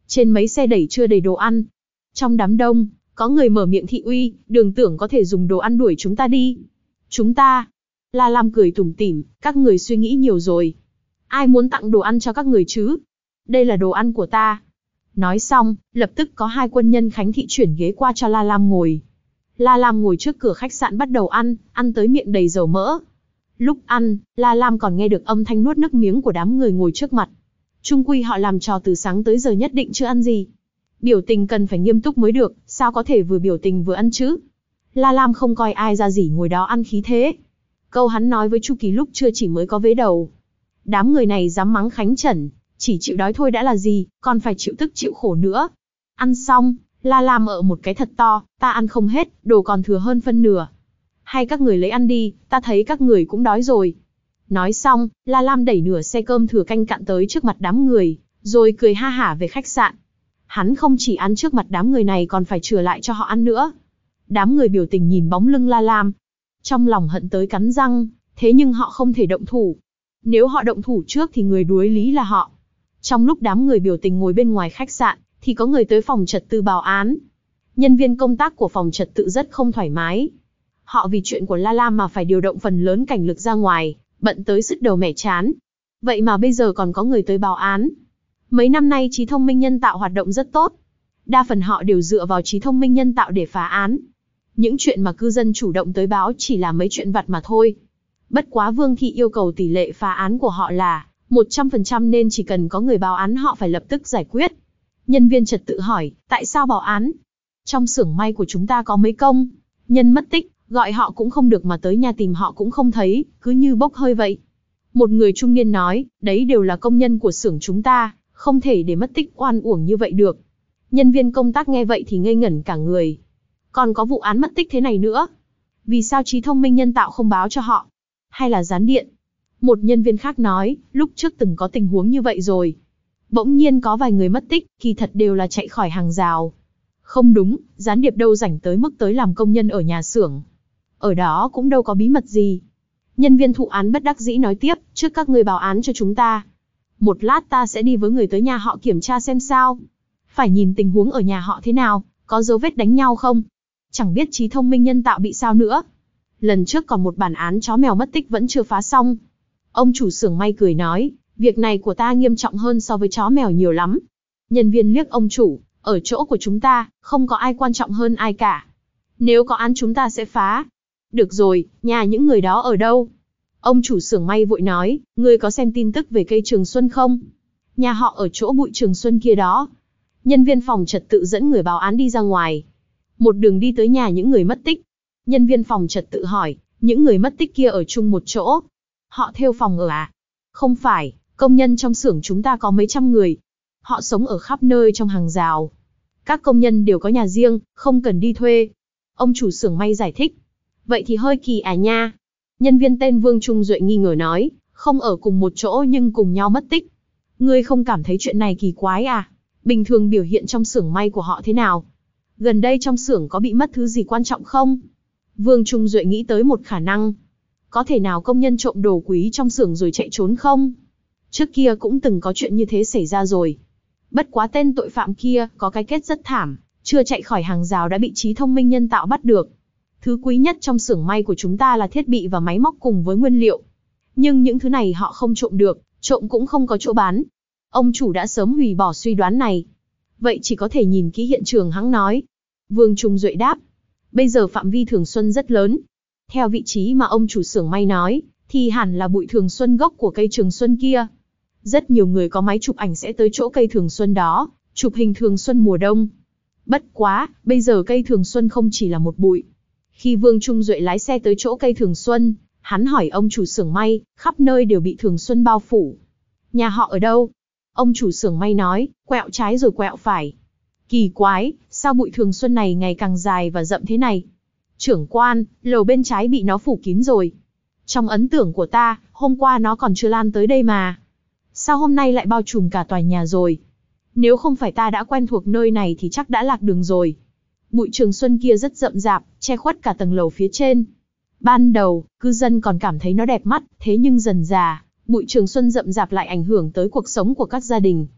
Trên mấy xe đẩy chưa đầy đồ ăn. Trong đám đông, có người mở miệng thị uy, Đường Tưởng có thể dùng đồ ăn đuổi chúng ta đi. Chúng ta? La Lam cười tủm tỉm, các người suy nghĩ nhiều rồi. Ai muốn tặng đồ ăn cho các người chứ? Đây là đồ ăn của ta. Nói xong, lập tức có hai quân nhân khánh thị chuyển ghế qua cho La Lam ngồi. La Lam ngồi trước cửa khách sạn bắt đầu ăn, ăn tới miệng đầy dầu mỡ. Lúc ăn, La Lam còn nghe được âm thanh nuốt nước miếng của đám người ngồi trước mặt. Chung quy họ làm trò từ sáng tới giờ nhất định chưa ăn gì. Biểu tình cần phải nghiêm túc mới được, sao có thể vừa biểu tình vừa ăn chứ? La Lam không coi ai ra gì ngồi đó ăn khí thế. Câu hắn nói với Chu Kỳ lúc chưa chỉ mới có vế đầu. Đám người này dám mắng Khánh Trần, chỉ chịu đói thôi đã là gì, còn phải chịu tức chịu khổ nữa. Ăn xong, La Lam ợ một cái thật to, ta ăn không hết, đồ còn thừa hơn phân nửa. Hay các người lấy ăn đi, ta thấy các người cũng đói rồi. Nói xong, La Lam đẩy nửa xe cơm thừa canh cạn tới trước mặt đám người, rồi cười ha hả về khách sạn. Hắn không chỉ ăn trước mặt đám người này còn phải chừa lại cho họ ăn nữa. Đám người biểu tình nhìn bóng lưng La Lam. Trong lòng hận tới cắn răng, thế nhưng họ không thể động thủ. Nếu họ động thủ trước thì người đuối lý là họ. Trong lúc đám người biểu tình ngồi bên ngoài khách sạn, thì có người tới phòng trật tự báo án. Nhân viên công tác của phòng trật tự rất không thoải mái. Họ vì chuyện của La Lam mà phải điều động phần lớn cảnh lực ra ngoài, bận tới sứt đầu mẻ chán. Vậy mà bây giờ còn có người tới báo án. Mấy năm nay trí thông minh nhân tạo hoạt động rất tốt. Đa phần họ đều dựa vào trí thông minh nhân tạo để phá án. Những chuyện mà cư dân chủ động tới báo chỉ là mấy chuyện vặt mà thôi. Bất quá Vương Thị yêu cầu tỷ lệ phá án của họ là một trăm phần trăm nên chỉ cần có người báo án họ phải lập tức giải quyết. Nhân viên trật tự hỏi, tại sao báo án? Trong xưởng may của chúng ta có mấy công nhân mất tích, gọi họ cũng không được mà tới nhà tìm họ cũng không thấy, cứ như bốc hơi vậy. Một người trung niên nói, đấy đều là công nhân của xưởng chúng ta, không thể để mất tích oan uổng như vậy được. Nhân viên công tác nghe vậy thì ngây ngẩn cả người. Còn có vụ án mất tích thế này nữa. Vì sao trí thông minh nhân tạo không báo cho họ? Hay là gián điện? Một nhân viên khác nói, lúc trước từng có tình huống như vậy rồi. Bỗng nhiên có vài người mất tích, kỳ thật đều là chạy khỏi hàng rào. Không đúng, gián điệp đâu rảnh tới mức tới làm công nhân ở nhà xưởng. Ở đó cũng đâu có bí mật gì. Nhân viên thụ án bất đắc dĩ nói tiếp, trước các người báo án cho chúng ta. Một lát ta sẽ đi với người tới nhà họ kiểm tra xem sao. Phải nhìn tình huống ở nhà họ thế nào, có dấu vết đánh nhau không? Chẳng biết trí thông minh nhân tạo bị sao nữa. Lần trước còn một bản án chó mèo mất tích vẫn chưa phá xong. Ông chủ xưởng may cười nói, việc này của ta nghiêm trọng hơn so với chó mèo nhiều lắm. Nhân viên liếc ông chủ, ở chỗ của chúng ta, không có ai quan trọng hơn ai cả. Nếu có án chúng ta sẽ phá. Được rồi, nhà những người đó ở đâu? Ông chủ xưởng may vội nói, ngươi có xem tin tức về cây Trường Xuân không? Nhà họ ở chỗ bụi Trường Xuân kia đó. Nhân viên phòng trật tự dẫn người báo án đi ra ngoài. Một đường đi tới nhà những người mất tích. Nhân viên phòng trật tự hỏi, những người mất tích kia ở chung một chỗ. Họ thuê phòng ở à? Không phải, công nhân trong xưởng chúng ta có mấy trăm người. Họ sống ở khắp nơi trong hàng rào. Các công nhân đều có nhà riêng, không cần đi thuê. Ông chủ xưởng may giải thích. Vậy thì hơi kỳ à nha. Nhân viên tên Vương Trung Duệ nghi ngờ nói, không ở cùng một chỗ nhưng cùng nhau mất tích. Ngươi không cảm thấy chuyện này kỳ quái à? Bình thường biểu hiện trong xưởng may của họ thế nào? Gần đây trong xưởng có bị mất thứ gì quan trọng không? Vương Trung Duệ nghĩ tới một khả năng. Có thể nào công nhân trộm đồ quý trong xưởng rồi chạy trốn không? Trước kia cũng từng có chuyện như thế xảy ra rồi. Bất quá tên tội phạm kia có cái kết rất thảm, chưa chạy khỏi hàng rào đã bị trí thông minh nhân tạo bắt được. Thứ quý nhất trong xưởng may của chúng ta là thiết bị và máy móc cùng với nguyên liệu. Nhưng những thứ này họ không trộm được, trộm cũng không có chỗ bán. Ông chủ đã sớm hủy bỏ suy đoán này. Vậy chỉ có thể nhìn kỹ hiện trường hắn nói. Vương Trung Duệ đáp. Bây giờ phạm vi Thường Xuân rất lớn. Theo vị trí mà ông chủ xưởng may nói, thì hẳn là bụi Thường Xuân gốc của cây Trường Xuân kia. Rất nhiều người có máy chụp ảnh sẽ tới chỗ cây Thường Xuân đó, chụp hình Thường Xuân mùa đông. Bất quá, bây giờ cây Thường Xuân không chỉ là một bụi. Khi Vương Trung Duệ lái xe tới chỗ cây Thường Xuân, hắn hỏi ông chủ xưởng may, khắp nơi đều bị Thường Xuân bao phủ. Nhà họ ở đâu? Ông chủ xưởng may nói, quẹo trái rồi quẹo phải. Kỳ quái, sao bụi Thường Xuân này ngày càng dài và rậm thế này? Trưởng quan, lầu bên trái bị nó phủ kín rồi. Trong ấn tượng của ta, hôm qua nó còn chưa lan tới đây mà. Sao hôm nay lại bao trùm cả tòa nhà rồi? Nếu không phải ta đã quen thuộc nơi này thì chắc đã lạc đường rồi. Bụi Trường Xuân kia rất rậm rạp, che khuất cả tầng lầu phía trên. Ban đầu, cư dân còn cảm thấy nó đẹp mắt, thế nhưng dần dà, bụi Trường Xuân rậm rạp lại ảnh hưởng tới cuộc sống của các gia đình.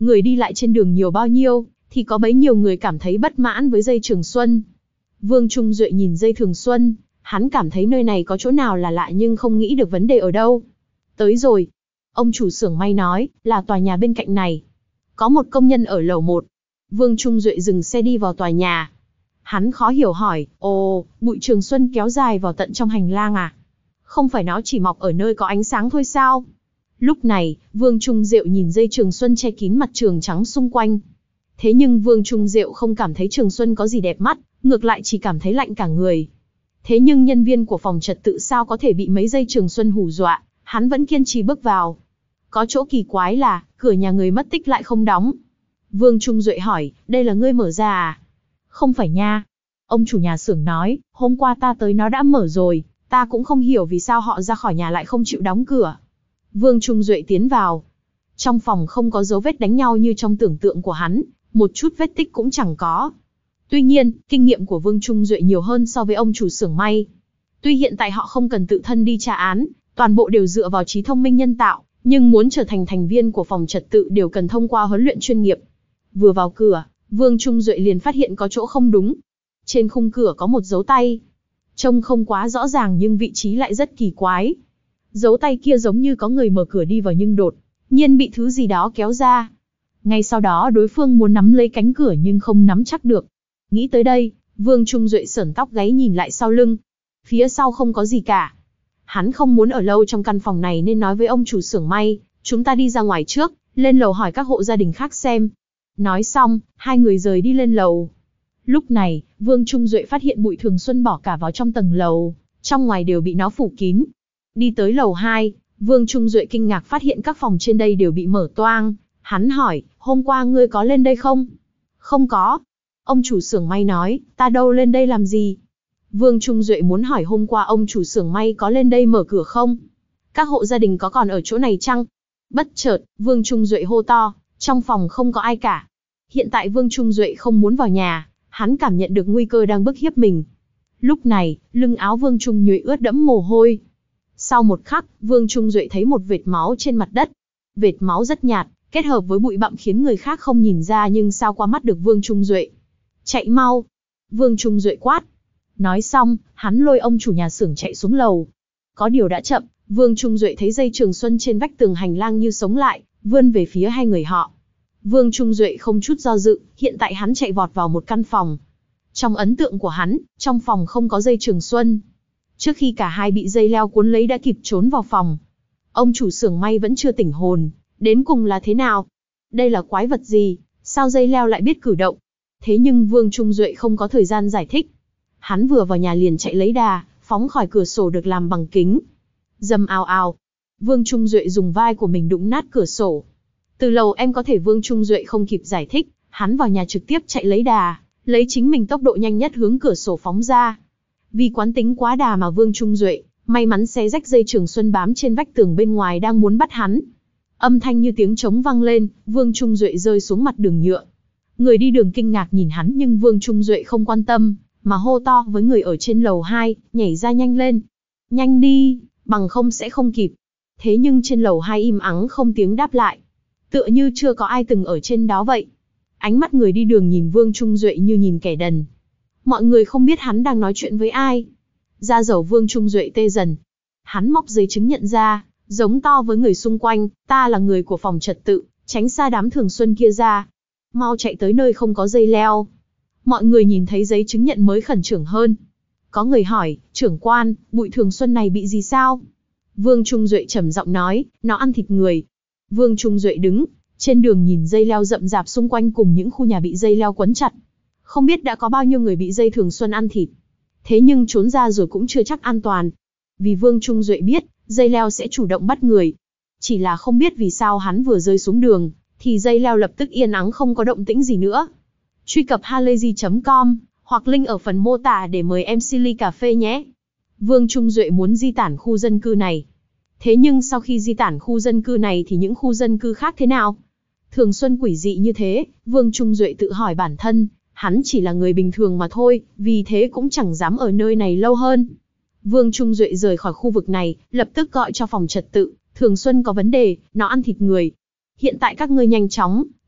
Người đi lại trên đường nhiều bao nhiêu, thì có bấy nhiêu người cảm thấy bất mãn với dây Trường Xuân. Vương Trung Duệ nhìn dây Trường Xuân, hắn cảm thấy nơi này có chỗ nào là lạ nhưng không nghĩ được vấn đề ở đâu. Tới rồi. Ông chủ xưởng may nói, là tòa nhà bên cạnh này. Có một công nhân ở lầu một. Vương Trung Duệ dừng xe đi vào tòa nhà. Hắn khó hiểu hỏi, ồ, bụi Trường Xuân kéo dài vào tận trong hành lang à? Không phải nó chỉ mọc ở nơi có ánh sáng thôi sao? Lúc này, Vương Trung Diệu nhìn dây Trường Xuân che kín mặt trường trắng xung quanh. Thế nhưng Vương Trung Diệu không cảm thấy Trường Xuân có gì đẹp mắt, ngược lại chỉ cảm thấy lạnh cả người. Thế nhưng nhân viên của phòng trật tự sao có thể bị mấy dây Trường Xuân hù dọa, hắn vẫn kiên trì bước vào. Có chỗ kỳ quái là, cửa nhà người mất tích lại không đóng. Vương Trung Duệ hỏi, đây là ngươi mở ra à? Không phải nha. Ông chủ nhà xưởng nói, hôm qua ta tới nó đã mở rồi, ta cũng không hiểu vì sao họ ra khỏi nhà lại không chịu đóng cửa. Vương Trung Duệ tiến vào. Trong phòng không có dấu vết đánh nhau như trong tưởng tượng của hắn, một chút vết tích cũng chẳng có. Tuy nhiên, kinh nghiệm của Vương Trung Duệ nhiều hơn so với ông chủ xưởng may. Tuy hiện tại họ không cần tự thân đi tra án, toàn bộ đều dựa vào trí thông minh nhân tạo, nhưng muốn trở thành thành viên của phòng trật tự đều cần thông qua huấn luyện chuyên nghiệp. Vừa vào cửa, Vương Trung Duệ liền phát hiện có chỗ không đúng. Trên khung cửa có một dấu tay. Trông không quá rõ ràng nhưng vị trí lại rất kỳ quái. Dấu tay kia giống như có người mở cửa đi vào nhưng đột nhiên bị thứ gì đó kéo ra. Ngay sau đó đối phương muốn nắm lấy cánh cửa nhưng không nắm chắc được. Nghĩ tới đây, Vương Trung Duệ sởn tóc gáy nhìn lại sau lưng. Phía sau không có gì cả. Hắn không muốn ở lâu trong căn phòng này nên nói với ông chủ xưởng may, chúng ta đi ra ngoài trước, lên lầu hỏi các hộ gia đình khác xem. Nói xong, hai người rời đi lên lầu. Lúc này, Vương Trung Duệ phát hiện bụi Thường Xuân bỏ cả vào trong tầng lầu, trong ngoài đều bị nó phủ kín. Đi tới lầu hai, Vương Trung Duệ kinh ngạc phát hiện các phòng trên đây đều bị mở toang. Hắn hỏi, hôm qua ngươi có lên đây không? Không có. Ông chủ xưởng may nói, ta đâu lên đây làm gì? Vương Trung Duệ muốn hỏi hôm qua ông chủ xưởng may có lên đây mở cửa không? Các hộ gia đình có còn ở chỗ này chăng? Bất chợt, Vương Trung Duệ hô to, trong phòng không có ai cả. Hiện tại Vương Trung Duệ không muốn vào nhà, hắn cảm nhận được nguy cơ đang bức hiếp mình. Lúc này, lưng áo Vương Trung Duệ ướt đẫm mồ hôi. Sau một khắc, Vương Trung Duệ thấy một vệt máu trên mặt đất. Vệt máu rất nhạt, kết hợp với bụi bặm khiến người khác không nhìn ra nhưng sao qua mắt được Vương Trung Duệ. Chạy mau! Vương Trung Duệ quát. Nói xong, hắn lôi ông chủ nhà xưởng chạy xuống lầu. Có điều đã chậm, Vương Trung Duệ thấy dây Trường Xuân trên vách tường hành lang như sống lại, vươn về phía hai người họ. Vương Trung Duệ không chút do dự, hiện tại hắn chạy vọt vào một căn phòng. Trong ấn tượng của hắn, trong phòng không có dây Trường Xuân. Trước khi cả hai bị dây leo cuốn lấy đã kịp trốn vào phòng. Ông chủ xưởng may vẫn chưa tỉnh hồn, đến cùng là thế nào? Đây là quái vật gì? Sao dây leo lại biết cử động? Thế nhưng Vương Trung Duệ không có thời gian giải thích. Hắn vừa vào nhà liền chạy lấy đà, phóng khỏi cửa sổ được làm bằng kính. Rầm ào ào. Vương Trung Duệ dùng vai của mình đụng nát cửa sổ. Từ lầu em có thể Vương Trung Duệ không kịp giải thích, hắn vào nhà trực tiếp chạy lấy đà, lấy chính mình tốc độ nhanh nhất hướng cửa sổ phóng ra. Vì quán tính quá đà mà Vương Trung Duệ, may mắn xé rách dây Trường Xuân bám trên vách tường bên ngoài đang muốn bắt hắn. Âm thanh như tiếng trống vang lên, Vương Trung Duệ rơi xuống mặt đường nhựa. Người đi đường kinh ngạc nhìn hắn nhưng Vương Trung Duệ không quan tâm, mà hô to với người ở trên lầu hai, nhảy ra nhanh lên. Nhanh đi, bằng không sẽ không kịp. Thế nhưng trên lầu hai im ắng không tiếng đáp lại. Tựa như chưa có ai từng ở trên đó vậy. Ánh mắt người đi đường nhìn Vương Trung Duệ như nhìn kẻ đần. Mọi người không biết hắn đang nói chuyện với ai. Da dầu Vương Trung Duệ tê dần. Hắn móc giấy chứng nhận ra, giống to với người xung quanh, ta là người của phòng trật tự, tránh xa đám Thường Xuân kia ra. Mau chạy tới nơi không có dây leo. Mọi người nhìn thấy giấy chứng nhận mới khẩn trương hơn. Có người hỏi, trưởng quan, bụi Thường Xuân này bị gì sao? Vương Trung Duệ trầm giọng nói, nó ăn thịt người. Vương Trung Duệ đứng trên đường nhìn dây leo rậm rạp xung quanh cùng những khu nhà bị dây leo quấn chặt. Không biết đã có bao nhiêu người bị dây Thường Xuân ăn thịt. Thế nhưng trốn ra rồi cũng chưa chắc an toàn. Vì Vương Trung Duệ biết, dây leo sẽ chủ động bắt người. Chỉ là không biết vì sao hắn vừa rơi xuống đường, thì dây leo lập tức yên ắng không có động tĩnh gì nữa. Truy cập halayzi chấm com, hoặc link ở phần mô tả để mời em xê ly cà phê nhé. Vương Trung Duệ muốn di tản khu dân cư này. Thế nhưng sau khi di tản khu dân cư này thì những khu dân cư khác thế nào? Thường Xuân quỷ dị như thế, Vương Trung Duệ tự hỏi bản thân, hắn chỉ là người bình thường mà thôi, vì thế cũng chẳng dám ở nơi này lâu hơn. Vương Trung Duệ rời khỏi khu vực này, lập tức gọi cho phòng trật tự, Thường Xuân có vấn đề, nó ăn thịt người. Hiện tại các ngươi nhanh chóng,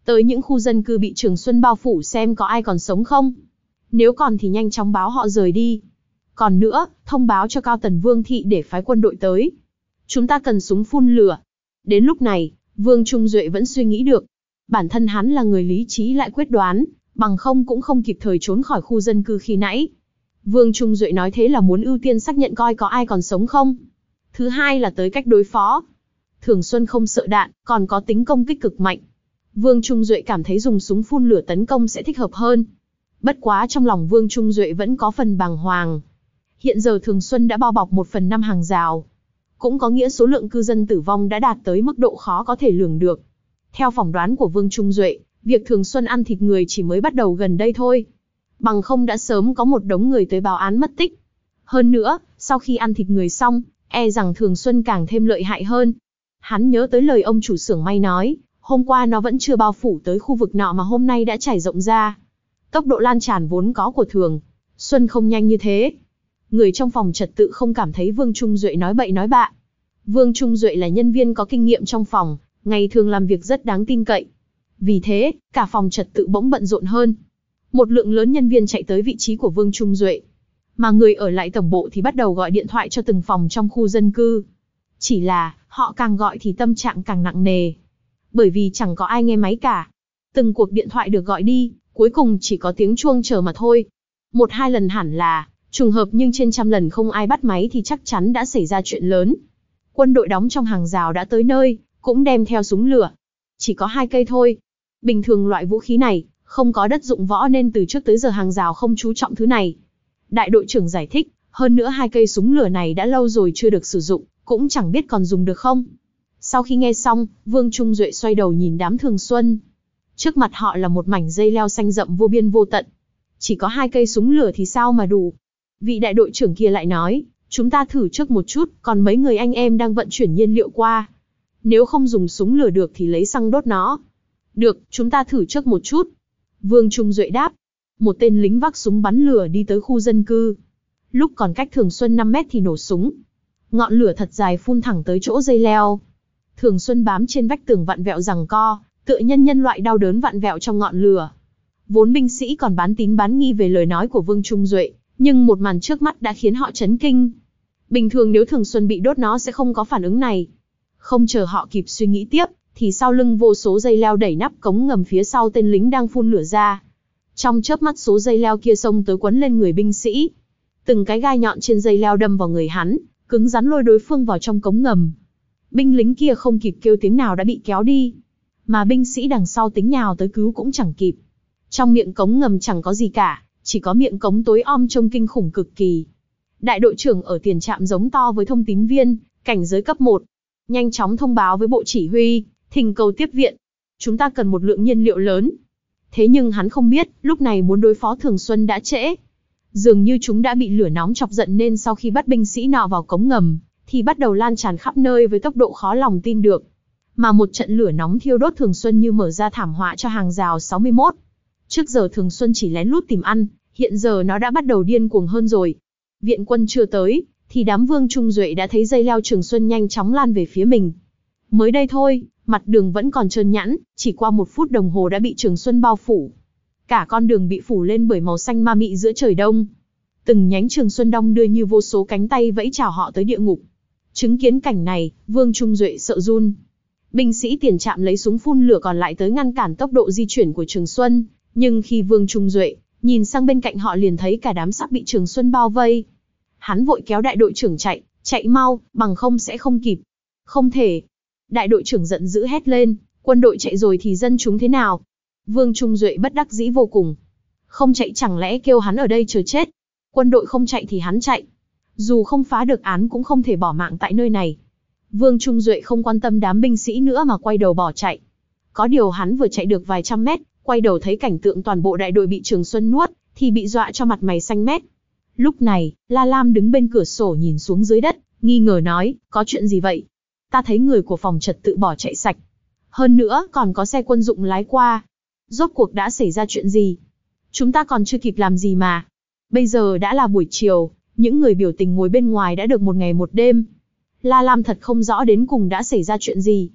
tới những khu dân cư bị Trường Xuân bao phủ xem có ai còn sống không. Nếu còn thì nhanh chóng báo họ rời đi. Còn nữa, thông báo cho Cao Tần Vương Thị để phái quân đội tới. Chúng ta cần súng phun lửa. Đến lúc này, Vương Trung Duệ vẫn suy nghĩ được. Bản thân hắn là người lý trí lại quyết đoán, bằng không cũng không kịp thời trốn khỏi khu dân cư khi nãy. Vương Trung Duệ nói thế là muốn ưu tiên xác nhận coi có ai còn sống không. Thứ hai là tới cách đối phó. Thường Xuân không sợ đạn, còn có tính công kích cực mạnh. Vương Trung Duệ cảm thấy dùng súng phun lửa tấn công sẽ thích hợp hơn. Bất quá trong lòng Vương Trung Duệ vẫn có phần bàng hoàng. Hiện giờ Thường Xuân đã bao bọc một phần năm hàng rào. Cũng có nghĩa số lượng cư dân tử vong đã đạt tới mức độ khó có thể lường được. Theo phỏng đoán của Vương Trung Duệ, việc Thường Xuân ăn thịt người chỉ mới bắt đầu gần đây thôi. Bằng không đã sớm có một đống người tới báo án mất tích. Hơn nữa, sau khi ăn thịt người xong, e rằng Thường Xuân càng thêm lợi hại hơn. Hắn nhớ tới lời ông chủ xưởng may nói, hôm qua nó vẫn chưa bao phủ tới khu vực nọ mà hôm nay đã trải rộng ra. Tốc độ lan tràn vốn có của Thường Xuân không nhanh như thế. Người trong phòng trật tự không cảm thấy Vương Trung Duệ nói bậy nói bạ. Vương Trung Duệ là nhân viên có kinh nghiệm trong phòng, ngày thường làm việc rất đáng tin cậy. Vì thế, cả phòng trật tự bỗng bận rộn hơn. Một lượng lớn nhân viên chạy tới vị trí của Vương Trung Duệ. Mà người ở lại tổng bộ thì bắt đầu gọi điện thoại cho từng phòng trong khu dân cư. Chỉ là, họ càng gọi thì tâm trạng càng nặng nề. Bởi vì chẳng có ai nghe máy cả. Từng cuộc điện thoại được gọi đi, cuối cùng chỉ có tiếng chuông chờ mà thôi. Một hai lần hẳn là trùng hợp, nhưng trên trăm lần không ai bắt máy thì chắc chắn đã xảy ra chuyện lớn. Quân đội đóng trong hàng rào đã tới nơi, cũng đem theo súng lửa. Chỉ có hai cây thôi. Bình thường loại vũ khí này không có đất dụng võ nên từ trước tới giờ hàng rào không chú trọng thứ này. Đại đội trưởng giải thích, hơn nữa hai cây súng lửa này đã lâu rồi chưa được sử dụng, cũng chẳng biết còn dùng được không. Sau khi nghe xong, Vương Trung Duệ xoay đầu nhìn đám Thường Xuân. Trước mặt họ là một mảnh dây leo xanh rậm vô biên vô tận. Chỉ có hai cây súng lửa thì sao mà đủ. Vị đại đội trưởng kia lại nói, chúng ta thử trước một chút, còn mấy người anh em đang vận chuyển nhiên liệu qua. Nếu không dùng súng lửa được thì lấy xăng đốt nó. Được, chúng ta thử trước một chút. Vương Trung Duệ đáp. Một tên lính vác súng bắn lửa đi tới khu dân cư. Lúc còn cách Thường Xuân năm mét thì nổ súng. Ngọn lửa thật dài phun thẳng tới chỗ dây leo. Thường Xuân bám trên vách tường vặn vẹo giằng co, tựa nhân nhân loại đau đớn vặn vẹo trong ngọn lửa. Vốn binh sĩ còn bán tín bán nghi về lời nói của Vương Trung Duệ, nhưng một màn trước mắt đã khiến họ chấn kinh. Bình thường nếu Thường Xuân bị đốt nó sẽ không có phản ứng này. Không chờ họ kịp suy nghĩ tiếp, thì sau lưng vô số dây leo đẩy nắp cống ngầm phía sau tên lính đang phun lửa ra. Trong chớp mắt số dây leo kia xông tới quấn lên người binh sĩ. Từng cái gai nhọn trên dây leo đâm vào người hắn, cứng rắn lôi đối phương vào trong cống ngầm. Binh lính kia không kịp kêu tiếng nào đã bị kéo đi. Mà binh sĩ đằng sau tính nhào tới cứu cũng chẳng kịp. Trong miệng cống ngầm chẳng có gì cả, chỉ có miệng cống tối om trông kinh khủng cực kỳ. Đại đội trưởng ở tiền trạm giống to với thông tín viên, cảnh giới cấp một. Nhanh chóng thông báo với bộ chỉ huy, thỉnh cầu tiếp viện. Chúng ta cần một lượng nhiên liệu lớn. Thế nhưng hắn không biết, lúc này muốn đối phó Thường Xuân đã trễ. Dường như chúng đã bị lửa nóng chọc giận nên sau khi bắt binh sĩ nọ vào cống ngầm, thì bắt đầu lan tràn khắp nơi với tốc độ khó lòng tin được. Mà một trận lửa nóng thiêu đốt Thường Xuân như mở ra thảm họa cho hàng rào sáu mươi mốt. Trước giờ Thường Xuân chỉ lén lút tìm ăn, hiện giờ nó đã bắt đầu điên cuồng hơn rồi. Viện quân chưa tới, thì đám Vương Trung Duệ đã thấy dây leo Trường Xuân nhanh chóng lan về phía mình. Mới đây thôi, mặt đường vẫn còn trơn nhẵn, chỉ qua một phút đồng hồ đã bị Trường Xuân bao phủ. Cả con đường bị phủ lên bởi màu xanh ma mị giữa trời đông. Từng nhánh Trường Xuân đong đưa như vô số cánh tay vẫy chào họ tới địa ngục. Chứng kiến cảnh này, Vương Trung Duệ sợ run. Binh sĩ tiền trạm lấy súng phun lửa còn lại tới ngăn cản tốc độ di chuyển của Trường Xuân, nhưng khi Vương Trung Duệ nhìn sang bên cạnh họ liền thấy cả đám sắp bị Trường Xuân bao vây. Hắn vội kéo đại đội trưởng chạy, chạy mau, bằng không sẽ không kịp. Không thể. Đại đội trưởng giận dữ hét lên, quân đội chạy rồi thì dân chúng thế nào? Vương Trung Duệ bất đắc dĩ vô cùng. Không chạy chẳng lẽ kêu hắn ở đây chờ chết? Quân đội không chạy thì hắn chạy. Dù không phá được án cũng không thể bỏ mạng tại nơi này. Vương Trung Duệ không quan tâm đám binh sĩ nữa mà quay đầu bỏ chạy. Có điều hắn vừa chạy được vài trăm mét, quay đầu thấy cảnh tượng toàn bộ đại đội bị Trường Xuân nuốt, thì bị dọa cho mặt mày xanh mét. Lúc này, La Lam đứng bên cửa sổ nhìn xuống dưới đất, nghi ngờ nói, có chuyện gì vậy? Ta thấy người của phòng trật tự bỏ chạy sạch. Hơn nữa, còn có xe quân dụng lái qua. Rốt cuộc đã xảy ra chuyện gì? Chúng ta còn chưa kịp làm gì mà. Bây giờ đã là buổi chiều, những người biểu tình ngồi bên ngoài đã được một ngày một đêm. La Lam thật không rõ đến cùng đã xảy ra chuyện gì.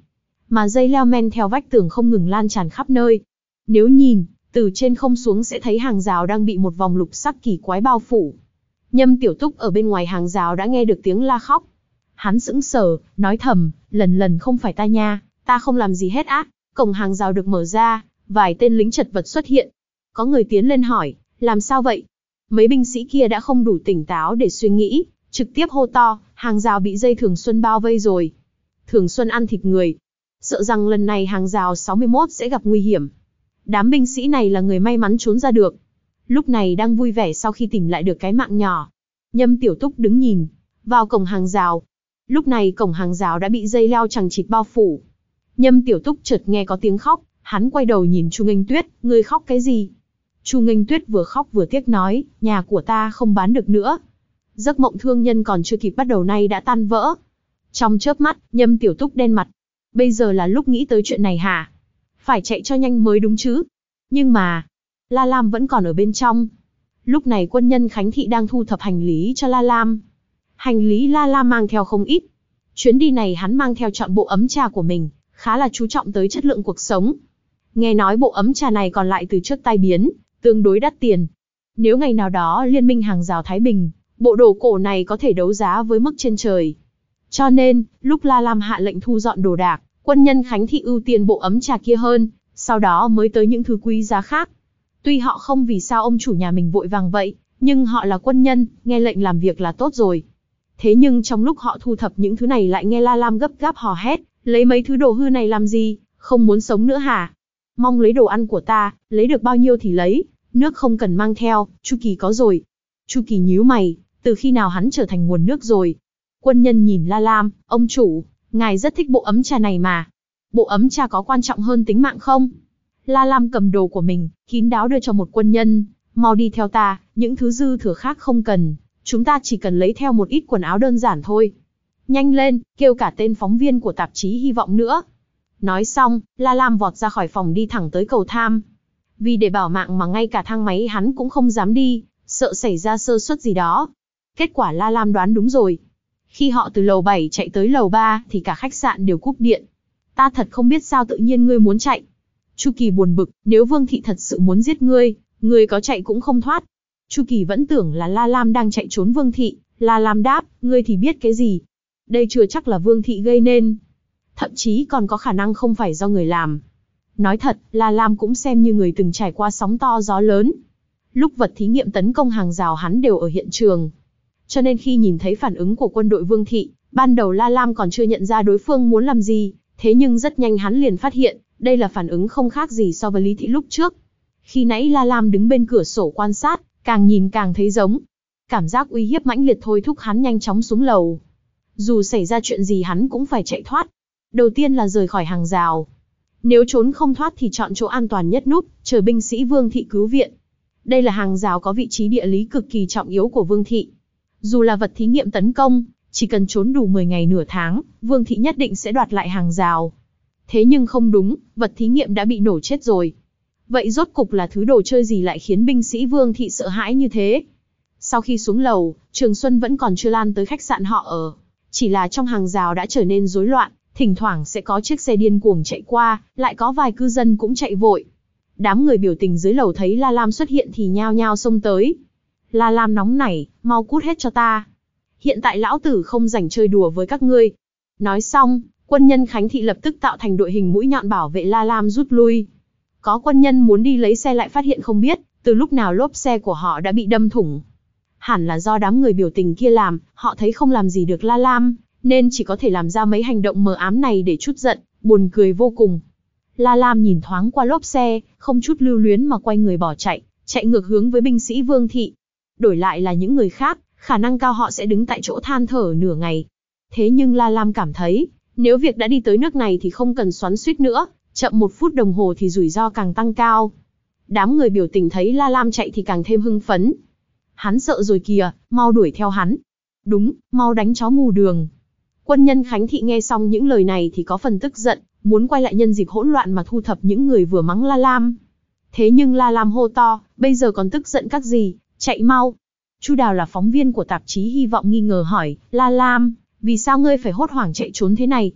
mà dây leo men theo vách tường không ngừng lan tràn khắp nơi. Nếu nhìn từ trên không xuống sẽ thấy hàng rào đang bị một vòng lục sắc kỳ quái bao phủ. Nhâm Tiểu Túc ở bên ngoài hàng rào đã nghe được tiếng la khóc. Hắn sững sờ, nói thầm, lần lần không phải ta nha, ta không làm gì hết á. Cổng hàng rào được mở ra, vài tên lính chật vật xuất hiện. Có người tiến lên hỏi, làm sao vậy? Mấy binh sĩ kia đã không đủ tỉnh táo để suy nghĩ, trực tiếp hô to, hàng rào bị dây Thường Xuân bao vây rồi. Thường Xuân ăn thịt người. Sợ rằng lần này hàng rào sáu mươi mốt sẽ gặp nguy hiểm. Đám binh sĩ này là người may mắn trốn ra được. Lúc này đang vui vẻ sau khi tìm lại được cái mạng nhỏ. Nhâm Tiểu Túc đứng nhìn vào cổng hàng rào. Lúc này cổng hàng rào đã bị dây leo chằng chịt bao phủ. Nhâm Tiểu Túc chợt nghe có tiếng khóc, hắn quay đầu nhìn Chu Nghênh Tuyết, ngươi khóc cái gì? Chu Nghênh Tuyết vừa khóc vừa tiếc nói, nhà của ta không bán được nữa. Giấc mộng thương nhân còn chưa kịp bắt đầu nay đã tan vỡ. Trong chớp mắt, Nhâm Tiểu Túc đen mặt. Bây giờ là lúc nghĩ tới chuyện này hả? Phải chạy cho nhanh mới đúng chứ. Nhưng mà, La Lam vẫn còn ở bên trong. Lúc này quân nhân Khánh Thị đang thu thập hành lý cho La Lam. Hành lý La Lam mang theo không ít. Chuyến đi này hắn mang theo trọn bộ ấm trà của mình, khá là chú trọng tới chất lượng cuộc sống. Nghe nói bộ ấm trà này còn lại từ trước tai biến, tương đối đắt tiền. Nếu ngày nào đó Liên minh hàng rào Thái Bình, bộ đồ cổ này có thể đấu giá với mức trên trời. Cho nên, lúc La Lam hạ lệnh thu dọn đồ đạc, quân nhân Khánh Thị ưu tiên bộ ấm trà kia hơn, sau đó mới tới những thứ quý giá khác. Tuy họ không vì sao ông chủ nhà mình vội vàng vậy, nhưng họ là quân nhân, nghe lệnh làm việc là tốt rồi. Thế nhưng trong lúc họ thu thập những thứ này lại nghe La Lam gấp gáp hò hét, lấy mấy thứ đồ hư này làm gì, không muốn sống nữa hả? Mong lấy đồ ăn của ta, lấy được bao nhiêu thì lấy, nước không cần mang theo, Chu Kỳ có rồi. Chu Kỳ nhíu mày, từ khi nào hắn trở thành nguồn nước rồi? Quân nhân nhìn La Lam, ông chủ, ngài rất thích bộ ấm trà này mà. Bộ ấm trà có quan trọng hơn tính mạng không? La Lam cầm đồ của mình, kín đáo đưa cho một quân nhân, mau đi theo ta, những thứ dư thừa khác không cần, chúng ta chỉ cần lấy theo một ít quần áo đơn giản thôi. Nhanh lên, kêu cả tên phóng viên của tạp chí Hy vọng nữa. Nói xong, La Lam vọt ra khỏi phòng đi thẳng tới cầu thang. Vì để bảo mạng mà ngay cả thang máy hắn cũng không dám đi, sợ xảy ra sơ suất gì đó. Kết quả La Lam đoán đúng rồi. Khi họ từ lầu bảy chạy tới lầu ba thì cả khách sạn đều cúp điện. Ta thật không biết sao tự nhiên ngươi muốn chạy. Chu Kỳ buồn bực, nếu Vương Thị thật sự muốn giết ngươi, ngươi có chạy cũng không thoát. Chu Kỳ vẫn tưởng là La Lam đang chạy trốn Vương Thị, La Lam đáp, ngươi thì biết cái gì. Đây chưa chắc là Vương Thị gây nên. Thậm chí còn có khả năng không phải do người làm. Nói thật, La Lam cũng xem như người từng trải qua sóng to gió lớn. Lúc vật thí nghiệm tấn công hàng rào hắn đều ở hiện trường. Cho nên khi nhìn thấy phản ứng của quân đội Vương Thị, ban đầu La Lam còn chưa nhận ra đối phương muốn làm gì, thế nhưng rất nhanh hắn liền phát hiện, đây là phản ứng không khác gì so với Lý Thị lúc trước. Khi nãy La Lam đứng bên cửa sổ quan sát, càng nhìn càng thấy giống. Cảm giác uy hiếp mãnh liệt thôi thúc hắn nhanh chóng xuống lầu. Dù xảy ra chuyện gì hắn cũng phải chạy thoát. Đầu tiên là rời khỏi hàng rào. Nếu trốn không thoát thì chọn chỗ an toàn nhất núp, chờ binh sĩ Vương Thị cứu viện. Đây là hàng rào có vị trí địa lý cực kỳ trọng yếu của Vương Thị. Dù là vật thí nghiệm tấn công, chỉ cần trốn đủ mười ngày nửa tháng, Vương Thị nhất định sẽ đoạt lại hàng rào. Thế nhưng không đúng, vật thí nghiệm đã bị nổ chết rồi. Vậy rốt cục là thứ đồ chơi gì lại khiến binh sĩ Vương Thị sợ hãi như thế? Sau khi xuống lầu, Trường Xuân vẫn còn chưa lan tới khách sạn họ ở. Chỉ là trong hàng rào đã trở nên rối loạn, thỉnh thoảng sẽ có chiếc xe điên cuồng chạy qua, lại có vài cư dân cũng chạy vội. Đám người biểu tình dưới lầu thấy La Lam xuất hiện thì nhao nhao xông tới. La Lam nóng nảy, mau cút hết cho ta. Hiện tại lão tử không rảnh chơi đùa với các ngươi. Nói xong, quân nhân Khánh Thị lập tức tạo thành đội hình mũi nhọn bảo vệ La Lam rút lui. Có quân nhân muốn đi lấy xe lại phát hiện không biết, từ lúc nào lốp xe của họ đã bị đâm thủng. Hẳn là do đám người biểu tình kia làm, họ thấy không làm gì được La Lam, nên chỉ có thể làm ra mấy hành động mờ ám này để trút giận, buồn cười vô cùng. La Lam nhìn thoáng qua lốp xe, không chút lưu luyến mà quay người bỏ chạy, chạy ngược hướng với binh sĩ Vương Thị. Đổi lại là những người khác, khả năng cao họ sẽ đứng tại chỗ than thở nửa ngày. Thế nhưng La Lam cảm thấy, nếu việc đã đi tới nước này thì không cần xoắn xuýt nữa, chậm một phút đồng hồ thì rủi ro càng tăng cao. Đám người biểu tình thấy La Lam chạy thì càng thêm hưng phấn. Hắn sợ rồi kìa, mau đuổi theo hắn. Đúng, mau đánh chó mù đường. Quân nhân Khánh Thị nghe xong những lời này thì có phần tức giận, muốn quay lại nhân dịp hỗn loạn mà thu thập những người vừa mắng La Lam. Thế nhưng La Lam hô to, bây giờ còn tức giận các gì, chạy mau. Chu Đào là phóng viên của tạp chí Hy vọng nghi ngờ hỏi, La Lam, vì sao ngươi phải hốt hoảng chạy trốn thế này?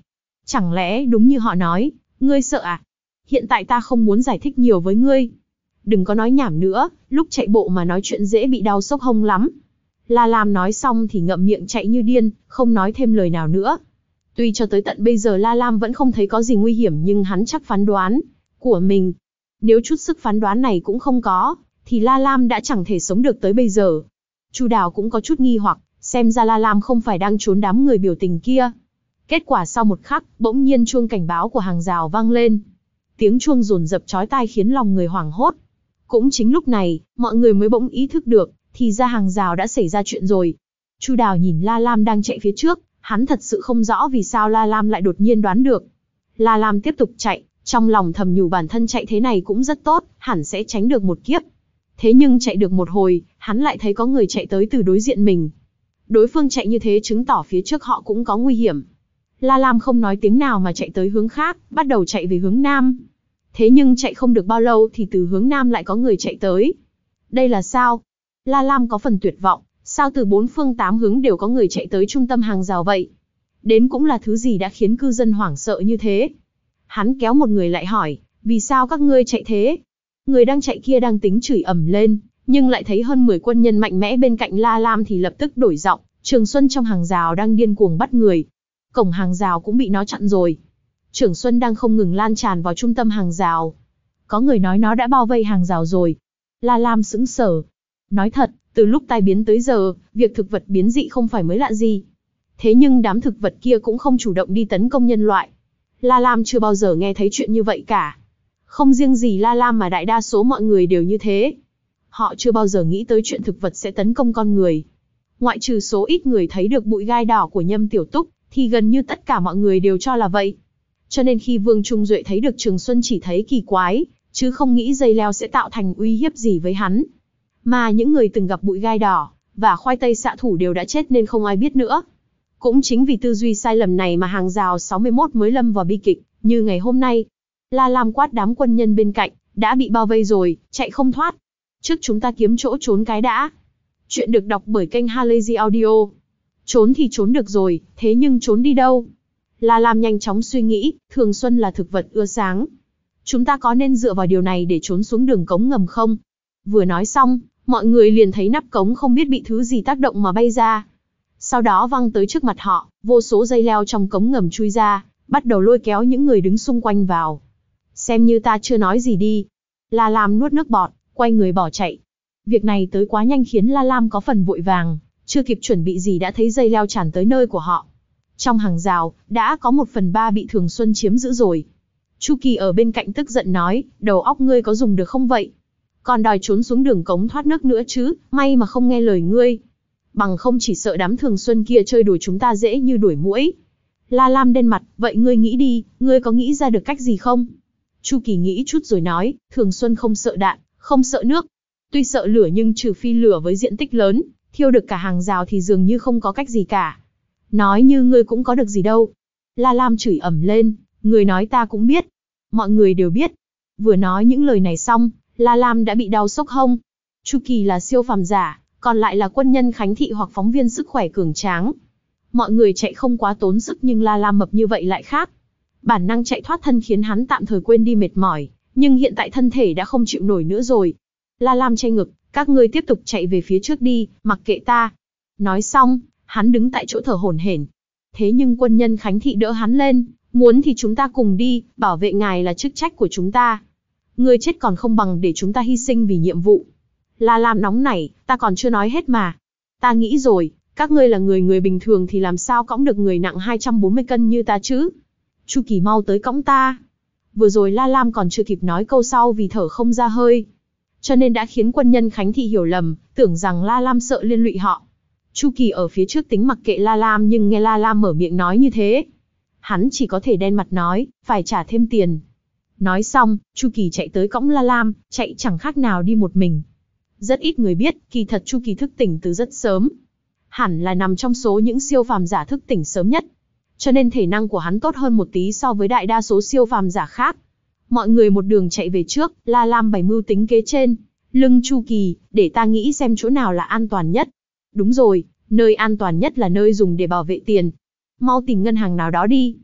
Chẳng lẽ đúng như họ nói, ngươi sợ à? Hiện tại ta không muốn giải thích nhiều với ngươi. Đừng có nói nhảm nữa, lúc chạy bộ mà nói chuyện dễ bị đau sốc hông lắm. La Lam nói xong thì ngậm miệng chạy như điên, không nói thêm lời nào nữa. Tuy cho tới tận bây giờ La Lam vẫn không thấy có gì nguy hiểm, nhưng hắn chắc phán đoán của mình. Nếu chút sức phán đoán này cũng không có, thì La Lam đã chẳng thể sống được tới bây giờ. Chu Đào cũng có chút nghi hoặc, xem ra La Lam không phải đang trốn đám người biểu tình kia. Kết quả sau một khắc, bỗng nhiên chuông cảnh báo của hàng rào vang lên. Tiếng chuông dồn dập chói tai khiến lòng người hoảng hốt. Cũng chính lúc này, mọi người mới bỗng ý thức được, thì ra hàng rào đã xảy ra chuyện rồi. Chu Đào nhìn La Lam đang chạy phía trước, hắn thật sự không rõ vì sao La Lam lại đột nhiên đoán được. La Lam tiếp tục chạy, trong lòng thầm nhủ bản thân chạy thế này cũng rất tốt, hẳn sẽ tránh được một kiếp. Thế nhưng chạy được một hồi, hắn lại thấy có người chạy tới từ đối diện mình. Đối phương chạy như thế chứng tỏ phía trước họ cũng có nguy hiểm. La Lam không nói tiếng nào mà chạy tới hướng khác, bắt đầu chạy về hướng nam. Thế nhưng chạy không được bao lâu thì từ hướng nam lại có người chạy tới. Đây là sao? La Lam có phần tuyệt vọng, sao từ bốn phương tám hướng đều có người chạy tới trung tâm hàng rào vậy? Đến cũng là thứ gì đã khiến cư dân hoảng sợ như thế? Hắn kéo một người lại hỏi, vì sao các ngươi chạy thế? Người đang chạy kia đang tính chửi ầm lên, nhưng lại thấy hơn mười quân nhân mạnh mẽ bên cạnh La Lam thì lập tức đổi giọng, Trường Xuân trong hàng rào đang điên cuồng bắt người. Cổng hàng rào cũng bị nó chặn rồi. Trường Xuân đang không ngừng lan tràn vào trung tâm hàng rào. Có người nói nó đã bao vây hàng rào rồi. La Lam sững sờ. Nói thật, từ lúc tai biến tới giờ, việc thực vật biến dị không phải mới lạ gì. Thế nhưng đám thực vật kia cũng không chủ động đi tấn công nhân loại. La Lam chưa bao giờ nghe thấy chuyện như vậy cả. Không riêng gì La Lam mà đại đa số mọi người đều như thế. Họ chưa bao giờ nghĩ tới chuyện thực vật sẽ tấn công con người. Ngoại trừ số ít người thấy được bụi gai đỏ của Nhâm Tiểu Túc, thì gần như tất cả mọi người đều cho là vậy. Cho nên khi Vương Trung Duệ thấy được Trường Xuân chỉ thấy kỳ quái, chứ không nghĩ dây leo sẽ tạo thành uy hiếp gì với hắn. Mà những người từng gặp bụi gai đỏ và khoai tây xạ thủ đều đã chết nên không ai biết nữa. Cũng chính vì tư duy sai lầm này mà hàng rào sáu mươi mốt mới lâm vào bi kịch, như ngày hôm nay. La Lam quát đám quân nhân bên cạnh, đã bị bao vây rồi, chạy không thoát. Trước chúng ta kiếm chỗ trốn cái đã. Chuyện được đọc bởi kênh Halazy Audio. Trốn thì trốn được rồi, thế nhưng trốn đi đâu? La Lam nhanh chóng suy nghĩ, Thường Xuân là thực vật ưa sáng. Chúng ta có nên dựa vào điều này để trốn xuống đường cống ngầm không? Vừa nói xong, mọi người liền thấy nắp cống không biết bị thứ gì tác động mà bay ra. Sau đó văng tới trước mặt họ, vô số dây leo trong cống ngầm chui ra, bắt đầu lôi kéo những người đứng xung quanh vào. Xem như ta chưa nói gì đi. La Lam nuốt nước bọt, quay người bỏ chạy. Việc này tới quá nhanh khiến La Lam có phần vội vàng, chưa kịp chuẩn bị gì đã thấy dây leo tràn tới nơi của họ. Trong hàng rào, đã có một phần ba bị Thường Xuân chiếm giữ rồi. Chu Kỳ ở bên cạnh tức giận nói, đầu óc ngươi có dùng được không vậy? Còn đòi trốn xuống đường cống thoát nước nữa chứ, may mà không nghe lời ngươi. Bằng không chỉ sợ đám Thường Xuân kia chơi đuổi chúng ta dễ như đuổi muỗi. La Lam đen mặt, vậy ngươi nghĩ đi, ngươi có nghĩ ra được cách gì không? Chu Kỳ nghĩ chút rồi nói, Thường Xuân không sợ đạn, không sợ nước. Tuy sợ lửa nhưng trừ phi lửa với diện tích lớn, thiêu được cả hàng rào thì dường như không có cách gì cả. Nói như ngươi cũng có được gì đâu. La Lam chửi ầm lên, người nói ta cũng biết. Mọi người đều biết. Vừa nói những lời này xong, La Lam đã bị đau sốc hông. Chu Kỳ là siêu phàm giả, còn lại là quân nhân Khánh Thị hoặc phóng viên sức khỏe cường tráng. Mọi người chạy không quá tốn sức nhưng La Lam mập như vậy lại khác. Bản năng chạy thoát thân khiến hắn tạm thời quên đi mệt mỏi, nhưng hiện tại thân thể đã không chịu nổi nữa rồi. La Lam che ngực, các ngươi tiếp tục chạy về phía trước đi, mặc kệ ta. Nói xong, hắn đứng tại chỗ thở hổn hển. Thế nhưng quân nhân Khánh Thị đỡ hắn lên, muốn thì chúng ta cùng đi, bảo vệ ngài là chức trách của chúng ta. Ngươi chết còn không bằng để chúng ta hy sinh vì nhiệm vụ. La Lam nóng nảy, ta còn chưa nói hết mà. Ta nghĩ rồi, các ngươi là người người bình thường thì làm sao cõng được người nặng hai trăm bốn mươi cân như ta chứ? Chu Kỳ mau tới cõng ta. Vừa rồi La Lam còn chưa kịp nói câu sau vì thở không ra hơi. Cho nên đã khiến quân nhân Khánh Thị hiểu lầm, tưởng rằng La Lam sợ liên lụy họ. Chu Kỳ ở phía trước tính mặc kệ La Lam nhưng nghe La Lam mở miệng nói như thế. Hắn chỉ có thể đen mặt nói, phải trả thêm tiền. Nói xong, Chu Kỳ chạy tới cõng La Lam, chạy chẳng khác nào đi một mình. Rất ít người biết, kỳ thật Chu Kỳ thức tỉnh từ rất sớm. Hẳn là nằm trong số những siêu phàm giả thức tỉnh sớm nhất. Cho nên thể năng của hắn tốt hơn một tí so với đại đa số siêu phàm giả khác. Mọi người một đường chạy về trước, La Lam bày mưu tính kế trên lưng Chu Kỳ, để ta nghĩ xem chỗ nào là an toàn nhất. Đúng rồi, nơi an toàn nhất là nơi dùng để bảo vệ tiền. Mau tìm ngân hàng nào đó đi.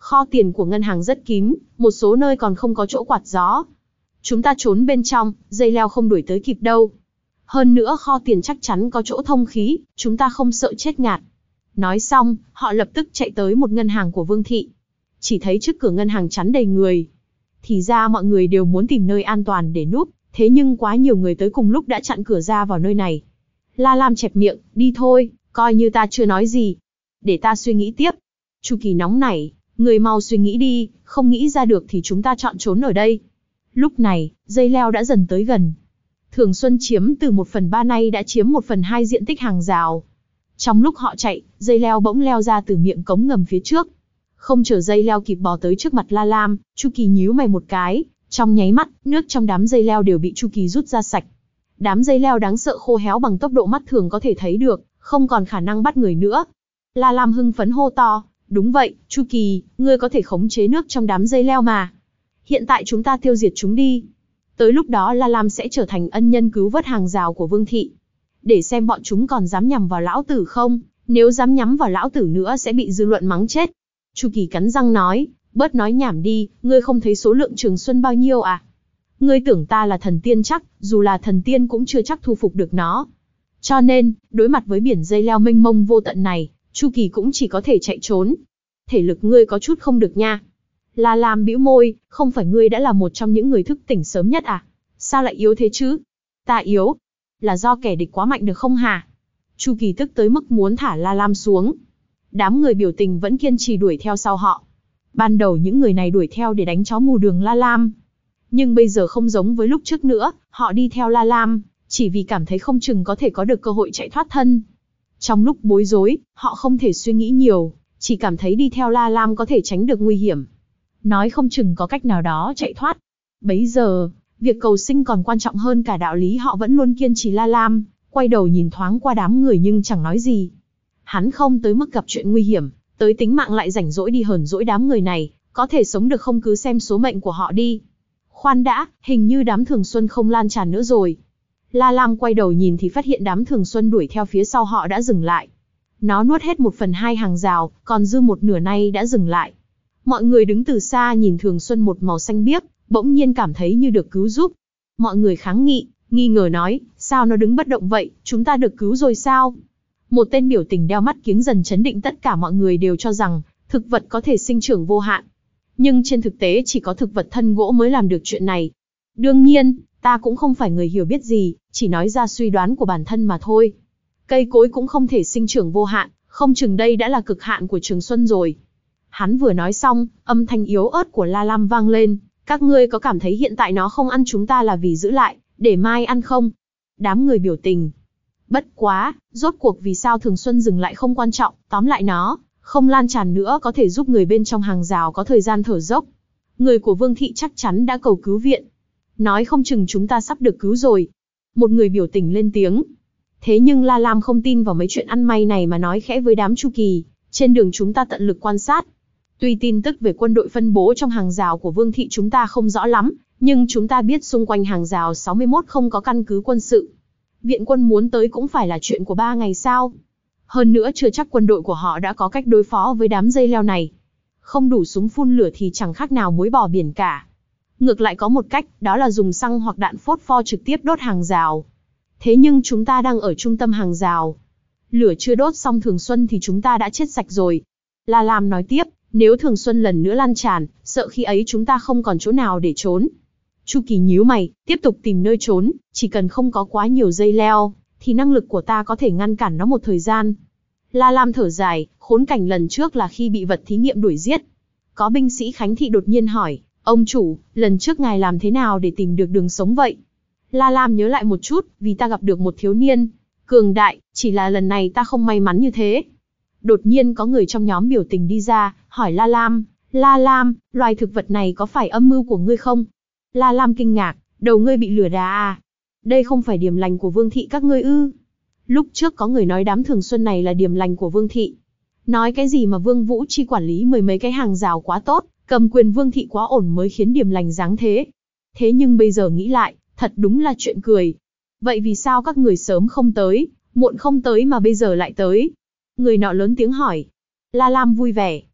Kho tiền của ngân hàng rất kín, một số nơi còn không có chỗ quạt gió. Chúng ta trốn bên trong, dây leo không đuổi tới kịp đâu. Hơn nữa kho tiền chắc chắn có chỗ thông khí, chúng ta không sợ chết ngạt. Nói xong, họ lập tức chạy tới một ngân hàng của Vương thị. Chỉ thấy trước cửa ngân hàng chắn đầy người. Thì ra mọi người đều muốn tìm nơi an toàn để núp, thế nhưng quá nhiều người tới cùng lúc đã chặn cửa ra vào nơi này. La Lam chẹp miệng, đi thôi, coi như ta chưa nói gì. Để ta suy nghĩ tiếp. Chu Kỳ nóng nảy, người mau suy nghĩ đi, không nghĩ ra được thì chúng ta chọn trốn ở đây. Lúc này, dây leo đã dần tới gần. Thường Xuân chiếm từ một phần ba nay đã chiếm một phần hai diện tích hàng rào. Trong lúc họ chạy, dây leo bỗng leo ra từ miệng cống ngầm phía trước. Không chờ dây leo kịp bò tới trước mặt La Lam, Chu Kỳ nhíu mày một cái, trong nháy mắt, nước trong đám dây leo đều bị Chu Kỳ rút ra sạch. Đám dây leo đáng sợ khô héo bằng tốc độ mắt thường có thể thấy được, không còn khả năng bắt người nữa. La Lam hưng phấn hô to, đúng vậy, Chu Kỳ, ngươi có thể khống chế nước trong đám dây leo mà. Hiện tại chúng ta tiêu diệt chúng đi. Tới lúc đó La Lam sẽ trở thành ân nhân cứu vớt hàng rào của Vương thị. Để xem bọn chúng còn dám nhằm vào lão tử không, nếu dám nhắm vào lão tử nữa sẽ bị dư luận mắng chết. Chu Kỳ cắn răng nói, bớt nói nhảm đi, ngươi không thấy số lượng Trường Xuân bao nhiêu à? Ngươi tưởng ta là thần tiên chắc, dù là thần tiên cũng chưa chắc thu phục được nó. Cho nên, đối mặt với biển dây leo mênh mông vô tận này, Chu Kỳ cũng chỉ có thể chạy trốn. Thể lực ngươi có chút không được nha. La Lam bĩu môi, không phải ngươi đã là một trong những người thức tỉnh sớm nhất à? Sao lại yếu thế chứ? Ta yếu? Là do kẻ địch quá mạnh được không hả? Chu Kỳ tức tới mức muốn thả La Lam xuống. Đám người biểu tình vẫn kiên trì đuổi theo sau họ. Ban đầu những người này đuổi theo để đánh chó mù đường La Lam. Nhưng bây giờ không giống với lúc trước nữa, họ đi theo La Lam, chỉ vì cảm thấy không chừng có thể có được cơ hội chạy thoát thân. Trong lúc bối rối, họ không thể suy nghĩ nhiều, chỉ cảm thấy đi theo La Lam có thể tránh được nguy hiểm. Nói không chừng có cách nào đó chạy thoát. Bấy giờ, việc cầu sinh còn quan trọng hơn cả đạo lý, họ vẫn luôn kiên trì. La Lam quay đầu nhìn thoáng qua đám người nhưng chẳng nói gì. Hắn không tới mức gặp chuyện nguy hiểm, tới tính mạng lại rảnh rỗi đi hờn dỗi đám người này, có thể sống được không cứ xem số mệnh của họ đi. Khoan đã, hình như đám Thường Xuân không lan tràn nữa rồi. La Lam quay đầu nhìn thì phát hiện đám Thường Xuân đuổi theo phía sau họ đã dừng lại. Nó nuốt hết một phần hai hàng rào, còn dư một nửa nay đã dừng lại. Mọi người đứng từ xa nhìn Thường Xuân một màu xanh biếc, bỗng nhiên cảm thấy như được cứu giúp. Mọi người kháng nghị, nghi ngờ nói, sao nó đứng bất động vậy, chúng ta được cứu rồi sao? Một tên biểu tình đeo mắt kiếng dần chấn định tất cả mọi người đều cho rằng, thực vật có thể sinh trưởng vô hạn. Nhưng trên thực tế chỉ có thực vật thân gỗ mới làm được chuyện này. Đương nhiên, ta cũng không phải người hiểu biết gì, chỉ nói ra suy đoán của bản thân mà thôi. Cây cối cũng không thể sinh trưởng vô hạn, không chừng đây đã là cực hạn của Trường Xuân rồi. Hắn vừa nói xong, âm thanh yếu ớt của La Lam vang lên, các ngươi có cảm thấy hiện tại nó không ăn chúng ta là vì giữ lại, để mai ăn không? Đám người biểu tình. Bất quá, rốt cuộc vì sao Thường Xuân dừng lại không quan trọng, tóm lại nó không lan tràn nữa có thể giúp người bên trong hàng rào có thời gian thở dốc. Người của Vương thị chắc chắn đã cầu cứu viện. Nói không chừng chúng ta sắp được cứu rồi. Một người biểu tình lên tiếng. Thế nhưng La Lam không tin vào mấy chuyện ăn may này mà nói khẽ với đám Chu Kỳ, trên đường chúng ta tận lực quan sát. Tuy tin tức về quân đội phân bố trong hàng rào của Vương thị chúng ta không rõ lắm, nhưng chúng ta biết xung quanh hàng rào sáu mươi mốt không có căn cứ quân sự. Viện quân muốn tới cũng phải là chuyện của ba ngày sau. Hơn nữa chưa chắc quân đội của họ đã có cách đối phó với đám dây leo này. Không đủ súng phun lửa thì chẳng khác nào muối bỏ biển cả. Ngược lại có một cách, đó là dùng xăng hoặc đạn phốt pho trực tiếp đốt hàng rào. Thế nhưng chúng ta đang ở trung tâm hàng rào. Lửa chưa đốt xong Thường Xuân thì chúng ta đã chết sạch rồi. La Lam nói tiếp, nếu Thường Xuân lần nữa lan tràn, sợ khi ấy chúng ta không còn chỗ nào để trốn. Chu Kỳ nhíu mày, tiếp tục tìm nơi trốn, chỉ cần không có quá nhiều dây leo, thì năng lực của ta có thể ngăn cản nó một thời gian. La Lam thở dài, khốn cảnh lần trước là khi bị vật thí nghiệm đuổi giết. Có binh sĩ Khánh thị đột nhiên hỏi, ông chủ, lần trước ngài làm thế nào để tìm được đường sống vậy? La Lam nhớ lại một chút, vì ta gặp được một thiếu niên cường đại, chỉ là lần này ta không may mắn như thế. Đột nhiên có người trong nhóm biểu tình đi ra, hỏi La Lam, La Lam, loài thực vật này có phải âm mưu của ngươi không? La Lam kinh ngạc, đầu ngươi bị lừa đá à? Đây không phải điểm lành của Vương thị các ngươi ư? Lúc trước có người nói đám Thường Xuân này là điểm lành của Vương thị. Nói cái gì mà Vương Vũ Chi quản lý mười mấy cái hàng rào quá tốt, cầm quyền Vương thị quá ổn mới khiến điểm lành dáng thế. Thế nhưng bây giờ nghĩ lại, thật đúng là chuyện cười. Vậy vì sao các người sớm không tới, muộn không tới mà bây giờ lại tới? Người nọ lớn tiếng hỏi. La Lam vui vẻ,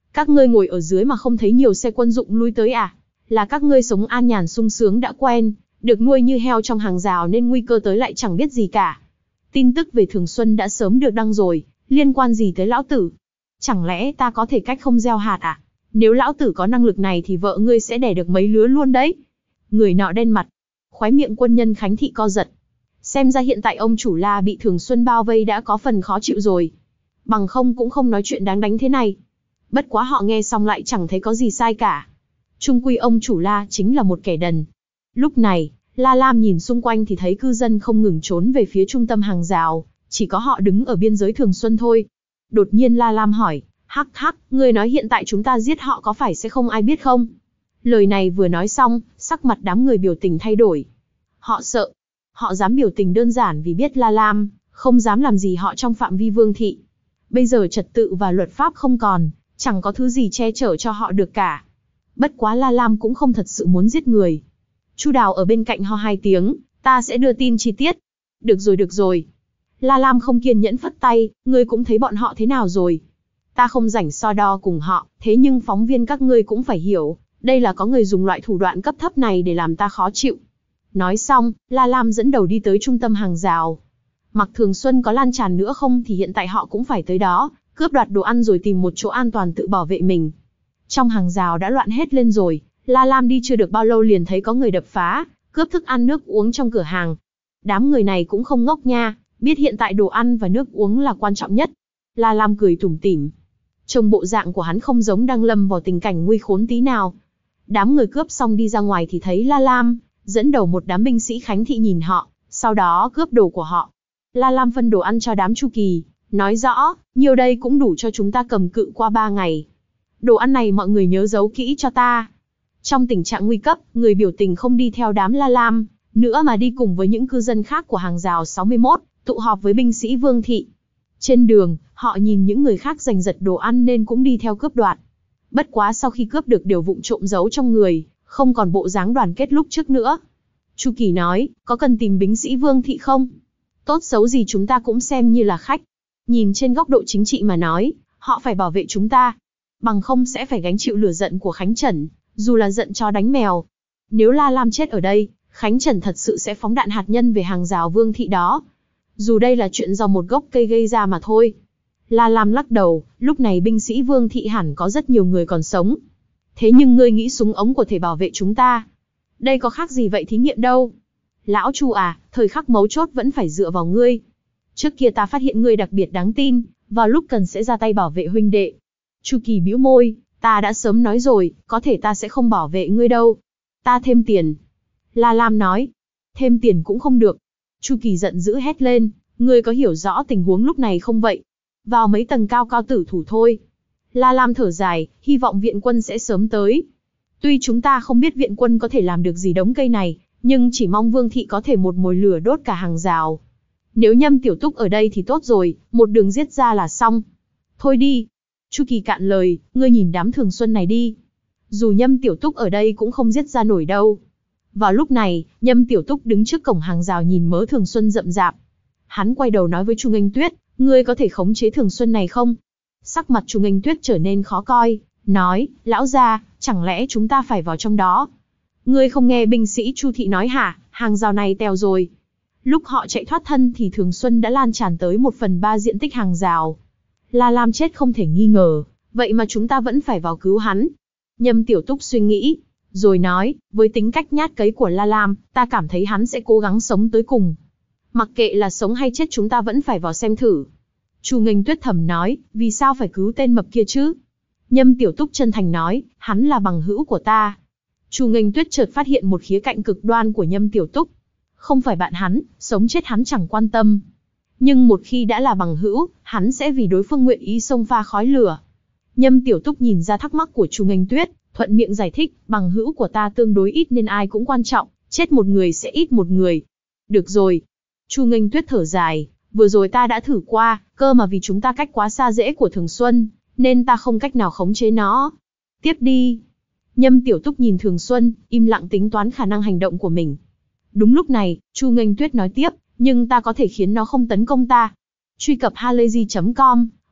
Các ngươi ngồi ở dưới mà không thấy nhiều xe quân dụng lui tới à? Là các ngươi sống an nhàn sung sướng đã quen, được nuôi như heo trong hàng rào nên nguy cơ tới lại chẳng biết gì cả. Tin tức về Thường Xuân đã sớm được đăng rồi, liên quan gì tới lão tử? Chẳng lẽ ta có thể cách không gieo hạt à? Nếu lão tử có năng lực này thì vợ ngươi sẽ đẻ được mấy lứa luôn đấy. Người nọ đen mặt, khóe miệng quân nhân Khánh Thị co giật. Xem ra hiện tại ông chủ La bị Thường Xuân bao vây đã có phần khó chịu rồi. Bằng không cũng không nói chuyện đáng đánh thế này. Bất quá họ nghe xong lại chẳng thấy có gì sai cả. Chung quy ông chủ La chính là một kẻ đần. Lúc này, La Lam nhìn xung quanh thì thấy cư dân không ngừng trốn về phía trung tâm hàng rào, chỉ có họ đứng ở biên giới Thường Xuân thôi. Đột nhiên La Lam hỏi, hắc hắc, ngươi nói hiện tại chúng ta giết họ có phải sẽ không ai biết không? Lời này vừa nói xong, sắc mặt đám người biểu tình thay đổi. Họ sợ. Họ dám biểu tình đơn giản vì biết La Lam không dám làm gì họ trong phạm vi Vương thị. Bây giờ trật tự và luật pháp không còn, chẳng có thứ gì che chở cho họ được cả. Bất quá La Lam cũng không thật sự muốn giết người. Chu Đào ở bên cạnh ho hai tiếng, ta sẽ đưa tin chi tiết. Được rồi được rồi. La Lam không kiên nhẫn phất tay, ngươi cũng thấy bọn họ thế nào rồi. Ta không rảnh so đo cùng họ, thế nhưng phóng viên các ngươi cũng phải hiểu, đây là có người dùng loại thủ đoạn cấp thấp này để làm ta khó chịu. Nói xong, La Lam dẫn đầu đi tới trung tâm hàng rào. Mặc Thường Xuân có lan tràn nữa không thì hiện tại họ cũng phải tới đó, cướp đoạt đồ ăn rồi tìm một chỗ an toàn tự bảo vệ mình. Trong hàng rào đã loạn hết lên rồi, La Lam đi chưa được bao lâu liền thấy có người đập phá, cướp thức ăn nước uống trong cửa hàng. Đám người này cũng không ngốc nha, biết hiện tại đồ ăn và nước uống là quan trọng nhất. La Lam cười tủm tỉm. Trông bộ dạng của hắn không giống đang lâm vào tình cảnh nguy khốn tí nào. Đám người cướp xong đi ra ngoài thì thấy La Lam dẫn đầu một đám binh sĩ Khánh Thị nhìn họ, sau đó cướp đồ của họ. La Lam phân đồ ăn cho đám Chu Kỳ, nói rõ, nhiều đây cũng đủ cho chúng ta cầm cự qua ba ngày. Đồ ăn này mọi người nhớ giấu kỹ cho ta. Trong tình trạng nguy cấp, người biểu tình không đi theo đám La Lam nữa mà đi cùng với những cư dân khác của hàng rào sáu mươi mốt, tụ họp với binh sĩ Vương thị. Trên đường, họ nhìn những người khác giành giật đồ ăn nên cũng đi theo cướp đoạt. Bất quá sau khi cướp được đều vụng trộm giấu trong người, không còn bộ dáng đoàn kết lúc trước nữa. Chu Kỳ nói, có cần tìm binh sĩ Vương thị không? Tốt xấu gì chúng ta cũng xem như là khách. Nhìn trên góc độ chính trị mà nói, họ phải bảo vệ chúng ta. Bằng không sẽ phải gánh chịu lửa giận của Khánh Trần, dù là giận chó đánh mèo. Nếu La Lam chết ở đây, Khánh Trần thật sự sẽ phóng đạn hạt nhân về hàng rào Vương thị đó. Dù đây là chuyện do một gốc cây gây ra mà thôi. La Lam lắc đầu, lúc này binh sĩ Vương thị hẳn có rất nhiều người còn sống. Thế nhưng ngươi nghĩ súng ống có thể bảo vệ chúng ta? Đây có khác gì vậy thí nghiệm đâu. Lão Chu à, thời khắc mấu chốt vẫn phải dựa vào ngươi. Trước kia ta phát hiện ngươi đặc biệt đáng tin, vào lúc cần sẽ ra tay bảo vệ huynh đệ. Chu Kỳ bĩu môi, ta đã sớm nói rồi, có thể ta sẽ không bảo vệ ngươi đâu. Ta thêm tiền. La Lam nói, thêm tiền cũng không được. Chu Kỳ giận dữ hét lên, ngươi có hiểu rõ tình huống lúc này không vậy? Vào mấy tầng cao cao tử thủ thôi. La Lam thở dài, hy vọng viện quân sẽ sớm tới. Tuy chúng ta không biết viện quân có thể làm được gì đống cây này, nhưng chỉ mong Vương thị có thể một mồi lửa đốt cả hàng rào. Nếu Nhâm Tiểu Túc ở đây thì tốt rồi, một đường giết ra là xong. Thôi đi. Chu Kỳ cạn lời, ngươi nhìn đám Thường Xuân này đi. Dù Nhâm Tiểu Túc ở đây cũng không giết ra nổi đâu. Vào lúc này, Nhâm Tiểu Túc đứng trước cổng hàng rào nhìn mớ Thường Xuân rậm rạp. Hắn quay đầu nói với Chu Nghênh Tuyết, ngươi có thể khống chế Thường Xuân này không? Sắc mặt Chu Nghênh Tuyết trở nên khó coi, nói, lão gia, chẳng lẽ chúng ta phải vào trong đó? Ngươi không nghe binh sĩ Chu thị nói hả, hàng rào này tèo rồi. Lúc họ chạy thoát thân thì Thường Xuân đã lan tràn tới một phần ba diện tích hàng rào. La Lam chết không thể nghi ngờ, vậy mà chúng ta vẫn phải vào cứu hắn. Nhâm Tiểu Túc suy nghĩ, rồi nói, với tính cách nhát cấy của La Lam, ta cảm thấy hắn sẽ cố gắng sống tới cùng. Mặc kệ là sống hay chết chúng ta vẫn phải vào xem thử. Chu Nghênh Tuyết thầm nói, vì sao phải cứu tên mập kia chứ? Nhâm Tiểu Túc chân thành nói, hắn là bằng hữu của ta. Chu Nghênh Tuyết chợt phát hiện một khía cạnh cực đoan của Nhâm Tiểu Túc. Không phải bạn hắn, sống chết hắn chẳng quan tâm. Nhưng một khi đã là bằng hữu, hắn sẽ vì đối phương nguyện ý xông pha khói lửa. Nhâm Tiểu Túc nhìn ra thắc mắc của Chu Nghênh Tuyết, thuận miệng giải thích, bằng hữu của ta tương đối ít nên ai cũng quan trọng, chết một người sẽ ít một người. Được rồi. Chu Nghênh Tuyết thở dài, vừa rồi ta đã thử qua, cơ mà vì chúng ta cách quá xa rễ của Thường Xuân, nên ta không cách nào khống chế nó. Tiếp đi. Nhâm Tiểu Túc nhìn Thường Xuân, im lặng tính toán khả năng hành động của mình. Đúng lúc này, Chu Nghênh Tuyết nói tiếp, nhưng ta có thể khiến nó không tấn công ta. Truy cập halayzi chấm com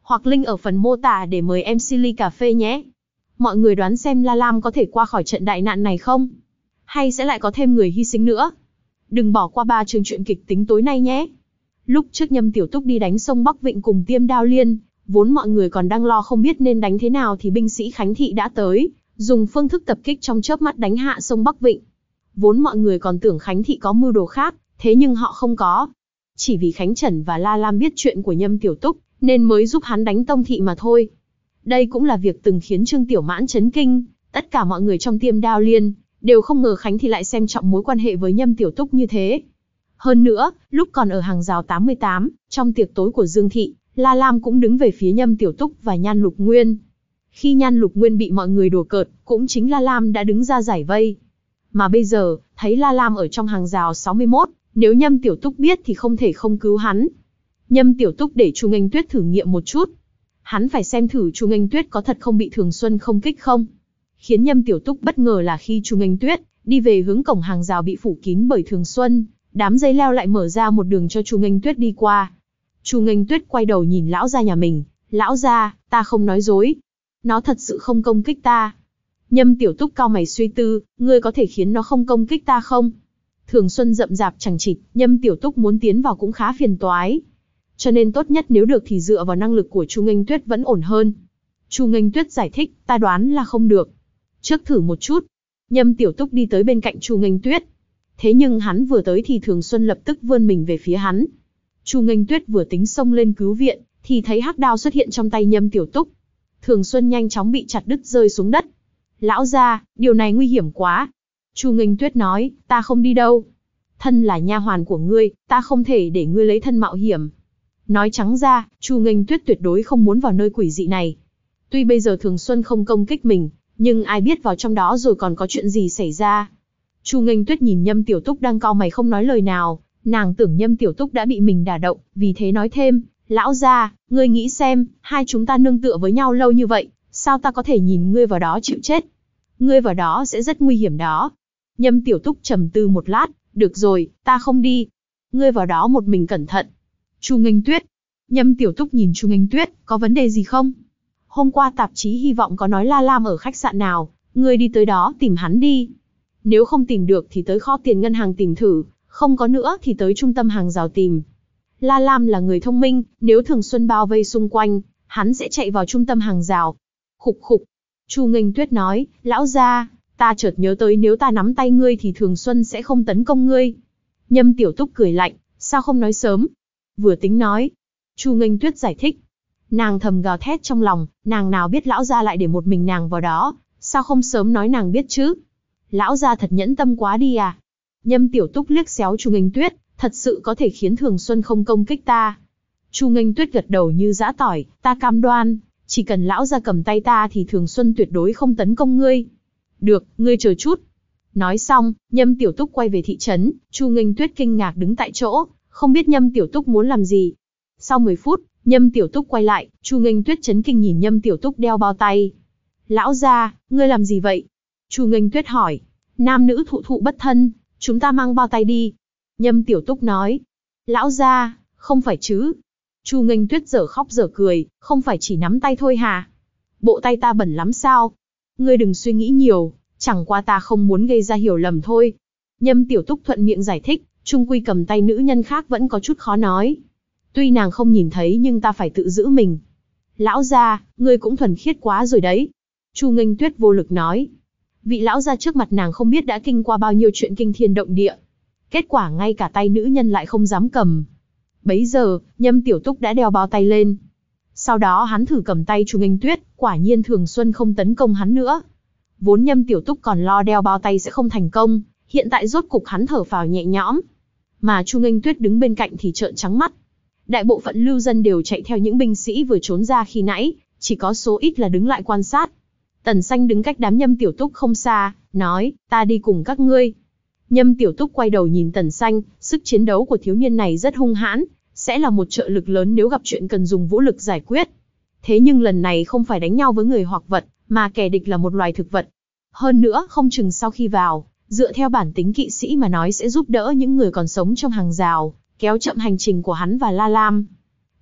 hoặc link ở phần mô tả để mời em xê ly cà phê nhé. Mọi người đoán xem La Lam có thể qua khỏi trận đại nạn này không? Hay sẽ lại có thêm người hy sinh nữa? Đừng bỏ qua ba chương truyện kịch tính tối nay nhé. Lúc trước Nhâm Tiểu Túc đi đánh sông Bắc Vịnh cùng Tiêm Đao Liên, vốn mọi người còn đang lo không biết nên đánh thế nào thì binh sĩ Khánh Thị đã tới, dùng phương thức tập kích trong chớp mắt đánh hạ sông Bắc Vịnh. Vốn mọi người còn tưởng Khánh Thị có mưu đồ khác, thế nhưng họ không có. Chỉ vì Khánh Trần và La Lam biết chuyện của Nhâm Tiểu Túc, nên mới giúp hắn đánh Tông Thị mà thôi. Đây cũng là việc từng khiến Trương Tiểu Mãn chấn kinh, tất cả mọi người trong Tiêm Đao Liên đều không ngờ Khánh Thị lại xem trọng mối quan hệ với Nhâm Tiểu Túc như thế. Hơn nữa, lúc còn ở hàng rào tám mươi tám, trong tiệc tối của Dương Thị, La Lam cũng đứng về phía Nhâm Tiểu Túc và Nhan Lục Nguyên. Khi Nhan Lục Nguyên bị mọi người đùa cợt, cũng chính La Lam đã đứng ra giải vây. Mà bây giờ, thấy La Lam ở trong hàng rào sáu mươi mốt, nếu Nhâm Tiểu Túc biết thì không thể không cứu hắn. Nhâm Tiểu Túc để Chu Nghênh Tuyết thử nghiệm một chút. Hắn phải xem thử Chu Nghênh Tuyết có thật không bị Thường Xuân không kích không. Khiến Nhâm Tiểu Túc bất ngờ là khi Chu Nghênh Tuyết đi về hướng cổng hàng rào bị phủ kín bởi Thường Xuân, đám dây leo lại mở ra một đường cho Chu Nghênh Tuyết đi qua. Chu Nghênh Tuyết quay đầu nhìn lão gia nhà mình, lão gia, ta không nói dối. Nó thật sự không công kích ta. Nhâm Tiểu Túc cau mày suy tư, ngươi có thể khiến nó không công kích ta không? Thường Xuân rậm rạp chẳng chịt, Nhâm Tiểu Túc muốn tiến vào cũng khá phiền toái. Cho nên tốt nhất nếu được thì dựa vào năng lực của Chu Nghênh Tuyết vẫn ổn hơn. Chu Nghênh Tuyết giải thích, ta đoán là không được. Trước thử một chút. Nhâm Tiểu Túc đi tới bên cạnh Chu Nghênh Tuyết. Thế nhưng hắn vừa tới thì Thường Xuân lập tức vươn mình về phía hắn. Chu Nghênh Tuyết vừa tính xông lên cứu viện, thì thấy hắc đao xuất hiện trong tay Nhâm Tiểu Túc. Thường Xuân nhanh chóng bị chặt đứt rơi xuống đất. Lão gia, điều này nguy hiểm quá. Chu Nghênh Tuyết nói, ta không đi đâu. Thân là nha hoàn của ngươi, ta không thể để ngươi lấy thân mạo hiểm. Nói trắng ra, Chu Nghênh Tuyết tuyệt đối không muốn vào nơi quỷ dị này. Tuy bây giờ Thường Xuân không công kích mình, nhưng ai biết vào trong đó rồi còn có chuyện gì xảy ra. Chu Nghênh Tuyết nhìn Nhâm Tiểu Túc đang cau mày không nói lời nào, nàng tưởng Nhâm Tiểu Túc đã bị mình đả động, vì thế nói thêm, lão gia, ngươi nghĩ xem, hai chúng ta nương tựa với nhau lâu như vậy, sao ta có thể nhìn ngươi vào đó chịu chết? Ngươi vào đó sẽ rất nguy hiểm đó. Nhâm Tiểu Túc trầm tư một lát, được rồi, ta không đi. Ngươi vào đó một mình cẩn thận. Chu Nghênh Tuyết. Nhâm Tiểu Túc nhìn Chu Nghênh Tuyết, có vấn đề gì không? Hôm qua tạp chí Hy vọng có nói La Lam ở khách sạn nào, ngươi đi tới đó tìm hắn đi. Nếu không tìm được thì tới kho tiền ngân hàng tìm thử, không có nữa thì tới trung tâm hàng rào tìm. La Lam là người thông minh, nếu Thường Xuân bao vây xung quanh, hắn sẽ chạy vào trung tâm hàng rào. Khục khục. Chu Nghênh Tuyết nói, lão gia, ta chợt nhớ tới nếu ta nắm tay ngươi thì Thường Xuân sẽ không tấn công ngươi. Nhâm Tiểu Túc cười lạnh, sao không nói sớm? Vừa tính nói. Chu Nghênh Tuyết giải thích. Nàng thầm gào thét trong lòng, nàng nào biết lão gia lại để một mình nàng vào đó, sao không sớm nói nàng biết chứ? Lão gia thật nhẫn tâm quá đi à? Nhâm Tiểu Túc liếc xéo Chu Nghênh Tuyết, thật sự có thể khiến Thường Xuân không công kích ta. Chu Nghênh Tuyết gật đầu như giã tỏi, ta cam đoan, chỉ cần lão gia cầm tay ta thì Thường Xuân tuyệt đối không tấn công ngươi. Được, ngươi chờ chút. Nói xong, Nhâm Tiểu Túc quay về thị trấn, Chu Nghênh Tuyết kinh ngạc đứng tại chỗ, không biết Nhâm Tiểu Túc muốn làm gì. Sau mười phút, Nhâm Tiểu Túc quay lại, Chu Nghênh Tuyết chấn kinh nhìn Nhâm Tiểu Túc đeo bao tay. Lão gia, ngươi làm gì vậy? Chu Nghênh Tuyết hỏi. Nam nữ thụ thụ bất thân, chúng ta mang bao tay đi. Nhâm Tiểu Túc nói. Lão gia, không phải chứ? Chu Nghênh Tuyết dở khóc dở cười, không phải chỉ nắm tay thôi hả? Bộ tay ta bẩn lắm sao? Ngươi đừng suy nghĩ nhiều, chẳng qua ta không muốn gây ra hiểu lầm thôi. Nhâm Tiểu Túc thuận miệng giải thích, chung quy cầm tay nữ nhân khác vẫn có chút khó nói. Tuy nàng không nhìn thấy nhưng ta phải tự giữ mình. Lão gia, ngươi cũng thuần khiết quá rồi đấy. Chu Nghênh Tuyết vô lực nói. Vị lão gia trước mặt nàng không biết đã kinh qua bao nhiêu chuyện kinh thiên động địa. Kết quả ngay cả tay nữ nhân lại không dám cầm. Bấy giờ, Nhâm Tiểu Túc đã đeo bao tay lên. Sau đó hắn thử cầm tay Chu Nghênh Tuyết, quả nhiên Thường Xuân không tấn công hắn nữa. Vốn Nhâm Tiểu Túc còn lo đeo bao tay sẽ không thành công, hiện tại rốt cục hắn thở phào nhẹ nhõm. Mà Chu Nghênh Tuyết đứng bên cạnh thì trợn trắng mắt. Đại bộ phận lưu dân đều chạy theo những binh sĩ vừa trốn ra khi nãy, chỉ có số ít là đứng lại quan sát. Tần Xanh đứng cách đám Nhâm Tiểu Túc không xa, nói, ta đi cùng các ngươi. Nhâm Tiểu Túc quay đầu nhìn Tần Xanh, sức chiến đấu của thiếu niên này rất hung hãn, sẽ là một trợ lực lớn nếu gặp chuyện cần dùng vũ lực giải quyết. Thế nhưng lần này không phải đánh nhau với người hoặc vật, mà kẻ địch là một loài thực vật. Hơn nữa, không chừng sau khi vào, dựa theo bản tính kỵ sĩ mà nói sẽ giúp đỡ những người còn sống trong hàng rào, kéo chậm hành trình của hắn và La Lam.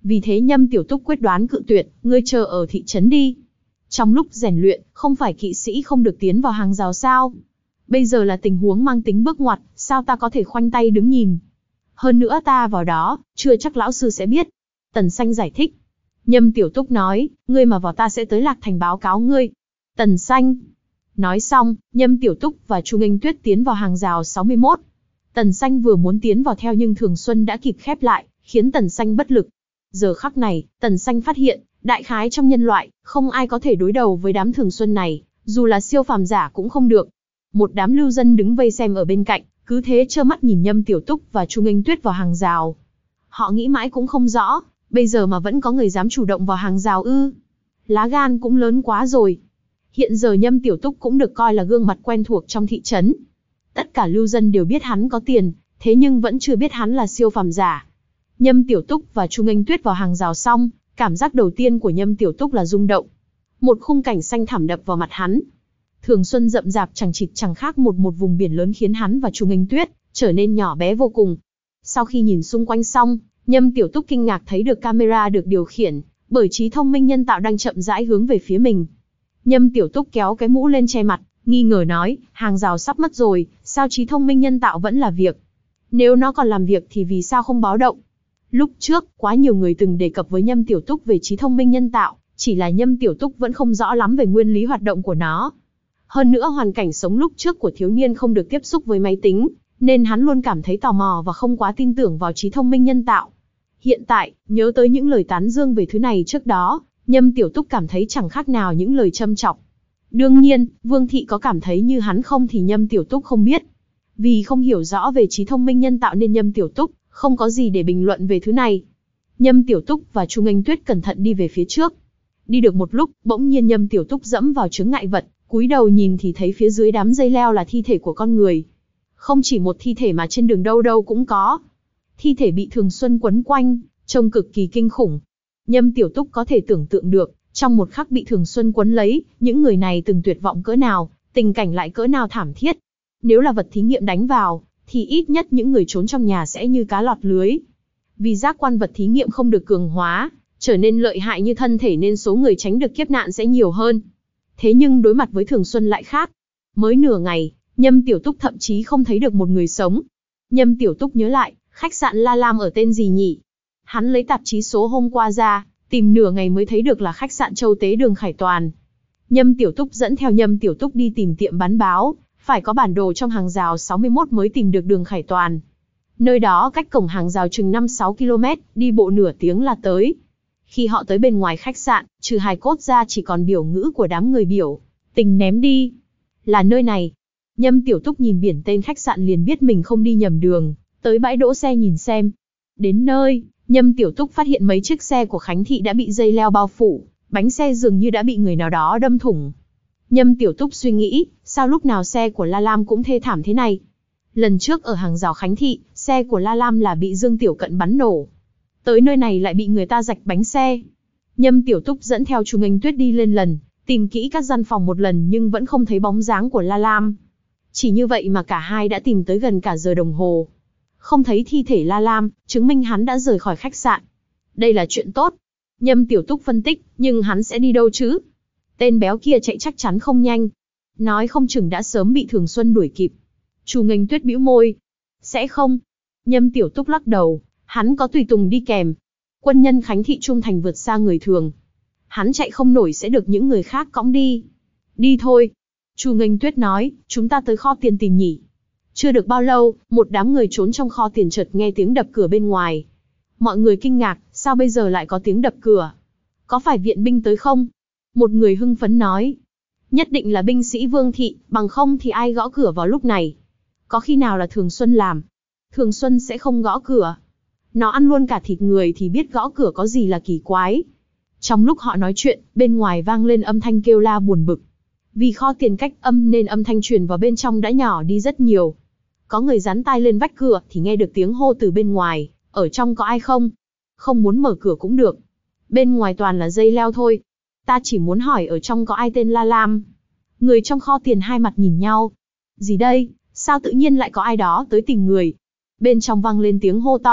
Vì thế Nhâm Tiểu Túc quyết đoán cự tuyệt, ngươi chờ ở thị trấn đi. Trong lúc rèn luyện, không phải kỵ sĩ không được tiến vào hàng rào sao? Bây giờ là tình huống mang tính bước ngoặt, sao ta có thể khoanh tay đứng nhìn? Hơn nữa ta vào đó, chưa chắc lão sư sẽ biết. Tần Xanh giải thích. Nhâm Tiểu Túc nói, ngươi mà vào ta sẽ tới Lạc Thành báo cáo ngươi. Tần Xanh. Nói xong, Nhâm Tiểu Túc và Chu Nghênh Tuyết tiến vào hàng rào sáu mươi mốt. Tần Xanh vừa muốn tiến vào theo nhưng Thường Xuân đã kịp khép lại, khiến Tần Xanh bất lực. Giờ khắc này, Tần Xanh phát hiện, đại khái trong nhân loại, không ai có thể đối đầu với đám Thường Xuân này, dù là siêu phàm giả cũng không được. Một đám lưu dân đứng vây xem ở bên cạnh, cứ thế trơ mắt nhìn Nhâm Tiểu Túc và Chu Nghênh Tuyết vào hàng rào. Họ nghĩ mãi cũng không rõ, bây giờ mà vẫn có người dám chủ động vào hàng rào ư? Lá gan cũng lớn quá rồi. Hiện giờ Nhâm Tiểu Túc cũng được coi là gương mặt quen thuộc trong thị trấn. Tất cả lưu dân đều biết hắn có tiền, thế nhưng vẫn chưa biết hắn là siêu phàm giả. Nhâm Tiểu Túc và Chu Nghênh Tuyết vào hàng rào xong, cảm giác đầu tiên của Nhâm Tiểu Túc là rung động. Một khung cảnh xanh thẳm đập vào mặt hắn. Thường xuân rậm rạp chẳng chịt chẳng khác một một vùng biển lớn khiến hắn và Chu Nghênh Tuyết trở nên nhỏ bé vô cùng. Sau khi nhìn xung quanh xong, Nhâm Tiểu Túc kinh ngạc thấy được camera được điều khiển bởi trí thông minh nhân tạo đang chậm rãi hướng về phía mình. Nhâm Tiểu Túc kéo cái mũ lên che mặt, nghi ngờ nói, hàng rào sắp mất rồi, sao trí thông minh nhân tạo vẫn là việc? Nếu nó còn làm việc thì vì sao không báo động? Lúc trước, quá nhiều người từng đề cập với Nhâm Tiểu Túc về trí thông minh nhân tạo, chỉ là Nhâm Tiểu Túc vẫn không rõ lắm về nguyên lý hoạt động của nó. Hơn nữa hoàn cảnh sống lúc trước của thiếu niên không được tiếp xúc với máy tính, nên hắn luôn cảm thấy tò mò và không quá tin tưởng vào trí thông minh nhân tạo. Hiện tại, nhớ tới những lời tán dương về thứ này trước đó, Nhâm Tiểu Túc cảm thấy chẳng khác nào những lời châm chọc. Đương nhiên, Vương Thị có cảm thấy như hắn không thì Nhâm Tiểu Túc không biết. Vì không hiểu rõ về trí thông minh nhân tạo nên Nhâm Tiểu Túc không có gì để bình luận về thứ này. Nhâm Tiểu Túc và Chu Nghênh Tuyết cẩn thận đi về phía trước. Đi được một lúc, bỗng nhiên Nhâm Tiểu Túc dẫm vào chướng ngại vật, cúi đầu nhìn thì thấy phía dưới đám dây leo là thi thể của con người. Không chỉ một thi thể mà trên đường đâu đâu cũng có. Thi thể bị Thường Xuân quấn quanh, trông cực kỳ kinh khủng. Nhâm Tiểu Túc có thể tưởng tượng được, trong một khắc bị Thường Xuân quấn lấy, những người này từng tuyệt vọng cỡ nào, tình cảnh lại cỡ nào thảm thiết. Nếu là vật thí nghiệm đánh vào, thì ít nhất những người trốn trong nhà sẽ như cá lọt lưới. Vì giác quan vật thí nghiệm không được cường hóa, trở nên lợi hại như thân thể nên số người tránh được kiếp nạn sẽ nhiều hơn. Thế nhưng đối mặt với Thường Xuân lại khác. Mới nửa ngày, Nhâm Tiểu Túc thậm chí không thấy được một người sống. Nhâm Tiểu Túc nhớ lại, khách sạn La Lam ở tên gì nhỉ? Hắn lấy tạp chí số hôm qua ra, tìm nửa ngày mới thấy được là khách sạn Châu Tế đường Khải Toàn. Nhâm Tiểu Túc dẫn theo Nhâm Tiểu Túc đi tìm tiệm bán báo, phải có bản đồ trong hàng rào sáu mươi mốt mới tìm được đường Khải Toàn. Nơi đó cách cổng hàng rào chừng năm sáu ki lô mét, đi bộ nửa tiếng là tới. Khi họ tới bên ngoài khách sạn, trừ hài cốt ra chỉ còn biểu ngữ của đám người biểu tình ném đi. Là nơi này. Nhâm Tiểu Túc nhìn biển tên khách sạn liền biết mình không đi nhầm đường, tới bãi đỗ xe nhìn xem. Đến nơi, Nhâm Tiểu Túc phát hiện mấy chiếc xe của Khánh Thị đã bị dây leo bao phủ, bánh xe dường như đã bị người nào đó đâm thủng. Nhâm Tiểu Túc suy nghĩ, sao lúc nào xe của La Lam cũng thê thảm thế này? Lần trước ở hàng rào Khánh Thị, xe của La Lam là bị Dương Tiểu Cận bắn nổ. Tới nơi này lại bị người ta rạch bánh xe. Nhâm Tiểu Túc dẫn theo Chu Nghênh Tuyết đi lên lần, tìm kỹ các gian phòng một lần nhưng vẫn không thấy bóng dáng của La Lam. Chỉ như vậy mà cả hai đã tìm tới gần cả giờ đồng hồ. Không thấy thi thể La Lam, chứng minh hắn đã rời khỏi khách sạn. Đây là chuyện tốt. Nhâm Tiểu Túc phân tích, nhưng hắn sẽ đi đâu chứ? Tên béo kia chạy chắc chắn không nhanh. Nói không chừng đã sớm bị Thường Xuân đuổi kịp. Chu Nghênh Tuyết bĩu môi. Sẽ không. Nhâm Tiểu Túc lắc đầu, hắn có tùy tùng đi kèm. Quân nhân Khánh Thị trung thành vượt xa người thường. Hắn chạy không nổi sẽ được những người khác cõng đi. Đi thôi. Chu Nghênh Tuyết nói, chúng ta tới kho tiền tìm nhỉ. Chưa được bao lâu, một đám người trốn trong kho tiền chợt nghe tiếng đập cửa bên ngoài. Mọi người kinh ngạc, sao bây giờ lại có tiếng đập cửa? Có phải viện binh tới không? Một người hưng phấn nói. Nhất định là binh sĩ Vương Thị, bằng không thì ai gõ cửa vào lúc này. Có khi nào là Thường Xuân làm? Thường Xuân sẽ không gõ cửa. Nó ăn luôn cả thịt người thì biết gõ cửa có gì là kỳ quái. Trong lúc họ nói chuyện, bên ngoài vang lên âm thanh kêu la buồn bực. Vì kho tiền cách âm nên âm thanh truyền vào bên trong đã nhỏ đi rất nhiều. Có người dán tai lên vách cửa thì nghe được tiếng hô từ bên ngoài, ở trong có ai không? Không muốn mở cửa cũng được. Bên ngoài toàn là dây leo thôi. Ta chỉ muốn hỏi ở trong có ai tên La Lam. Người trong kho tiền hai mặt nhìn nhau. Gì đây? Sao tự nhiên lại có ai đó tới tìm người? Bên trong vang lên tiếng hô to.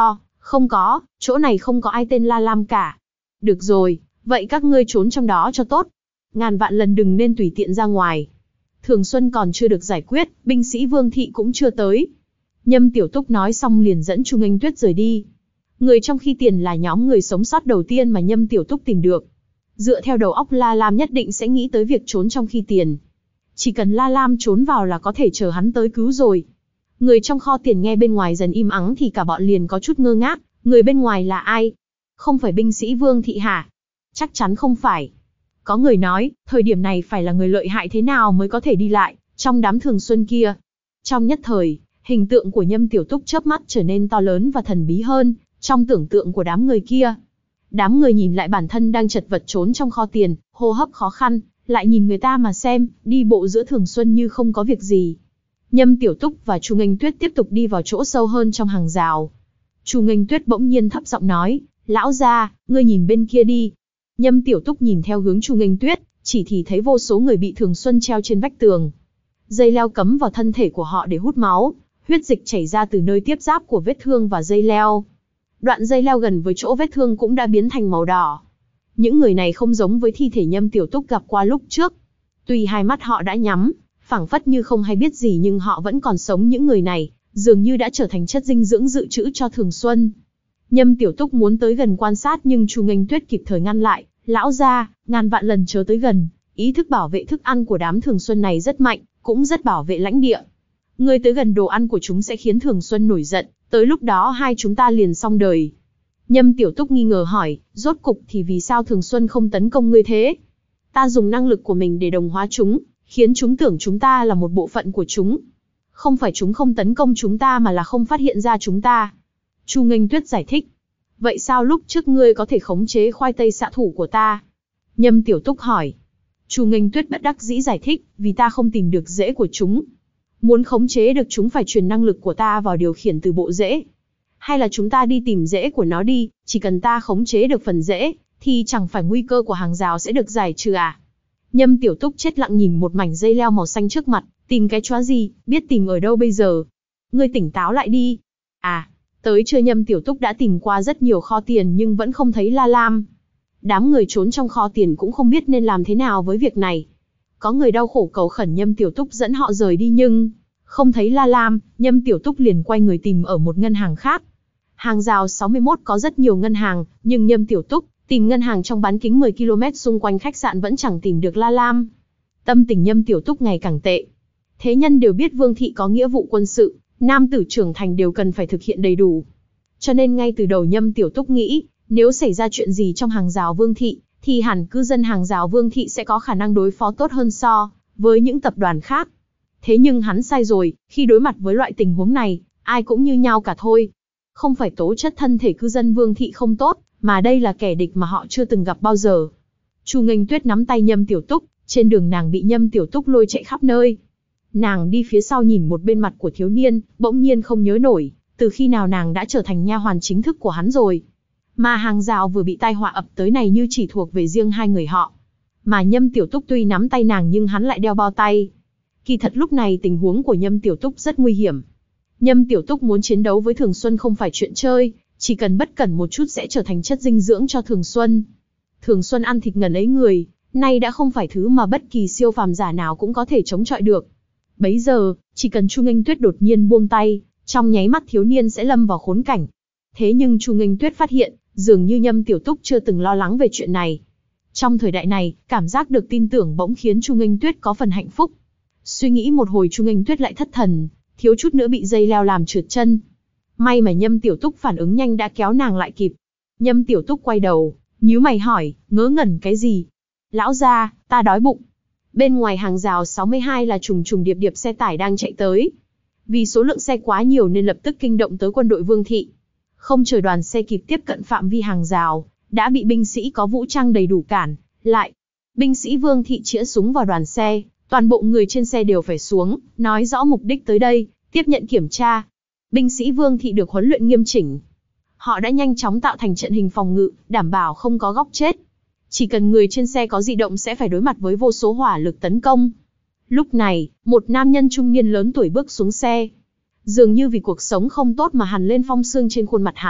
Không có, chỗ này không có ai tên La Lam cả. Được rồi, vậy các ngươi trốn trong đó cho tốt. Ngàn vạn lần đừng nên tùy tiện ra ngoài. Thường Xuân còn chưa được giải quyết, binh sĩ Vương Thị cũng chưa tới. Nhâm Tiểu Túc nói xong liền dẫn Chu Nghênh Tuyết rời đi. Người trong khi tiền là nhóm người sống sót đầu tiên mà Nhâm Tiểu Túc tìm được. Dựa theo đầu óc La Lam nhất định sẽ nghĩ tới việc trốn trong khi tiền. Chỉ cần La Lam trốn vào là có thể chờ hắn tới cứu rồi. Người trong kho tiền nghe bên ngoài dần im ắng thì cả bọn liền có chút ngơ ngác. Người bên ngoài là ai? Không phải binh sĩ Vương Thị hả? Chắc chắn không phải. Có người nói, thời điểm này phải là người lợi hại thế nào mới có thể đi lại trong đám Thường Xuân kia. Trong nhất thời, hình tượng của Nhâm Tiểu Túc chớp mắt trở nên to lớn và thần bí hơn trong tưởng tượng của đám người kia. Đám người nhìn lại bản thân đang chật vật trốn trong kho tiền, hô hấp khó khăn, lại nhìn người ta mà xem, đi bộ giữa Thường Xuân như không có việc gì. Nhâm Tiểu Túc và Chu Nghênh Tuyết tiếp tục đi vào chỗ sâu hơn trong hàng rào. Chu Nghênh Tuyết bỗng nhiên thấp giọng nói, lão gia, ngươi nhìn bên kia đi. Nhâm Tiểu Túc nhìn theo hướng Chu Nghênh Tuyết, chỉ thì thấy vô số người bị Thường Xuân treo trên vách tường. Dây leo cắm vào thân thể của họ để hút máu, huyết dịch chảy ra từ nơi tiếp giáp của vết thương và dây leo. Đoạn dây leo gần với chỗ vết thương cũng đã biến thành màu đỏ. Những người này không giống với thi thể Nhâm Tiểu Túc gặp qua lúc trước. Tuy hai mắt họ đã nhắm, phảng phất như không hay biết gì nhưng họ vẫn còn sống. Những người này dường như đã trở thành chất dinh dưỡng dự trữ cho Thường Xuân. Nhâm Tiểu Túc muốn tới gần quan sát nhưng Chu Nghênh Tuyết kịp thời ngăn lại, lão gia, ngàn vạn lần chớ tới gần, ý thức bảo vệ thức ăn của đám Thường Xuân này rất mạnh, cũng rất bảo vệ lãnh địa. Ngươi tới gần đồ ăn của chúng sẽ khiến Thường Xuân nổi giận, tới lúc đó hai chúng ta liền xong đời. Nhâm Tiểu Túc nghi ngờ hỏi, rốt cục thì vì sao Thường Xuân không tấn công ngươi thế? Ta dùng năng lực của mình để đồng hóa chúng, khiến chúng tưởng chúng ta là một bộ phận của chúng. Không phải chúng không tấn công chúng ta mà là không phát hiện ra chúng ta. Chu Nghênh Tuyết giải thích. Vậy sao lúc trước ngươi có thể khống chế khoai tây xạ thủ của ta? Nhâm Tiểu Túc hỏi. Chu Nghênh Tuyết bất đắc dĩ giải thích, vì ta không tìm được rễ của chúng. Muốn khống chế được chúng phải truyền năng lực của ta vào điều khiển từ bộ rễ. Hay là chúng ta đi tìm rễ của nó đi, chỉ cần ta khống chế được phần rễ, thì chẳng phải nguy cơ của hàng rào sẽ được giải trừ à? Nhâm Tiểu Túc chết lặng nhìn một mảnh dây leo màu xanh trước mặt, tìm cái chóa gì, biết tìm ở đâu bây giờ? Ngươi tỉnh táo lại đi. À, tới trưa Nhâm Tiểu Túc đã tìm qua rất nhiều kho tiền nhưng vẫn không thấy La Lam. Đám người trốn trong kho tiền cũng không biết nên làm thế nào với việc này. Có người đau khổ cầu khẩn Nhâm Tiểu Túc dẫn họ rời đi nhưng không thấy La Lam, Nhâm Tiểu Túc liền quay người tìm ở một ngân hàng khác. Hàng rào sáu mươi mốt có rất nhiều ngân hàng, nhưng Nhâm Tiểu Túc tìm ngân hàng trong bán kính mười ki lô mét xung quanh khách sạn vẫn chẳng tìm được La Lam. Tâm tình Nhâm Tiểu Túc ngày càng tệ. Thế nhân đều biết Vương Thị có nghĩa vụ quân sự, nam tử trưởng thành đều cần phải thực hiện đầy đủ. Cho nên ngay từ đầu Nhâm Tiểu Túc nghĩ, nếu xảy ra chuyện gì trong hàng rào Vương Thị, thì hẳn cư dân hàng rào Vương Thị sẽ có khả năng đối phó tốt hơn so với những tập đoàn khác. Thế nhưng hắn sai rồi, khi đối mặt với loại tình huống này, ai cũng như nhau cả thôi. Không phải tố chất thân thể cư dân Vương Thị không tốt, mà đây là kẻ địch mà họ chưa từng gặp bao giờ. Chu Nghênh Tuyết nắm tay Nhâm Tiểu Túc, trên đường nàng bị Nhâm Tiểu Túc lôi chạy khắp nơi. Nàng đi phía sau nhìn một bên mặt của thiếu niên, bỗng nhiên không nhớ nổi, từ khi nào nàng đã trở thành nha hoàn chính thức của hắn rồi. Mà hàng rào vừa bị tai họa ập tới này như chỉ thuộc về riêng hai người họ. Mà Nhâm Tiểu Túc tuy nắm tay nàng nhưng hắn lại đeo bao tay. Kỳ thật lúc này tình huống của Nhâm Tiểu Túc rất nguy hiểm. Nhâm Tiểu Túc muốn chiến đấu với Thường Xuân không phải chuyện chơi, chỉ cần bất cẩn một chút sẽ trở thành chất dinh dưỡng cho Thường Xuân. Thường Xuân ăn thịt ngần ấy người, nay đã không phải thứ mà bất kỳ siêu phàm giả nào cũng có thể chống chọi được. Bấy giờ, chỉ cần Chu Nghênh Tuyết đột nhiên buông tay, trong nháy mắt thiếu niên sẽ lâm vào khốn cảnh. Thế nhưng Chu Nghênh Tuyết phát hiện, dường như Nhâm Tiểu Túc chưa từng lo lắng về chuyện này. Trong thời đại này, cảm giác được tin tưởng bỗng khiến Chu Nghênh Tuyết có phần hạnh phúc. Suy nghĩ một hồi Chu Nghênh Tuyết lại thất thần, thiếu chút nữa bị dây leo làm trượt chân. May mà Nhâm Tiểu Túc phản ứng nhanh đã kéo nàng lại kịp. Nhâm Tiểu Túc quay đầu, nhíu mày hỏi, ngớ ngẩn cái gì? Lão gia, ta đói bụng. Bên ngoài hàng rào sáu mươi hai là trùng trùng điệp điệp xe tải đang chạy tới. Vì số lượng xe quá nhiều nên lập tức kinh động tới quân đội Vương Thị. Không chờ đoàn xe kịp tiếp cận phạm vi hàng rào, đã bị binh sĩ có vũ trang đầy đủ cản lại. Binh sĩ Vương Thị chĩa súng vào đoàn xe, toàn bộ người trên xe đều phải xuống, nói rõ mục đích tới đây, tiếp nhận kiểm tra. Binh sĩ Vương Thị được huấn luyện nghiêm chỉnh. Họ đã nhanh chóng tạo thành trận hình phòng ngự, đảm bảo không có góc chết. Chỉ cần người trên xe có dị động sẽ phải đối mặt với vô số hỏa lực tấn công. Lúc này, một nam nhân trung niên lớn tuổi bước xuống xe. Dường như vì cuộc sống không tốt mà hằn lên phong sương trên khuôn mặt hắn,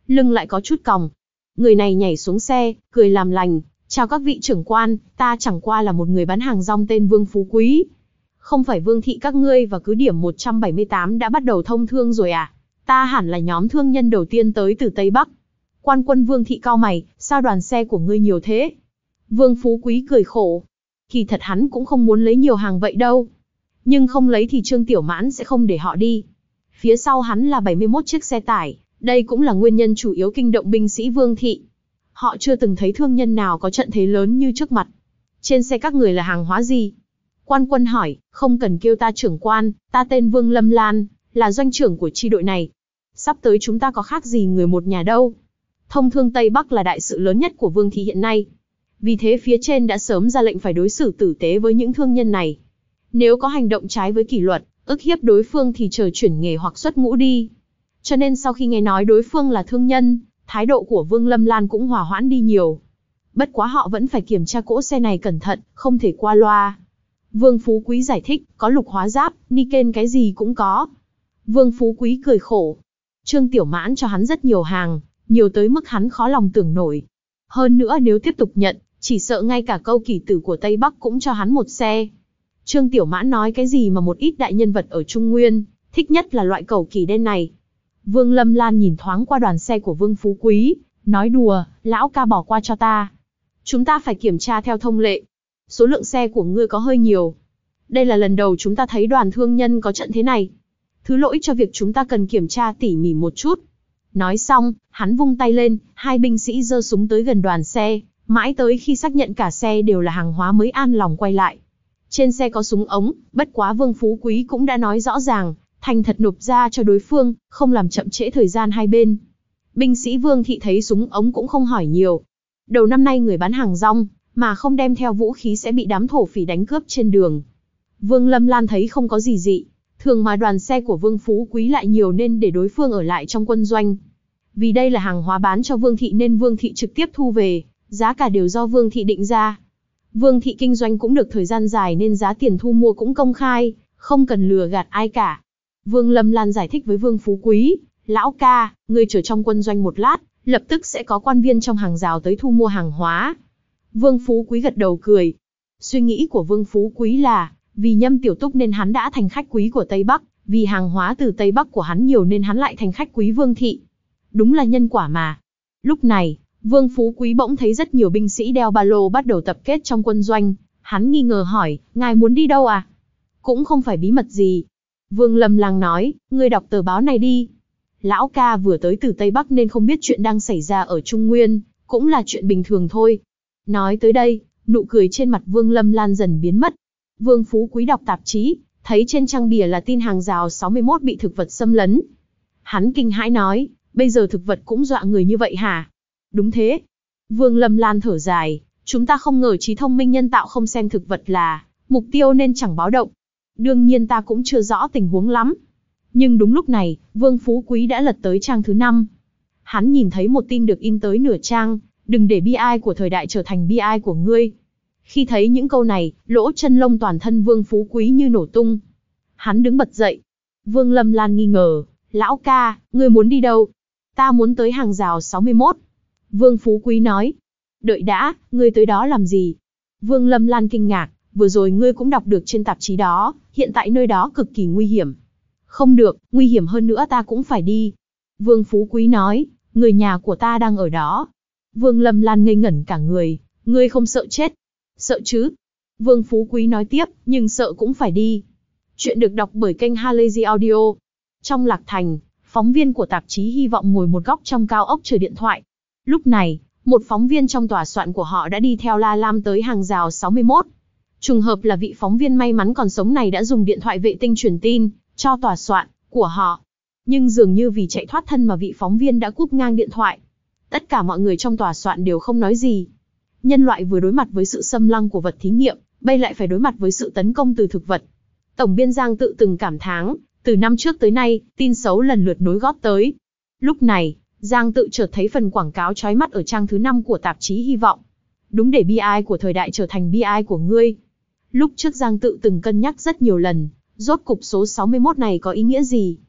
lưng lại có chút còng. Người này nhảy xuống xe, cười làm lành, chào các vị trưởng quan, ta chẳng qua là một người bán hàng rong tên Vương Phú Quý. Không phải Vương thị các ngươi và cứ điểm một trăm bảy mươi tám đã bắt đầu thông thương rồi à? Ta hẳn là nhóm thương nhân đầu tiên tới từ Tây Bắc. Quan quân Vương thị cau mày, sao đoàn xe của ngươi nhiều thế? Vương Phú Quý cười khổ. Kỳ thật hắn cũng không muốn lấy nhiều hàng vậy đâu. Nhưng không lấy thì Trương Tiểu Mãn sẽ không để họ đi. Phía sau hắn là bảy mươi mốt chiếc xe tải, đây cũng là nguyên nhân chủ yếu kinh động binh sĩ Vương thị. Họ chưa từng thấy thương nhân nào có trận thế lớn như trước mặt. Trên xe các người là hàng hóa gì? Quan quân hỏi, không cần kêu ta trưởng quan, ta tên Vương Lâm Lan, là doanh trưởng của chi đội này. Sắp tới chúng ta có khác gì người một nhà đâu. Thông thương Tây Bắc là đại sự lớn nhất của Vương thị hiện nay. Vì thế phía trên đã sớm ra lệnh phải đối xử tử tế với những thương nhân này. Nếu có hành động trái với kỷ luật, ức hiếp đối phương thì chờ chuyển nghề hoặc xuất ngũ đi. Cho nên sau khi nghe nói đối phương là thương nhân, thái độ của Vương Lâm Lan cũng hòa hoãn đi nhiều. Bất quá họ vẫn phải kiểm tra cỗ xe này cẩn thận, không thể qua loa. Vương Phú Quý giải thích, có lục hóa giáp, niken cái gì cũng có. Vương Phú Quý cười khổ. Trương Tiểu Mãn cho hắn rất nhiều hàng, nhiều tới mức hắn khó lòng tưởng nổi. Hơn nữa nếu tiếp tục nhận, chỉ sợ ngay cả câu kỷ tử của Tây Bắc cũng cho hắn một xe. Trương Tiểu Mãn nói cái gì mà một ít đại nhân vật ở Trung Nguyên, thích nhất là loại cẩu kỳ đen này. Vương Lâm Lan nhìn thoáng qua đoàn xe của Vương Phú Quý, nói đùa, lão ca bỏ qua cho ta. Chúng ta phải kiểm tra theo thông lệ. Số lượng xe của ngươi có hơi nhiều. Đây là lần đầu chúng ta thấy đoàn thương nhân có trận thế này. Thứ lỗi cho việc chúng ta cần kiểm tra tỉ mỉ một chút. Nói xong, hắn vung tay lên, hai binh sĩ giơ súng tới gần đoàn xe, mãi tới khi xác nhận cả xe đều là hàng hóa mới an lòng quay lại. Trên xe có súng ống, bất quá Vương Phú Quý cũng đã nói rõ ràng, thành thật nộp ra cho đối phương, không làm chậm trễ thời gian hai bên. Binh sĩ Vương thị thấy súng ống cũng không hỏi nhiều. Đầu năm nay người bán hàng rong, mà không đem theo vũ khí sẽ bị đám thổ phỉ đánh cướp trên đường. Vương Lâm Lan thấy không có gì dị, thường mà đoàn xe của Vương Phú Quý lại nhiều nên để đối phương ở lại trong quân doanh. Vì đây là hàng hóa bán cho Vương thị nên Vương thị trực tiếp thu về, giá cả đều do Vương thị định ra. Vương thị kinh doanh cũng được thời gian dài nên giá tiền thu mua cũng công khai, không cần lừa gạt ai cả. Vương Lâm Lan giải thích với Vương Phú Quý, lão ca, ngươi chờ trong quân doanh một lát, lập tức sẽ có quan viên trong hàng rào tới thu mua hàng hóa. Vương Phú Quý gật đầu cười. Suy nghĩ của Vương Phú Quý là, vì Nhâm Tiểu Túc nên hắn đã thành khách quý của Tây Bắc, vì hàng hóa từ Tây Bắc của hắn nhiều nên hắn lại thành khách quý Vương thị. Đúng là nhân quả mà. Lúc này, Vương Phú Quý bỗng thấy rất nhiều binh sĩ đeo ba lô bắt đầu tập kết trong quân doanh. Hắn nghi ngờ hỏi, ngài muốn đi đâu à? Cũng không phải bí mật gì. Vương Lâm Lang nói, ngươi đọc tờ báo này đi. Lão ca vừa tới từ Tây Bắc nên không biết chuyện đang xảy ra ở Trung Nguyên, cũng là chuyện bình thường thôi. Nói tới đây, nụ cười trên mặt Vương Lâm Lan dần biến mất. Vương Phú Quý đọc tạp chí, thấy trên trang bìa là tin hàng rào sáu mươi mốt bị thực vật xâm lấn. Hắn kinh hãi nói, bây giờ thực vật cũng dọa người như vậy hả? Đúng thế. Vương Lâm Lan thở dài, chúng ta không ngờ trí thông minh nhân tạo không xem thực vật là mục tiêu nên chẳng báo động. Đương nhiên ta cũng chưa rõ tình huống lắm. Nhưng đúng lúc này, Vương Phú Quý đã lật tới trang thứ năm. Hắn nhìn thấy một tin được in tới nửa trang, đừng để bi ai của thời đại trở thành bi ai của ngươi. Khi thấy những câu này, lỗ chân lông toàn thân Vương Phú Quý như nổ tung. Hắn đứng bật dậy. Vương Lâm Lan nghi ngờ, lão ca, ngươi muốn đi đâu? Ta muốn tới hàng rào sáu mươi mốt. Vương Phú Quý nói. Đợi đã, ngươi tới đó làm gì? Vương Lâm Lan kinh ngạc, vừa rồi ngươi cũng đọc được trên tạp chí đó, hiện tại nơi đó cực kỳ nguy hiểm. Không được, nguy hiểm hơn nữa ta cũng phải đi. Vương Phú Quý nói, người nhà của ta đang ở đó. Vương Lâm Lan ngây ngẩn cả người, ngươi không sợ chết? Sợ chứ. Vương Phú Quý nói tiếp, nhưng sợ cũng phải đi. Chuyện được đọc bởi kênh Halazy Audio. Trong Lạc Thành, phóng viên của tạp chí hy vọng ngồi một góc trong cao ốc chờ điện thoại. Lúc này, một phóng viên trong tòa soạn của họ đã đi theo La Lam tới hàng rào sáu mươi mốt. Trùng hợp là vị phóng viên may mắn còn sống này đã dùng điện thoại vệ tinh truyền tin cho tòa soạn của họ. Nhưng dường như vì chạy thoát thân mà vị phóng viên đã cúp ngang điện thoại. Tất cả mọi người trong tòa soạn đều không nói gì. Nhân loại vừa đối mặt với sự xâm lăng của vật thí nghiệm, bây lại phải đối mặt với sự tấn công từ thực vật. Tổng biên Giang Tự từng cảm thán, từ năm trước tới nay, tin xấu lần lượt nối gót tới. Lúc này, Giang Tự chợt thấy phần quảng cáo chói mắt ở trang thứ năm của tạp chí Hy vọng. Đúng để bi ai của thời đại trở thành bi ai của ngươi. Lúc trước Giang Tự từng cân nhắc rất nhiều lần, rốt cục số sáu mươi mốt này có ý nghĩa gì?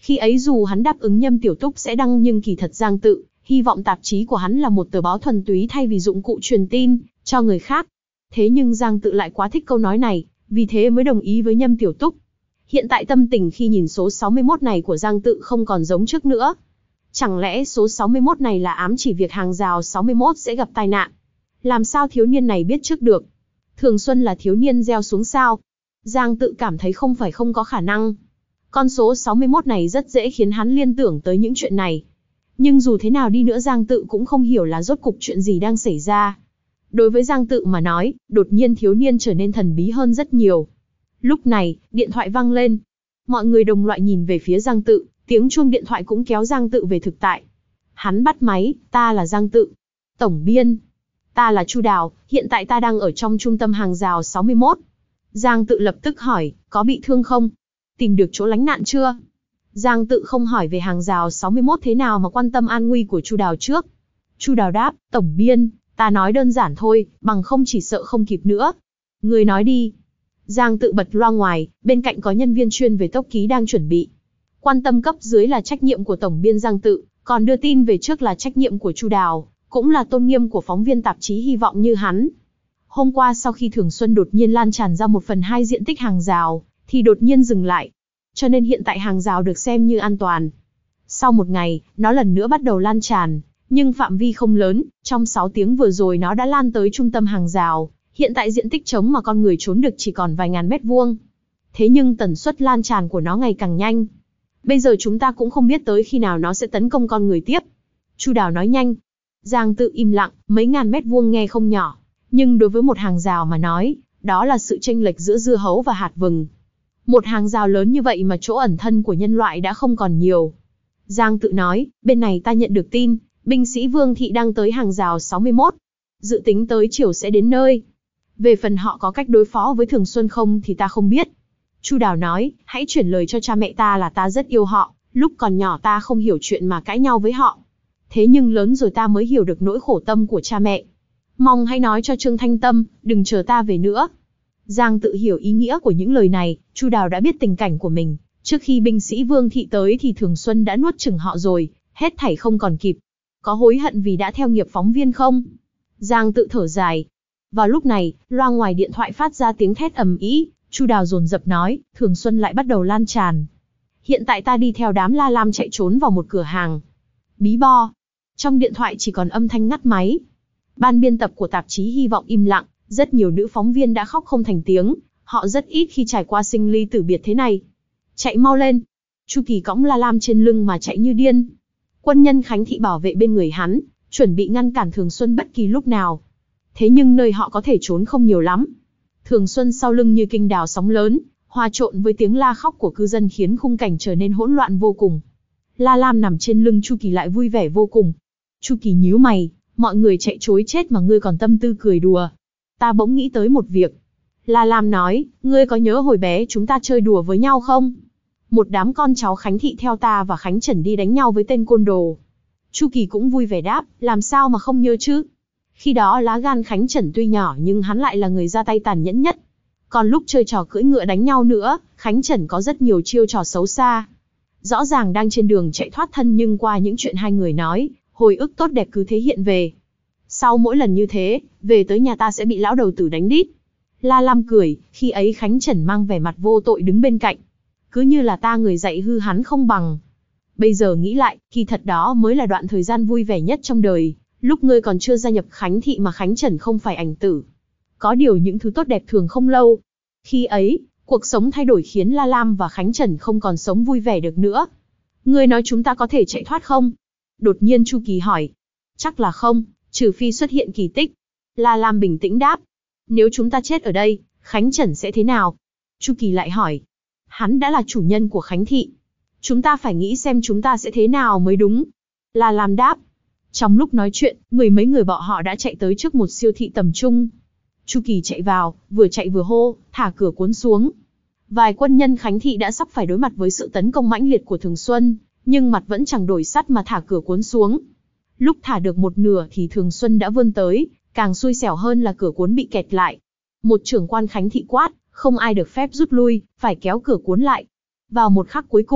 Khi ấy dù hắn đáp ứng Nhâm Tiểu Túc sẽ đăng nhưng kỳ thật Giang Tự, hy vọng tạp chí của hắn là một tờ báo thuần túy thay vì dụng cụ truyền tin cho người khác. Thế nhưng Giang Tự lại quá thích câu nói này, vì thế mới đồng ý với Nhâm Tiểu Túc. Hiện tại tâm tình khi nhìn số sáu mươi mốt này của Giang Tự không còn giống trước nữa. Chẳng lẽ số sáu mươi mốt này là ám chỉ việc hàng rào sáu mươi mốt sẽ gặp tai nạn? Làm sao thiếu niên này biết trước được? Thường Xuân là thiếu niên gieo xuống sao? Giang Tự cảm thấy không phải không có khả năng. Con số sáu mươi mốt này rất dễ khiến hắn liên tưởng tới những chuyện này. Nhưng dù thế nào đi nữa Giang Tự cũng không hiểu là rốt cục chuyện gì đang xảy ra. Đối với Giang Tự mà nói, đột nhiên thiếu niên trở nên thần bí hơn rất nhiều. Lúc này, điện thoại vang lên. Mọi người đồng loạt nhìn về phía Giang Tự, tiếng chuông điện thoại cũng kéo Giang Tự về thực tại. Hắn bắt máy, ta là Giang Tự. Tổng biên. Ta là Chu Đào, hiện tại ta đang ở trong trung tâm hàng rào sáu mươi mốt. Giang Tự lập tức hỏi, có bị thương không? Tìm được chỗ lánh nạn chưa? Giang Tự không hỏi về hàng rào sáu mươi mốt thế nào mà quan tâm an nguy của Chu Đào trước. Chu Đào đáp, tổng biên, ta nói đơn giản thôi, bằng không chỉ sợ không kịp nữa. Người nói đi. Giang Tự bật loa ngoài, bên cạnh có nhân viên chuyên về tốc ký đang chuẩn bị. Quan tâm cấp dưới là trách nhiệm của tổng biên Giang Tự, còn đưa tin về trước là trách nhiệm của Chu Đào, cũng là tôn nghiêm của phóng viên tạp chí hy vọng như hắn. Hôm qua sau khi Thường Xuân đột nhiên lan tràn ra một phần hai diện tích hàng rào, thì đột nhiên dừng lại. Cho nên hiện tại hàng rào được xem như an toàn. Sau một ngày, nó lần nữa bắt đầu lan tràn, nhưng phạm vi không lớn, trong sáu tiếng vừa rồi nó đã lan tới trung tâm hàng rào, hiện tại diện tích trống mà con người trốn được chỉ còn vài ngàn mét vuông. Thế nhưng tần suất lan tràn của nó ngày càng nhanh. Bây giờ chúng ta cũng không biết tới khi nào nó sẽ tấn công con người tiếp. Chu Đào nói nhanh. Giang Tự im lặng, mấy ngàn mét vuông nghe không nhỏ, nhưng đối với một hàng rào mà nói, đó là sự chênh lệch giữa dưa hấu và hạt vừng. Một hàng rào lớn như vậy mà chỗ ẩn thân của nhân loại đã không còn nhiều. Giang Tự nói, bên này ta nhận được tin, binh sĩ Vương Thị đang tới hàng rào sáu mươi mốt. Dự tính tới chiều sẽ đến nơi. Về phần họ có cách đối phó với Thường Xuân không thì ta không biết. Chu Đào nói, hãy chuyển lời cho cha mẹ ta là ta rất yêu họ, lúc còn nhỏ ta không hiểu chuyện mà cãi nhau với họ. Thế nhưng lớn rồi ta mới hiểu được nỗi khổ tâm của cha mẹ. Mong hãy nói cho Trương Thanh Tâm, đừng chờ ta về nữa. Giang Tự hiểu ý nghĩa của những lời này, Chu Đào đã biết tình cảnh của mình. Trước khi binh sĩ Vương Thị tới thì Thường Xuân đã nuốt chửng họ rồi, hết thảy không còn kịp. Có hối hận vì đã theo nghiệp phóng viên không? Giang Tự thở dài. Vào lúc này, loa ngoài điện thoại phát ra tiếng thét ầm ĩ, Chu Đào dồn dập nói, Thường Xuân lại bắt đầu lan tràn. Hiện tại ta đi theo đám La Lam chạy trốn vào một cửa hàng. Bí bo. Trong điện thoại chỉ còn âm thanh ngắt máy. Ban biên tập của tạp chí hy vọng im lặng, rất nhiều nữ phóng viên đã khóc không thành tiếng, họ rất ít khi trải qua sinh ly tử biệt thế này. Chạy mau lên. Chu Kỳ cõng La Lam trên lưng mà chạy như điên. Quân nhân Khánh Thị bảo vệ bên người hắn, chuẩn bị ngăn cản Thường Xuân bất kỳ lúc nào. Thế nhưng nơi họ có thể trốn không nhiều lắm. Thường Xuân sau lưng như kinh đào sóng lớn, hòa trộn với tiếng la khóc của cư dân khiến khung cảnh trở nên hỗn loạn vô cùng. La Lam nằm trên lưng Chu Kỳ lại vui vẻ vô cùng. Chu Kỳ nhíu mày, mọi người chạy trối chết mà ngươi còn tâm tư cười đùa. Ta bỗng nghĩ tới một việc. La Lam nói, ngươi có nhớ hồi bé chúng ta chơi đùa với nhau không? Một đám con cháu Khánh Thị theo ta và Khánh Trần đi đánh nhau với tên côn đồ. Chu Kỳ cũng vui vẻ đáp, làm sao mà không nhớ chứ? Khi đó lá gan Khánh Trần tuy nhỏ nhưng hắn lại là người ra tay tàn nhẫn nhất. Còn lúc chơi trò cưỡi ngựa đánh nhau nữa, Khánh Trần có rất nhiều chiêu trò xấu xa. Rõ ràng đang trên đường chạy thoát thân nhưng qua những chuyện hai người nói, hồi ức tốt đẹp cứ thế hiện về. Sau mỗi lần như thế, về tới nhà ta sẽ bị lão đầu tử đánh đít. La Lam cười, khi ấy Khánh Trần mang vẻ mặt vô tội đứng bên cạnh. Cứ như là ta người dạy hư hắn không bằng. Bây giờ nghĩ lại, kỳ thật đó mới là đoạn thời gian vui vẻ nhất trong đời, lúc ngươi còn chưa gia nhập Khánh Thị mà Khánh Trần không phải ảnh tử. Có điều những thứ tốt đẹp thường không lâu. Khi ấy, cuộc sống thay đổi khiến La Lam và Khánh Trần không còn sống vui vẻ được nữa. Ngươi nói chúng ta có thể chạy thoát không? Đột nhiên Chu Kỳ hỏi. Chắc là không, trừ phi xuất hiện kỳ tích. La Lam bình tĩnh đáp. Nếu chúng ta chết ở đây, Khánh Trần sẽ thế nào? Chu Kỳ lại hỏi. Hắn đã là chủ nhân của Khánh Thị. Chúng ta phải nghĩ xem chúng ta sẽ thế nào mới đúng. La Lam đáp. Trong lúc nói chuyện, mười mấy người bọn họ đã chạy tới trước một siêu thị tầm trung. Chu Kỳ chạy vào, vừa chạy vừa hô, thả cửa cuốn xuống. Vài quân nhân Khánh Thị đã sắp phải đối mặt với sự tấn công mãnh liệt của Thường Xuân, nhưng mặt vẫn chẳng đổi sắt mà thả cửa cuốn xuống. Lúc thả được một nửa thì Thường Xuân đã vươn tới, càng xui xẻo hơn là cửa cuốn bị kẹt lại. Một trưởng quan Khánh Thị quát, không ai được phép rút lui, phải kéo cửa cuốn lại. Vào một khắc cuối cùng,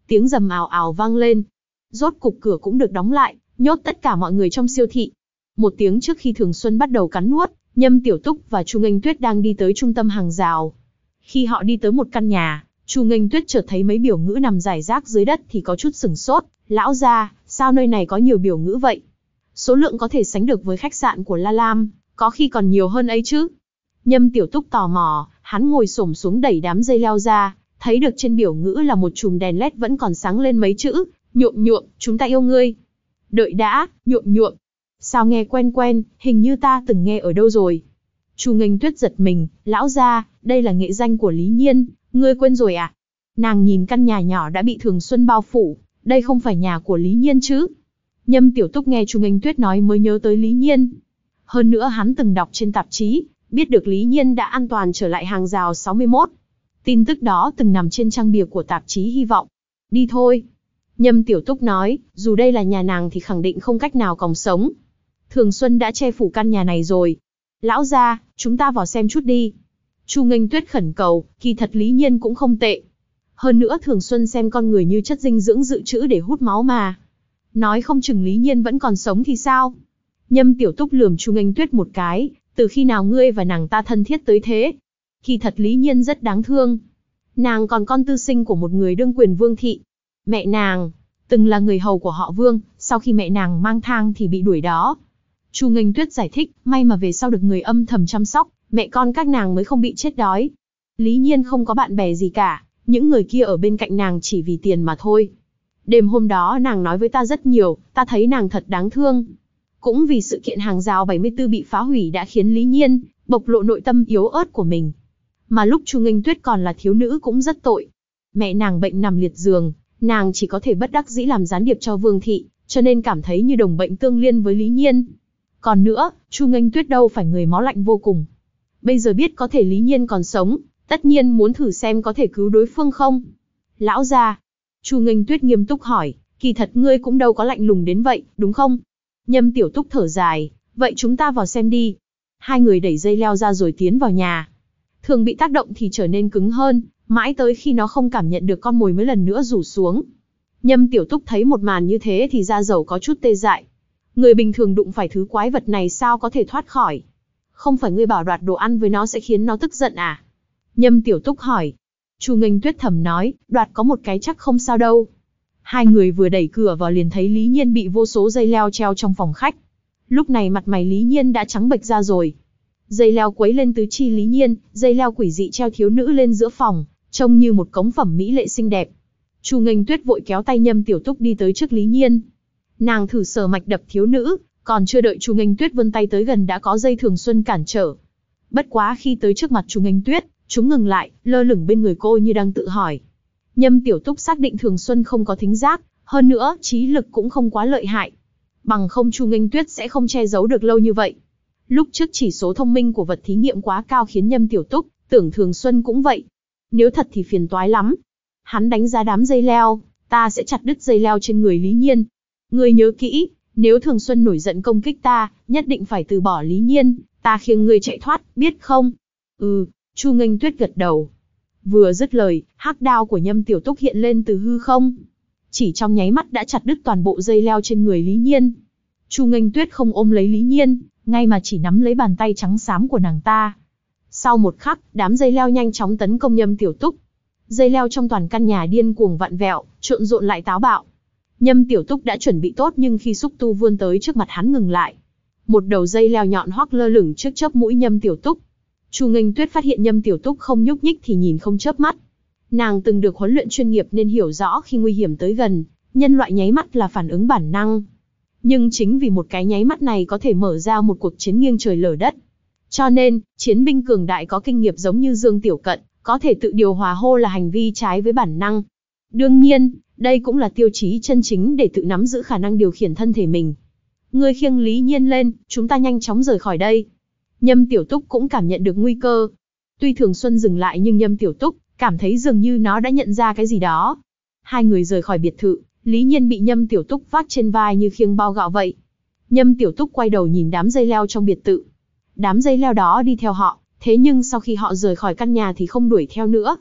Tiếng rầm ào ào vang lên. Rốt cục cửa cũng được đóng lại, nhốt tất cả mọi người trong siêu thị. Một tiếng trước khi Thường Xuân bắt đầu cắn nuốt, Nhâm Tiểu Túc và Chu Nghênh Tuyết đang đi tới trung tâm hàng rào. Khi họ đi tới một căn nhà, Chu Nghênh Tuyết chợt thấy mấy biểu ngữ nằm rải rác dưới đất thì có chút sửng sốt. Lão gia, sao nơi này có nhiều biểu ngữ vậy? Số lượng có thể sánh được với khách sạn của La Lam, có khi còn nhiều hơn ấy chứ. Nhâm Tiểu Túc tò mò, hắn ngồi xổm xuống đẩy đám dây leo ra, thấy được trên biểu ngữ là một chùm đèn led vẫn còn sáng lên mấy chữ, nhuộm nhuộm, chúng ta yêu ngươi. Đợi đã, nhuộm nhuộm. Sao nghe quen quen, hình như ta từng nghe ở đâu rồi. Chu Nghênh Tuyết giật mình, lão gia, đây là nghệ danh của Lý Nhiên, ngươi quên rồi à? Nàng nhìn căn nhà nhỏ đã bị Thường Xuân bao phủ, đây không phải nhà của Lý Nhiên chứ? Nhâm Tiểu Túc nghe Chu Nghênh Tuyết nói mới nhớ tới Lý Nhiên. Hơn nữa hắn từng đọc trên tạp chí, biết được Lý Nhiên đã an toàn trở lại hàng rào sáu mươi mốt. Tin tức đó từng nằm trên trang bìa của tạp chí Hy vọng. Đi thôi. Nhâm Tiểu Túc nói, dù đây là nhà nàng thì khẳng định không cách nào còng sống. Thường Xuân đã che phủ căn nhà này rồi. Lão gia, chúng ta vào xem chút đi. Chu Nghênh Tuyết khẩn cầu, kỳ thật Lý Nhiên cũng không tệ. Hơn nữa Thường Xuân xem con người như chất dinh dưỡng dự trữ để hút máu mà. Nói không chừng Lý Nhiên vẫn còn sống thì sao? Nhâm Tiểu Túc lườm Chu Nghênh Tuyết một cái, từ khi nào ngươi và nàng ta thân thiết tới thế? Kỳ thật Lý Nhiên rất đáng thương. Nàng còn con tư sinh của một người đương quyền vương thị. Mẹ nàng, từng là người hầu của họ Vương, sau khi mẹ nàng mang thang thì bị đuổi đó. Chu Nghênh Tuyết giải thích, may mà về sau được người âm thầm chăm sóc, mẹ con các nàng mới không bị chết đói. Lý Nhiên không có bạn bè gì cả, những người kia ở bên cạnh nàng chỉ vì tiền mà thôi. Đêm hôm đó nàng nói với ta rất nhiều, ta thấy nàng thật đáng thương. Cũng vì sự kiện hàng rào bảy mươi tư bị phá hủy đã khiến Lý Nhiên bộc lộ nội tâm yếu ớt của mình. Mà lúc Chu Nghênh Tuyết còn là thiếu nữ cũng rất tội. Mẹ nàng bệnh nằm liệt giường, nàng chỉ có thể bất đắc dĩ làm gián điệp cho Vương thị, cho nên cảm thấy như đồng bệnh tương liên với Lý Nhiên. Còn nữa, Chu Nghênh Tuyết đâu phải người máu lạnh vô cùng. Bây giờ biết có thể Lý Nhiên còn sống, tất nhiên muốn thử xem có thể cứu đối phương không. Lão gia, Chu Nghênh Tuyết nghiêm túc hỏi, kỳ thật ngươi cũng đâu có lạnh lùng đến vậy, đúng không? Nhâm Tiểu Túc thở dài, vậy chúng ta vào xem đi. Hai người đẩy dây leo ra rồi tiến vào nhà. Thường bị tác động thì trở nên cứng hơn, mãi tới khi nó không cảm nhận được con mồi mới lần nữa rủ xuống. Nhâm Tiểu Túc thấy một màn như thế thì da dầu có chút tê dại. Người bình thường đụng phải thứ quái vật này sao có thể thoát khỏi? Không phải ngươi bảo đoạt đồ ăn với nó sẽ khiến nó tức giận à? Nhâm Tiểu Túc hỏi. Chu Nghênh Tuyết thầm nói, đoạt có một cái chắc không sao đâu. Hai người vừa đẩy cửa vào liền thấy Lý Nhiên bị vô số dây leo treo trong phòng khách. Lúc này mặt mày Lý Nhiên đã trắng bệch ra rồi. Dây leo quấy lên tứ chi Lý Nhiên, dây leo quỷ dị treo thiếu nữ lên giữa phòng, trông như một cống phẩm mỹ lệ xinh đẹp. Chu Nghênh Tuyết vội kéo tay Nhâm Tiểu Túc đi tới trước Lý Nhiên. Nàng thử sờ mạch đập thiếu nữ, còn chưa đợi Chu Nghênh Tuyết vươn tay tới gần đã có dây Thường Xuân cản trở. Bất quá khi tới trước mặt Chu Nghênh Tuyết, chúng ngừng lại, lơ lửng bên người cô như đang tự hỏi. Nhâm Tiểu Túc xác định Thường Xuân không có thính giác, hơn nữa trí lực cũng không quá lợi hại. Bằng không Chu Nghênh Tuyết sẽ không che giấu được lâu như vậy. Lúc trước chỉ số thông minh của vật thí nghiệm quá cao khiến Nhâm Tiểu Túc tưởng Thường Xuân cũng vậy. Nếu thật thì phiền toái lắm. Hắn đánh giá đám dây leo, ta sẽ chặt đứt dây leo trên người Lý Nhiên. Ngươi nhớ kỹ, nếu Thường Xuân nổi giận công kích ta, nhất định phải từ bỏ Lý Nhiên, ta khiêng ngươi chạy thoát, biết không? Ừ, Chu Nghênh Tuyết gật đầu. Vừa dứt lời, hắc đao của Nhâm Tiểu Túc hiện lên từ hư không. Chỉ trong nháy mắt đã chặt đứt toàn bộ dây leo trên người Lý Nhiên. Chu Nghênh Tuyết không ôm lấy Lý Nhiên, ngay mà chỉ nắm lấy bàn tay trắng xám của nàng ta. Sau một khắc, đám dây leo nhanh chóng tấn công Nhâm Tiểu Túc. Dây leo trong toàn căn nhà điên cuồng vặn vẹo, trộn rộn lại táo bạo. Nhâm Tiểu Túc đã chuẩn bị tốt nhưng khi xúc tu vươn tới trước mặt hắn ngừng lại. Một đầu dây leo nhọn hoắc lơ lửng trước chớp mũi Nhâm Tiểu Túc. Chu Nghênh Tuyết phát hiện Nhâm Tiểu Túc không nhúc nhích thì nhìn không chớp mắt. Nàng từng được huấn luyện chuyên nghiệp nên hiểu rõ khi nguy hiểm tới gần, nhân loại nháy mắt là phản ứng bản năng. Nhưng chính vì một cái nháy mắt này có thể mở ra một cuộc chiến nghiêng trời lở đất. Cho nên, chiến binh cường đại có kinh nghiệm giống như Dương Tiểu Cận, có thể tự điều hòa hô là hành vi trái với bản năng. Đương nhiên, đây cũng là tiêu chí chân chính để tự nắm giữ khả năng điều khiển thân thể mình. Ngươi khiêng Lý Nhiên lên, chúng ta nhanh chóng rời khỏi đây. Nhâm Tiểu Túc cũng cảm nhận được nguy cơ. Tuy Thường Xuân dừng lại nhưng Nhâm Tiểu Túc cảm thấy dường như nó đã nhận ra cái gì đó. Hai người rời khỏi biệt thự, Lý Nhiên bị Nhâm Tiểu Túc vác trên vai như khiêng bao gạo vậy. Nhâm Tiểu Túc quay đầu nhìn đám dây leo trong biệt thự. Đám dây leo đó đi theo họ, thế nhưng sau khi họ rời khỏi căn nhà thì không đuổi theo nữa.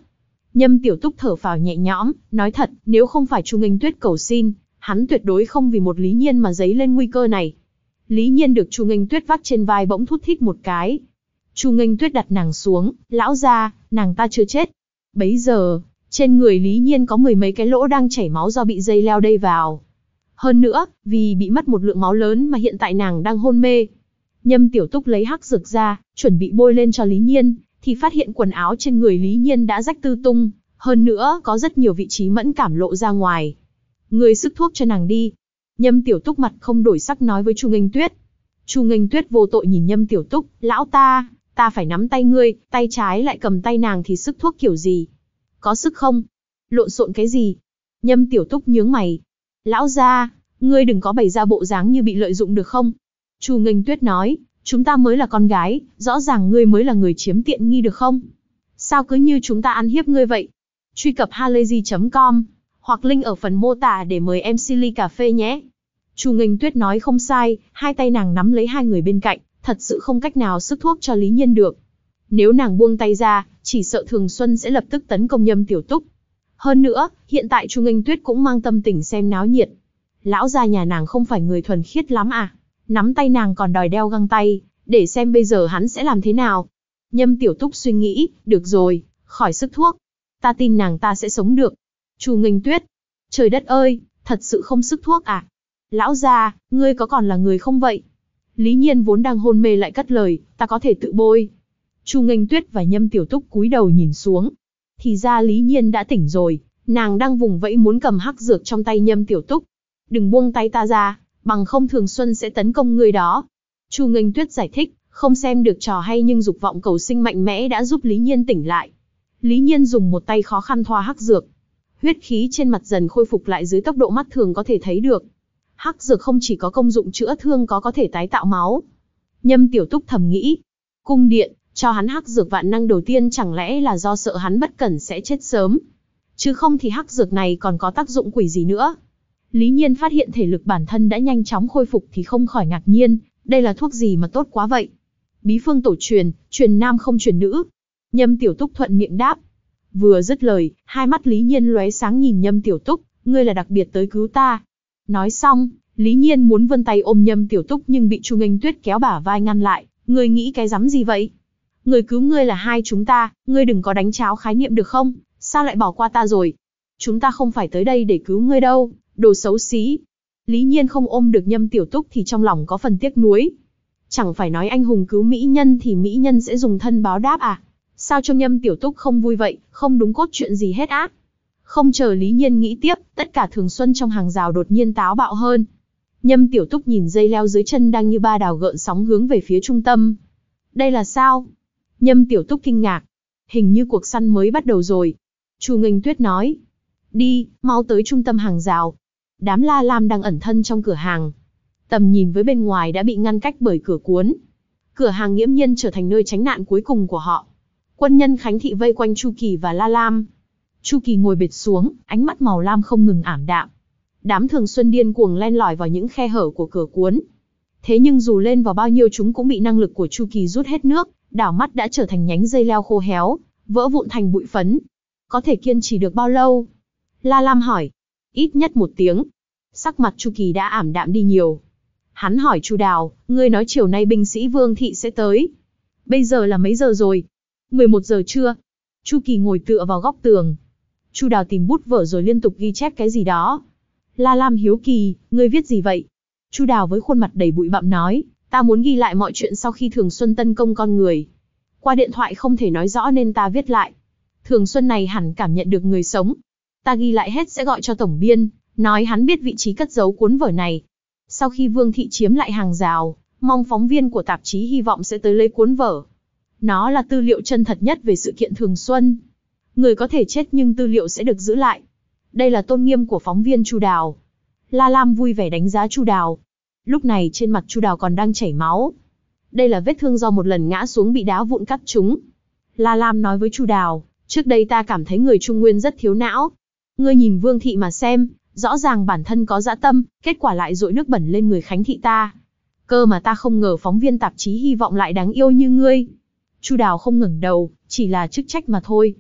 Nhâm Tiểu Túc thở phào nhẹ nhõm, nói thật, nếu không phải Chu Nghênh Tuyết cầu xin, hắn tuyệt đối không vì một Lý Nhiên mà dấy lên nguy cơ này. Lý Nhiên được Chu Nghênh Tuyết vác trên vai bỗng thút thít một cái. Chu Nghênh Tuyết đặt nàng xuống, lão gia, nàng ta chưa chết. Bấy giờ, trên người Lý Nhiên có mười mấy cái lỗ đang chảy máu do bị dây leo đây vào. Hơn nữa, vì bị mất một lượng máu lớn mà hiện tại nàng đang hôn mê. Nhâm Tiểu Túc lấy hắc dược ra, chuẩn bị bôi lên cho Lý Nhiên, thì phát hiện quần áo trên người Lý Nhiên đã rách tứ tung, hơn nữa có rất nhiều vị trí mẫn cảm lộ ra ngoài. Người sức thuốc cho nàng đi. Nhâm Tiểu Túc mặt không đổi sắc nói với Chu Nghênh Tuyết. Chu Nghênh Tuyết vô tội nhìn Nhâm Tiểu Túc, lão ta, ta phải nắm tay ngươi, tay trái lại cầm tay nàng thì sức thuốc kiểu gì? Có sức không? Lộn xộn cái gì? Nhâm Tiểu Túc nhướng mày. Lão gia, ngươi đừng có bày ra bộ dáng như bị lợi dụng được không? Chu Nghênh Tuyết nói, chúng ta mới là con gái, rõ ràng ngươi mới là người chiếm tiện nghi được không? Sao cứ như chúng ta ăn hiếp ngươi vậy? Truy cập halayzi chấm com hoặc link ở phần mô tả để mời em xê ly cà phê nhé. Chu Nghênh Tuyết nói không sai, hai tay nàng nắm lấy hai người bên cạnh, thật sự không cách nào sức thuốc cho Lý Nhiên được. Nếu nàng buông tay ra, chỉ sợ Thường Xuân sẽ lập tức tấn công Nhâm Tiểu Túc. Hơn nữa, hiện tại Chu Nghênh Tuyết cũng mang tâm tình xem náo nhiệt. Lão gia nhà nàng không phải người thuần khiết lắm à? Nắm tay nàng còn đòi đeo găng tay, để xem bây giờ hắn sẽ làm thế nào. Nhâm Tiểu Túc suy nghĩ, được rồi, khỏi sức thuốc. Ta tin nàng ta sẽ sống được. Chu Nghênh Tuyết, trời đất ơi, thật sự không sức thuốc à? Lão gia, ngươi có còn là người không vậy? Lý Nhiên vốn đang hôn mê lại cất lời, ta có thể tự bôi. Chu Nghênh Tuyết và Nhâm Tiểu Túc cúi đầu nhìn xuống. Thì ra Lý Nhiên đã tỉnh rồi, nàng đang vùng vẫy muốn cầm hắc dược trong tay Nhâm Tiểu Túc. Đừng buông tay ta ra, bằng không Thường Xuân sẽ tấn công ngươi đó. Chu Nghênh Tuyết giải thích, không xem được trò hay nhưng dục vọng cầu sinh mạnh mẽ đã giúp Lý Nhiên tỉnh lại. Lý Nhiên dùng một tay khó khăn thoa hắc dược. Huyết khí trên mặt dần khôi phục lại dưới tốc độ mắt thường có thể thấy được. Hắc dược không chỉ có công dụng chữa thương có có thể tái tạo máu. Nhâm Tiểu Túc thầm nghĩ, cung điện, cho hắn hắc dược vạn năng đầu tiên chẳng lẽ là do sợ hắn bất cẩn sẽ chết sớm. Chứ không thì hắc dược này còn có tác dụng quỷ gì nữa. Lý Nhiên phát hiện thể lực bản thân đã nhanh chóng khôi phục thì không khỏi ngạc nhiên, đây là thuốc gì mà tốt quá vậy? Bí phương tổ truyền, truyền nam không truyền nữ. Nhâm Tiểu Túc thuận miệng đáp. Vừa dứt lời, hai mắt Lý Nhiên lóe sáng nhìn Nhâm Tiểu Túc, ngươi là đặc biệt tới cứu ta. Nói xong, Lý Nhiên muốn vươn tay ôm Nhâm Tiểu Túc nhưng bị Chu Nghênh Tuyết kéo bả vai ngăn lại, ngươi nghĩ cái rắm gì vậy? Người cứu ngươi là hai chúng ta, ngươi đừng có đánh cháo khái niệm được không? Sao lại bỏ qua ta rồi? Chúng ta không phải tới đây để cứu ngươi đâu, đồ xấu xí. Lý Nhiên không ôm được Nhâm Tiểu Túc thì trong lòng có phần tiếc nuối. Chẳng phải nói anh hùng cứu mỹ nhân thì mỹ nhân sẽ dùng thân báo đáp à? Sao cho Nhâm Tiểu Túc không vui vậy, không đúng cốt truyện gì hết á? Không chờ Lý Nhiên nghĩ tiếp, tất cả Thường Xuân trong hàng rào đột nhiên táo bạo hơn. Nhâm Tiểu Túc nhìn dây leo dưới chân đang như ba đào gợn sóng hướng về phía trung tâm. Đây là sao? Nhâm Tiểu Túc kinh ngạc. Hình như cuộc săn mới bắt đầu rồi. Chu Nghênh Tuyết nói. Đi, mau tới trung tâm hàng rào. Đám La Lam đang ẩn thân trong cửa hàng. Tầm nhìn với bên ngoài đã bị ngăn cách bởi cửa cuốn. Cửa hàng nghiễm nhiên trở thành nơi tránh nạn cuối cùng của họ. Quân nhân Khánh Thị vây quanh Chu Kỳ và La Lam. Chu Kỳ ngồi bệt xuống, ánh mắt màu lam không ngừng ảm đạm. Đám Thường Xuân điên cuồng len lỏi vào những khe hở của cửa cuốn. Thế nhưng dù lên vào bao nhiêu chúng cũng bị năng lực của Chu Kỳ rút hết nước, đảo mắt đã trở thành nhánh dây leo khô héo, vỡ vụn thành bụi phấn. Có thể kiên trì được bao lâu? La Lam hỏi. Ít nhất một tiếng. Sắc mặt Chu Kỳ đã ảm đạm đi nhiều. Hắn hỏi Chu Đào, ngươi nói chiều nay binh sĩ Vương Thị sẽ tới. Bây giờ là mấy giờ rồi? mười một giờ trưa. Chu Kỳ ngồi tựa vào góc tường. Chu Đào tìm bút vở rồi liên tục ghi chép cái gì đó. La Lam hiếu kỳ, ngươi viết gì vậy? Chu Đào với khuôn mặt đầy bụi bặm nói, ta muốn ghi lại mọi chuyện sau khi Thường Xuân tấn công con người. Qua điện thoại không thể nói rõ nên ta viết lại. Thường Xuân này hẳn cảm nhận được người sống. Ta ghi lại hết sẽ gọi cho tổng biên, nói hắn biết vị trí cất giấu cuốn vở này. Sau khi Vương Thị chiếm lại hàng rào, mong phóng viên của tạp chí hy vọng sẽ tới lấy cuốn vở. Nó là tư liệu chân thật nhất về sự kiện Thường Xuân. Người có thể chết nhưng tư liệu sẽ được giữ lại. Đây là tôn nghiêm của phóng viên Chu Đào. La Lam vui vẻ đánh giá Chu Đào. Lúc này trên mặt Chu Đào còn đang chảy máu. Đây là vết thương do một lần ngã xuống bị đá vụn cắt trúng. La Lam nói với Chu Đào, trước đây ta cảm thấy người Trung Nguyên rất thiếu não. Ngươi nhìn Vương Thị mà xem, rõ ràng bản thân có dã tâm, kết quả lại dội nước bẩn lên người Khánh Thị ta. Cơ mà ta không ngờ phóng viên tạp chí hy vọng lại đáng yêu như ngươi. Chu Đào không ngẩng đầu, chỉ là chức trách mà thôi.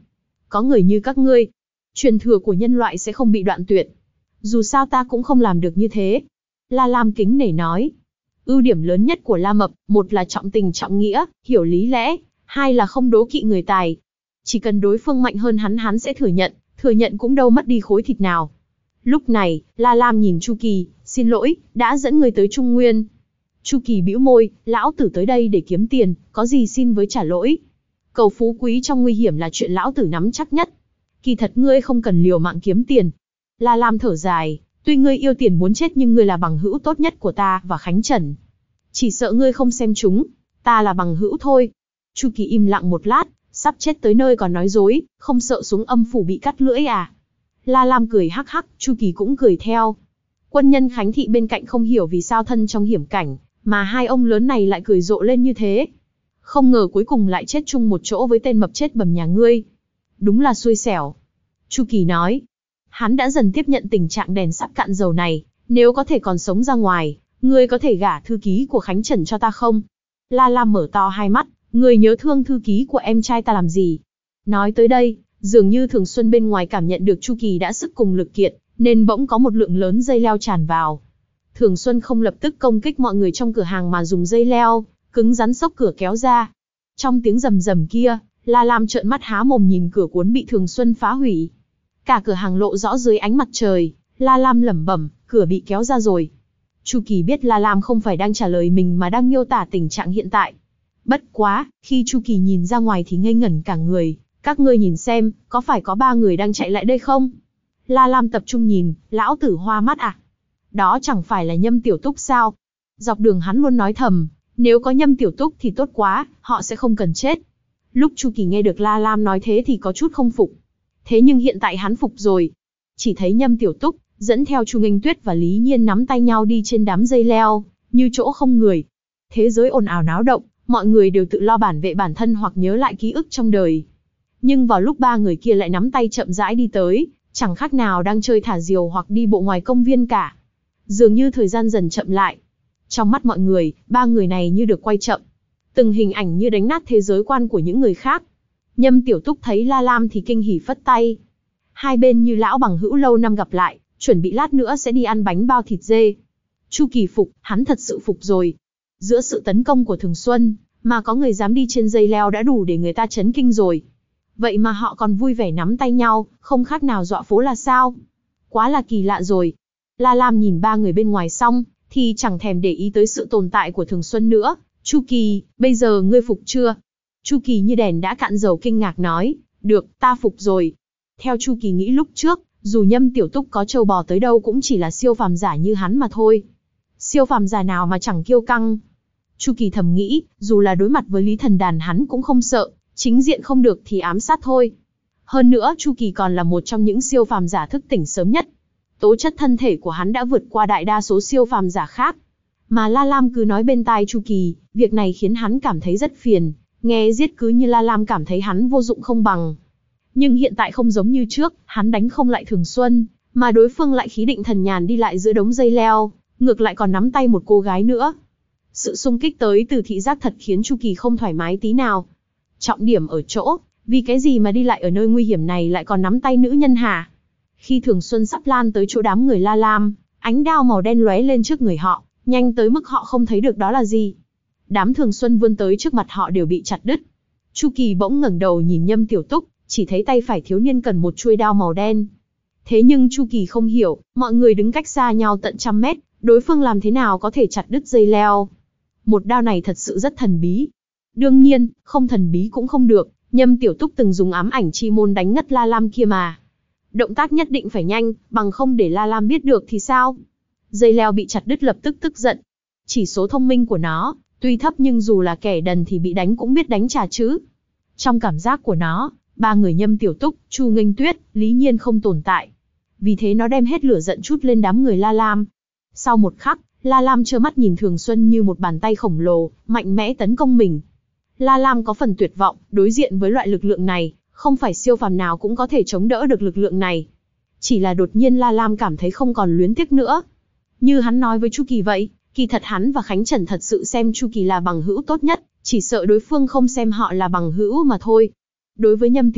có người như các ngươi, truyền thừa của nhân loại sẽ không bị đoạn tuyệt. Dù sao ta cũng không làm được như thế. La Lam kính nể nói. Ưu điểm lớn nhất của La Mập, một là trọng tình trọng nghĩa, hiểu lý lẽ, hai là không đố kỵ người tài. Chỉ cần đối phương mạnh hơn hắn hắn sẽ thừa nhận, thừa nhận cũng đâu mất đi khối thịt nào. Lúc này, La Lam nhìn Chu Kỳ, xin lỗi, đã dẫn người tới Trung Nguyên. Chu Kỳ bĩu môi, lão tử tới đây để kiếm tiền, có gì xin với trả lỗi. Cầu phú quý trong nguy hiểm là chuyện lão tử nắm chắc nhất. Kỳ thật ngươi không cần liều mạng kiếm tiền. La Lam thở dài, tuy ngươi yêu tiền muốn chết nhưng ngươi là bằng hữu tốt nhất của ta và Khánh Trần. Chỉ sợ ngươi không xem chúng, ta là bằng hữu thôi. Chu Kỳ im lặng một lát, sắp chết tới nơi còn nói dối, không sợ xuống âm phủ bị cắt lưỡi à? La Lam cười hắc hắc, Chu Kỳ cũng cười theo. Quân nhân Khánh Thị bên cạnh không hiểu vì sao thân trong hiểm cảnh, mà hai ông lớn này lại cười rộ lên như thế. Không ngờ cuối cùng lại chết chung một chỗ với tên mập chết bầm nhà ngươi. Đúng là xui xẻo. Chu Kỳ nói. Hắn đã dần tiếp nhận tình trạng đèn sắp cạn dầu này, nếu có thể còn sống ra ngoài, ngươi có thể gả thư ký của Khánh Trần cho ta không? La Lam mở to hai mắt, ngươi nhớ thương thư ký của em trai ta làm gì? Nói tới đây, dường như Thường Xuân bên ngoài cảm nhận được Chu Kỳ đã sức cùng lực kiệt, nên bỗng có một lượng lớn dây leo tràn vào. Thường Xuân không lập tức công kích mọi người trong cửa hàng mà dùng dây leo, cứng rắn xốc cửa kéo ra. Trong tiếng rầm rầm kia, La Lam trợn mắt há mồm nhìn cửa cuốn bị Thường Xuân phá hủy. Cả cửa hàng lộ rõ dưới ánh mặt trời, La Lam lẩm bẩm, cửa bị kéo ra rồi. Chu Kỳ biết La Lam không phải đang trả lời mình mà đang miêu tả tình trạng hiện tại. Bất quá, khi Chu Kỳ nhìn ra ngoài thì ngây ngẩn cả người, các ngươi nhìn xem, có phải có ba người đang chạy lại đây không? La Lam tập trung nhìn, lão tử hoa mắt à? Đó chẳng phải là Nhâm Tiểu Túc sao? Dọc đường hắn luôn nói thầm, nếu có Nhâm Tiểu Túc thì tốt quá, họ sẽ không cần chết. Lúc Chu Kỳ nghe được La Lam nói thế thì có chút không phục. Thế nhưng hiện tại hắn phục rồi. Chỉ thấy Nhâm Tiểu Túc dẫn theo Chu Nghênh Tuyết và Lý Nhiên nắm tay nhau đi trên đám dây leo, như chỗ không người. Thế giới ồn ào náo động, mọi người đều tự lo bảo vệ bản thân hoặc nhớ lại ký ức trong đời. Nhưng vào lúc ba người kia lại nắm tay chậm rãi đi tới, chẳng khác nào đang chơi thả diều hoặc đi bộ ngoài công viên cả. Dường như thời gian dần chậm lại. Trong mắt mọi người, ba người này như được quay chậm. Từng hình ảnh như đánh nát thế giới quan của những người khác. Nhâm Tiểu Túc thấy La Lam thì kinh hỉ phất tay. Hai bên như lão bằng hữu lâu năm gặp lại, chuẩn bị lát nữa sẽ đi ăn bánh bao thịt dê. Chu Kỳ phục, hắn thật sự phục rồi. Giữa sự tấn công của Thường Xuân, mà có người dám đi trên dây leo đã đủ để người ta chấn kinh rồi. Vậy mà họ còn vui vẻ nắm tay nhau, không khác nào dọa phố là sao? Quá là kỳ lạ rồi. La Lam nhìn ba người bên ngoài xong, thì chẳng thèm để ý tới sự tồn tại của Thường Xuân nữa. Chu Kỳ, bây giờ ngươi phục chưa? Chu Kỳ như đèn đã cạn dầu kinh ngạc nói, được, ta phục rồi. Theo Chu Kỳ nghĩ lúc trước, dù Nhâm Tiểu Túc có trâu bò tới đâu cũng chỉ là siêu phàm giả như hắn mà thôi. Siêu phàm giả nào mà chẳng kiêu căng. Chu Kỳ thầm nghĩ, dù là đối mặt với Lý Thần Đàn hắn cũng không sợ, chính diện không được thì ám sát thôi. Hơn nữa Chu Kỳ còn là một trong những siêu phàm giả thức tỉnh sớm nhất. Tố chất thân thể của hắn đã vượt qua đại đa số siêu phàm giả khác. Mà La Lam cứ nói bên tai Chu Kỳ, việc này khiến hắn cảm thấy rất phiền. Nghe giết cứ như La Lam cảm thấy hắn vô dụng không bằng. Nhưng hiện tại không giống như trước, hắn đánh không lại Thường Xuân, mà đối phương lại khí định thần nhàn đi lại giữa đống dây leo, ngược lại còn nắm tay một cô gái nữa. Sự xung kích tới từ thị giác thật khiến Chu Kỳ không thoải mái tí nào. Trọng điểm ở chỗ, vì cái gì mà đi lại ở nơi nguy hiểm này lại còn nắm tay nữ nhân hả? Khi Thường Xuân sắp lan tới chỗ đám người La Lam, ánh đao màu đen lóe lên trước người họ, nhanh tới mức họ không thấy được đó là gì. Đám Thường Xuân vươn tới trước mặt họ đều bị chặt đứt. Chu Kỳ bỗng ngẩng đầu nhìn Nhâm Tiểu Túc, chỉ thấy tay phải thiếu niên cần một chuôi đao màu đen. Thế nhưng Chu Kỳ không hiểu, mọi người đứng cách xa nhau tận trăm mét, đối phương làm thế nào có thể chặt đứt dây leo. Một đao này thật sự rất thần bí. Đương nhiên, không thần bí cũng không được, Nhâm Tiểu Túc từng dùng ám ảnh chi môn đánh ngất La Lam kia mà. Động tác nhất định phải nhanh, bằng không để La Lam biết được thì sao? Dây leo bị chặt đứt lập tức tức giận. Chỉ số thông minh của nó, tuy thấp nhưng dù là kẻ đần thì bị đánh cũng biết đánh trả chứ. Trong cảm giác của nó, ba người Nhâm Tiểu Túc, Chu Nghênh Tuyết, Lý Nhiên không tồn tại. Vì thế nó đem hết lửa giận trút lên đám người La Lam. Sau một khắc, La Lam trơ mắt nhìn Thường Xuân như một bàn tay khổng lồ, mạnh mẽ tấn công mình. La Lam có phần tuyệt vọng, đối diện với loại lực lượng này, không phải siêu phàm nào cũng có thể chống đỡ được lực lượng này. Chỉ là đột nhiên La Lam cảm thấy không còn luyến tiếc nữa. Như hắn nói với Chu Kỳ vậy, kỳ thật hắn và Khánh Trần thật sự xem Chu Kỳ là bằng hữu tốt nhất, chỉ sợ đối phương không xem họ là bằng hữu mà thôi. Đối với Nhâm Tiểu Túc,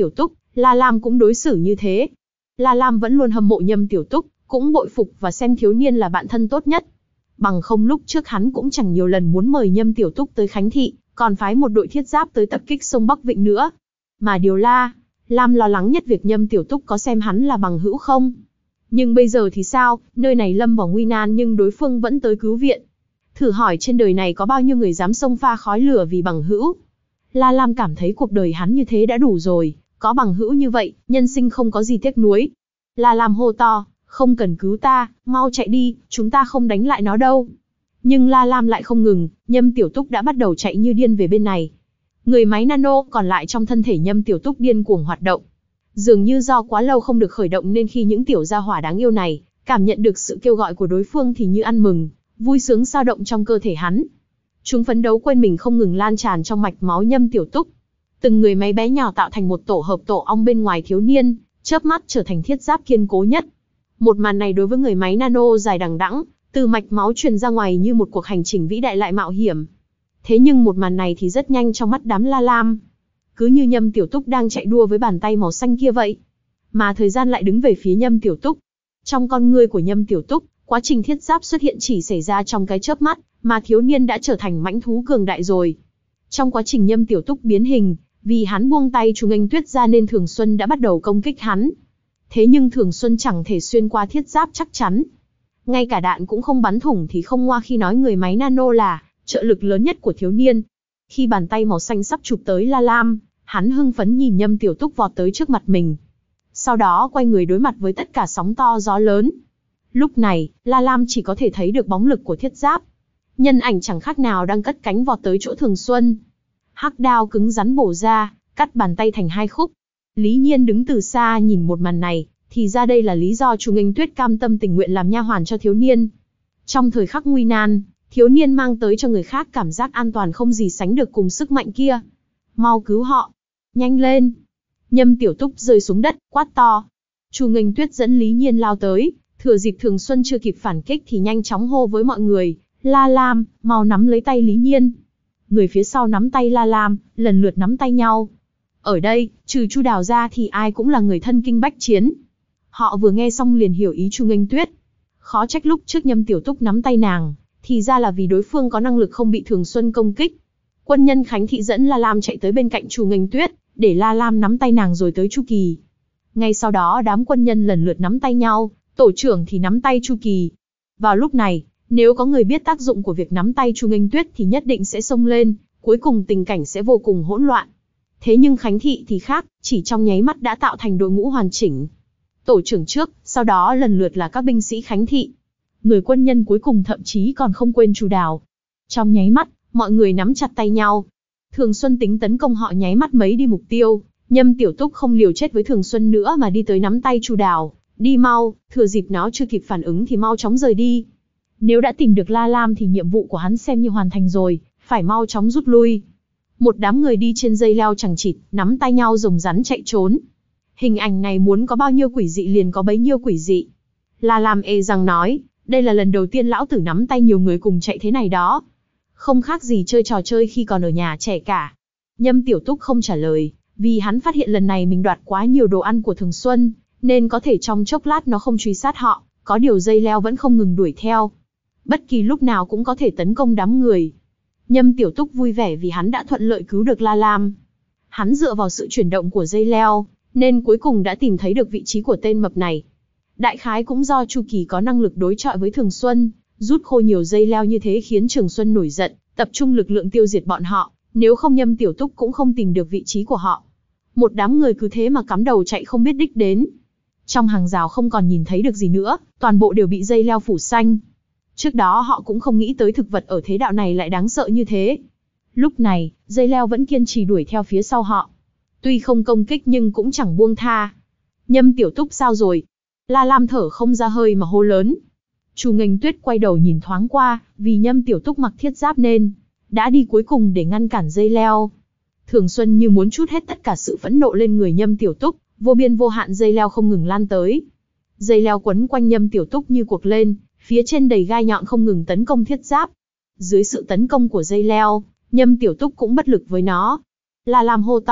La Lam cũng đối xử như thế. La Lam vẫn luôn hâm mộ Nhâm Tiểu Túc, cũng bội phục và xem thiếu niên là bạn thân tốt nhất. Bằng không lúc trước hắn cũng chẳng nhiều lần muốn mời Nhâm Tiểu Túc tới Khánh Thị, còn phái một đội thiết giáp tới tập kích sông Bắc Vịnh nữa. Mà điều La Lam lo lắng nhất việc Nhâm Tiểu Túc có xem hắn là bằng hữu không. Nhưng bây giờ thì sao, nơi này lâm vào nguy nan nhưng đối phương vẫn tới cứu viện. Thử hỏi trên đời này có bao nhiêu người dám xông pha khói lửa vì bằng hữu. La Lam cảm thấy cuộc đời hắn như thế đã đủ rồi, có bằng hữu như vậy, nhân sinh không có gì tiếc nuối. La Lam hô to, không cần cứu ta, mau chạy đi, chúng ta không đánh lại nó đâu. Nhưng La Lam lại không ngừng, Nhâm Tiểu Túc đã bắt đầu chạy như điên về bên này. Người máy nano còn lại trong thân thể Nhâm Tiểu Túc điên cuồng hoạt động. Dường như do quá lâu không được khởi động nên khi những tiểu gia hỏa đáng yêu này cảm nhận được sự kêu gọi của đối phương thì như ăn mừng, vui sướng sao động trong cơ thể hắn. Chúng phấn đấu quên mình không ngừng lan tràn trong mạch máu Nhâm Tiểu Túc. Từng người máy bé nhỏ tạo thành một tổ hợp tổ ong bên ngoài thiếu niên, chớp mắt trở thành thiết giáp kiên cố nhất. Một màn này đối với người máy nano dài đằng đẵng, từ mạch máu truyền ra ngoài như một cuộc hành trình vĩ đại lại mạo hiểm. Thế nhưng một màn này thì rất nhanh trong mắt đám La Lam. Cứ như Nhâm Tiểu Túc đang chạy đua với bàn tay màu xanh kia vậy. Mà thời gian lại đứng về phía Nhâm Tiểu Túc. Trong con ngươi của Nhâm Tiểu Túc, quá trình thiết giáp xuất hiện chỉ xảy ra trong cái chớp mắt, mà thiếu niên đã trở thành mãnh thú cường đại rồi. Trong quá trình Nhâm Tiểu Túc biến hình, vì hắn buông tay Trùng Nghênh Tuyết ra nên Thường Xuân đã bắt đầu công kích hắn. Thế nhưng Thường Xuân chẳng thể xuyên qua thiết giáp chắc chắn. Ngay cả đạn cũng không bắn thủng thì không ngoa khi nói người máy nano là trợ lực lớn nhất của thiếu niên. Khi bàn tay màu xanh sắp chụp tới La Lam, hắn hưng phấn nhìn Nhâm Tiểu Túc vọt tới trước mặt mình. Sau đó quay người đối mặt với tất cả sóng to gió lớn. Lúc này, La Lam chỉ có thể thấy được bóng lực của thiết giáp. Nhân ảnh chẳng khác nào đang cất cánh vọt tới chỗ Thường Xuân. Hắc đao cứng rắn bổ ra, cắt bàn tay thành hai khúc. Lý Nhiên đứng từ xa nhìn một màn này, thì ra đây là lý do Trùng Nghênh Tuyết cam tâm tình nguyện làm nha hoàn cho thiếu niên. Trong thời khắc nguy nan, thiếu niên mang tới cho người khác cảm giác an toàn không gì sánh được cùng sức mạnh kia. Mau cứu họ, nhanh lên. Nhâm Tiểu Túc rơi xuống đất, quát to. Trùng Nghênh Tuyết dẫn Lý Nhiên lao tới, thừa dịp Thường Xuân chưa kịp phản kích thì nhanh chóng hô với mọi người, La Lam, mau nắm lấy tay Lý Nhiên. Người phía sau nắm tay La Lam, lần lượt nắm tay nhau. Ở đây, trừ Chu Đào ra thì ai cũng là người thân kinh bách chiến. Họ vừa nghe xong liền hiểu ý Trùng Nghênh Tuyết. Khó trách lúc trước Nhâm Tiểu Túc nắm tay nàng, thì ra là vì đối phương có năng lực không bị Thường Xuân công kích. Quân nhân Khánh Thị dẫn La Lam chạy tới bên cạnh Trùng Nghênh Tuyết, để La Lam nắm tay nàng rồi tới Chu Kỳ. Ngay sau đó đám quân nhân lần lượt nắm tay nhau, tổ trưởng thì nắm tay Chu Kỳ. Vào lúc này, nếu có người biết tác dụng của việc nắm tay Trùng Nghênh Tuyết thì nhất định sẽ xông lên, cuối cùng tình cảnh sẽ vô cùng hỗn loạn. Thế nhưng Khánh Thị thì khác, chỉ trong nháy mắt đã tạo thành đội ngũ hoàn chỉnh. Tổ trưởng trước, sau đó lần lượt là các binh sĩ Khánh Thị. Người quân nhân cuối cùng thậm chí còn không quên Chu Đào. Trong nháy mắt, mọi người nắm chặt tay nhau. Thường Xuân tính tấn công họ nháy mắt mấy đi mục tiêu, Nhâm Tiểu Túc không liều chết với Thường Xuân nữa mà đi tới nắm tay Chu Đào. Đi mau, thừa dịp nó chưa kịp phản ứng thì mau chóng rời đi. Nếu đã tìm được La Lam thì nhiệm vụ của hắn xem như hoàn thành rồi, phải mau chóng rút lui. Một đám người đi trên dây leo chằng chịt, nắm tay nhau rồng rắn chạy trốn. Hình ảnh này muốn có bao nhiêu quỷ dị liền có bấy nhiêu quỷ dị. La Lam ê răng nói, đây là lần đầu tiên lão tử nắm tay nhiều người cùng chạy thế này đó. Không khác gì chơi trò chơi khi còn ở nhà trẻ cả. Nhâm Tiểu Túc không trả lời, vì hắn phát hiện lần này mình đoạt quá nhiều đồ ăn của Thường Xuân, nên có thể trong chốc lát nó không truy sát họ, có điều dây leo vẫn không ngừng đuổi theo. Bất kỳ lúc nào cũng có thể tấn công đám người. Nhâm Tiểu Túc vui vẻ vì hắn đã thuận lợi cứu được La Lam. Hắn dựa vào sự chuyển động của dây leo, nên cuối cùng đã tìm thấy được vị trí của tên mập này. Đại khái cũng do Chu Kỳ có năng lực đối chọi với Thường Xuân, rút khô nhiều dây leo như thế khiến Thường Xuân nổi giận, tập trung lực lượng tiêu diệt bọn họ, nếu không Nhâm Tiểu Túc cũng không tìm được vị trí của họ. Một đám người cứ thế mà cắm đầu chạy không biết đích đến. Trong hàng rào không còn nhìn thấy được gì nữa, toàn bộ đều bị dây leo phủ xanh. Trước đó họ cũng không nghĩ tới thực vật ở thế đạo này lại đáng sợ như thế. Lúc này, dây leo vẫn kiên trì đuổi theo phía sau họ. Tuy không công kích nhưng cũng chẳng buông tha. Nhâm Tiểu Túc sao rồi? La Lam thở không ra hơi mà hô lớn. Trùng Nghênh Tuyết quay đầu nhìn thoáng qua, vì Nhâm Tiểu Túc mặc thiết giáp nên đã đi cuối cùng để ngăn cản dây leo. Thường Xuân như muốn trút hết tất cả sự phẫn nộ lên người Nhâm Tiểu Túc, vô biên vô hạn dây leo không ngừng lan tới. Dây leo quấn quanh Nhâm Tiểu Túc như cuộc lên, phía trên đầy gai nhọn không ngừng tấn công thiết giáp. Dưới sự tấn công của dây leo, Nhâm Tiểu Túc cũng bất lực với nó. La Lam hô to,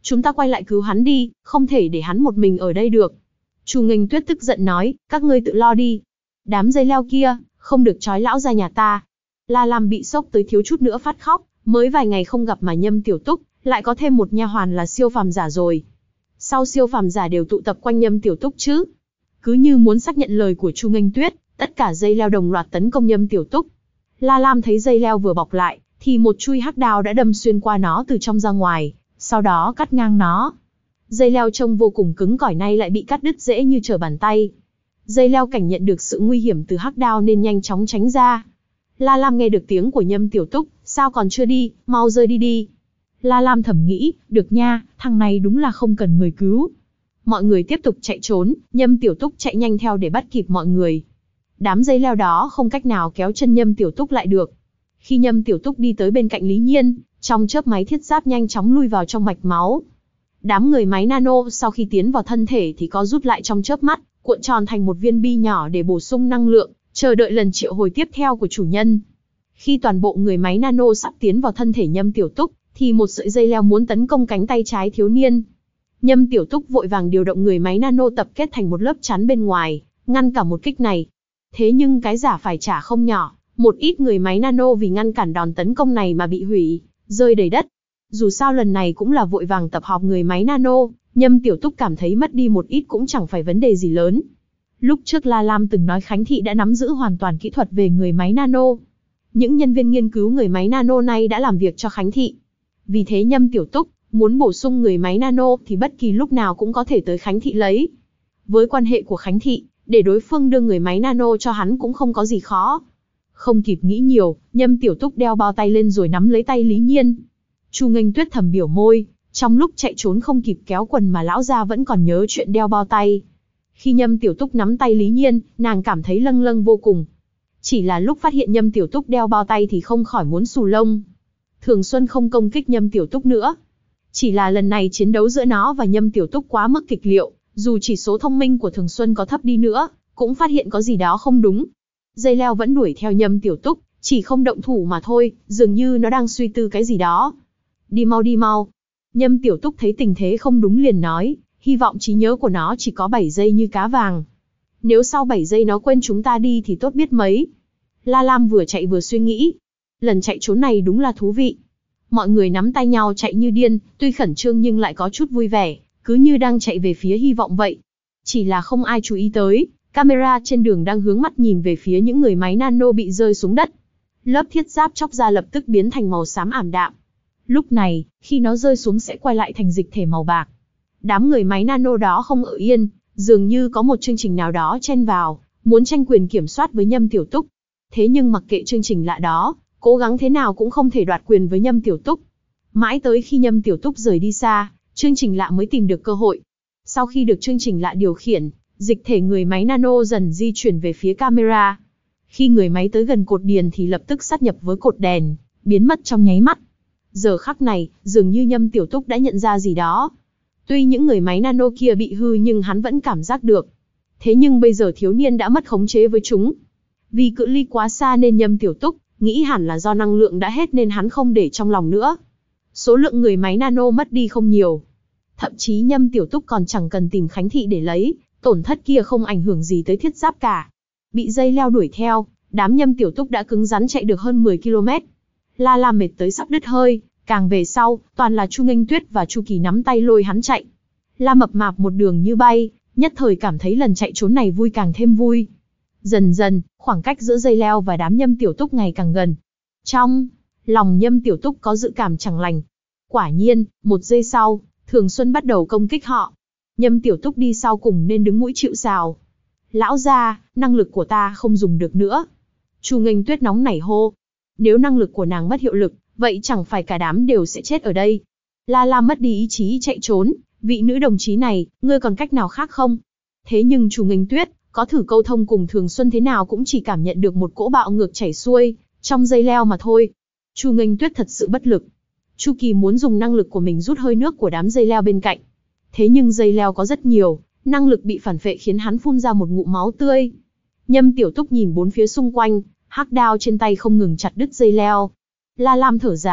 Chúng ta quay lại cứu hắn đi, không thể để hắn một mình ở đây được. Chu Nghênh Tuyết tức giận nói, các ngươi tự lo đi. Đám dây leo kia, không được trói lão gia nhà ta. La Lam bị sốc tới thiếu chút nữa phát khóc, mới vài ngày không gặp mà Nhâm Tiểu Túc, lại có thêm một nha hoàn là siêu phàm giả rồi. Sau siêu phàm giả đều tụ tập quanh Nhâm Tiểu Túc chứ. Cứ như muốn xác nhận lời của Chu Nghênh Tuyết, tất cả dây leo đồng loạt tấn công Nhâm Tiểu Túc. La Lam thấy dây leo vừa bọc lại, thì một chuôi hắc đao đã đâm xuyên qua nó từ trong ra ngoài, sau đó cắt ngang nó. Dây leo trông vô cùng cứng cỏi nay lại bị cắt đứt dễ như trở bàn tay. Dây leo cảnh nhận được sự nguy hiểm từ hắc đao nên nhanh chóng tránh ra. La Lam nghe được tiếng của Nhâm Tiểu Túc, sao còn chưa đi, mau rơi đi đi. La Lam thầm nghĩ, được nha, thằng này đúng là không cần người cứu. Mọi người tiếp tục chạy trốn, Nhâm Tiểu Túc chạy nhanh theo để bắt kịp mọi người. Đám dây leo đó không cách nào kéo chân Nhâm Tiểu Túc lại được. Khi Nhâm Tiểu Túc đi tới bên cạnh Lý Nhiên, trong chớp máy thiết giáp nhanh chóng lui vào trong mạch máu. Đám người máy nano sau khi tiến vào thân thể thì có rút lại trong chớp mắt, cuộn tròn thành một viên bi nhỏ để bổ sung năng lượng, chờ đợi lần triệu hồi tiếp theo của chủ nhân. Khi toàn bộ người máy nano sắp tiến vào thân thể Nhâm Tiểu Túc, thì một sợi dây leo muốn tấn công cánh tay trái thiếu niên. Nhâm Tiểu Túc vội vàng điều động người máy nano tập kết thành một lớp chắn bên ngoài, ngăn cả một kích này. Thế nhưng cái giả phải trả không nhỏ, một ít người máy nano vì ngăn cản đòn tấn công này mà bị hủy, rơi đầy đất. Dù sao lần này cũng là vội vàng tập họp người máy nano, Nhâm Tiểu Túc cảm thấy mất đi một ít cũng chẳng phải vấn đề gì lớn. Lúc trước La Lam từng nói Khánh Thị đã nắm giữ hoàn toàn kỹ thuật về người máy nano. Những nhân viên nghiên cứu người máy nano này đã làm việc cho Khánh Thị. Vì thế Nhâm Tiểu Túc muốn bổ sung người máy nano thì bất kỳ lúc nào cũng có thể tới Khánh Thị lấy. Với quan hệ của Khánh Thị, để đối phương đưa người máy nano cho hắn cũng không có gì khó. Không kịp nghĩ nhiều, Nhâm Tiểu Túc đeo bao tay lên rồi nắm lấy tay Lý Nhiên. Chu Nghênh Tuyết thầm biểu môi, trong lúc chạy trốn không kịp kéo quần mà lão gia vẫn còn nhớ chuyện đeo bao tay. Khi Nhâm Tiểu Túc nắm tay Lý Nhiên, nàng cảm thấy lâng lâng vô cùng. Chỉ là lúc phát hiện Nhâm Tiểu Túc đeo bao tay thì không khỏi muốn xù lông. Thường Xuân không công kích Nhâm Tiểu Túc nữa. Chỉ là lần này chiến đấu giữa nó và Nhâm Tiểu Túc quá mức kịch liệu, dù chỉ số thông minh của Thường Xuân có thấp đi nữa, cũng phát hiện có gì đó không đúng. Dây leo vẫn đuổi theo Nhâm Tiểu Túc, chỉ không động thủ mà thôi, dường như nó đang suy tư cái gì đó. Đi mau đi mau. Nhâm Tiểu Túc thấy tình thế không đúng liền nói, hy vọng trí nhớ của nó chỉ có bảy giây như cá vàng. Nếu sau bảy giây nó quên chúng ta đi thì tốt biết mấy. La Lam vừa chạy vừa suy nghĩ. Lần chạy trốn này đúng là thú vị. Mọi người nắm tay nhau chạy như điên, tuy khẩn trương nhưng lại có chút vui vẻ, cứ như đang chạy về phía hy vọng vậy. Chỉ là không ai chú ý tới, camera trên đường đang hướng mắt nhìn về phía những người máy nano bị rơi xuống đất. Lớp thiết giáp chóc ra lập tức biến thành màu xám ảm đạm. Lúc này, khi nó rơi xuống sẽ quay lại thành dịch thể màu bạc. Đám người máy nano đó không ở yên, dường như có một chương trình nào đó chen vào, muốn tranh quyền kiểm soát với Nhâm Tiểu Túc. Thế nhưng mặc kệ chương trình lạ đó, cố gắng thế nào cũng không thể đoạt quyền với Nhâm Tiểu Túc. Mãi tới khi Nhâm Tiểu Túc rời đi xa, chương trình lạ mới tìm được cơ hội. Sau khi được chương trình lạ điều khiển, dịch thể người máy nano dần di chuyển về phía camera. Khi người máy tới gần cột điền thì lập tức sát nhập với cột đèn, biến mất trong nháy mắt. Giờ khắc này, dường như Nhâm Tiểu Túc đã nhận ra gì đó. Tuy những người máy nano kia bị hư nhưng hắn vẫn cảm giác được. Thế nhưng bây giờ thiếu niên đã mất khống chế với chúng. Vì cự ly quá xa nên Nhâm Tiểu Túc nghĩ hẳn là do năng lượng đã hết nên hắn không để trong lòng nữa. Số lượng người máy nano mất đi không nhiều. Thậm chí Nhâm Tiểu Túc còn chẳng cần tìm Khánh Thị để lấy, tổn thất kia không ảnh hưởng gì tới thiết giáp cả. Bị dây leo đuổi theo, đám Nhâm Tiểu Túc đã cứng rắn chạy được hơn mười ki lô mét. La Lam mệt tới sắp đứt hơi, càng về sau, toàn là Chu Nghênh Tuyết và Chu Kỳ nắm tay lôi hắn chạy. La Mập Mạp một đường như bay, nhất thời cảm thấy lần chạy trốn này vui càng thêm vui. Dần dần, khoảng cách giữa dây leo và đám Nhâm Tiểu Túc ngày càng gần. Trong lòng Nhâm Tiểu Túc có dự cảm chẳng lành. Quả nhiên, một giây sau, Thường Xuân bắt đầu công kích họ. Nhâm Tiểu Túc đi sau cùng nên đứng mũi chịu sào. Lão gia, năng lực của ta không dùng được nữa. Chu Nghênh Tuyết nóng nảy hô. Nếu năng lực của nàng mất hiệu lực, vậy chẳng phải cả đám đều sẽ chết ở đây. La Lam mất đi ý chí chạy trốn, vị nữ đồng chí này, ngươi còn cách nào khác không? Thế nhưng Chu Nghênh Tuyết, có thử câu thông cùng Thường Xuân thế nào cũng chỉ cảm nhận được một cỗ bạo ngược chảy xuôi, trong dây leo mà thôi. Chu Nghênh Tuyết thật sự bất lực. Chu Kỳ muốn dùng năng lực của mình rút hơi nước của đám dây leo bên cạnh. Thế nhưng dây leo có rất nhiều, năng lực bị phản phệ khiến hắn phun ra một ngụm máu tươi. Nhâm Tiểu Túc nhìn bốn phía xung quanh, hắc đao trên tay không ngừng chặt đứt dây leo. La Lam thở dài,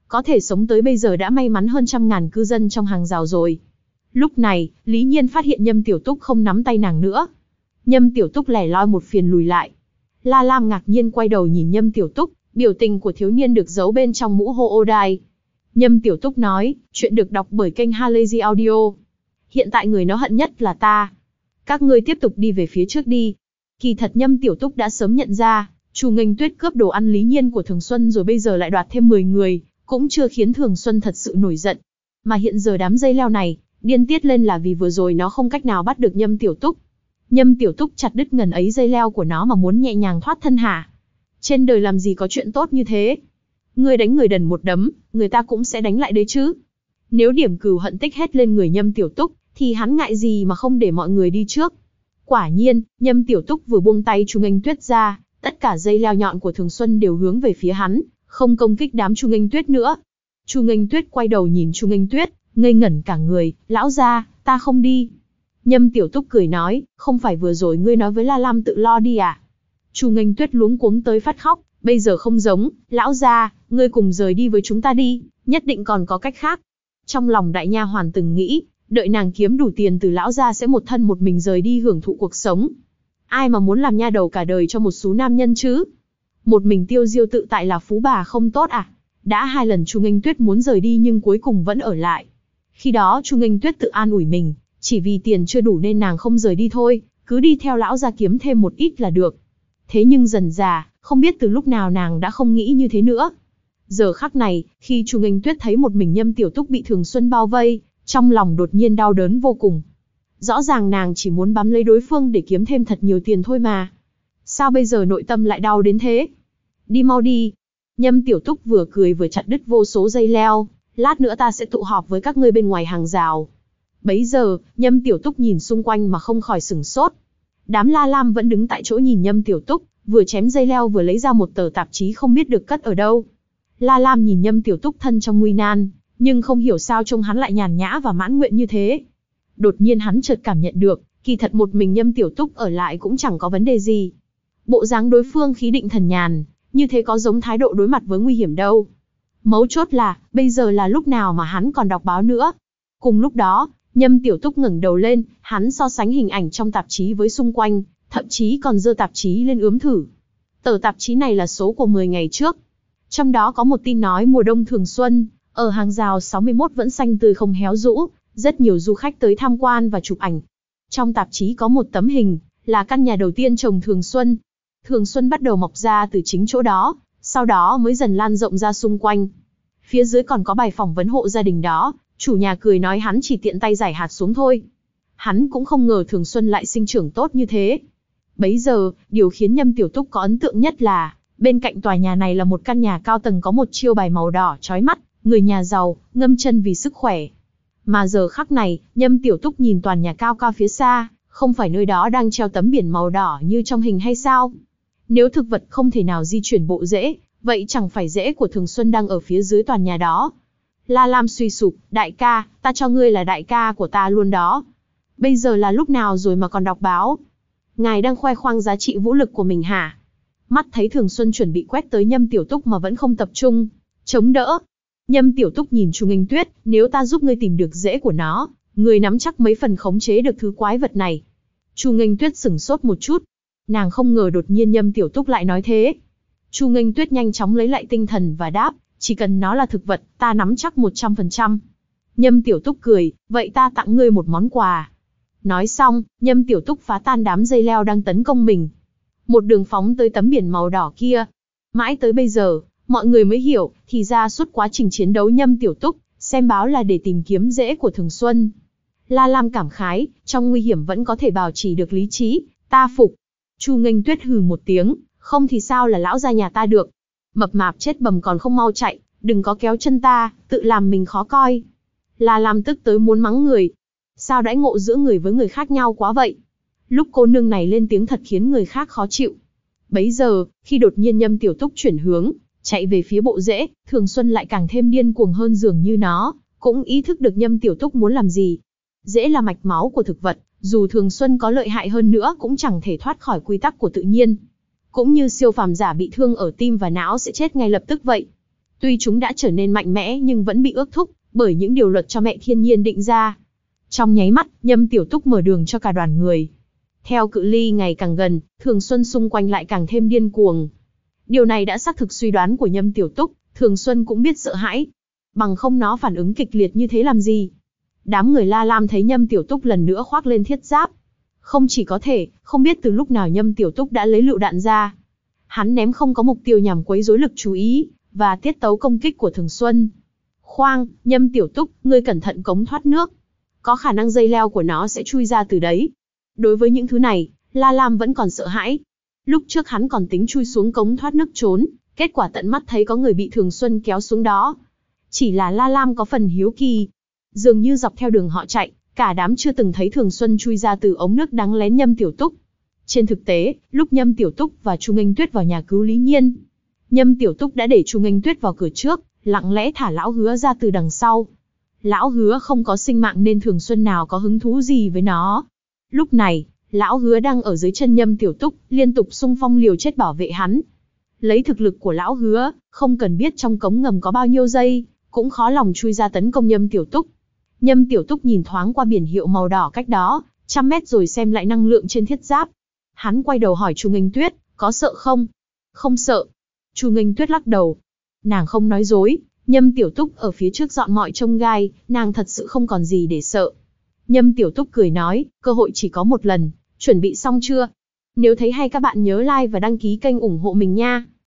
có thể sống tới bây giờ đã may mắn hơn trăm ngàn cư dân trong hàng rào rồi. Lúc này, Lý Nhiên phát hiện Nhâm Tiểu Túc không nắm tay nàng nữa. Nhâm Tiểu Túc lẻ loi một phiền lùi lại. La Lam ngạc nhiên quay đầu nhìn Nhâm Tiểu Túc, biểu tình của thiếu niên được giấu bên trong mũ Hoodai. Nhâm Tiểu Túc nói, chuyện được đọc bởi kênh Halazy Audio. Hiện tại người nó hận nhất là ta. Các ngươi tiếp tục đi về phía trước đi. Kỳ thật Nhâm Tiểu Túc đã sớm nhận ra, Chu Nghênh Tuyết cướp đồ ăn Lý Nhiên của Thường Xuân rồi bây giờ lại đoạt thêm mười người, cũng chưa khiến Thường Xuân thật sự nổi giận. Mà hiện giờ đám dây leo này, điên tiết lên là vì vừa rồi nó không cách nào bắt được Nhâm Tiểu Túc. Nhâm Tiểu Túc chặt đứt ngần ấy dây leo của nó mà muốn nhẹ nhàng thoát thân hả? Trên đời làm gì có chuyện tốt như thế? Ngươi đánh người đần một đấm, người ta cũng sẽ đánh lại đấy chứ. Nếu điểm cừu hận tích hết lên người Nhâm Tiểu Túc, thì hắn ngại gì mà không để mọi người đi trước. Quả nhiên, Nhâm Tiểu Túc vừa buông tay Chu Nghênh Tuyết ra, tất cả dây leo nhọn của Thường Xuân đều hướng về phía hắn, không công kích đám Chu Nghênh Tuyết nữa. Chu Nghênh Tuyết quay đầu nhìn Chu Nghênh Tuyết, ngây ngẩn cả người, lão gia, ta không đi. Nhâm Tiểu Túc cười nói, không phải vừa rồi ngươi nói với La Lam tự lo đi à? Chu Nghênh Tuyết luống cuống tới phát khóc, bây giờ không giống, lão gia, ngươi cùng rời đi với chúng ta đi, nhất định còn có cách khác. Trong lòng đại nha hoàn từng nghĩ, đợi nàng kiếm đủ tiền từ lão gia sẽ một thân một mình rời đi hưởng thụ cuộc sống. Ai mà muốn làm nha đầu cả đời cho một số nam nhân chứ? Một mình tiêu diêu tự tại là phú bà không tốt à? Đã hai lần Chu Nghênh Tuyết muốn rời đi nhưng cuối cùng vẫn ở lại. Khi đó Chu Nghênh Tuyết tự an ủi mình, chỉ vì tiền chưa đủ nên nàng không rời đi thôi, cứ đi theo lão gia kiếm thêm một ít là được. Thế nhưng dần dà, không biết từ lúc nào nàng đã không nghĩ như thế nữa. Giờ khắc này, khi Chu Nghênh Tuyết thấy một mình Nhâm Tiểu Túc bị Thường Xuân bao vây, trong lòng đột nhiên đau đớn vô cùng. Rõ ràng nàng chỉ muốn bám lấy đối phương để kiếm thêm thật nhiều tiền thôi mà. Sao bây giờ nội tâm lại đau đến thế? Đi mau đi. Nhâm Tiểu Túc vừa cười vừa chặt đứt vô số dây leo, lát nữa ta sẽ tụ họp với các ngươi bên ngoài hàng rào. Bấy giờ, Nhâm Tiểu Túc nhìn xung quanh mà không khỏi sửng sốt. Đám La Lam vẫn đứng tại chỗ nhìn Nhâm Tiểu Túc, vừa chém dây leo vừa lấy ra một tờ tạp chí không biết được cất ở đâu. La Lam nhìn Nhâm Tiểu Túc thân trong nguy nan, nhưng không hiểu sao trông hắn lại nhàn nhã và mãn nguyện như thế. Đột nhiên hắn chợt cảm nhận được, kỳ thật một mình Nhâm Tiểu Túc ở lại cũng chẳng có vấn đề gì. Bộ dáng đối phương khí định thần nhàn, như thế có giống thái độ đối mặt với nguy hiểm đâu. Mấu chốt là, bây giờ là lúc nào mà hắn còn đọc báo nữa. Cùng lúc đó, Nhâm Tiểu Túc ngẩng đầu lên, hắn so sánh hình ảnh trong tạp chí với xung quanh, thậm chí còn giơ tạp chí lên ướm thử. Tờ tạp chí này là số của mười ngày trước. Trong đó có một tin nói mùa đông Thường Xuân, ở hàng rào sáu mươi mốt vẫn xanh tươi không héo rũ, rất nhiều du khách tới tham quan và chụp ảnh. Trong tạp chí có một tấm hình, là căn nhà đầu tiên trồng Thường Xuân. Thường Xuân bắt đầu mọc ra từ chính chỗ đó, sau đó mới dần lan rộng ra xung quanh. Phía dưới còn có bài phỏng vấn hộ gia đình đó, chủ nhà cười nói hắn chỉ tiện tay rải hạt xuống thôi. Hắn cũng không ngờ Thường Xuân lại sinh trưởng tốt như thế. Bấy giờ, điều khiến Nhâm Tiểu Túc có ấn tượng nhất là, bên cạnh tòa nhà này là một căn nhà cao tầng có một chiêu bài màu đỏ chói mắt, người nhà giàu, ngâm chân vì sức khỏe. Mà giờ khắc này, Nhâm Tiểu Túc nhìn toàn nhà cao cao phía xa, không phải nơi đó đang treo tấm biển màu đỏ như trong hình hay sao? Nếu thực vật không thể nào di chuyển bộ rễ, vậy chẳng phải rễ của Thường Xuân đang ở phía dưới toàn nhà đó. La Lam suy sụp, đại ca, ta cho ngươi là đại ca của ta luôn đó. Bây giờ là lúc nào rồi mà còn đọc báo? Ngài đang khoe khoang giá trị vũ lực của mình hả? Mắt thấy Thường Xuân chuẩn bị quét tới Nhâm Tiểu Túc mà vẫn không tập trung, chống đỡ. Nhâm Tiểu Túc nhìn Chu Nghênh Tuyết, nếu ta giúp ngươi tìm được rễ của nó, ngươi nắm chắc mấy phần khống chế được thứ quái vật này. Chu Nghênh Tuyết sửng sốt một chút. Nàng không ngờ đột nhiên Nhâm Tiểu Túc lại nói thế. Chu Nghênh Tuyết nhanh chóng lấy lại tinh thần và đáp, chỉ cần nó là thực vật, ta nắm chắc một trăm phần trăm. Nhâm Tiểu Túc cười, vậy ta tặng ngươi một món quà. Nói xong, Nhâm Tiểu Túc phá tan đám dây leo đang tấn công mình. Một đường phóng tới tấm biển màu đỏ kia. Mãi tới bây giờ, mọi người mới hiểu, thì ra suốt quá trình chiến đấu Nhâm Tiểu Túc, xem báo là để tìm kiếm rễ của Thường Xuân. La Lam cảm khái, trong nguy hiểm vẫn có thể bảo trì được lý trí, ta phục. Chu Nghênh Tuyết hừ một tiếng, không thì sao là lão gia nhà ta được. Mập mạp chết bầm còn không mau chạy, đừng có kéo chân ta, tự làm mình khó coi. La Lam tức tới muốn mắng người. Sao đãi ngộ giữa người với người khác nhau quá vậy? Lúc cô nương này lên tiếng thật khiến người khác khó chịu. Bấy giờ, khi đột nhiên Nhâm Tiểu Túc chuyển hướng, chạy về phía bộ rễ, Thường Xuân lại càng thêm điên cuồng hơn, dường như nó cũng ý thức được Nhâm Tiểu Túc muốn làm gì. Rễ là mạch máu của thực vật, dù Thường Xuân có lợi hại hơn nữa cũng chẳng thể thoát khỏi quy tắc của tự nhiên. Cũng như siêu phàm giả bị thương ở tim và não sẽ chết ngay lập tức vậy. Tuy chúng đã trở nên mạnh mẽ nhưng vẫn bị ước thúc bởi những điều luật cho mẹ thiên nhiên định ra. Trong nháy mắt, Nhâm Tiểu Túc mở đường cho cả đoàn người. Theo cự ly ngày càng gần, Thường Xuân xung quanh lại càng thêm điên cuồng. Điều này đã xác thực suy đoán của Nhâm Tiểu Túc, Thường Xuân cũng biết sợ hãi. Bằng không nó phản ứng kịch liệt như thế làm gì? Đám người La Lam thấy Nhâm Tiểu Túc lần nữa khoác lên thiết giáp. Không chỉ có thể, không biết từ lúc nào Nhâm Tiểu Túc đã lấy lựu đạn ra. Hắn ném không có mục tiêu nhằm quấy rối lực chú ý và tiết tấu công kích của Thường Xuân. Khoang, Nhâm Tiểu Túc, ngươi cẩn thận cống thoát nước. Có khả năng dây leo của nó sẽ chui ra từ đấy. Đối với những thứ này, La Lam vẫn còn sợ hãi. Lúc trước hắn còn tính chui xuống cống thoát nước trốn, kết quả tận mắt thấy có người bị Thường Xuân kéo xuống đó. Chỉ là La Lam có phần hiếu kỳ. Dường như dọc theo đường họ chạy, cả đám chưa từng thấy Thường Xuân chui ra từ ống nước đáng lén Nhâm Tiểu Túc. Trên thực tế, lúc Nhâm Tiểu Túc và Chu Nghênh Tuyết vào nhà cứu Lý Nhiên, Nhâm Tiểu Túc đã để Chu Nghênh Tuyết vào cửa trước, lặng lẽ thả Lão Hứa ra từ đằng sau. Lão Hứa không có sinh mạng nên Thường Xuân nào có hứng thú gì với nó. Lúc này, Lão Hứa đang ở dưới chân Nhâm Tiểu Túc, liên tục xung phong liều chết bảo vệ hắn. Lấy thực lực của Lão Hứa, không cần biết trong cống ngầm có bao nhiêu giây, cũng khó lòng chui ra tấn công Nhâm Tiểu Túc. Nhâm Tiểu Túc nhìn thoáng qua biển hiệu màu đỏ cách đó, trăm mét rồi xem lại năng lượng trên thiết giáp. Hắn quay đầu hỏi Chu Nghênh Tuyết, có sợ không? Không sợ. Chu Nghênh Tuyết lắc đầu. Nàng không nói dối, Nhâm Tiểu Túc ở phía trước dọn mọi chông gai, nàng thật sự không còn gì để sợ. Nhâm Tiểu Túc cười nói, cơ hội chỉ có một lần, chuẩn bị xong chưa? Nếu thấy hay các bạn nhớ like và đăng ký kênh ủng hộ mình nha.